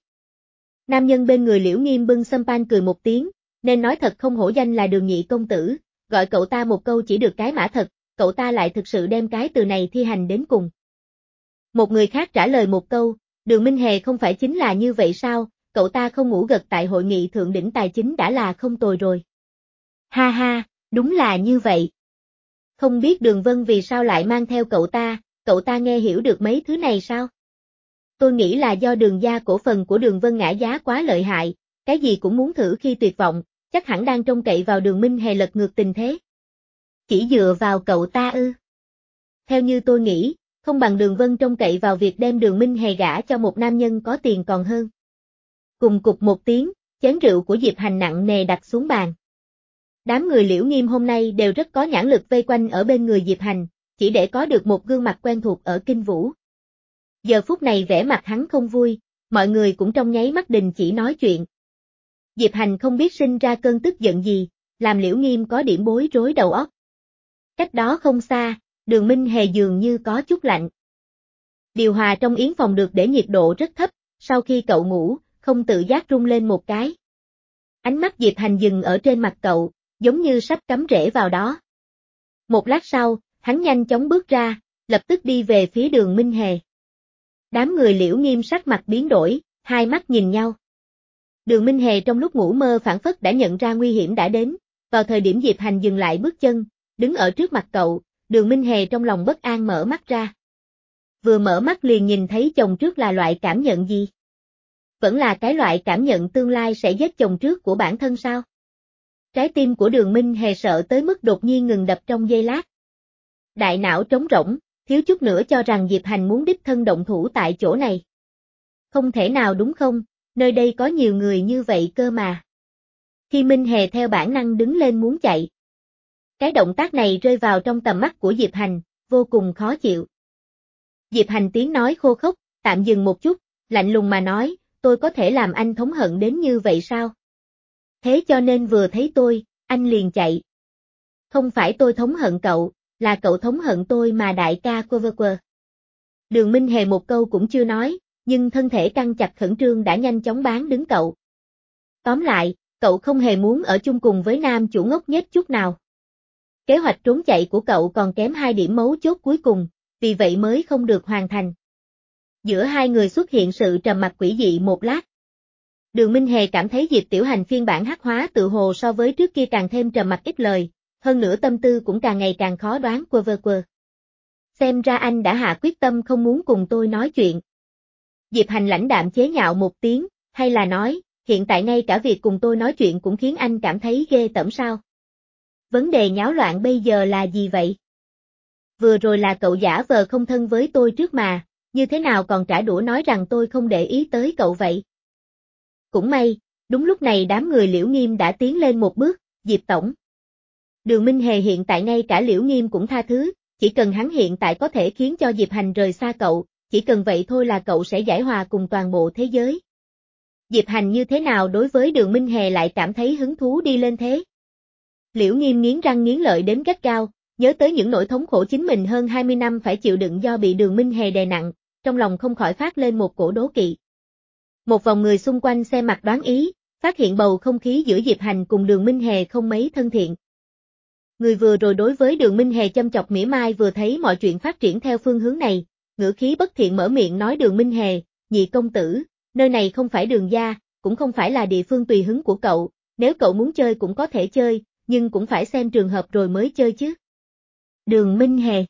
Nam nhân bên người Liễu Nghiêm bưng champagne cười một tiếng, nên nói thật không hổ danh là Đường nhị công tử, gọi cậu ta một câu chỉ được cái mã thật, cậu ta lại thực sự đem cái từ này thi hành đến cùng. Một người khác trả lời một câu, Đường Minh Hề không phải chính là như vậy sao, cậu ta không ngủ gật tại hội nghị thượng đỉnh tài chính đã là không tồi rồi. Ha ha, đúng là như vậy. Không biết Đường Vân vì sao lại mang theo cậu ta, cậu ta nghe hiểu được mấy thứ này sao? Tôi nghĩ là do Đường gia cổ phần của Đường Vân ngã giá quá lợi hại, cái gì cũng muốn thử khi tuyệt vọng, chắc hẳn đang trông cậy vào Đường Minh Hề lật ngược tình thế. Chỉ dựa vào cậu ta ư? Theo như tôi nghĩ, không bằng Đường Vân trông cậy vào việc đem Đường Minh Hề gả cho một nam nhân có tiền còn hơn. Cùng cục một tiếng, chén rượu của Diệp Hành nặng nề đặt xuống bàn. Đám người Liễu Nghiêm hôm nay đều rất có nhãn lực vây quanh ở bên người Diệp Hành, chỉ để có được một gương mặt quen thuộc ở Kinh Vũ. Giờ phút này vẻ mặt hắn không vui, mọi người cũng trong nháy mắt đình chỉ nói chuyện. Diệp Hành không biết sinh ra cơn tức giận gì, làm Liễu Nghiêm có điểm bối rối đầu óc. Cách đó không xa, Đường Minh Hề dường như có chút lạnh. Điều hòa trong yến phòng được để nhiệt độ rất thấp, sau khi cậu ngủ, không tự giác rung lên một cái. Ánh mắt Diệp Hành dừng ở trên mặt cậu, giống như sắp cắm rễ vào đó. Một lát sau, hắn nhanh chóng bước ra, lập tức đi về phía Đường Minh Hề. Đám người Liễu Nghiêm sắc mặt biến đổi, hai mắt nhìn nhau. Đường Minh Hề trong lúc ngủ mơ phảng phất đã nhận ra nguy hiểm đã đến, vào thời điểm Diệp Hành dừng lại bước chân, đứng ở trước mặt cậu, Đường Minh Hề trong lòng bất an mở mắt ra. Vừa mở mắt liền nhìn thấy chồng trước là loại cảm nhận gì? Vẫn là cái loại cảm nhận tương lai sẽ giết chồng trước của bản thân sao? Trái tim của Đường Minh Hề sợ tới mức đột nhiên ngừng đập trong giây lát. Đại não trống rỗng, thiếu chút nữa cho rằng Diệp Hành muốn đích thân động thủ tại chỗ này. Không thể nào đúng không, nơi đây có nhiều người như vậy cơ mà. Khi Minh Hề theo bản năng đứng lên muốn chạy. Cái động tác này rơi vào trong tầm mắt của Diệp Hành, vô cùng khó chịu. Diệp Hành tiếng nói khô khốc, tạm dừng một chút, lạnh lùng mà nói, tôi có thể làm anh thống hận đến như vậy sao? Thế cho nên vừa thấy tôi, anh liền chạy. Không phải tôi thống hận cậu, là cậu thống hận tôi mà đại ca quơ vơ quơ. Đường Minh Hề một câu cũng chưa nói, nhưng thân thể căng chặt khẩn trương đã nhanh chóng bán đứng cậu. Tóm lại, cậu không hề muốn ở chung cùng với nam chủ ngốc nghếch chút nào. Kế hoạch trốn chạy của cậu còn kém hai điểm mấu chốt cuối cùng, vì vậy mới không được hoàn thành. Giữa hai người xuất hiện sự trầm mặc quỷ dị một lát. Đường Minh Hề cảm thấy Diệp Tiểu Hành phiên bản hắc hóa tự hồ so với trước kia càng thêm trầm mặc ít lời, hơn nữa tâm tư cũng càng ngày càng khó đoán quơ vơ quơ. Xem ra anh đã hạ quyết tâm không muốn cùng tôi nói chuyện. Diệp Hành lãnh đạm chế nhạo một tiếng, hay là nói, hiện tại ngay cả việc cùng tôi nói chuyện cũng khiến anh cảm thấy ghê tởm sao? Vấn đề nháo loạn bây giờ là gì vậy? Vừa rồi là cậu giả vờ không thân với tôi trước mà, như thế nào còn trả đũa nói rằng tôi không để ý tới cậu vậy? Cũng may, đúng lúc này đám người Liễu Nghiêm đã tiến lên một bước, Diệp Tổng. Đường Minh Hề hiện tại ngay cả Liễu Nghiêm cũng tha thứ, chỉ cần hắn hiện tại có thể khiến cho Diệp Hành rời xa cậu, chỉ cần vậy thôi là cậu sẽ giải hòa cùng toàn bộ thế giới. Diệp Hành như thế nào đối với Đường Minh Hề lại cảm thấy hứng thú đi lên thế? Liễu Nghiêm nghiến răng nghiến lợi đến gắt gao, nhớ tới những nỗi thống khổ chính mình hơn hai mươi năm phải chịu đựng do bị Đường Minh Hề đè nặng, trong lòng không khỏi phát lên một cổ đố kỵ. Một vòng người xung quanh xem mặt đoán ý, phát hiện bầu không khí giữa Diệp Hành cùng Đường Minh Hề không mấy thân thiện. Người vừa rồi đối với Đường Minh Hề châm chọc mỉa mai vừa thấy mọi chuyện phát triển theo phương hướng này, ngữ khí bất thiện mở miệng nói Đường Minh Hề, nhị công tử, nơi này không phải Đường gia, cũng không phải là địa phương tùy hứng của cậu, nếu cậu muốn chơi cũng có thể chơi, nhưng cũng phải xem trường hợp rồi mới chơi chứ. Đường Minh Hề.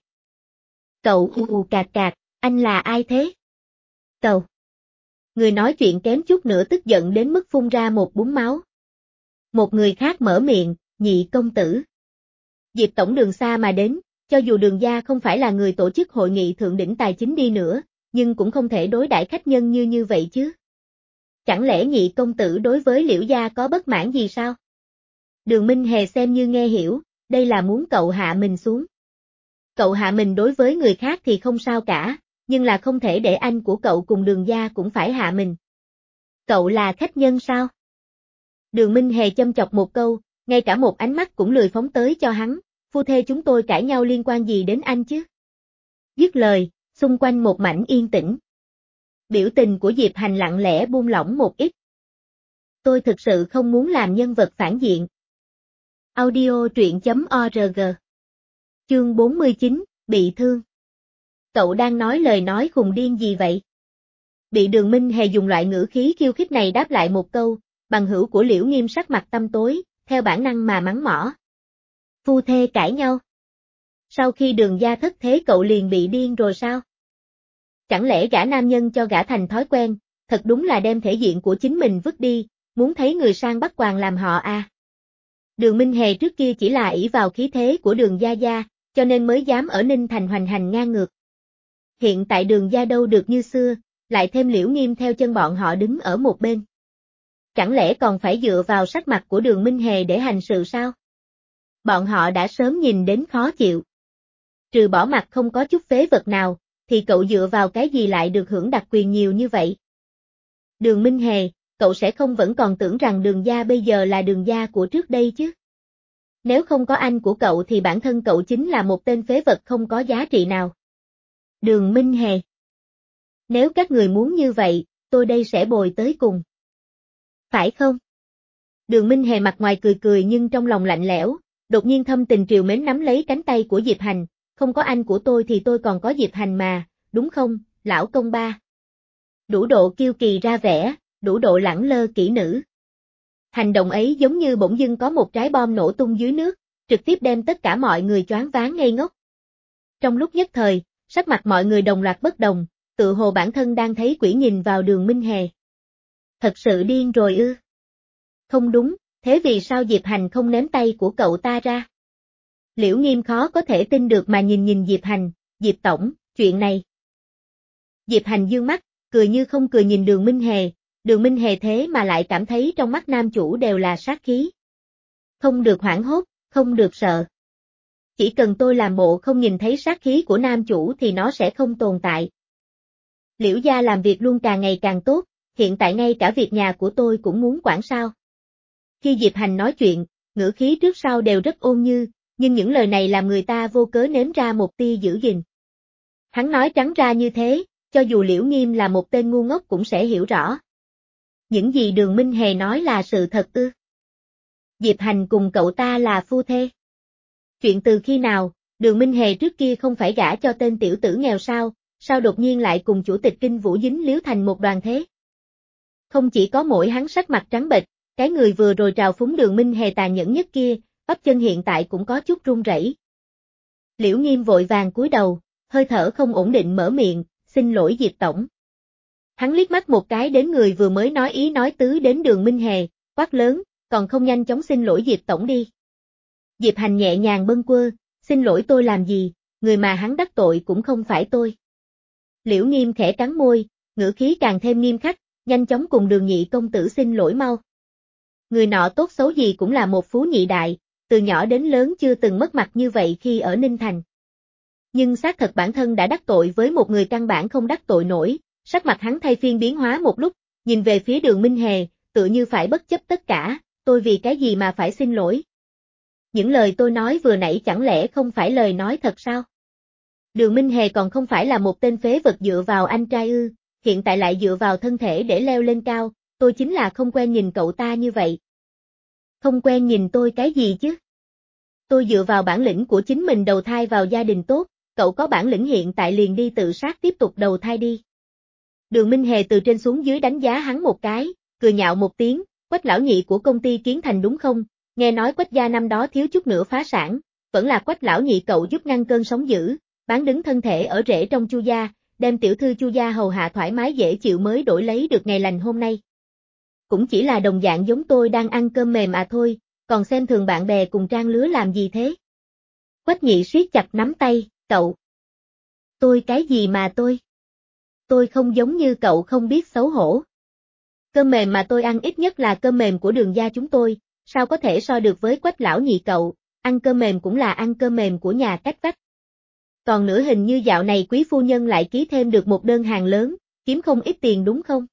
Cậu u u cạc cạc, anh là ai thế? Cậu. Người nói chuyện kém chút nữa tức giận đến mức phun ra một búng máu. Một người khác mở miệng, nhị công tử. Diệp Tổng đường xa mà đến, cho dù Đường gia không phải là người tổ chức hội nghị thượng đỉnh tài chính đi nữa, nhưng cũng không thể đối đãi khách nhân như như vậy chứ. Chẳng lẽ nhị công tử đối với Liễu gia có bất mãn gì sao? Đường Minh Hề xem như nghe hiểu, đây là muốn cậu hạ mình xuống. Cậu hạ mình đối với người khác thì không sao cả, nhưng là không thể để anh của cậu cùng Đường gia cũng phải hạ mình. Cậu là khách nhân sao? Đường Minh Hề châm chọc một câu, ngay cả một ánh mắt cũng lười phóng tới cho hắn, phu thê chúng tôi cãi nhau liên quan gì đến anh chứ? Dứt lời, xung quanh một mảnh yên tĩnh. Biểu tình của Diệp Hành lặng lẽ buông lỏng một ít. Tôi thực sự không muốn làm nhân vật phản diện. Audio truyện chấm org. Chương bốn mươi chín, bị thương. Cậu đang nói lời nói khùng điên gì vậy? Bị Đường Minh Hề dùng loại ngữ khí khiêu khích này đáp lại một câu, bằng hữu của Liễu Nghiêm sắc mặt tăm tối, theo bản năng mà mắng mỏ. Phu thê cãi nhau. Sau khi Đường gia thất thế cậu liền bị điên rồi sao? Chẳng lẽ gả nam nhân cho gả thành thói quen, thật đúng là đem thể diện của chính mình vứt đi, muốn thấy người sang bắt quàng làm họ à? Đường Minh Hề trước kia chỉ là ỷ vào khí thế của Đường gia gia, cho nên mới dám ở Ninh Thành hoành hành ngang ngược. Hiện tại Đường gia đâu được như xưa, lại thêm Liễu Nghiêm theo chân bọn họ đứng ở một bên. Chẳng lẽ còn phải dựa vào sắc mặt của Đường Minh Hề để hành sự sao? Bọn họ đã sớm nhìn đến khó chịu. Trừ bỏ mặt không có chút phế vật nào, thì cậu dựa vào cái gì lại được hưởng đặc quyền nhiều như vậy? Đường Minh Hề, cậu sẽ không vẫn còn tưởng rằng Đường gia bây giờ là Đường gia của trước đây chứ? Nếu không có anh của cậu thì bản thân cậu chính là một tên phế vật không có giá trị nào. Đường Minh Hề. Nếu các người muốn như vậy, tôi đây sẽ bồi tới cùng. Phải không? Đường Minh Hề mặt ngoài cười cười nhưng trong lòng lạnh lẽo, đột nhiên thâm tình triều mến nắm lấy cánh tay của Diệp Hành, không có anh của tôi thì tôi còn có Diệp Hành mà, đúng không, lão công ba? Đủ độ kiêu kỳ ra vẻ, đủ độ lẳng lơ kỹ nữ. Hành động ấy giống như bỗng dưng có một trái bom nổ tung dưới nước, trực tiếp đem tất cả mọi người choáng váng ngây ngốc. Trong lúc nhất thời, sắc mặt mọi người đồng loạt bất đồng, tự hồ bản thân đang thấy quỷ nhìn vào Đường Minh Hề. Thật sự điên rồi ư? Không đúng, thế vì sao Diệp Hành không ném tay của cậu ta ra? Liễu Nghiêm khó có thể tin được mà nhìn nhìn Diệp Hành, Diệp Tổng, chuyện này. Diệp Hành dương mắt, cười như không cười nhìn Đường Minh Hề, Đường Minh Hề thế mà lại cảm thấy trong mắt nam chủ đều là sát khí. Không được hoảng hốt, không được sợ. Chỉ cần tôi làm bộ không nhìn thấy sát khí của nam chủ thì nó sẽ không tồn tại. Liễu gia làm việc luôn càng ngày càng tốt, hiện tại ngay cả việc nhà của tôi cũng muốn quản sao. Khi Diệp Hành nói chuyện, ngữ khí trước sau đều rất ôn như, nhưng những lời này làm người ta vô cớ nếm ra một tia giữ gìn. Hắn nói trắng ra như thế, cho dù Liễu Nghiêm là một tên ngu ngốc cũng sẽ hiểu rõ. Những gì Đường Minh Hề nói là sự thật ư? Diệp Hành cùng cậu ta là phu thê. Chuyện từ khi nào, Đường Minh Hề trước kia không phải gả cho tên tiểu tử nghèo sao, sao đột nhiên lại cùng chủ tịch Kinh Vũ dính líu thành một đoàn thế? Không chỉ có mỗi hắn sắc mặt trắng bệch, cái người vừa rồi trào phúng Đường Minh Hề tàn nhẫn nhất kia, bắp chân hiện tại cũng có chút run rẩy. Liễu Nghiêm vội vàng cúi đầu, hơi thở không ổn định mở miệng, xin lỗi Diệp Tổng. Hắn liếc mắt một cái đến người vừa mới nói ý nói tứ đến Đường Minh Hề, quát lớn, còn không nhanh chóng xin lỗi Diệp Tổng đi. Diệp Hành nhẹ nhàng bâng quơ, xin lỗi tôi làm gì, người mà hắn đắc tội cũng không phải tôi. Liễu Nghiêm khẽ cắn môi, ngữ khí càng thêm nghiêm khắc, nhanh chóng cùng Đường nhị công tử xin lỗi mau. Người nọ tốt xấu gì cũng là một phú nhị đại, từ nhỏ đến lớn chưa từng mất mặt như vậy khi ở Ninh Thành. Nhưng xác thật bản thân đã đắc tội với một người căn bản không đắc tội nổi, sắc mặt hắn thay phiên biến hóa một lúc, nhìn về phía Đường Minh Hề, tựa như phải bất chấp tất cả, tôi vì cái gì mà phải xin lỗi. Những lời tôi nói vừa nãy chẳng lẽ không phải lời nói thật sao? Đường Minh Hề còn không phải là một tên phế vật dựa vào anh trai ư, hiện tại lại dựa vào thân thể để leo lên cao, tôi chính là không quen nhìn cậu ta như vậy. Không quen nhìn tôi cái gì chứ? Tôi dựa vào bản lĩnh của chính mình đầu thai vào gia đình tốt, cậu có bản lĩnh hiện tại liền đi tự sát tiếp tục đầu thai đi. Đường Minh Hề từ trên xuống dưới đánh giá hắn một cái, cười nhạo một tiếng, Quách lão nhị của công ty Kiến Thành đúng không? Nghe nói Quách gia năm đó thiếu chút nữa phá sản, vẫn là Quách lão nhị cậu giúp ngăn cơn sóng dữ, bán đứng thân thể ở rễ trong Chu gia, đem tiểu thư Chu gia hầu hạ thoải mái dễ chịu mới đổi lấy được ngày lành hôm nay. Cũng chỉ là đồng dạng giống tôi đang ăn cơm mềm à thôi, còn xem thường bạn bè cùng trang lứa làm gì thế? Quách nhị siết chặt nắm tay, cậu. Tôi cái gì mà tôi? Tôi không giống như cậu không biết xấu hổ. Cơm mềm mà tôi ăn ít nhất là cơm mềm của Đường gia chúng tôi, sao có thể so được với Quách lão nhị cậu, ăn cơm mềm cũng là ăn cơm mềm của nhà cách vách. Còn nữa hình như dạo này quý phu nhân lại ký thêm được một đơn hàng lớn, kiếm không ít tiền đúng không?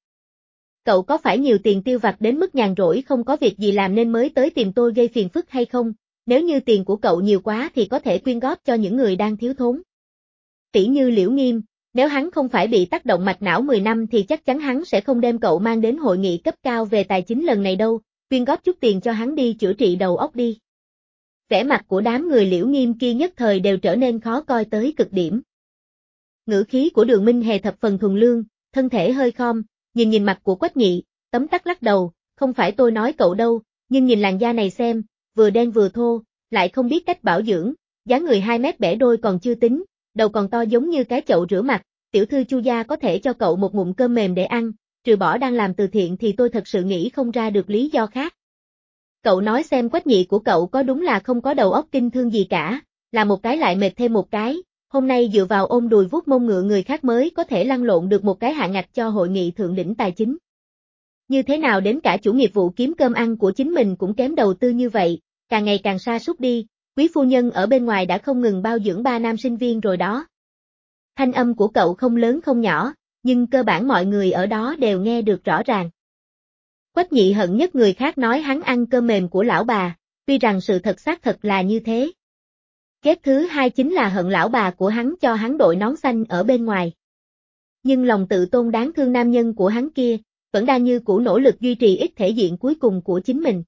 Cậu có phải nhiều tiền tiêu vặt đến mức nhàn rỗi không có việc gì làm nên mới tới tìm tôi gây phiền phức hay không? Nếu như tiền của cậu nhiều quá thì có thể quyên góp cho những người đang thiếu thốn. Tỷ như Liễu Nghiêm, nếu hắn không phải bị tác động mạch não mười năm thì chắc chắn hắn sẽ không đem cậu mang đến hội nghị cấp cao về tài chính lần này đâu, quyên góp chút tiền cho hắn đi chữa trị đầu óc đi. Vẻ mặt của đám người Liễu Nghiêm kia nhất thời đều trở nên khó coi tới cực điểm. Ngữ khí của Đường Minh Hề thập phần thuần lương, thân thể hơi khom, nhìn nhìn mặt của Quách nhị, tấm tắc lắc đầu, không phải tôi nói cậu đâu, nhưng nhìn làn da này xem, vừa đen vừa thô, lại không biết cách bảo dưỡng, dáng người hai mét bẻ đôi còn chưa tính, đầu còn to giống như cái chậu rửa mặt, tiểu thư Chu gia có thể cho cậu một ngụm cơm mềm để ăn, trừ bỏ đang làm từ thiện thì tôi thật sự nghĩ không ra được lý do khác. Cậu nói xem Quách nhị của cậu có đúng là không có đầu óc kinh thương gì cả, là một cái lại mệt thêm một cái, hôm nay dựa vào ôm đùi vuốt mông ngựa người khác mới có thể lăn lộn được một cái hạ ngạch cho hội nghị thượng đỉnh tài chính. Như thế nào đến cả chủ nghiệp vụ kiếm cơm ăn của chính mình cũng kém đầu tư như vậy, càng ngày càng sa sút đi, quý phu nhân ở bên ngoài đã không ngừng bao dưỡng ba nam sinh viên rồi đó. Thanh âm của cậu không lớn không nhỏ, nhưng cơ bản mọi người ở đó đều nghe được rõ ràng. Quách nhị hận nhất người khác nói hắn ăn cơm mềm của lão bà, tuy rằng sự thật xác thật là như thế. Ghét thứ hai chính là hận lão bà của hắn cho hắn đội nón xanh ở bên ngoài. Nhưng lòng tự tôn đáng thương nam nhân của hắn kia, vẫn đang như cũ nỗ lực duy trì ít thể diện cuối cùng của chính mình.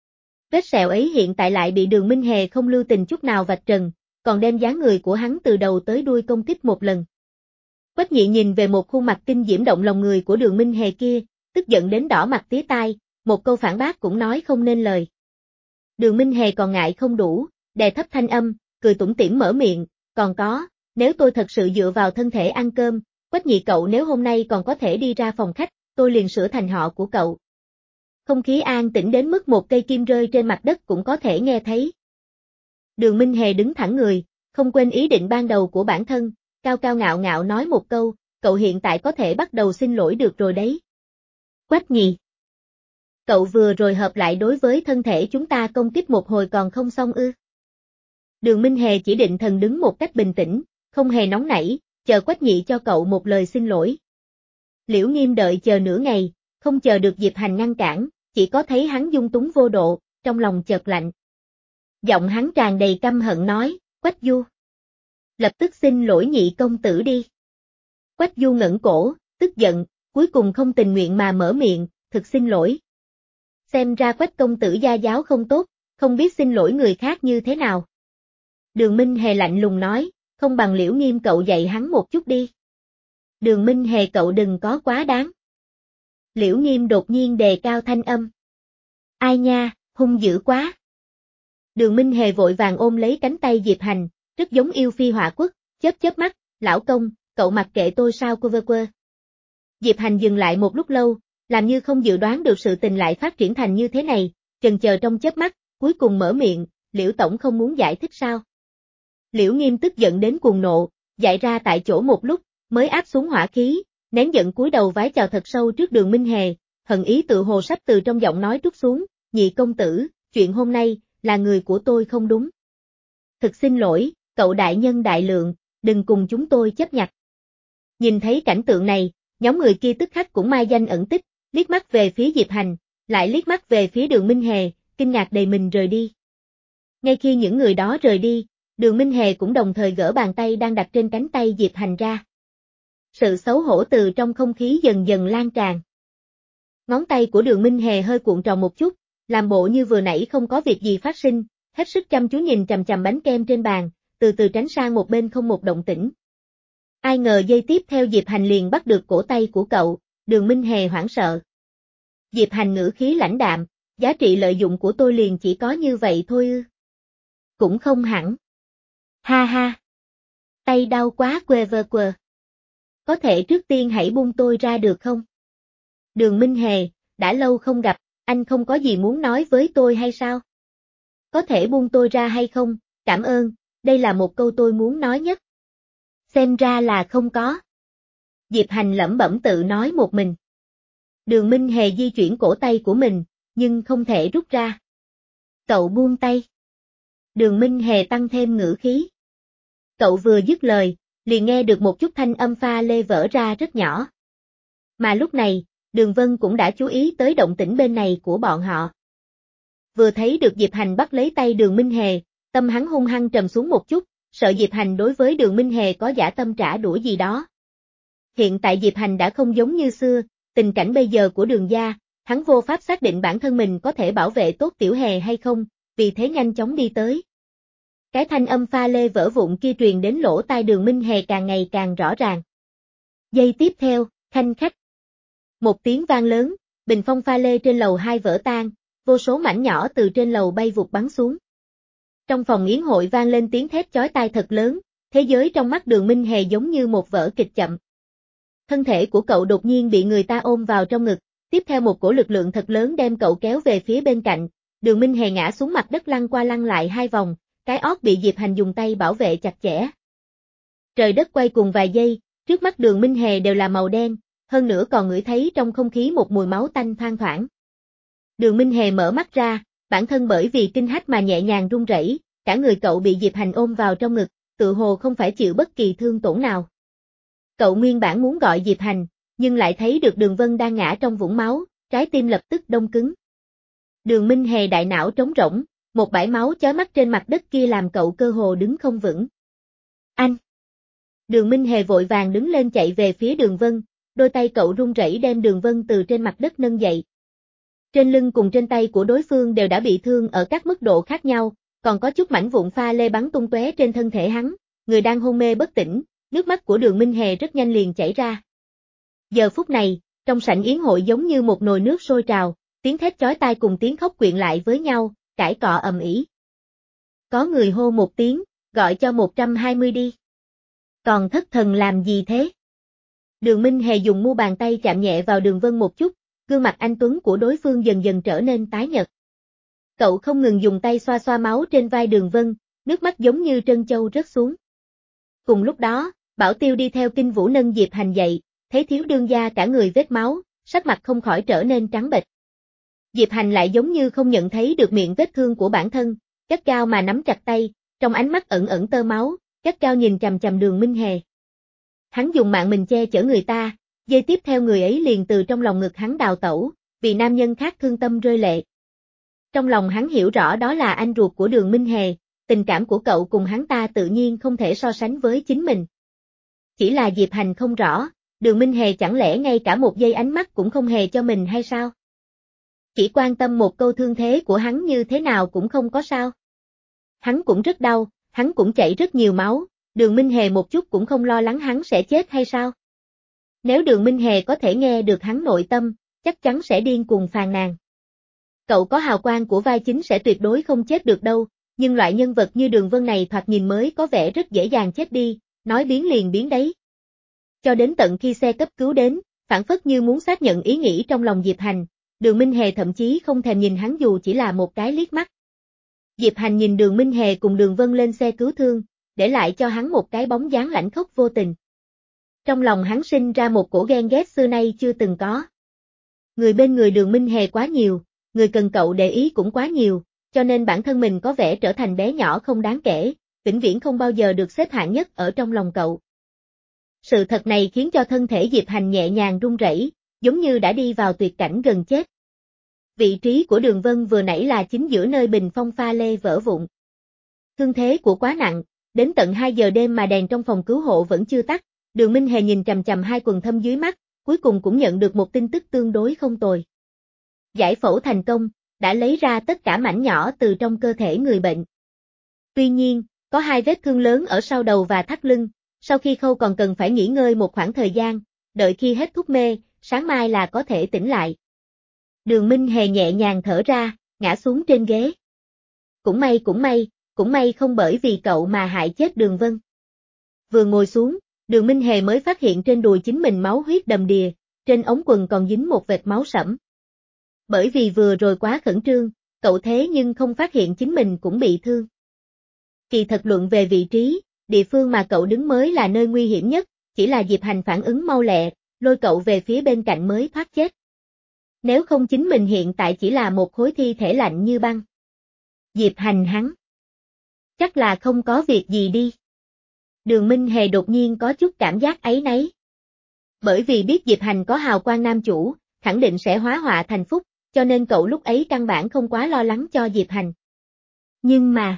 Vết sẹo ấy hiện tại lại bị Đường Minh Hề không lưu tình chút nào vạch trần, còn đem dáng người của hắn từ đầu tới đuôi công kích một lần. Quách nhị nhìn về một khuôn mặt kinh diễm động lòng người của Đường Minh Hề kia, tức giận đến đỏ mặt tía tai, một câu phản bác cũng nói không nên lời. Đường Minh Hề còn ngại không đủ, đè thấp thanh âm, cười tủm tỉm mở miệng, còn có, nếu tôi thật sự dựa vào thân thể ăn cơm, Quách nhị cậu nếu hôm nay còn có thể đi ra phòng khách, tôi liền sửa thành họ của cậu. Không khí an tĩnh đến mức một cây kim rơi trên mặt đất cũng có thể nghe thấy. Đường Minh Hề đứng thẳng người, không quên ý định ban đầu của bản thân, cao cao ngạo ngạo nói một câu, cậu hiện tại có thể bắt đầu xin lỗi được rồi đấy. Quách Nhì. Cậu vừa rồi hợp lại đối với thân thể chúng ta công kích một hồi còn không xong ư. Đường Minh Hề chỉ định thần đứng một cách bình tĩnh, không hề nóng nảy, chờ Quách Nhị cho cậu một lời xin lỗi. Liễu Nghiêm đợi chờ nửa ngày, không chờ được Diệp Hành ngăn cản, chỉ có thấy hắn dung túng vô độ, trong lòng chợt lạnh. Giọng hắn tràn đầy căm hận nói, Quách Du. Lập tức xin lỗi Nhị công tử đi. Quách Du ngẩng cổ, tức giận, cuối cùng không tình nguyện mà mở miệng, thực xin lỗi. Xem ra Quách công tử gia giáo không tốt, không biết xin lỗi người khác như thế nào. Đường Minh Hề lạnh lùng nói, không bằng Liễu Nghiêm cậu dạy hắn một chút đi. Đường Minh Hề cậu đừng có quá đáng. Liễu Nghiêm đột nhiên đề cao thanh âm. Ai nha, hung dữ quá. Đường Minh Hề vội vàng ôm lấy cánh tay Diệp Hành, rất giống yêu phi họa quốc, chớp chớp mắt, lão công, cậu mặc kệ tôi sao quơ vơ quơ. Diệp Hành dừng lại một lúc lâu, làm như không dự đoán được sự tình lại phát triển thành như thế này, chần chờ trong chớp mắt, cuối cùng mở miệng, Liễu tổng không muốn giải thích sao. Liễu Nghiêm tức giận đến cuồng nộ, dại ra tại chỗ một lúc, mới áp xuống hỏa khí, nén giận cúi đầu vái chào thật sâu trước Đường Minh Hề, hận ý tự hồ sắp từ trong giọng nói trút xuống, Nhị công tử, chuyện hôm nay, là người của tôi không đúng. Thực xin lỗi, cậu đại nhân đại lượng, đừng cùng chúng tôi chấp nhặt. Nhìn thấy cảnh tượng này, nhóm người kia tức khắc cũng mai danh ẩn tích, liếc mắt về phía Diệp Hành, lại liếc mắt về phía Đường Minh Hề, kinh ngạc đầy mình rời đi. Ngay khi những người đó rời đi, Đường Minh Hề cũng đồng thời gỡ bàn tay đang đặt trên cánh tay Diệp Hành ra. Sự xấu hổ từ trong không khí dần dần lan tràn. Ngón tay của Đường Minh Hề hơi cuộn tròn một chút, làm bộ như vừa nãy không có việc gì phát sinh, hết sức chăm chú nhìn chằm chằm bánh kem trên bàn, từ từ tránh sang một bên không một động tĩnh. Ai ngờ giây tiếp theo Diệp Hành liền bắt được cổ tay của cậu, Đường Minh Hề hoảng sợ. Diệp Hành ngữ khí lãnh đạm, giá trị lợi dụng của tôi liền chỉ có như vậy thôi ư. Cũng không hẳn. Ha ha. Tay đau quá quơ vơ quơ. Có thể trước tiên hãy buông tôi ra được không? Đường Minh Hề, đã lâu không gặp, anh không có gì muốn nói với tôi hay sao? Có thể buông tôi ra hay không? Cảm ơn, đây là một câu tôi muốn nói nhất. Xem ra là không có. Diệp Hành lẩm bẩm tự nói một mình. Đường Minh Hề di chuyển cổ tay của mình, nhưng không thể rút ra. Cậu buông tay. Đường Minh Hề tăng thêm ngữ khí. Cậu vừa dứt lời, liền nghe được một chút thanh âm pha lê vỡ ra rất nhỏ. Mà lúc này, Đường Vân cũng đã chú ý tới động tĩnh bên này của bọn họ. Vừa thấy được Diệp Hành bắt lấy tay Đường Minh Hề, tâm hắn hung hăng trầm xuống một chút, sợ Diệp Hành đối với Đường Minh Hề có dã tâm trả đũa gì đó. Hiện tại Diệp Hành đã không giống như xưa, tình cảnh bây giờ của Đường gia, hắn vô pháp xác định bản thân mình có thể bảo vệ tốt Tiểu Hề hay không, vì thế nhanh chóng đi tới. Cái thanh âm pha lê vỡ vụn kia truyền đến lỗ tai Đường Minh Hề càng ngày càng rõ ràng. Giây tiếp theo, khanh khách. Một tiếng vang lớn, bình phong pha lê trên lầu hai vỡ tan, vô số mảnh nhỏ từ trên lầu bay vụt bắn xuống. Trong phòng yến hội vang lên tiếng thét chói tai thật lớn, thế giới trong mắt Đường Minh Hề giống như một vở kịch chậm. Thân thể của cậu đột nhiên bị người ta ôm vào trong ngực, tiếp theo một cổ lực lượng thật lớn đem cậu kéo về phía bên cạnh, Đường Minh Hề ngã xuống mặt đất lăn qua lăn lại hai vòng, cái ót bị Diệp Hành dùng tay bảo vệ chặt chẽ. Trời đất quay cùng vài giây, trước mắt Đường Minh Hề đều là màu đen, hơn nữa còn ngửi thấy trong không khí một mùi máu tanh thoang thoảng. Đường Minh Hề mở mắt ra, bản thân bởi vì kinh hách mà nhẹ nhàng run rẩy, cả người cậu bị Diệp Hành ôm vào trong ngực, tự hồ không phải chịu bất kỳ thương tổn nào. Cậu nguyên bản muốn gọi Diệp Hành, nhưng lại thấy được Đường Vân đang ngã trong vũng máu, trái tim lập tức đông cứng. Đường Minh Hề đại não trống rỗng, một bãi máu chói mắt trên mặt đất kia làm cậu cơ hồ đứng không vững. Anh! Đường Minh Hề vội vàng đứng lên chạy về phía Đường Vân, đôi tay cậu run rẩy đem Đường Vân từ trên mặt đất nâng dậy. Trên lưng cùng trên tay của đối phương đều đã bị thương ở các mức độ khác nhau, còn có chút mảnh vụn pha lê bắn tung tóe trên thân thể hắn, người đang hôn mê bất tỉnh, nước mắt của Đường Minh Hề rất nhanh liền chảy ra. Giờ phút này, trong sảnh yến hội giống như một nồi nước sôi trào, tiếng thét chói tai cùng tiếng khóc quyện lại với nhau, cãi cọ ầm ĩ. Có người hô một tiếng, gọi cho một trăm hai mươi đi. Còn thất thần làm gì thế? Đường Minh Hề dùng mu bàn tay chạm nhẹ vào Đường Vân một chút, gương mặt anh tuấn của đối phương dần dần trở nên tái nhợt. Cậu không ngừng dùng tay xoa xoa máu trên vai Đường Vân, nước mắt giống như trân châu rớt xuống. Cùng lúc đó, Bảo Tiêu đi theo Kinh Vũ nâng Diệp Hành dậy, thấy thiếu đương gia cả người vết máu, sắc mặt không khỏi trở nên trắng bệch. Diệp Hành lại giống như không nhận thấy được miệng vết thương của bản thân, gắt gao mà nắm chặt tay, trong ánh mắt ẩn ẩn tơ máu, gắt gao nhìn chằm chằm Đường Minh Hề. Hắn dùng mạng mình che chở người ta, giây tiếp theo người ấy liền từ trong lòng ngực hắn đào tẩu, vì nam nhân khác thương tâm rơi lệ. Trong lòng hắn hiểu rõ đó là anh ruột của Đường Minh Hề, tình cảm của cậu cùng hắn ta tự nhiên không thể so sánh với chính mình. Chỉ là Diệp Hành không rõ, Đường Minh Hề chẳng lẽ ngay cả một giây ánh mắt cũng không hề cho mình hay sao? Chỉ quan tâm một câu thương thế của hắn như thế nào cũng không có sao. Hắn cũng rất đau, hắn cũng chảy rất nhiều máu, Đường Minh Hề một chút cũng không lo lắng hắn sẽ chết hay sao? Nếu Đường Minh Hề có thể nghe được hắn nội tâm, chắc chắn sẽ điên cuồng phàn nàn. Cậu có hào quang của vai chính sẽ tuyệt đối không chết được đâu, nhưng loại nhân vật như Đường Vân này thoạt nhìn mới có vẻ rất dễ dàng chết đi, nói biến liền biến đấy. Cho đến tận khi xe cấp cứu đến, phản phất như muốn xác nhận ý nghĩ trong lòng Diệp Hành, Đường Minh Hề thậm chí không thèm nhìn hắn dù chỉ là một cái liếc mắt. Diệp Hành nhìn Đường Minh Hề cùng Đường Vân lên xe cứu thương, để lại cho hắn một cái bóng dáng lãnh khốc vô tình. Trong lòng hắn sinh ra một cổ ghen ghét xưa nay chưa từng có. Người bên người Đường Minh Hề quá nhiều, người cần cậu để ý cũng quá nhiều, cho nên bản thân mình có vẻ trở thành bé nhỏ không đáng kể, vĩnh viễn không bao giờ được xếp hạng nhất ở trong lòng cậu. Sự thật này khiến cho thân thể Diệp Hành nhẹ nhàng run rẩy, giống như đã đi vào tuyệt cảnh gần chết. Vị trí của Đường Vân vừa nãy là chính giữa nơi bình phong pha lê vỡ vụn. Thương thế của quá nặng, đến tận hai giờ đêm mà đèn trong phòng cứu hộ vẫn chưa tắt, Đường Minh Hề nhìn chằm chằm hai quầng thâm dưới mắt, cuối cùng cũng nhận được một tin tức tương đối không tồi. Giải phẫu thành công, đã lấy ra tất cả mảnh nhỏ từ trong cơ thể người bệnh. Tuy nhiên, có hai vết thương lớn ở sau đầu và thắt lưng, sau khi khâu còn cần phải nghỉ ngơi một khoảng thời gian, đợi khi hết thuốc mê, sáng mai là có thể tỉnh lại. Đường Minh Hề nhẹ nhàng thở ra, ngã xuống trên ghế. Cũng may cũng may, cũng may không bởi vì cậu mà hại chết Đường Vân. Vừa ngồi xuống, Đường Minh Hề mới phát hiện trên đùi chính mình máu huyết đầm đìa, trên ống quần còn dính một vệt máu sẫm. Bởi vì vừa rồi quá khẩn trương, cậu thế nhưng không phát hiện chính mình cũng bị thương. Kỳ thật luận về vị trí, địa phương mà cậu đứng mới là nơi nguy hiểm nhất, chỉ là Diệp Hành phản ứng mau lẹ, lôi cậu về phía bên cạnh mới thoát chết. Nếu không chính mình hiện tại chỉ là một khối thi thể lạnh như băng. Diệp Hành hắn. Chắc là không có việc gì đi. Đường Minh Hề đột nhiên có chút cảm giác áy náy. Bởi vì biết Diệp Hành có hào quang nam chủ, khẳng định sẽ hóa họa thành phúc, cho nên cậu lúc ấy căn bản không quá lo lắng cho Diệp Hành. Nhưng mà,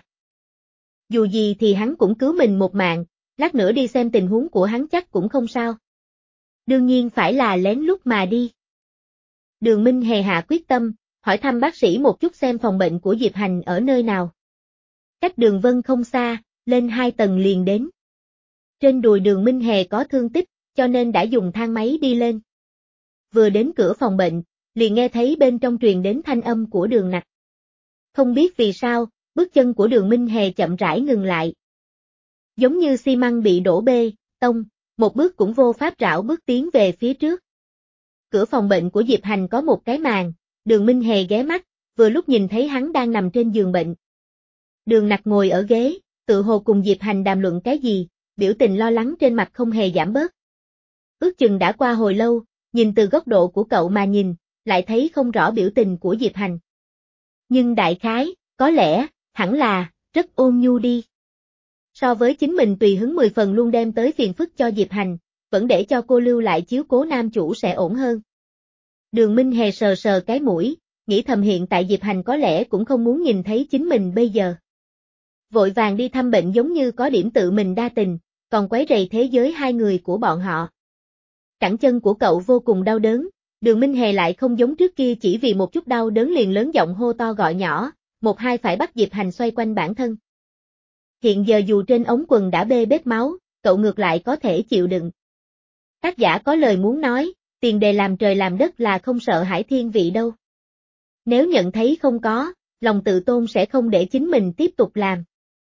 dù gì thì hắn cũng cứu mình một mạng, lát nữa đi xem tình huống của hắn chắc cũng không sao. Đương nhiên phải là lén lút mà đi. Đường Minh Hề hạ quyết tâm, hỏi thăm bác sĩ một chút xem phòng bệnh của Diệp Hành ở nơi nào. Cách Đường Vân không xa, lên hai tầng liền đến. Trên đùi Đường Minh Hề có thương tích, cho nên đã dùng thang máy đi lên. Vừa đến cửa phòng bệnh, liền nghe thấy bên trong truyền đến thanh âm của Đường Nặc. Không biết vì sao, bước chân của Đường Minh Hề chậm rãi ngừng lại. Giống như xi măng bị đổ bê, tông, một bước cũng vô pháp rảo bước tiến về phía trước. Cửa phòng bệnh của Diệp Hành có một cái màn, Đường Minh Hề ghé mắt, vừa lúc nhìn thấy hắn đang nằm trên giường bệnh. Đường Nặc ngồi ở ghế, tự hồ cùng Diệp Hành đàm luận cái gì, biểu tình lo lắng trên mặt không hề giảm bớt. Ước chừng đã qua hồi lâu, nhìn từ góc độ của cậu mà nhìn, lại thấy không rõ biểu tình của Diệp Hành. Nhưng đại khái, có lẽ, hẳn là, rất ôn nhu đi. So với chính mình tùy hứng mười phần luôn đem tới phiền phức cho Diệp Hành, vẫn để cho cô lưu lại chiếu cố nam chủ sẽ ổn hơn. Đường Minh Hề sờ sờ cái mũi, nghĩ thầm hiện tại Diệp Hành có lẽ cũng không muốn nhìn thấy chính mình bây giờ. Vội vàng đi thăm bệnh giống như có điểm tự mình đa tình, còn quấy rầy thế giới hai người của bọn họ. Cẳng chân của cậu vô cùng đau đớn, Đường Minh Hề lại không giống trước kia chỉ vì một chút đau đớn liền lớn giọng hô to gọi nhỏ, một hai phải bắt Diệp Hành xoay quanh bản thân. Hiện giờ dù trên ống quần đã bê bết máu, cậu ngược lại có thể chịu đựng. Tác giả có lời muốn nói, tiền đề làm trời làm đất là không sợ hãi thiên vị đâu. Nếu nhận thấy không có, lòng tự tôn sẽ không để chính mình tiếp tục làm.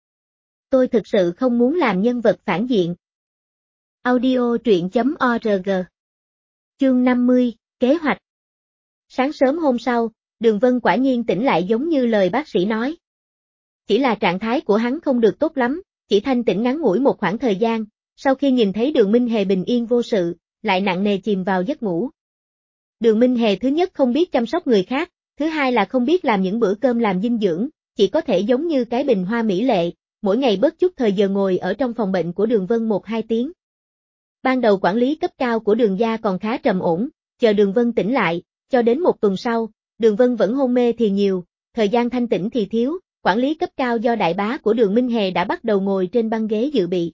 Tôi thực sự không muốn làm nhân vật phản diện. Audio truyện chấm org. Chương năm mươi, kế hoạch. Sáng sớm hôm sau, Đường Vân quả nhiên tỉnh lại giống như lời bác sĩ nói. Chỉ là trạng thái của hắn không được tốt lắm, chỉ thanh tỉnh ngắn ngủi một khoảng thời gian, sau khi nhìn thấy Đường Minh Hề bình yên vô sự, lại nặng nề chìm vào giấc ngủ. Đường Minh Hề thứ nhất không biết chăm sóc người khác, thứ hai là không biết làm những bữa cơm làm dinh dưỡng, chỉ có thể giống như cái bình hoa mỹ lệ, mỗi ngày bớt chút thời giờ ngồi ở trong phòng bệnh của Đường Vân một hai tiếng. Ban đầu quản lý cấp cao của Đường gia còn khá trầm ổn, chờ Đường Vân tỉnh lại, cho đến một tuần sau, Đường Vân vẫn hôn mê thì nhiều, thời gian thanh tĩnh thì thiếu, quản lý cấp cao do đại bá của Đường Minh Hề đã bắt đầu ngồi trên băng ghế dự bị.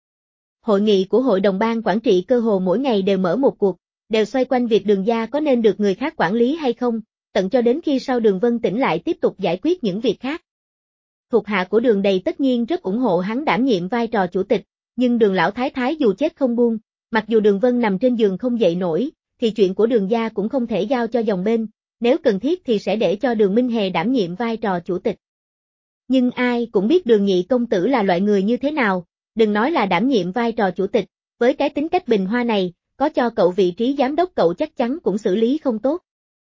Hội nghị của hội đồng ban quản trị cơ hồ mỗi ngày đều mở một cuộc, đều xoay quanh việc Đường gia có nên được người khác quản lý hay không, tận cho đến khi sau Đường Vân tỉnh lại tiếp tục giải quyết những việc khác. Thuộc hạ của Đường Đầy tất nhiên rất ủng hộ hắn đảm nhiệm vai trò chủ tịch, nhưng Đường lão thái thái dù chết không buông, mặc dù Đường Vân nằm trên giường không dậy nổi, thì chuyện của Đường gia cũng không thể giao cho dòng bên, nếu cần thiết thì sẽ để cho Đường Minh Hề đảm nhiệm vai trò chủ tịch. Nhưng ai cũng biết Đường nhị công tử là loại người như thế nào, đừng nói là đảm nhiệm vai trò chủ tịch, với cái tính cách bình hoa này, có cho cậu vị trí giám đốc cậu chắc chắn cũng xử lý không tốt.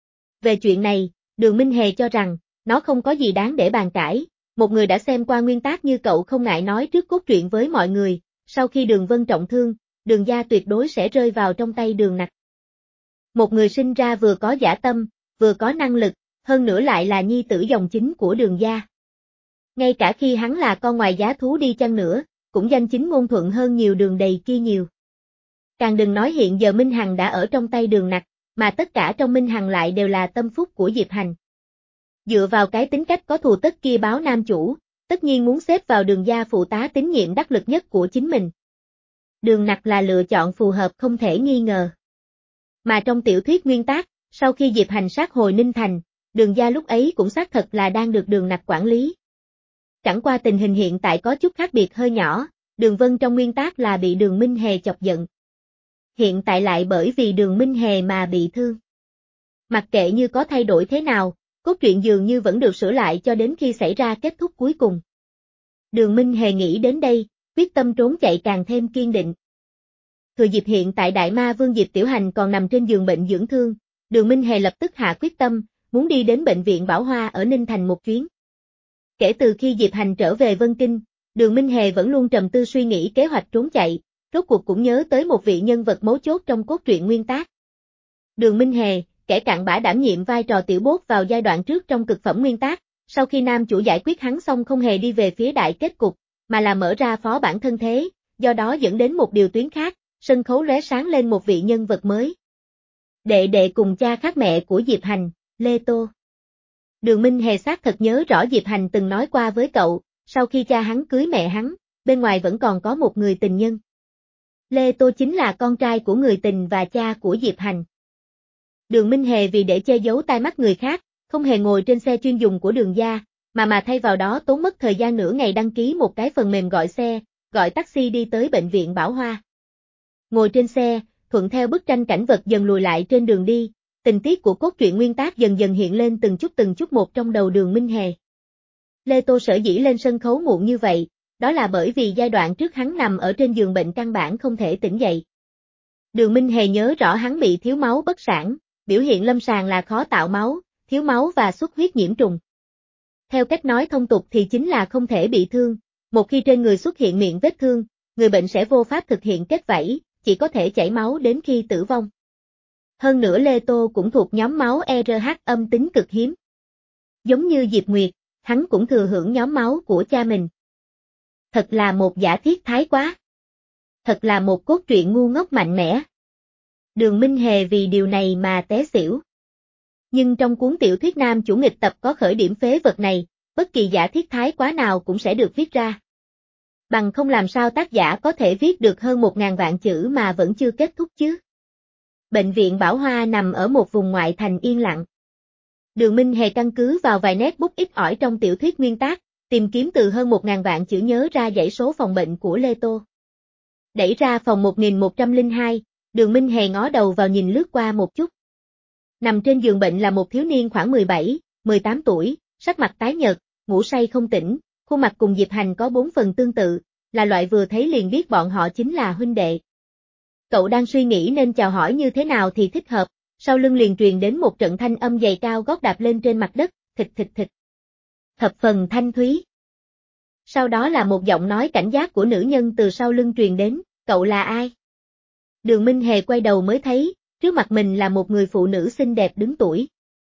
Về chuyện này, Đường Minh Hề cho rằng, nó không có gì đáng để bàn cãi, một người đã xem qua nguyên tắc như cậu không ngại nói trước cốt truyện với mọi người, sau khi Đường Vân trọng thương, Đường gia tuyệt đối sẽ rơi vào trong tay Đường Nặc. Một người sinh ra vừa có dã tâm, vừa có năng lực, hơn nữa lại là nhi tử dòng chính của Đường gia. Ngay cả khi hắn là con ngoài giá thú đi chăng nữa, cũng danh chính ngôn thuận hơn nhiều Đường Đầy kia nhiều. Càng đừng nói hiện giờ Minh Hằng đã ở trong tay Đường Nặc, mà tất cả trong Minh Hằng lại đều là tâm phúc của Diệp Hành. Dựa vào cái tính cách có thù tất kia báo nam chủ, tất nhiên muốn xếp vào Đường gia phụ tá tín nhiệm đắc lực nhất của chính mình. Đường Nặc là lựa chọn phù hợp không thể nghi ngờ. Mà trong tiểu thuyết nguyên tác, sau khi Diệp Hành sát hồi Ninh Thành, Đường gia lúc ấy cũng xác thật là đang được Đường Nặc quản lý. Chẳng qua tình hình hiện tại có chút khác biệt hơi nhỏ, Đường Vân trong nguyên tác là bị Đường Minh Hề chọc giận. Hiện tại lại bởi vì Đường Minh Hề mà bị thương. Mặc kệ như có thay đổi thế nào, cốt truyện dường như vẫn được sửa lại cho đến khi xảy ra kết thúc cuối cùng. Đường Minh Hề nghĩ đến đây, quyết tâm trốn chạy càng thêm kiên định. Thừa dịp hiện tại Đại Ma Vương Diệp Tiểu Hành còn nằm trên giường bệnh dưỡng thương, Đường Minh Hề lập tức hạ quyết tâm, muốn đi đến bệnh viện Bảo Hoa ở Ninh Thành một chuyến. Kể từ khi Diệp Hành trở về Vân Kinh, Đường Minh Hề vẫn luôn trầm tư suy nghĩ kế hoạch trốn chạy, rốt cuộc cũng nhớ tới một vị nhân vật mấu chốt trong cốt truyện nguyên tác. Đường Minh Hề, kẻ cặn bã đảm nhiệm vai trò tiểu bốt vào giai đoạn trước trong cực phẩm nguyên tác, sau khi nam chủ giải quyết hắn xong không hề đi về phía đại kết cục, mà là mở ra phó bản thân thế, do đó dẫn đến một điều tuyến khác, sân khấu lóe sáng lên một vị nhân vật mới. Đệ đệ cùng cha khác mẹ của Diệp Hành, Lê Tô. Đường Minh Hề xác thật nhớ rõ Diệp Hành từng nói qua với cậu, sau khi cha hắn cưới mẹ hắn, bên ngoài vẫn còn có một người tình nhân. Lê Tô chính là con trai của người tình và cha của Diệp Hành. Đường Minh Hề vì để che giấu tai mắt người khác, không hề ngồi trên xe chuyên dùng của Đường gia, mà mà thay vào đó tốn mất thời gian nửa ngày đăng ký một cái phần mềm gọi xe, gọi taxi đi tới bệnh viện Bảo Hoa. Ngồi trên xe, thuận theo bức tranh cảnh vật dần lùi lại trên đường đi, tình tiết của cốt truyện nguyên tác dần dần hiện lên từng chút từng chút một trong đầu Đường Minh Hề. Lê Tô sở dĩ lên sân khấu muộn như vậy, đó là bởi vì giai đoạn trước hắn nằm ở trên giường bệnh căn bản không thể tỉnh dậy. Đường Minh Hề nhớ rõ hắn bị thiếu máu bất sản, biểu hiện lâm sàng là khó tạo máu, thiếu máu và xuất huyết nhiễm trùng. Theo cách nói thông tục thì chính là không thể bị thương, một khi trên người xuất hiện miệng vết thương, người bệnh sẽ vô pháp thực hiện kết vảy, chỉ có thể chảy máu đến khi tử vong. Hơn nữa Lê Tô cũng thuộc nhóm máu e rờ hát âm tính cực hiếm. Giống như Diệp Nguyệt, hắn cũng thừa hưởng nhóm máu của cha mình. Thật là một giả thiết thái quá. Thật là một cốt truyện ngu ngốc mạnh mẽ. Đường Minh Hề vì điều này mà té xỉu. Nhưng trong cuốn tiểu thuyết nam chủ nghịch tập có khởi điểm phế vật này, bất kỳ giả thiết thái quá nào cũng sẽ được viết ra. Bằng không làm sao tác giả có thể viết được hơn một ngàn vạn chữ mà vẫn chưa kết thúc chứ. Bệnh viện Bảo Hoa nằm ở một vùng ngoại thành yên lặng. Đường Minh Hề căn cứ vào vài nét bút ít ỏi trong tiểu thuyết nguyên tác, tìm kiếm từ hơn một ngàn vạn chữ nhớ ra dãy số phòng bệnh của Lê Tô. Đẩy ra phòng một nghìn một trăm lẻ hai, Đường Minh Hề ngó đầu vào nhìn lướt qua một chút. Nằm trên giường bệnh là một thiếu niên khoảng mười bảy, mười tám tuổi, sắc mặt tái nhợt, ngủ say không tỉnh, khuôn mặt cùng Diệp Hành có bốn phần tương tự, là loại vừa thấy liền biết bọn họ chính là huynh đệ. Cậu đang suy nghĩ nên chào hỏi như thế nào thì thích hợp, sau lưng liền truyền đến một trận thanh âm dày cao gót đạp lên trên mặt đất, thịt thịt thịt. Thập phần thanh thúy. Sau đó là một giọng nói cảnh giác của nữ nhân từ sau lưng truyền đến, cậu là ai? Đường Minh Hề quay đầu mới thấy, trước mặt mình là một người phụ nữ xinh đẹp đứng tuổi.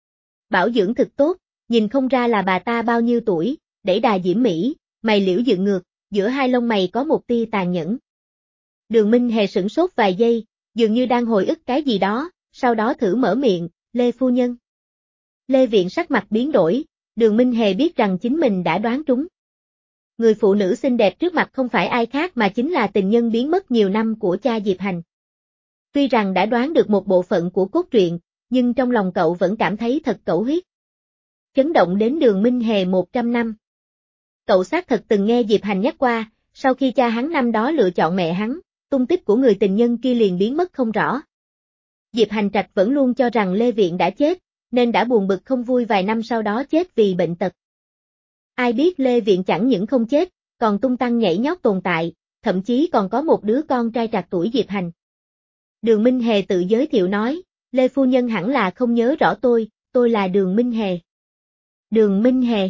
Bảo dưỡng thực tốt, nhìn không ra là bà ta bao nhiêu tuổi, đẩy đà diễm mỹ, mày liễu dựng ngược, giữa hai lông mày có một tia tàn nhẫn. Đường Minh Hề sửng sốt vài giây, dường như đang hồi ức cái gì đó, sau đó thử mở miệng, Lê phu nhân. Lê Viện sắc mặt biến đổi, Đường Minh Hề biết rằng chính mình đã đoán trúng. Người phụ nữ xinh đẹp trước mặt không phải ai khác mà chính là tình nhân biến mất nhiều năm của cha Diệp Hành. Tuy rằng đã đoán được một bộ phận của cốt truyện, nhưng trong lòng cậu vẫn cảm thấy thật cẩu huyết. Chấn động đến Đường Minh Hề một trăm năm. Cậu xác thật từng nghe Diệp Hành nhắc qua, sau khi cha hắn năm đó lựa chọn mẹ hắn, tung tích của người tình nhân kia liền biến mất không rõ. Diệp Hành Trạch vẫn luôn cho rằng Lê Viện đã chết, nên đã buồn bực không vui vài năm sau đó chết vì bệnh tật. Ai biết Lê Viện chẳng những không chết, còn tung tăng nhảy nhót tồn tại, thậm chí còn có một đứa con trai trạc tuổi Diệp Hành. Đường Minh Hề tự giới thiệu nói, Lê phu nhân hẳn là không nhớ rõ tôi, tôi là Đường Minh Hề. Đường Minh Hề.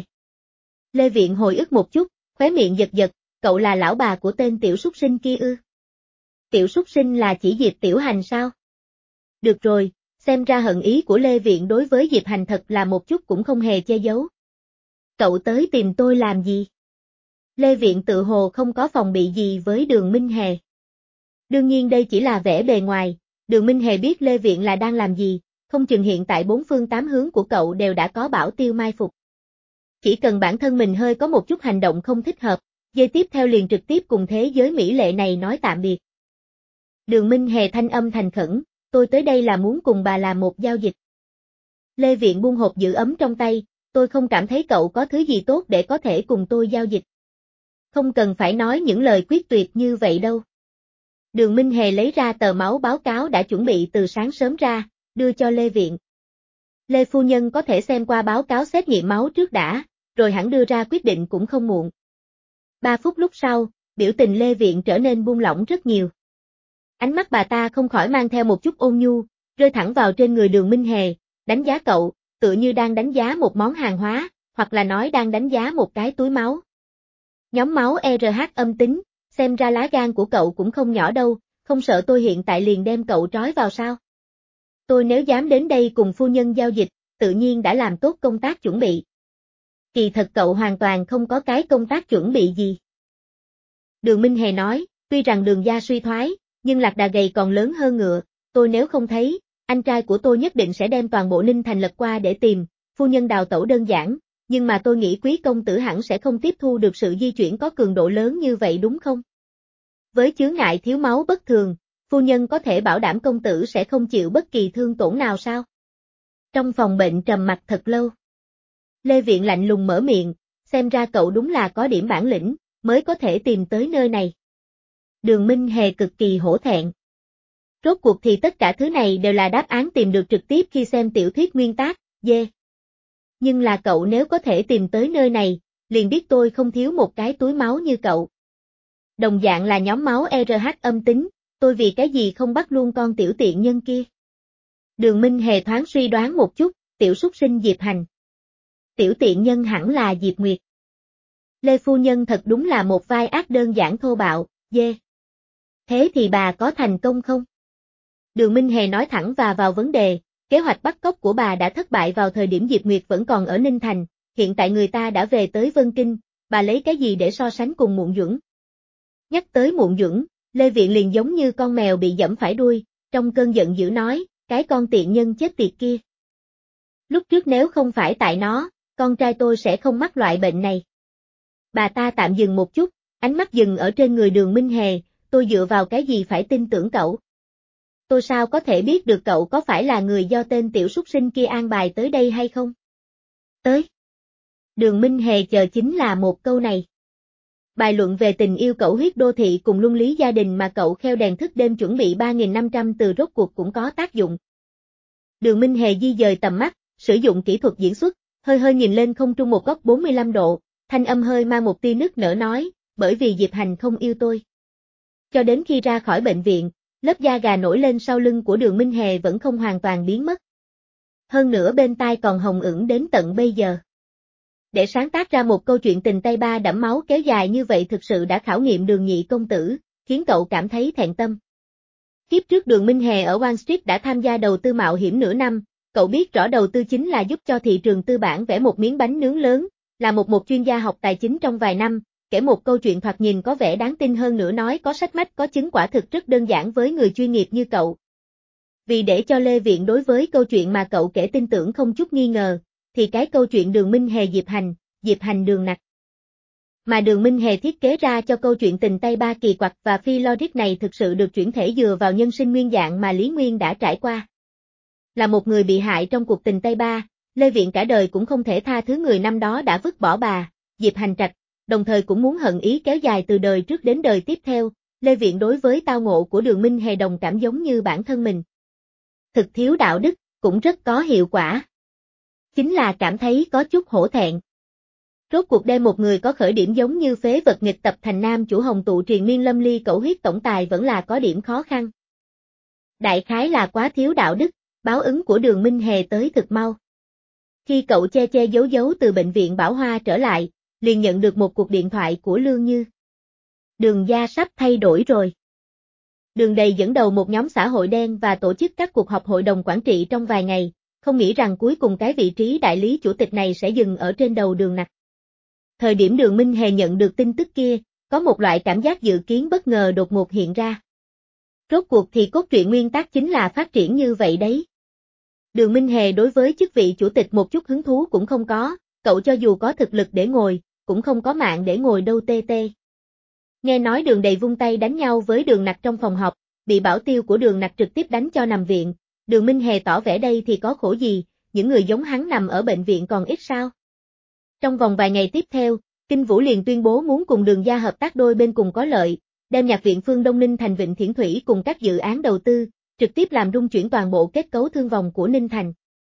Lê Viện hồi ức một chút, khóe miệng giật giật, cậu là lão bà của tên tiểu súc sinh kia ư? Tiểu súc sinh là chỉ Diệp Tiểu Hành sao? Được rồi, xem ra hận ý của Lê Viện đối với Diệp Hành thật là một chút cũng không hề che giấu. Cậu tới tìm tôi làm gì? Lê Viện tự hồ không có phòng bị gì với Đường Minh Hề. Đương nhiên đây chỉ là vẻ bề ngoài, Đường Minh Hề biết Lê Viện là đang làm gì, không chừng hiện tại bốn phương tám hướng của cậu đều đã có bảo tiêu mai phục. Chỉ cần bản thân mình hơi có một chút hành động không thích hợp, giây tiếp theo liền trực tiếp cùng thế giới mỹ lệ này nói tạm biệt. Đường Minh Hề thanh âm thành khẩn, tôi tới đây là muốn cùng bà làm một giao dịch. Lê Viện buông hộp giữ ấm trong tay, tôi không cảm thấy cậu có thứ gì tốt để có thể cùng tôi giao dịch. Không cần phải nói những lời quyết tuyệt như vậy đâu. Đường Minh Hề lấy ra tờ máu báo cáo đã chuẩn bị từ sáng sớm ra, đưa cho Lê Viện. Lê phu nhân có thể xem qua báo cáo xét nghiệm máu trước đã, rồi hẳn đưa ra quyết định cũng không muộn. Ba phút lúc sau, biểu tình Lê Viện trở nên buông lỏng rất nhiều. Ánh mắt bà ta không khỏi mang theo một chút ôn nhu, rơi thẳng vào trên người Đường Minh Hề, đánh giá cậu, tựa như đang đánh giá một món hàng hóa, hoặc là nói đang đánh giá một cái túi máu. Nhóm máu e rờ hát âm tính, xem ra lá gan của cậu cũng không nhỏ đâu, không sợ tôi hiện tại liền đem cậu trói vào sao? Tôi nếu dám đến đây cùng phu nhân giao dịch, tự nhiên đã làm tốt công tác chuẩn bị. Kỳ thật cậu hoàn toàn không có cái công tác chuẩn bị gì. Đường Minh Hề nói, tuy rằng Đường gia suy thoái, nhưng lạc đà gầy còn lớn hơn ngựa, tôi nếu không thấy, anh trai của tôi nhất định sẽ đem toàn bộ Ninh Thành lật qua để tìm, phu nhân đào tẩu đơn giản, nhưng mà tôi nghĩ quý công tử hẳn sẽ không tiếp thu được sự di chuyển có cường độ lớn như vậy đúng không? Với chướng ngại thiếu máu bất thường, phu nhân có thể bảo đảm công tử sẽ không chịu bất kỳ thương tổn nào sao? Trong phòng bệnh trầm mặc thật lâu. Lê Viện lạnh lùng mở miệng, xem ra cậu đúng là có điểm bản lĩnh, mới có thể tìm tới nơi này. Đường Minh Hề cực kỳ hổ thẹn. Rốt cuộc thì tất cả thứ này đều là đáp án tìm được trực tiếp khi xem tiểu thuyết nguyên tác, dê. Yeah. Nhưng là cậu nếu có thể tìm tới nơi này, liền biết tôi không thiếu một cái túi máu như cậu. Đồng dạng là nhóm máu e rờ hát âm tính, tôi vì cái gì không bắt luôn con tiểu tiện nhân kia. Đường Minh Hề thoáng suy đoán một chút, tiểu súc sinh Diệp Hành. Tiểu tiện nhân hẳn là Diệp Nguyệt. Lê phu nhân thật đúng là một vai ác đơn giản thô bạo, dê. Yeah. Thế thì bà có thành công không? Đường Minh Hề nói thẳng và vào vấn đề, kế hoạch bắt cóc của bà đã thất bại vào thời điểm Diệp Nguyệt vẫn còn ở Ninh Thành, hiện tại người ta đã về tới Vân Kinh, bà lấy cái gì để so sánh cùng Muộn Duẩn? Nhắc tới Muộn Duẩn, Lê Viện liền giống như con mèo bị giẫm phải đuôi, trong cơn giận dữ nói, cái con tiện nhân chết tiệt kia. Lúc trước nếu không phải tại nó, con trai tôi sẽ không mắc loại bệnh này. Bà ta tạm dừng một chút, ánh mắt dừng ở trên người Đường Minh Hề, tôi dựa vào cái gì phải tin tưởng cậu? Tôi sao có thể biết được cậu có phải là người do tên tiểu súc sinh kia an bài tới đây hay không? Tới. Đường Minh Hề chờ chính là một câu này. Bài luận về tình yêu cẩu huyết đô thị cùng luân lý gia đình mà cậu kheo đèn thức đêm chuẩn bị ba nghìn năm trăm từ rốt cuộc cũng có tác dụng. Đường Minh Hề di dời tầm mắt, sử dụng kỹ thuật diễn xuất, hơi hơi nhìn lên không trung một góc bốn mươi lăm độ, thanh âm hơi mang một tia nức nở nói, bởi vì Diệp Hành không yêu tôi. Cho đến khi ra khỏi bệnh viện, lớp da gà nổi lên sau lưng của Đường Minh Hề vẫn không hoàn toàn biến mất. Hơn nữa bên tai còn hồng ửng đến tận bây giờ. Để sáng tác ra một câu chuyện tình tay ba đẫm máu kéo dài như vậy thực sự đã khảo nghiệm Đường nhị công tử, khiến cậu cảm thấy thẹn tâm. Kiếp trước Đường Minh Hề ở Wall Street đã tham gia đầu tư mạo hiểm nửa năm, cậu biết rõ đầu tư chính là giúp cho thị trường tư bản vẽ một miếng bánh nướng lớn, là một một chuyên gia học tài chính trong vài năm, kể một câu chuyện thoạt nhìn có vẻ đáng tin hơn nữa nói có sách mách có chứng quả thực rất đơn giản với người chuyên nghiệp như cậu. Vì để cho Lê Viện đối với câu chuyện mà cậu kể tin tưởng không chút nghi ngờ, thì cái câu chuyện Đường Minh Hề Diệp Hành, Diệp Hành Đường Nặc mà Đường Minh Hề thiết kế ra cho câu chuyện tình tay ba kỳ quặc và phi logic này thực sự được chuyển thể dựa vào nhân sinh nguyên dạng mà Lý Nguyên đã trải qua. Là một người bị hại trong cuộc tình tay ba, Lê Viện cả đời cũng không thể tha thứ người năm đó đã vứt bỏ bà, Diệp Hành Trạch, đồng thời cũng muốn hận ý kéo dài từ đời trước đến đời tiếp theo. Lê Viện đối với tao ngộ của Đường Minh Hề đồng cảm giống như bản thân mình. Thực thiếu đạo đức, cũng rất có hiệu quả. Chính là cảm thấy có chút hổ thẹn. Rốt cuộc đem một người có khởi điểm giống như phế vật nghịch tập thành nam chủ hồng tụ triền miên lâm ly cẩu huyết tổng tài vẫn là có điểm khó khăn. Đại khái là quá thiếu đạo đức, báo ứng của Đường Minh Hề tới thực mau. Khi cậu che che giấu giấu từ bệnh viện Bảo Hoa trở lại, liền nhận được một cuộc điện thoại của Lương Như. Đường gia sắp thay đổi rồi. Đường Đầy dẫn đầu một nhóm xã hội đen và tổ chức các cuộc họp hội đồng quản trị trong vài ngày, không nghĩ rằng cuối cùng cái vị trí đại lý chủ tịch này sẽ dừng ở trên đầu Đường Nặc. Thời điểm Đường Minh Hề nhận được tin tức kia, có một loại cảm giác dự kiến bất ngờ đột ngột hiện ra. Rốt cuộc thì cốt truyện nguyên tắc chính là phát triển như vậy đấy. Đường Minh Hề đối với chức vị chủ tịch một chút hứng thú cũng không có, cậu cho dù có thực lực để ngồi, cũng không có mạng để ngồi đâu tê tê. Nghe nói Đường Đầy vung tay đánh nhau với Đường Nặc trong phòng họp, bị bảo tiêu của Đường Nặc trực tiếp đánh cho nằm viện, Đường Minh Hề tỏ vẻ đây thì có khổ gì, những người giống hắn nằm ở bệnh viện còn ít sao. Trong vòng vài ngày tiếp theo, Kinh Vũ liền tuyên bố muốn cùng Đường gia hợp tác đôi bên cùng có lợi, đem nhạc viện Phương Đông Ninh Thành Vịnh Thiển Thủy cùng các dự án đầu tư, trực tiếp làm rung chuyển toàn bộ kết cấu thương vòng của Ninh Thành.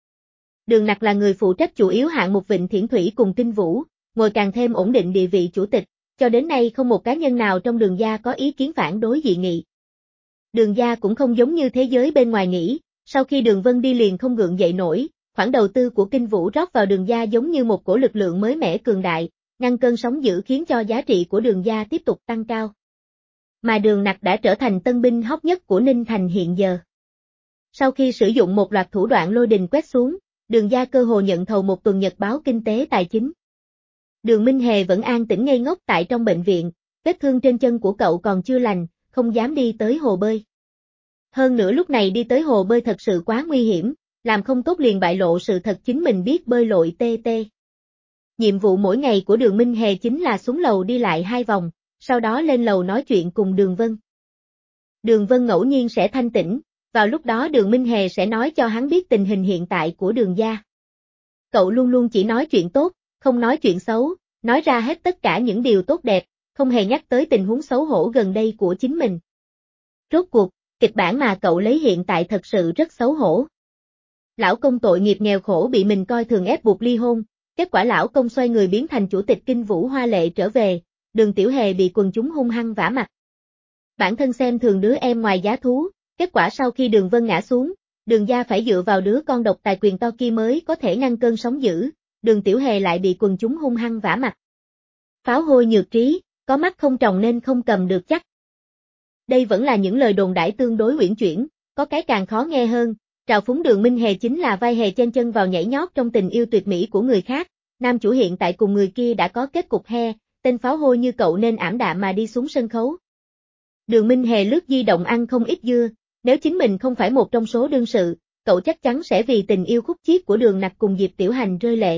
Đường Nặc là người phụ trách chủ yếu hạng mục Vịnh Thiển Thủy cùng Kinh Vũ, ngồi càng thêm ổn định địa vị chủ tịch, cho đến nay không một cá nhân nào trong Đường gia có ý kiến phản đối dị nghị. Đường gia cũng không giống như thế giới bên ngoài nghĩ, sau khi Đường Vân đi liền không gượng dậy nổi, khoản đầu tư của Kinh Vũ rót vào Đường gia giống như một cổ lực lượng mới mẻ cường đại, ngăn cơn sóng dữ khiến cho giá trị của Đường gia tiếp tục tăng cao. Mà Đường Nặc đã trở thành tân binh hot nhất của Ninh Thành hiện giờ. Sau khi sử dụng một loạt thủ đoạn lôi đình quét xuống, Đường gia cơ hồ nhận thầu một tuần nhật báo kinh tế tài chính. Đường Minh Hề vẫn an tĩnh ngây ngốc tại trong bệnh viện, vết thương trên chân của cậu còn chưa lành, không dám đi tới hồ bơi. Hơn nữa lúc này đi tới hồ bơi thật sự quá nguy hiểm, làm không tốt liền bại lộ sự thật chính mình biết bơi lội tê tê. Nhiệm vụ mỗi ngày của Đường Minh Hề chính là xuống lầu đi lại hai vòng, sau đó lên lầu nói chuyện cùng Đường Vân. Đường Vân ngẫu nhiên sẽ thanh tỉnh, vào lúc đó Đường Minh Hề sẽ nói cho hắn biết tình hình hiện tại của Đường gia. Cậu luôn luôn chỉ nói chuyện tốt, không nói chuyện xấu, nói ra hết tất cả những điều tốt đẹp, không hề nhắc tới tình huống xấu hổ gần đây của chính mình. Rốt cuộc, kịch bản mà cậu lấy hiện tại thật sự rất xấu hổ. Lão công tội nghiệp nghèo khổ bị mình coi thường ép buộc ly hôn, kết quả lão công xoay người biến thành chủ tịch Kinh Vũ hoa lệ trở về, Đường Tiểu Hề bị quần chúng hung hăng vả mặt. Bản thân xem thường đứa em ngoài giá thú, kết quả sau khi Đường Vân ngã xuống, Đường gia phải dựa vào đứa con độc tài quyền to kia mới có thể ngăn cơn sóng dữ, Đường Tiểu Hề lại bị quần chúng hung hăng vả mặt. Pháo hôi nhược trí, có mắt không tròng nên không cầm được chắc. Đây vẫn là những lời đồn đãi tương đối uyển chuyển, có cái càng khó nghe hơn, trào phúng Đường Minh Hề chính là vai hề chen chân vào nhảy nhót trong tình yêu tuyệt mỹ của người khác, nam chủ hiện tại cùng người kia đã có kết cục he, tên pháo hôi như cậu nên ảm đạm mà đi xuống sân khấu. Đường Minh Hề lướt di động ăn không ít dưa, nếu chính mình không phải một trong số đương sự, cậu chắc chắn sẽ vì tình yêu khúc chiết của Đường Nặc cùng Diệp Tiểu Hành rơi lệ.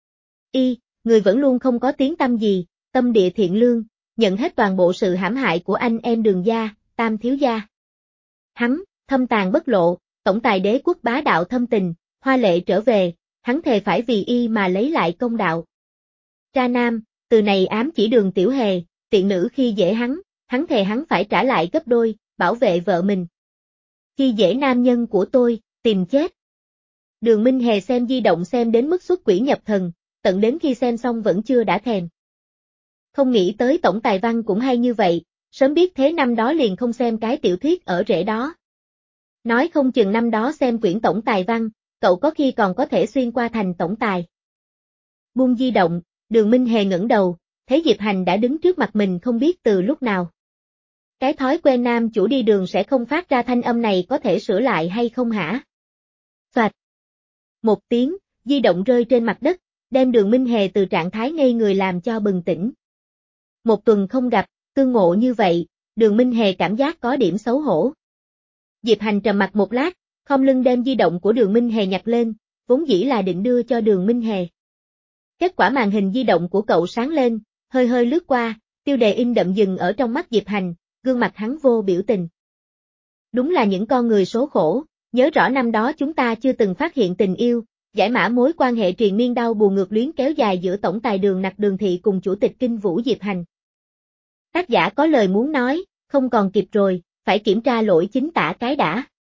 Y, người vẫn luôn không có tiếng tăm gì, tâm địa thiện lương, nhận hết toàn bộ sự hãm hại của anh em Đường gia, Tam thiếu gia. Hắn, thâm tàn bất lộ, tổng tài đế quốc bá đạo thâm tình, hoa lệ trở về, hắn thề phải vì y mà lấy lại công đạo. Tra nam, từ này ám chỉ Đường Tiểu Hề, tiện nữ khi dễ hắn, hắn thề hắn phải trả lại gấp đôi, bảo vệ vợ mình. Khi dễ nam nhân của tôi, tìm chết. Đường Minh Hề xem di động xem đến mức xuất quỷ nhập thần, tận đến khi xem xong vẫn chưa đã thèm. Không nghĩ tới tổng tài văn cũng hay như vậy, Sớm biết thế năm đó liền không xem cái tiểu thuyết ở rễ đó. Nói không chừng năm đó xem quyển tổng tài văn, cậu có khi còn có thể xuyên qua thành tổng tài. Buông di động, Đường Minh Hề ngẩng đầu, thấy Diệp Hành đã đứng trước mặt mình không biết từ lúc nào. Cái thói quen nam chủ đi đường sẽ không phát ra thanh âm này có thể sửa lại hay không hả? Soạt. Một tiếng, di động rơi trên mặt đất, đem Đường Minh Hề từ trạng thái ngây người làm cho bừng tỉnh. Một tuần không gặp, tương ngộ như vậy, Đường Minh Hề cảm giác có điểm xấu hổ. Diệp Hành trầm mặt một lát, khom lưng đem di động của Đường Minh Hề nhặt lên, vốn dĩ là định đưa cho Đường Minh Hề. Kết quả màn hình di động của cậu sáng lên, hơi hơi lướt qua, tiêu đề in đậm dừng ở trong mắt Diệp Hành, gương mặt hắn vô biểu tình. Đúng là những con người số khổ, nhớ rõ năm đó chúng ta chưa từng phát hiện tình yêu, giải mã mối quan hệ triền miên đau buồn ngược luyến kéo dài giữa tổng tài Đường Nặc Đường Thị cùng chủ tịch Kinh Vũ Diệp Hành. Tác giả có lời muốn nói, không còn kịp rồi, phải kiểm tra lỗi chính tả cái đã.